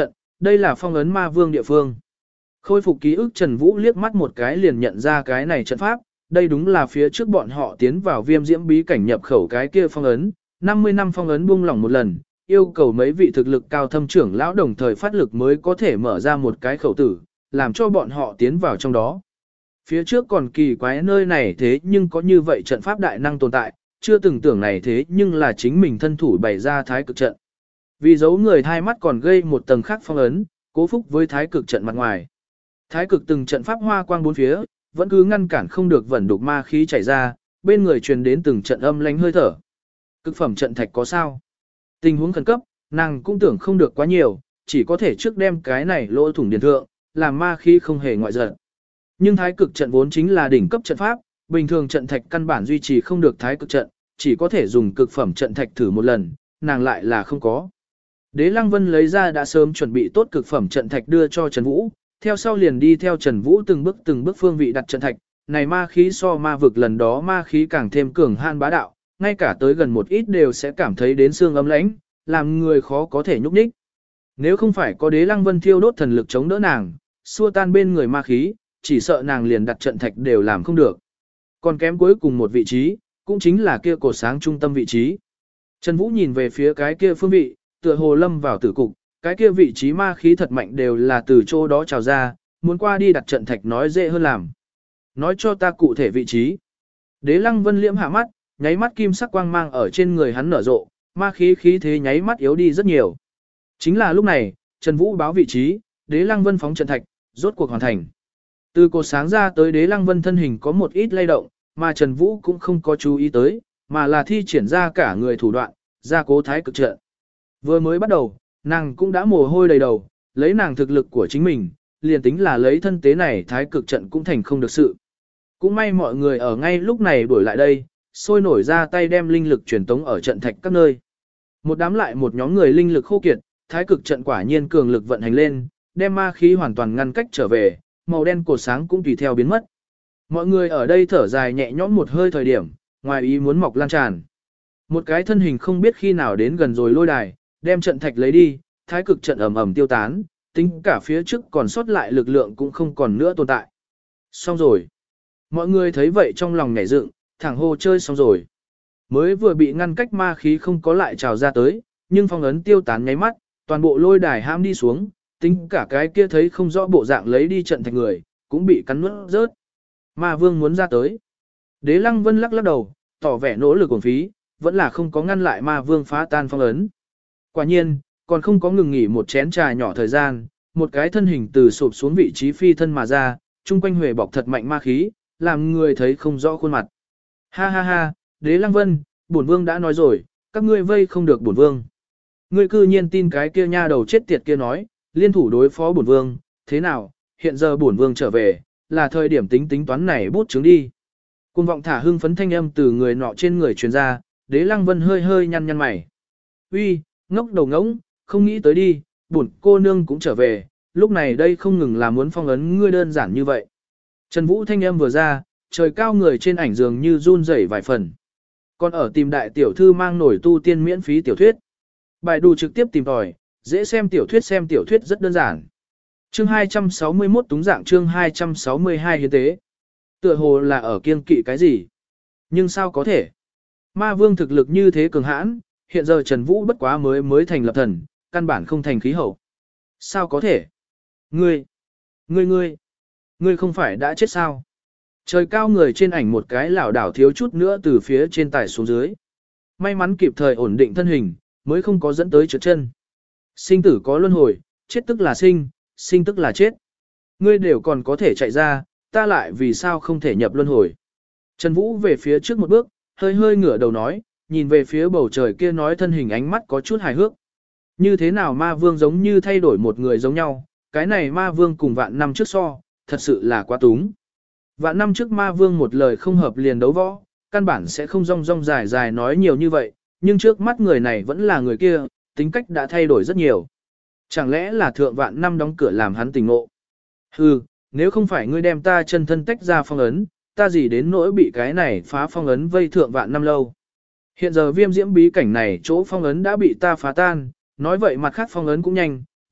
Đây là phong ấn ma vương địa phương. Khôi phục ký ức Trần Vũ liếc mắt một cái liền nhận ra cái này trận pháp, đây đúng là phía trước bọn họ tiến vào viêm diễm bí cảnh nhập khẩu cái kia phong ấn, năm mươi năm phong ấn buông lỏng một lần, yêu cầu mấy vị thực lực cao thâm trưởng lão đồng thời phát lực mới có thể mở ra một cái khẩu tử, làm cho bọn họ tiến vào trong đó. Phía trước còn kỳ quái nơi này thế nhưng có như vậy trận pháp đại năng tồn tại, chưa từng tưởng này thế nhưng là chính mình thân thủ bày ra thái cực trận. Vì giấu người hai mắt còn gây một tầng khác phong ấn, cố phúc với thái cực trận mặt ngoài. Thái cực từng trận pháp hoa quang bốn phía, vẫn cứ ngăn cản không được vẩn đục ma khí chảy ra, bên người truyền đến từng trận âm lánh hơi thở. Cực phẩm trận thạch có sao? Tình huống khẩn cấp, nàng cũng tưởng không được quá nhiều, chỉ có thể trước đem cái này lỗ thủng điền thượng, làm ma khí không hề ngoại giận. Nhưng thái cực trận vốn chính là đỉnh cấp trận pháp, bình thường trận thạch căn bản duy trì không được thái cực trận, chỉ có thể dùng cực phẩm trận thạch thử một lần, nàng lại là không có. Đế Lăng Vân lấy ra đã sớm chuẩn bị tốt cực phẩm trận thạch đưa cho Trần Vũ, theo sau liền đi theo Trần Vũ từng bước từng bước phương vị đặt trận thạch, này ma khí so ma vực lần đó ma khí càng thêm cường han bá đạo, ngay cả tới gần một ít đều sẽ cảm thấy đến xương ấm lãnh, làm người khó có thể nhúc nhích. Nếu không phải có Đế Lăng Vân thiêu đốt thần lực chống đỡ nàng, xua tan bên người ma khí, chỉ sợ nàng liền đặt trận thạch đều làm không được. Còn kém cuối cùng một vị trí, cũng chính là kia cột sáng trung tâm vị trí. Trần Vũ nhìn về phía cái kia phương vị, tựa hồ lâm vào tử cục, cái kia vị trí ma khí thật mạnh đều là từ chỗ đó trào ra, muốn qua đi đặt trận thạch nói dễ hơn làm. Nói cho ta cụ thể vị trí. Đế Lăng Vân liễm hạ mắt, nháy mắt kim sắc quang mang ở trên người hắn nở rộ, ma khí khí thế nháy mắt yếu đi rất nhiều. Chính là lúc này, Trần Vũ báo vị trí, Đế Lăng Vân phóng trận thạch, rốt cuộc hoàn thành. Từ cột sáng ra tới Đế Lăng Vân thân hình có một ít lay động, mà Trần Vũ cũng không có chú ý tới, mà là thi triển ra cả người thủ đoạn, ra cố thái cực trận. Vừa mới bắt đầu, nàng cũng đã mồ hôi đầy đầu, lấy nàng thực lực của chính mình, liền tính là lấy thân tế này thái cực trận cũng thành không được sự. Cũng may mọi người ở ngay lúc này đuổi lại đây, sôi nổi ra tay đem linh lực truyền tống ở trận thạch các nơi. Một đám lại một nhóm người linh lực khô kiệt, thái cực trận quả nhiên cường lực vận hành lên, đem ma khí hoàn toàn ngăn cách trở về, màu đen cột sáng cũng tùy theo biến mất. Mọi người ở đây thở dài nhẹ nhõm một hơi thời điểm, ngoài ý muốn mọc lan tràn. Một cái thân hình không biết khi nào đến gần rồi lôi đài, đem trận thạch lấy đi, thái cực trận ầm ầm tiêu tán, tính cả phía trước còn sót lại lực lượng cũng không còn nữa tồn tại. Xong rồi. Mọi người thấy vậy trong lòng nhảy dựng, thẳng hô chơi xong rồi. Mới vừa bị ngăn cách ma khí không có lại trào ra tới, nhưng phong ấn tiêu tán nháy mắt, toàn bộ lôi đài hãm đi xuống, tính cả cái kia thấy không rõ bộ dạng lấy đi trận thạch người, cũng bị cắn nuốt rớt. Ma vương muốn ra tới. Đế Lăng Vân lắc lắc đầu, tỏ vẻ nỗ lực uổng phí, vẫn là không có ngăn lại ma vương phá tan phong ấn. Quả nhiên, còn không có ngừng nghỉ một chén trà nhỏ thời gian, một cái thân hình từ sụp xuống vị trí phi thân mà ra, chung quanh huề bọc thật mạnh ma khí, làm người thấy không rõ khuôn mặt. Ha ha ha, Đế Lăng Vân, bổn vương đã nói rồi, các ngươi vây không được bổn vương. Ngươi cư nhiên tin cái kia nha đầu chết tiệt kia nói, liên thủ đối phó bổn vương, thế nào, hiện giờ bổn vương trở về, là thời điểm tính tính toán này bút chứng đi. Cuồng vọng thả hưng phấn thanh âm từ người nọ trên người truyền ra, Đế Lăng Vân hơi hơi nhăn nhăn mày. Uy, ngốc đầu ngỗng, không nghĩ tới đi, bổn cô nương cũng trở về, lúc này đây không ngừng là muốn phong ấn ngươi đơn giản như vậy. Trần Vũ thanh âm vừa ra, trời cao người trên ảnh dường như run rẩy vài phần. Còn ở tìm đại tiểu thư mang nổi tu tiên miễn phí tiểu thuyết. Bài đù trực tiếp tìm tòi, dễ xem tiểu thuyết xem tiểu thuyết rất đơn giản. Chương hai trăm sáu mươi mốt túng dạng chương hai trăm sáu mươi hai hiến tế. Tựa hồ là ở kiêng kỵ cái gì? Nhưng sao có thể? Ma vương thực lực như thế cường hãn, hiện giờ Trần Vũ bất quá mới mới thành lập thần, căn bản không thành khí hậu. Sao có thể? Ngươi, ngươi ngươi, ngươi không phải đã chết sao? Trời cao người trên ảnh một cái lảo đảo thiếu chút nữa từ phía trên tải xuống dưới. May mắn kịp thời ổn định thân hình, mới không có dẫn tới trượt chân. Sinh tử có luân hồi, chết tức là sinh, sinh tức là chết. Ngươi đều còn có thể chạy ra, ta lại vì sao không thể nhập luân hồi. Trần Vũ về phía trước một bước, hơi hơi ngửa đầu nói, nhìn về phía bầu trời kia nói thân hình ánh mắt có chút hài hước. Như thế nào ma vương giống như thay đổi một người giống nhau, cái này ma vương cùng vạn năm trước so, thật sự là quá túng. Vạn năm trước ma vương một lời không hợp liền đấu võ, căn bản sẽ không rong rong dài dài nói nhiều như vậy, nhưng trước mắt người này vẫn là người kia, tính cách đã thay đổi rất nhiều. Chẳng lẽ là thượng vạn năm đóng cửa làm hắn tỉnh ngộ? Hừ, nếu không phải ngươi đem ta chân thân tách ra phong ấn, ta gì đến nỗi bị cái này phá phong ấn vây thượng vạn năm lâu. Hiện giờ viêm diễm bí cảnh này chỗ phong ấn đã bị ta phá tan, nói vậy mặt khác phong ấn cũng nhanh,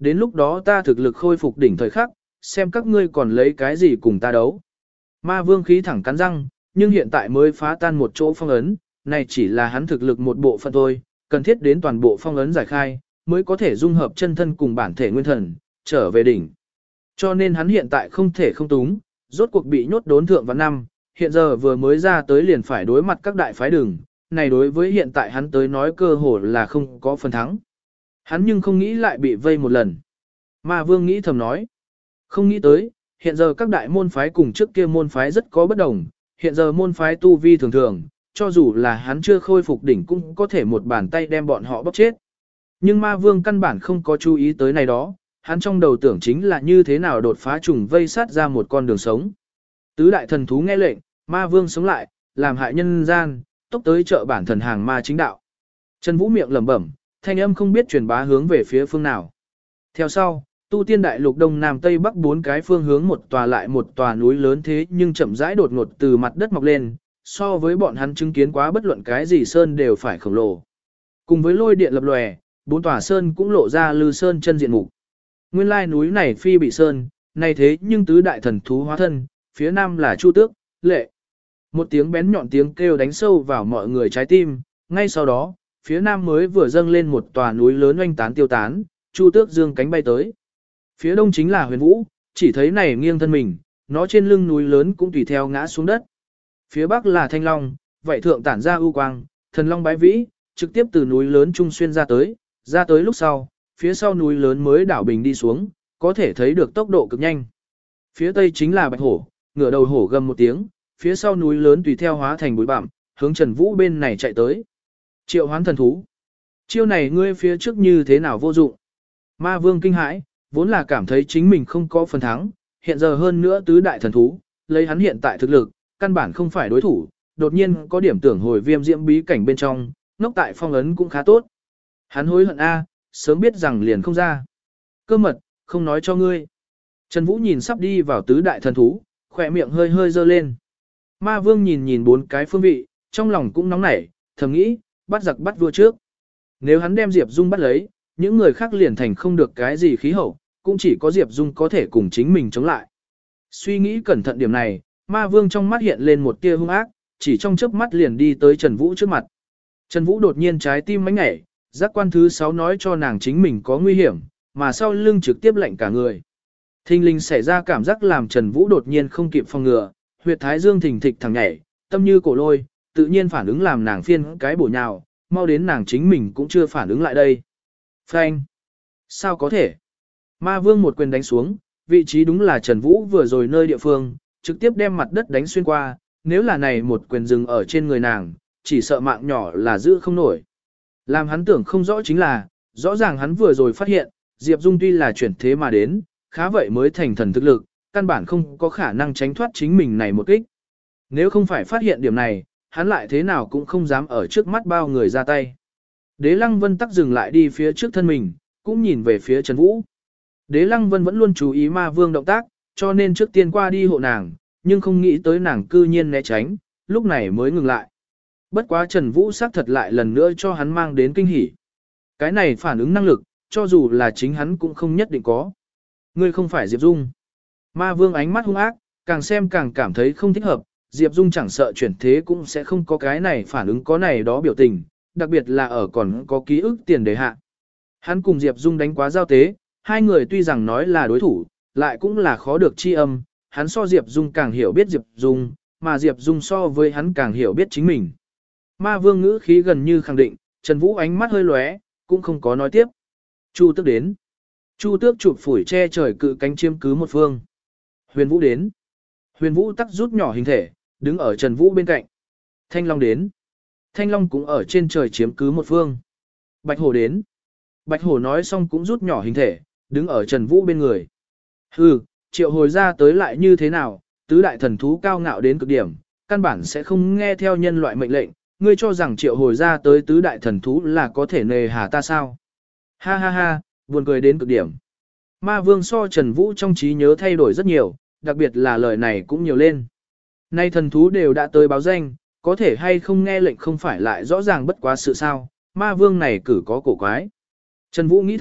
đến lúc đó ta thực lực khôi phục đỉnh thời khắc, xem các ngươi còn lấy cái gì cùng ta đấu. Ma vương khí thẳng cắn răng, nhưng hiện tại mới phá tan một chỗ phong ấn, này chỉ là hắn thực lực một bộ phận thôi, cần thiết đến toàn bộ phong ấn giải khai, mới có thể dung hợp chân thân cùng bản thể nguyên thần, trở về đỉnh. Cho nên hắn hiện tại không thể không túng, rốt cuộc bị nhốt đốn thượng vào năm, hiện giờ vừa mới ra tới liền phải đối mặt các đại phái đường, này đối với hiện tại hắn tới nói cơ hồ là không có phần thắng. Hắn nhưng không nghĩ lại bị vây một lần. Ma vương nghĩ thầm nói, không nghĩ tới, hiện giờ các đại môn phái cùng trước kia môn phái rất có bất đồng, hiện giờ môn phái tu vi thường thường, cho dù là hắn chưa khôi phục đỉnh cũng có thể một bàn tay đem bọn họ bóp chết. Nhưng ma vương căn bản không có chú ý tới này đó, hắn trong đầu tưởng chính là như thế nào đột phá trùng vây sát ra một con đường sống. Tứ đại thần thú nghe lệnh, ma vương sống lại, làm hại nhân gian, tốc tới chợ bản thần hàng ma chính đạo. Trần Vũ miệng lẩm bẩm, thanh âm không biết truyền bá hướng về phía phương nào. Theo sau, tu tiên đại lục đông nam tây bắc bốn cái phương hướng một tòa lại một tòa núi lớn thế nhưng chậm rãi đột ngột từ mặt đất mọc lên, so với bọn hắn chứng kiến quá bất luận cái gì sơn đều phải khổng lồ. Cùng với lôi điện lập lòe, bốn tòa sơn cũng lộ ra lư sơn chân diện mục. Nguyên lai núi này phi bị sơn, này thế nhưng tứ đại thần thú hóa thân, phía nam là Chu Tước, Lệ. Một tiếng bén nhọn tiếng kêu đánh sâu vào mọi người trái tim, ngay sau đó, phía nam mới vừa dâng lên một tòa núi lớn oanh tán tiêu tán, Chu Tước dương cánh bay tới. Phía đông chính là Huyền Vũ, chỉ thấy này nghiêng thân mình, nó trên lưng núi lớn cũng tùy theo ngã xuống đất. Phía bắc là Thanh Long, vậy thượng tản ra ưu quang, thần long bái vĩ, trực tiếp từ núi lớn trung xuyên ra tới, ra tới lúc sau, phía sau núi lớn mới đảo bình đi xuống, có thể thấy được tốc độ cực nhanh. Phía tây chính là Bạch Hổ, ngửa đầu hổ gầm một tiếng, phía sau núi lớn tùy theo hóa thành bụi bặm, hướng Trần Vũ bên này chạy tới. Triệu hoán thần thú. Chiêu này ngươi phía trước như thế nào vô dụng. Ma vương kinh hãi, vốn là cảm thấy chính mình không có phần thắng, hiện giờ hơn nữa tứ đại thần thú, lấy hắn hiện tại thực lực, căn bản không phải đối thủ, đột nhiên có điểm tưởng hồi viêm diễm bí cảnh bên trong, ngốc tại phong ấn cũng khá tốt. Hắn hối hận a, sớm biết rằng liền không ra. Cơ mật, không nói cho ngươi. Trần Vũ nhìn sắp đi vào tứ đại thần thú, khỏe miệng hơi hơi dơ lên. Ma vương nhìn nhìn bốn cái phương vị, trong lòng cũng nóng nảy, thầm nghĩ, bắt giặc bắt vua trước. Nếu hắn đem Diệp Dung bắt lấy, những người khác liền thành không được cái gì khí hậu, cũng chỉ có Diệp Dung có thể cùng chính mình chống lại. Suy nghĩ cẩn thận điểm này, ma vương trong mắt hiện lên một tia hung ác, chỉ trong chớp mắt liền đi tới Trần Vũ trước mặt. Trần Vũ đột nhiên trái tim mánh nhảy, giác quan thứ sáu nói cho nàng chính mình có nguy hiểm, mà sau lưng trực tiếp lạnh cả người. Thình linh xảy ra cảm giác làm Trần Vũ đột nhiên không kịp phòng ngừa, huyệt thái dương thình thịch thẳng nhảy, tâm như cổ lôi, tự nhiên phản ứng làm nàng phiên cái bổ nhào, mau đến nàng chính mình cũng chưa phản ứng lại đây. Phanh! Sao có thể? Ma vương một quyền đánh xuống, vị trí đúng là Trần Vũ vừa rồi nơi địa phương, trực tiếp đem mặt đất đánh xuyên qua, nếu là này một quyền dừng ở trên người nàng, chỉ sợ mạng nhỏ là giữ không nổi. Làm hắn tưởng không rõ chính là, rõ ràng hắn vừa rồi phát hiện, Diệp Dung tuy là chuyển thế mà đến, khá vậy mới thành thần thực lực, căn bản không có khả năng tránh thoát chính mình này một kích. Nếu không phải phát hiện điểm này, hắn lại thế nào cũng không dám ở trước mắt bao người ra tay. Đế Lăng Vân tắc dừng lại đi phía trước thân mình, cũng nhìn về phía Trần Vũ. Đế Lăng Vân vẫn luôn chú ý ma vương động tác, cho nên trước tiên qua đi hộ nàng, nhưng không nghĩ tới nàng cư nhiên né tránh, lúc này mới ngừng lại. Bất quá Trần Vũ xác thật lại lần nữa cho hắn mang đến kinh hỉ. Cái này phản ứng năng lực, cho dù là chính hắn cũng không nhất định có. Ngươi không phải Diệp Dung. Ma vương ánh mắt hung ác, càng xem càng cảm thấy không thích hợp, Diệp Dung chẳng sợ chuyển thế cũng sẽ không có cái này phản ứng có này đó biểu tình, đặc biệt là ở còn có ký ức tiền đề hạ. Hắn cùng Diệp Dung đánh quá giao tế, hai người tuy rằng nói là đối thủ, lại cũng là khó được chi âm, hắn so Diệp Dung càng hiểu biết Diệp Dung, mà Diệp Dung so với hắn càng hiểu biết chính mình. Ma vương ngữ khí gần như khẳng định, Trần Vũ ánh mắt hơi lóe, cũng không có nói tiếp. Chu Tước đến. Chu Tước chụp phủi che trời cự cánh chiếm cứ một phương. Huyền Vũ đến. Huyền Vũ tắc rút nhỏ hình thể, đứng ở Trần Vũ bên cạnh. Thanh Long đến. Thanh Long cũng ở trên trời chiếm cứ một phương. Bạch Hổ đến. Bạch Hổ nói xong cũng rút nhỏ hình thể, đứng ở Trần Vũ bên người. Hừ, triệu hồi ra tới lại như thế nào, tứ đại thần thú cao ngạo đến cực điểm, căn bản sẽ không nghe theo nhân loại mệnh lệnh, ngươi cho rằng triệu hồi ra tới tứ đại thần thú là có thể nề hà ta sao? Ha ha ha, buồn cười đến cực điểm. Ma vương so Trần Vũ trong trí nhớ thay đổi rất nhiều, đặc biệt là lời này cũng nhiều lên. Nay thần thú đều đã tới báo danh, có thể hay không nghe lệnh không phải lại rõ ràng bất quá sự sao, ma vương này cử có cổ quái. Trần Vũ nghĩ thầm,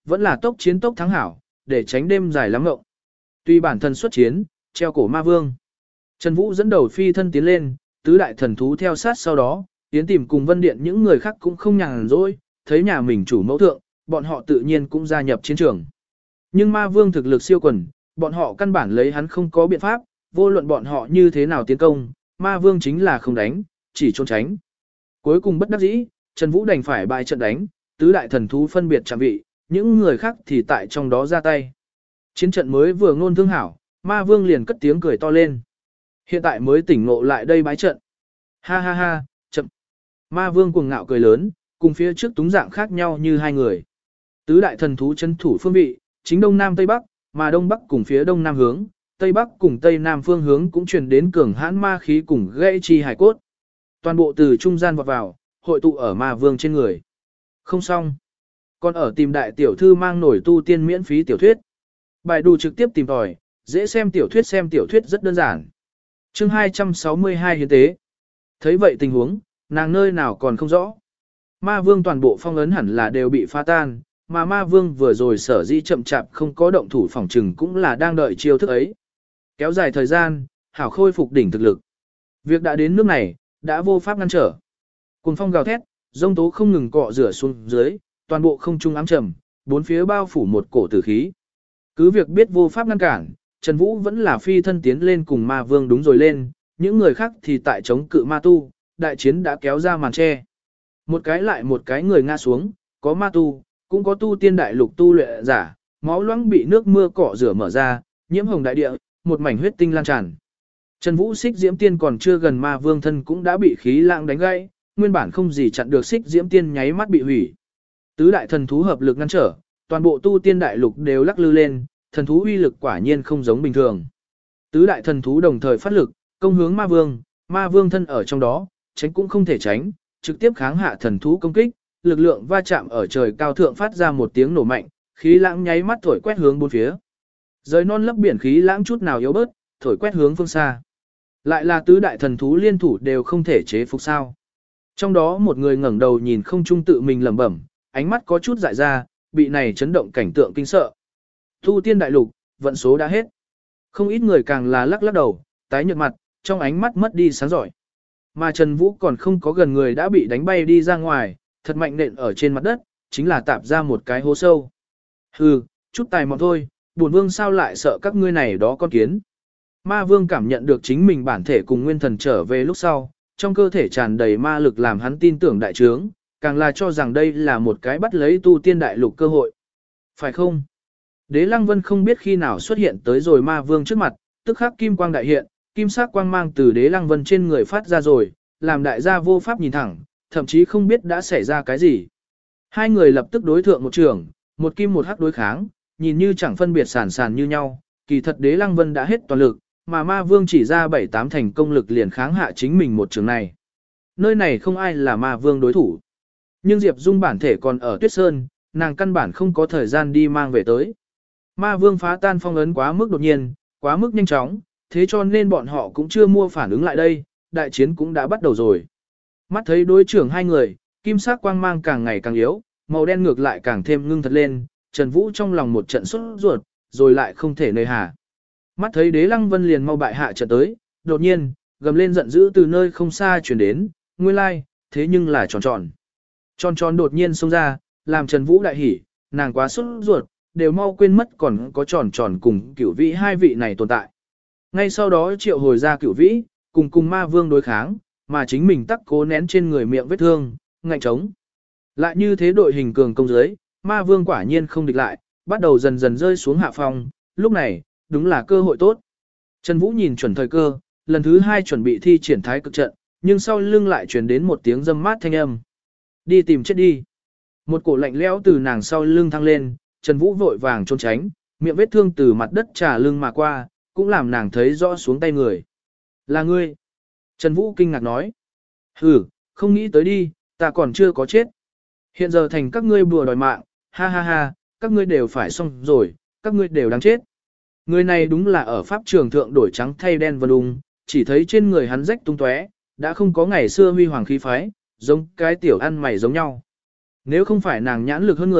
vẫn là tốc chiến tốc thắng hảo, để tránh đêm dài lắm ngộng. Tuy bản thân xuất chiến, treo cổ ma vương. Trần Vũ dẫn đầu phi thân tiến lên, tứ đại thần thú theo sát sau đó, tiến tìm cùng Vân Điện những người khác cũng không nhàn rỗi, thấy nhà mình chủ mẫu thượng, bọn họ tự nhiên cũng gia nhập chiến trường. Nhưng ma vương thực lực siêu quần, bọn họ căn bản lấy hắn không có biện pháp, vô luận bọn họ như thế nào tiến công, ma vương chính là không đánh, chỉ trốn tránh. Cuối cùng bất đắc dĩ, Trần Vũ đành phải bại trận đánh, tứ đại thần thú phân biệt chạm vị, những người khác thì tại trong đó ra tay. Chiến trận mới vừa ngôn thương hảo, ma vương liền cất tiếng cười to lên. Hiện tại mới tỉnh ngộ lại đây bái trận. Ha ha ha, chậm. Ma vương cuồng ngạo cười lớn, cùng phía trước túng dạng khác nhau như hai người. Tứ đại thần thú chân thủ phương vị, chính đông nam tây bắc, mà đông bắc cùng phía đông nam hướng, tây bắc cùng tây nam phương hướng cũng truyền đến cường hãn ma khí cùng gãy chi hải cốt. Toàn bộ từ trung gian vọt vào, hội tụ ở ma vương trên người. Không xong. Còn ở tìm đại tiểu thư mang nổi tu tiên miễn phí tiểu thuyết. Bài đủ trực tiếp tìm tòi, dễ xem tiểu thuyết xem tiểu thuyết rất đơn giản. Chương hai trăm sáu mươi hai hiến tế. Thấy vậy tình huống, nàng nơi nào còn không rõ. Ma vương toàn bộ phong ấn hẳn là đều bị phá tan, mà ma vương vừa rồi sở dĩ chậm chạp không có động thủ phòng trừng cũng là đang đợi chiêu thức ấy. Kéo dài thời gian, hảo khôi phục đỉnh thực lực. Việc đã đến nước này, đã vô pháp ngăn trở. Cùng phong gào thét, rông tố không ngừng cọ rửa xuống dưới, toàn bộ không trung ám trầm, bốn phía bao phủ một cổ tử khí. Cứ việc biết vô pháp ngăn cản, Trần Vũ vẫn là phi thân tiến lên cùng ma vương đúng rồi lên, những người khác thì tại chống cự ma tu, đại chiến đã kéo ra màn che. Một cái lại một cái người ngã xuống, có ma tu, cũng có tu tiên đại lục tu luyện giả, máu loãng bị nước mưa cọ rửa mở ra, nhiễm hồng đại địa, một mảnh huyết tinh lan tràn. Trần Vũ xích diễm tiên còn chưa gần ma vương thân cũng đã bị khí lãng đánh gãy, nguyên bản không gì chặn được xích diễm tiên nháy mắt bị hủy. Tứ đại thần thú hợp lực ngăn trở, toàn bộ tu tiên đại lục đều lắc lư lên, thần thú uy lực quả nhiên không giống bình thường. Tứ đại thần thú đồng thời phát lực, công hướng ma vương, ma vương thân ở trong đó, tránh cũng không thể tránh, trực tiếp kháng hạ thần thú công kích, lực lượng va chạm ở trời cao thượng phát ra một tiếng nổ mạnh, khí lãng nháy mắt thổi quét hướng bốn phía. Rời non lấp biển khí lãng chút nào yếu bớt, thổi quét hướng phương xa. Lại là tứ đại thần thú liên thủ đều không thể chế phục sao. Trong đó một người ngẩng đầu nhìn không trung tự mình lẩm bẩm, ánh mắt có chút dại ra, bị này chấn động cảnh tượng kinh sợ. Tu tiên đại lục, vận số đã hết. Không ít người càng là lắc lắc đầu, tái nhợt mặt, trong ánh mắt mất đi sáng giỏi. Mà Trần Vũ còn không có gần người đã bị đánh bay đi ra ngoài, thật mạnh nện ở trên mặt đất, chính là tạp ra một cái hố sâu. Hừ, chút tài mọn thôi, bổn vương sao lại sợ các ngươi này đó con kiến. Ma vương cảm nhận được chính mình bản thể cùng nguyên thần trở về lúc sau, trong cơ thể tràn đầy ma lực làm hắn tin tưởng đại trướng, càng là cho rằng đây là một cái bắt lấy tu tiên đại lục cơ hội. Phải không? Đế Lăng Vân không biết khi nào xuất hiện tới rồi ma vương trước mặt, tức khắc kim quang đại hiện, kim sắc quang mang từ Đế Lăng Vân trên người phát ra rồi, làm đại gia vô pháp nhìn thẳng, thậm chí không biết đã xảy ra cái gì. Hai người lập tức đối thượng một trường, một kim một hắc đối kháng, nhìn như chẳng phân biệt sản sản như nhau, kỳ thật Đế Lăng Vân đã hết toàn lực, mà ma vương chỉ ra bảy tám thành công lực liền kháng hạ chính mình một trường này. Nơi này không ai là ma vương đối thủ. Nhưng Diệp Dung bản thể còn ở Tuyết Sơn, nàng căn bản không có thời gian đi mang về tới. Ma vương phá tan phong ấn quá mức đột nhiên, quá mức nhanh chóng, thế cho nên bọn họ cũng chưa mua phản ứng lại đây, đại chiến cũng đã bắt đầu rồi. Mắt thấy đối trưởng hai người, kim sắc quang mang càng ngày càng yếu, màu đen ngược lại càng thêm ngưng thật lên, Trần Vũ trong lòng một trận sốt ruột, rồi lại không thể nơi hà. Mắt thấy Đế Lăng Vân liền mau bại hạ trận tới, đột nhiên, gầm lên giận dữ từ nơi không xa chuyển đến, nguyên lai, thế nhưng là tròn tròn. Tròn tròn đột nhiên xông ra, làm Trần Vũ đại hỉ, nàng quá sốt ruột, đều mau quên mất còn có tròn tròn cùng cửu vĩ hai vị này tồn tại. Ngay sau đó triệu hồi ra cửu vĩ, cùng cùng ma vương đối kháng, mà chính mình tắc cố nén trên người miệng vết thương, ngạnh trống. Lại như thế đội hình cường công dưới, ma vương quả nhiên không địch lại, bắt đầu dần dần rơi xuống hạ phong, lúc này, đúng là cơ hội tốt. Trần Vũ nhìn chuẩn thời cơ, lần thứ hai chuẩn bị thi triển thái cực trận, nhưng sau lưng lại truyền đến một tiếng râm mát thanh âm. Đi tìm chết đi. Một cổ lạnh lẽo từ nàng sau lưng thăng lên, Trần Vũ vội vàng trốn tránh, miệng vết thương từ mặt đất trà lưng mà qua, cũng làm nàng thấy rõ xuống tay người. Là ngươi. Trần Vũ kinh ngạc nói. Hừ, không nghĩ tới đi, ta còn chưa có chết. Hiện giờ thành các ngươi bùa đòi mạng, ha ha ha, các ngươi đều phải xong rồi, các ngươi đều đáng chết. Người này đúng là ở pháp trường thượng đổi trắng thay đen vân ung, chỉ thấy trên người hắn rách tung tóe, đã không có ngày xưa huy hoàng khí phái, giống cái tiểu ăn mày giống nhau. Nếu không phải nàng nhãn lực hơn người,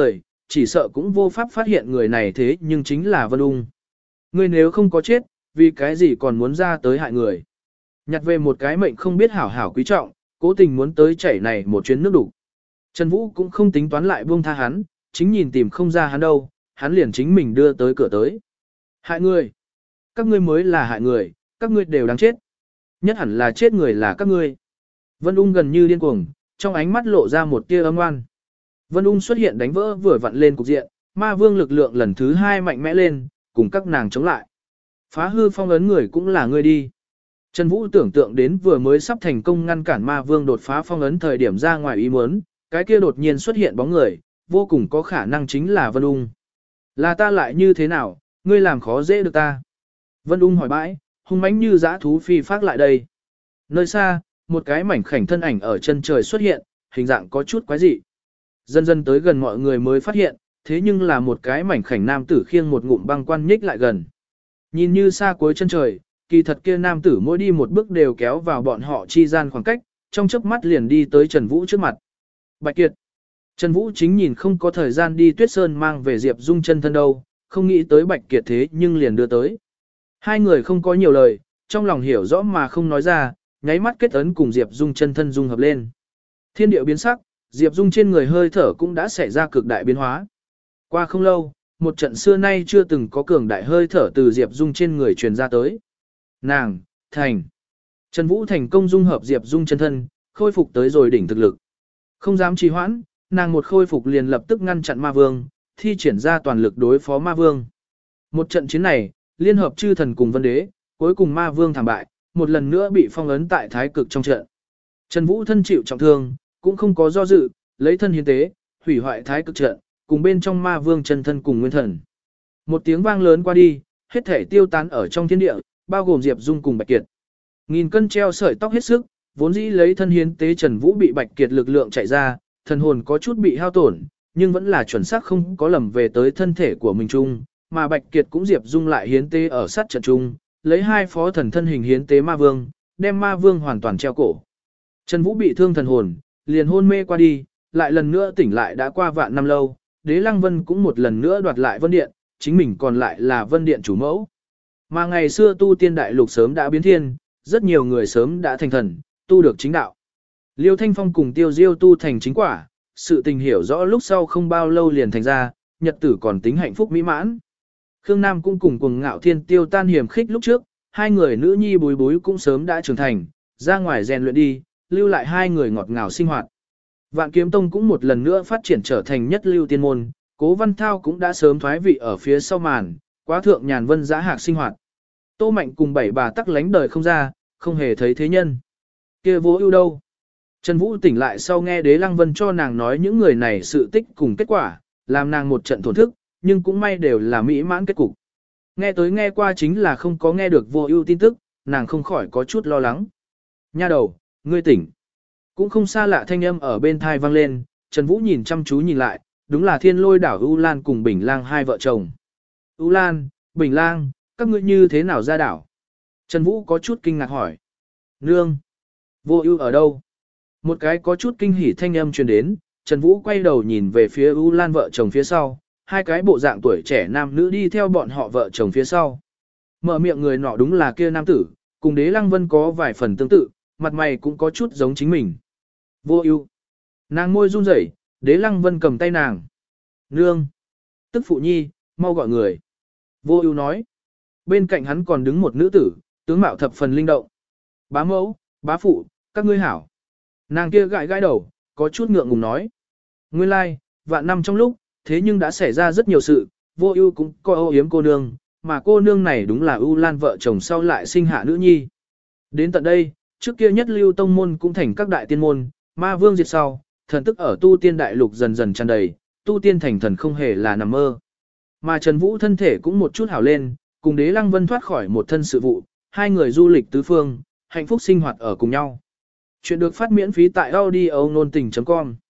chỉ sợ cũng vô pháp phát hiện người này thế nhưng chính là Vân Ung. Ngươi nếu không có chết, vì cái gì còn muốn ra tới hại người. Nhặt về một cái mệnh không biết hảo hảo quý trọng, cố tình muốn tới chảy này một chuyến nước đủ. Trần Vũ cũng không tính toán lại buông tha hắn, chính nhìn tìm không ra hắn đâu, hắn liền chính mình đưa tới cửa tới. Hại người. Các ngươi mới là hại người, các ngươi đều đáng chết. Nhất hẳn là chết người là các ngươi. Vân Ung gần như điên cuồng, trong ánh mắt lộ ra một tia âm oan. Vân Ung xuất hiện đánh vỡ vừa vặn lên cục diện, ma vương lực lượng lần thứ hai mạnh mẽ lên, cùng các nàng chống lại. Phá hư phong ấn người cũng là ngươi đi. Trần Vũ tưởng tượng đến vừa mới sắp thành công ngăn cản ma vương đột phá phong ấn thời điểm ra ngoài ý muốn, cái kia đột nhiên xuất hiện bóng người, vô cùng có khả năng chính là Vân Ung. Là ta lại như thế nào, ngươi làm khó dễ được ta. Vân Ung hỏi bãi, hung mãnh như dã thú phi phát lại đây. Nơi xa, một cái mảnh khảnh thân ảnh ở chân trời xuất hiện, hình dạng có chút quái dị. Dần dần tới gần mọi người mới phát hiện, thế nhưng là một cái mảnh khảnh nam tử khiêng một ngụm băng quan nhích lại gần. Nhìn như xa cuối chân trời, kỳ thật kia nam tử mỗi đi một bước đều kéo vào bọn họ chi gian khoảng cách, trong chớp mắt liền đi tới Trần Vũ trước mặt. Bạch Kiệt. Trần Vũ chính nhìn không có thời gian đi Tuyết Sơn mang về Diệp Dung chân thân đâu, không nghĩ tới Bạch Kiệt thế nhưng liền đưa tới. Hai người không có nhiều lời, trong lòng hiểu rõ mà không nói ra, nháy mắt kết ấn cùng Diệp Dung chân thân dung hợp lên. Thiên điệu biến sắc, Diệp Dung trên người hơi thở cũng đã xảy ra cực đại biến hóa. Qua không lâu, một trận xưa nay chưa từng có cường đại hơi thở từ Diệp Dung trên người truyền ra tới. Nàng, thành. Trần Vũ thành công dung hợp Diệp Dung chân thân, khôi phục tới rồi đỉnh thực lực. Không dám trì hoãn, nàng một khôi phục liền lập tức ngăn chặn ma vương, thi triển ra toàn lực đối phó ma vương. Một trận chiến này, liên hợp chư thần cùng vân đế, cuối cùng ma vương thảm bại, một lần nữa bị phong ấn tại thái cực trong trận. Trần Vũ thân chịu trọng thương, cũng không có do dự, lấy thân hiến tế, hủy hoại thái cực trận, cùng bên trong ma vương chân thân cùng nguyên thần. Một tiếng vang lớn qua đi, hết thể tiêu tán ở trong thiên địa, bao gồm Diệp Dung cùng Bạch Kiệt. Nghìn cân treo sợi tóc hết sức, vốn dĩ lấy thân hiến tế Trần Vũ bị Bạch Kiệt lực lượng chạy ra, thần hồn có chút bị hao tổn, nhưng vẫn là chuẩn xác không có lầm về tới thân thể của mình chung, mà Bạch Kiệt cũng Diệp Dung lại hiến tế ở sát trận chung, lấy hai phó thần thân hình hiến tế ma vương, đem ma vương hoàn toàn treo cổ. Trần Vũ bị thương thần hồn, liền hôn mê qua đi, lại lần nữa tỉnh lại đã qua vạn năm lâu, Đế Lăng Vân cũng một lần nữa đoạt lại Vân Điện, chính mình còn lại là Vân Điện chủ mẫu. Mà ngày xưa tu tiên đại lục sớm đã biến thiên, rất nhiều người sớm đã thành thần, tu được chính đạo. Liêu Thanh Phong cùng Tiêu Diêu tu thành chính quả, sự tình hiểu rõ lúc sau không bao lâu liền thành ra, nhật tử còn tính hạnh phúc mỹ mãn. Khương Nam cũng cùng cùng Ngạo Thiên Tiêu tan hiểm khích lúc trước, hai người nữ nhi bối bối cũng sớm đã trưởng thành, ra ngoài rèn luyện đi, lưu lại hai người ngọt ngào sinh hoạt. Vạn Kiếm Tông cũng một lần nữa phát triển trở thành nhất lưu tiên môn, Cố Văn Thao cũng đã sớm thoái vị ở phía sau màn, quá thượng nhàn vân giã hạc sinh hoạt. Tô Mạnh cùng bảy bà tắc lánh đời không ra, không hề thấy thế nhân. Kia vô ưu đâu? Trần Vũ tỉnh lại sau nghe Đế Lăng Vân cho nàng nói những người này sự tích cùng kết quả, làm nàng một trận thổn thức, nhưng cũng may đều là mỹ mãn kết cục. Nghe tới nghe qua chính là không có nghe được vô ưu tin tức, nàng không khỏi có chút lo lắng. Nha đầu, ngươi tỉnh. Cũng không xa lạ thanh âm ở bên thai vang lên, Trần Vũ nhìn chăm chú nhìn lại, đúng là Thiên Lôi đảo U Lan cùng Bình Lang hai vợ chồng. U Lan, Bình Lang, các ngươi như thế nào ra đảo? Trần Vũ có chút kinh ngạc hỏi. Nương, vô ưu ở đâu? Một cái có chút kinh hỉ thanh âm truyền đến, Trần Vũ quay đầu nhìn về phía U Lan vợ chồng phía sau, hai cái bộ dạng tuổi trẻ nam nữ đi theo bọn họ vợ chồng phía sau. Mở miệng người nọ đúng là kia nam tử, cùng Đế Lăng Vân có vài phần tương tự, mặt mày cũng có chút giống chính mình. Vô ưu. Nàng môi run rẩy, Đế Lăng Vân cầm tay nàng. Nương. Tức phụ nhi, mau gọi người. Vô ưu nói. Bên cạnh hắn còn đứng một nữ tử, tướng mạo thập phần linh động. Bá mẫu, bá phụ, các ngươi hảo. Nàng kia gãi gãi đầu, có chút ngượng ngùng nói. Nguyên lai, like, vạn năm trong lúc, thế nhưng đã xảy ra rất nhiều sự, vô ưu cũng coi âu yếm cô nương, mà cô nương này đúng là ưu lan vợ chồng sau lại sinh hạ nữ nhi. Đến tận đây, trước kia nhất lưu tông môn cũng thành các đại tiên môn, ma vương diệt sau, thần tức ở tu tiên đại lục dần dần tràn đầy, tu tiên thành thần không hề là nằm mơ. Mà Trần Vũ thân thể cũng một chút hảo lên, cùng Đế Lăng Vân thoát khỏi một thân sự vụ, hai người du lịch tứ phương, hạnh phúc sinh hoạt ở cùng nhau. Chuyện được phát miễn phí tại audio nôn tình chấm com